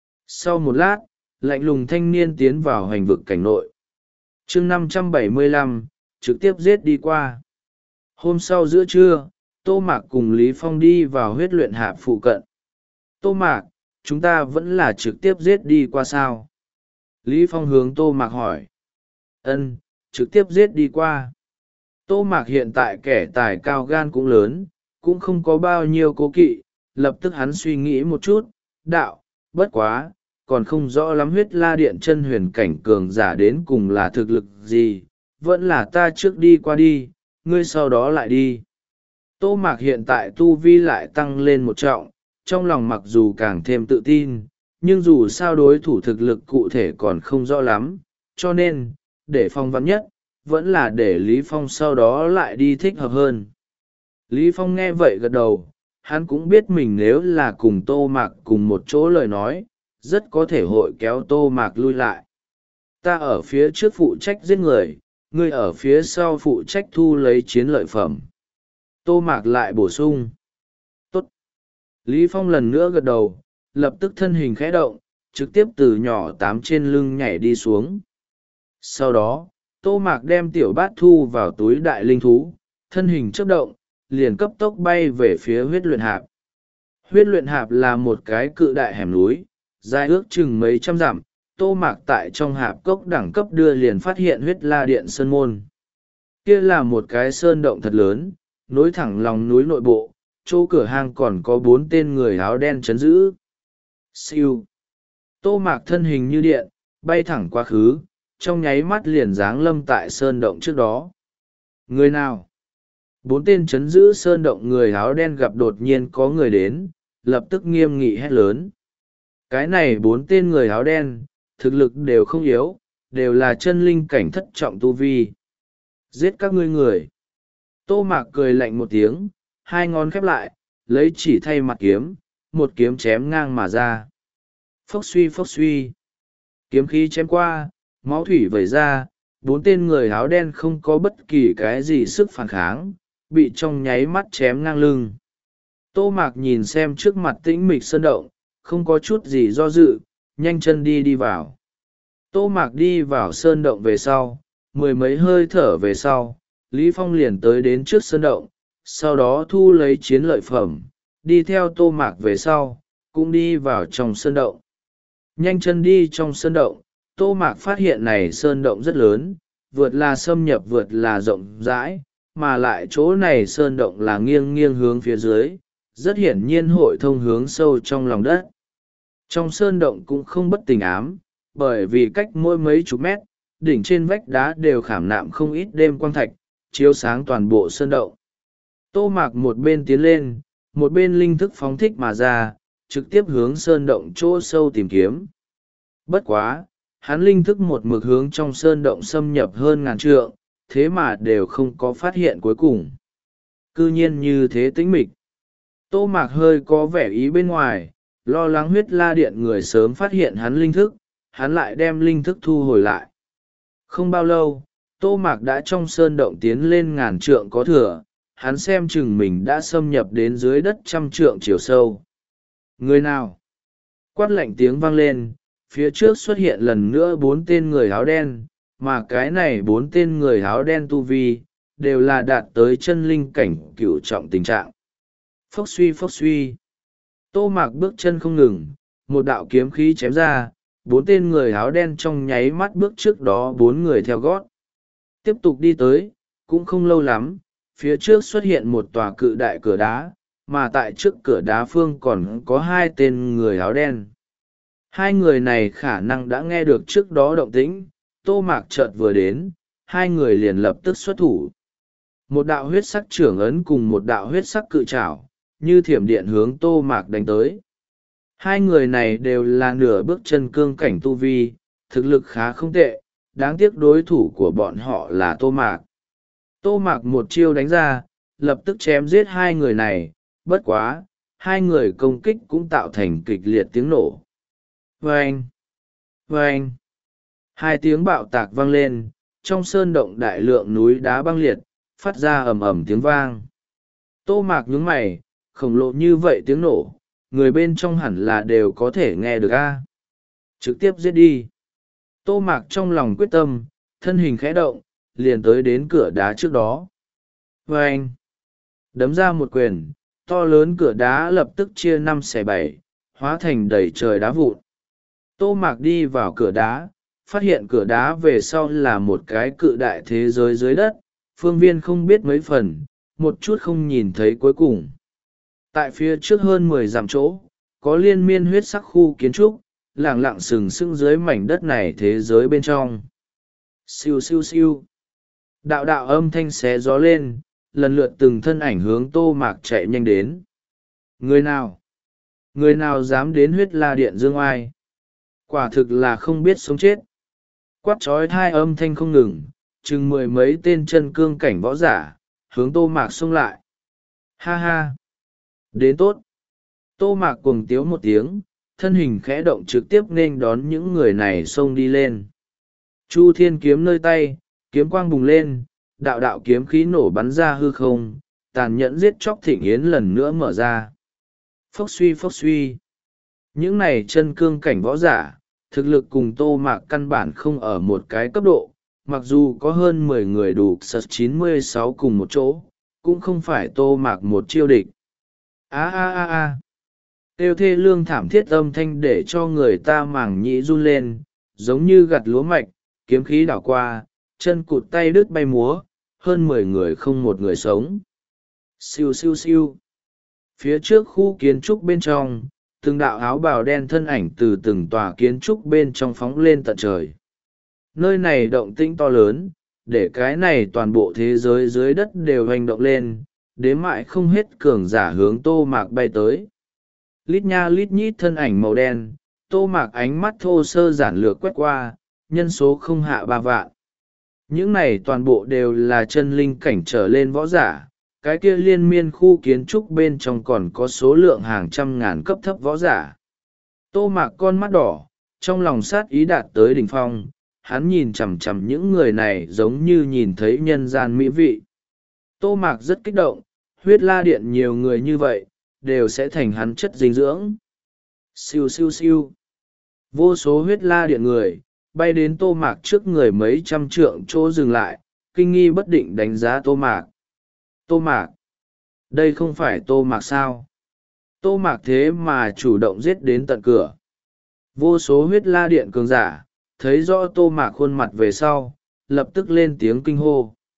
Sau một lát, lạnh lùng thanh niên tiến vào hoành vực cảnh nội. Chương năm trăm bảy mươi lăm, trực tiếp giết đi qua. Hôm sau giữa trưa, Tô Mạc cùng Lý Phong đi vào Huyết Luyện Hạp phụ cận. Tô Mạc, chúng ta vẫn là trực tiếp giết đi qua sao? Lý Phong hướng Tô Mạc hỏi. Ân, trực tiếp giết đi qua. Tô Mạc hiện tại kẻ tài cao gan cũng lớn, cũng không có bao nhiêu cố kỵ, lập tức hắn suy nghĩ một chút, đạo, bất quá, còn không rõ lắm Huyết La Điện chân huyền cảnh cường giả đến cùng là thực lực gì, vẫn là ta trước đi qua đi, ngươi sau đó lại đi. Tô Mạc hiện tại tu vi lại tăng lên một trọng, trong lòng mặc dù càng thêm tự tin, nhưng dù sao đối thủ thực lực cụ thể còn không rõ lắm, cho nên, để phòng vắn nhất, vẫn là để Lý Phong sau đó lại đi thích hợp hơn. Lý Phong nghe vậy gật đầu, hắn cũng biết mình nếu là cùng Tô Mạc cùng một chỗ lời nói, rất có thể hội kéo Tô Mạc lui lại. Ta ở phía trước phụ trách giết người, ngươi ở phía sau phụ trách thu lấy chiến lợi phẩm. Tô Mạc lại bổ sung. Tốt. Lý Phong lần nữa gật đầu, lập tức thân hình khẽ động, trực tiếp từ nhỏ tám trên lưng nhảy đi xuống. Sau đó, Tô Mạc đem tiểu bát thu vào túi đại linh thú, thân hình chớp động, liền cấp tốc bay về phía Huyết Luyện Hạp. Huyết Luyện Hạp là một cái cự đại hẻm núi, dài ước chừng mấy trăm dặm. Tô Mạc tại trong hạp cốc đẳng cấp đưa liền phát hiện Huyết La Điện Sơn Môn. Kia là một cái sơn động thật lớn, nối thẳng lòng núi nội bộ, chỗ cửa hang còn có bốn tên người áo đen chấn giữ. Siêu. Tô Mạc thân hình như điện, bay thẳng quá khứ, trong nháy mắt liền giáng lâm tại sơn động trước đó. Người nào? Bốn tên chấn giữ sơn động người áo đen gặp đột nhiên có người đến, lập tức nghiêm nghị hét lớn. Cái này bốn tên người áo đen, thực lực đều không yếu, đều là chân linh cảnh thất trọng tu vi. Giết các ngươi người. Tô Mạc cười lạnh một tiếng, hai ngón khép lại, lấy chỉ thay mặt kiếm, một kiếm chém ngang mà ra. Phốc suy phốc suy. Kiếm khí chém qua, máu thủy vẩy ra, bốn tên người áo đen không có bất kỳ cái gì sức phản kháng, bị trong nháy mắt chém ngang lưng. Tô Mạc nhìn xem trước mặt tĩnh mịch sơn động, không có chút gì do dự, nhanh chân đi đi vào. Tô Mạc đi vào sơn động về sau, mười mấy hơi thở về sau, Lý Phong liền tới đến trước sơn động, sau đó thu lấy chiến lợi phẩm, đi theo Tô Mạc về sau, cũng đi vào trong sơn động. Nhanh chân đi trong sơn động, Tô Mạc phát hiện này sơn động rất lớn, vượt là xâm nhập vượt là rộng rãi, mà lại chỗ này sơn động là nghiêng nghiêng hướng phía dưới, rất hiển nhiên hội thông hướng sâu trong lòng đất. Trong sơn động cũng không bất tình ám, bởi vì cách mỗi mấy chục mét, đỉnh trên vách đá đều khảm nạm không ít đêm quang thạch, chiếu sáng toàn bộ sơn động. Tô Mạc một bên tiến lên, một bên linh thức phóng thích mà ra, trực tiếp hướng sơn động chỗ sâu tìm kiếm. Bất quá, hắn linh thức một mực hướng trong sơn động xâm nhập hơn ngàn trượng, thế mà đều không có phát hiện cuối cùng. Cư nhiên như thế tĩnh mịch. Tô Mạc hơi có vẻ ý bên ngoài, lo lắng huyết la điện người sớm phát hiện hắn linh thức, hắn lại đem linh thức thu hồi lại. Không bao lâu, Tô Mạc đã trong sơn động tiến lên ngàn trượng có thừa, hắn xem chừng mình đã xâm nhập đến dưới đất trăm trượng chiều sâu. Người nào? Quát lạnh tiếng vang lên, phía trước xuất hiện lần nữa bốn tên người áo đen, mà cái này bốn tên người áo đen tu vi, đều là đạt tới chân linh cảnh cửu trọng tình trạng. Phốc suy phốc suy. Tô Mạc bước chân không ngừng, một đạo kiếm khí chém ra, bốn tên người áo đen trong nháy mắt bước trước đó bốn người theo gót. Tiếp tục đi tới, cũng không lâu lắm, phía trước xuất hiện một tòa cự đại cửa đá, mà tại trước cửa đá phương còn có hai tên người áo đen. Hai người này khả năng đã nghe được trước đó động tĩnh, Tô Mạc chợt vừa đến, hai người liền lập tức xuất thủ. Một đạo huyết sắc trưởng ấn cùng một đạo huyết sắc cự trảo, như thiểm điện hướng Tô Mạc đánh tới. Hai người này đều là nửa bước chân cương cảnh tu vi, thực lực khá không tệ, đáng tiếc đối thủ của bọn họ là Tô Mạc. Tô Mạc một chiêu đánh ra, lập tức chém giết hai người này, bất quá, hai người công kích cũng tạo thành kịch liệt tiếng nổ. Vâng! Vâng! Hai tiếng bạo tạc vang lên, trong sơn động đại lượng núi đá băng liệt, phát ra ầm ầm tiếng vang. Tô Mạc nhướng mày, khổng lồ như vậy tiếng nổ, người bên trong hẳn là đều có thể nghe được a. Trực tiếp giết đi. Tô Mạc trong lòng quyết tâm, thân hình khẽ động, liền tới đến cửa đá trước đó. Vâng! Đấm ra một quyền, to lớn cửa đá lập tức chia năm xẻ bảy, hóa thành đầy trời đá vụn. Tô Mạc đi vào cửa đá, phát hiện cửa đá về sau là một cái cự đại thế giới dưới đất, phương viên không biết mấy phần, một chút không nhìn thấy cuối cùng. Tại phía trước hơn mười dặm chỗ, có liên miên huyết sắc khu kiến trúc, lẳng lặng sừng sững dưới mảnh đất này thế giới bên trong. Siêu siêu siêu. Đạo đạo âm thanh xé gió lên, lần lượt từng thân ảnh hướng Tô Mạc chạy nhanh đến. Người nào? Người nào dám đến huyết la điện dương oai? Quả thực là không biết sống chết. Quát trói thai âm thanh không ngừng, chừng mười mấy tên chân cương cảnh võ giả, hướng Tô Mạc xông lại. Ha ha! Đến tốt! Tô Mạc cuồng tiếu một tiếng, thân hình khẽ động trực tiếp nên đón những người này xông đi lên. Chu thiên kiếm nơi tay, kiếm quang bùng lên, đạo đạo kiếm khí nổ bắn ra hư không, tàn nhẫn giết chóc thịnh yến lần nữa mở ra. Phốc suy phốc suy. Những này chân cương cảnh võ giả, thực lực cùng Tô Mạc căn bản không ở một cái cấp độ, mặc dù có hơn mười người đủ sật chín mươi sáu cùng một chỗ, cũng không phải Tô Mạc một chiêu địch. A a a a. Tiêu thê lương thảm thiết âm thanh để cho người ta màng nhĩ run lên, giống như gặt lúa mạch, kiếm khí đảo qua, chân cụt tay đứt bay múa, hơn mười người không một người sống. Siêu siêu siêu. Phía trước khu kiến trúc bên trong, từng đạo áo bào đen thân ảnh từ từng tòa kiến trúc bên trong phóng lên tận trời. Nơi này động tĩnh to lớn, để cái này toàn bộ thế giới dưới đất đều hành động lên, đến mãi không hết cường giả hướng Tô Mạc bay tới. Lít nha lít nhít thân ảnh màu đen, Tô Mạc ánh mắt thô sơ giản lược quét qua, nhân số không hạ ba vạn. Những này toàn bộ đều là chân linh cảnh trở lên võ giả, cái kia liên miên khu kiến trúc bên trong còn có số lượng hàng trăm ngàn cấp thấp võ giả. Tô Mạc con mắt đỏ, trong lòng sát ý đạt tới đỉnh phong, hắn nhìn chằm chằm những người này giống như nhìn thấy nhân gian mỹ vị. Tô Mạc rất kích động, huyết la điện nhiều người như vậy, đều sẽ thành hắn chất dinh dưỡng. Siêu siêu siêu. Vô số huyết la điện người, bay đến Tô Mạc trước người mấy trăm trượng chỗ dừng lại, kinh nghi bất định đánh giá Tô Mạc. Tô Mạc? Đây không phải Tô Mạc sao? Tô Mạc thế mà chủ động giết đến tận cửa. Vô số huyết la điện cường giả, thấy rõ Tô Mạc khuôn mặt về sau, lập tức lên tiếng kinh hô.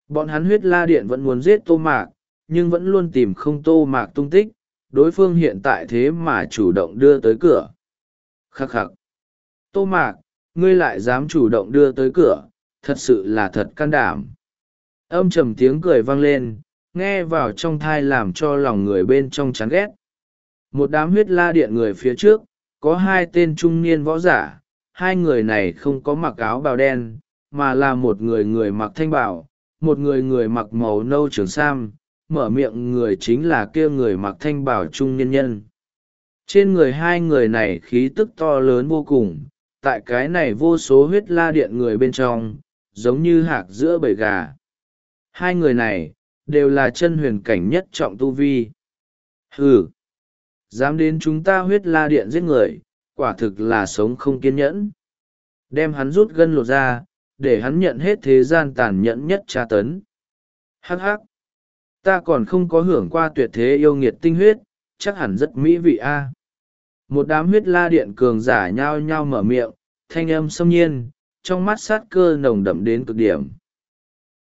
Bọn hắn huyết la điện vẫn muốn giết Tô Mạc, nhưng vẫn luôn tìm không Tô Mạc tung tích, đối phương hiện tại thế mà chủ động đưa tới cửa. Khắc khắc. Tô Mạc, ngươi lại dám chủ động đưa tới cửa, thật sự là thật can đảm. Âm trầm tiếng cười vang lên, nghe vào trong thai làm cho lòng người bên trong chán ghét. Một đám huyết la điện người phía trước, có hai tên trung niên võ giả, hai người này không có mặc áo bào đen, mà là một người người mặc thanh bào, một người người mặc màu nâu trường sam, mở miệng người chính là kia người mặc thanh bào trung niên nhân. Trên người hai người này khí tức to lớn vô cùng, tại cái này vô số huyết la điện người bên trong, giống như hạc giữa bầy gà. Hai người này, đều là chân huyền cảnh nhất trọng tu vi. Hừ! Dám đến chúng ta huyết la điện giết người, quả thực là sống không kiên nhẫn. Đem hắn rút gân lột ra, để hắn nhận hết thế gian tàn nhẫn nhất tra tấn. Hắc hắc! Ta còn không có hưởng qua tuyệt thế yêu nghiệt tinh huyết, chắc hẳn rất mỹ vị a. Một đám huyết la điện cường giả nhao nhao mở miệng, thanh âm xâm nhiên, trong mắt sát cơ nồng đậm đến cực điểm.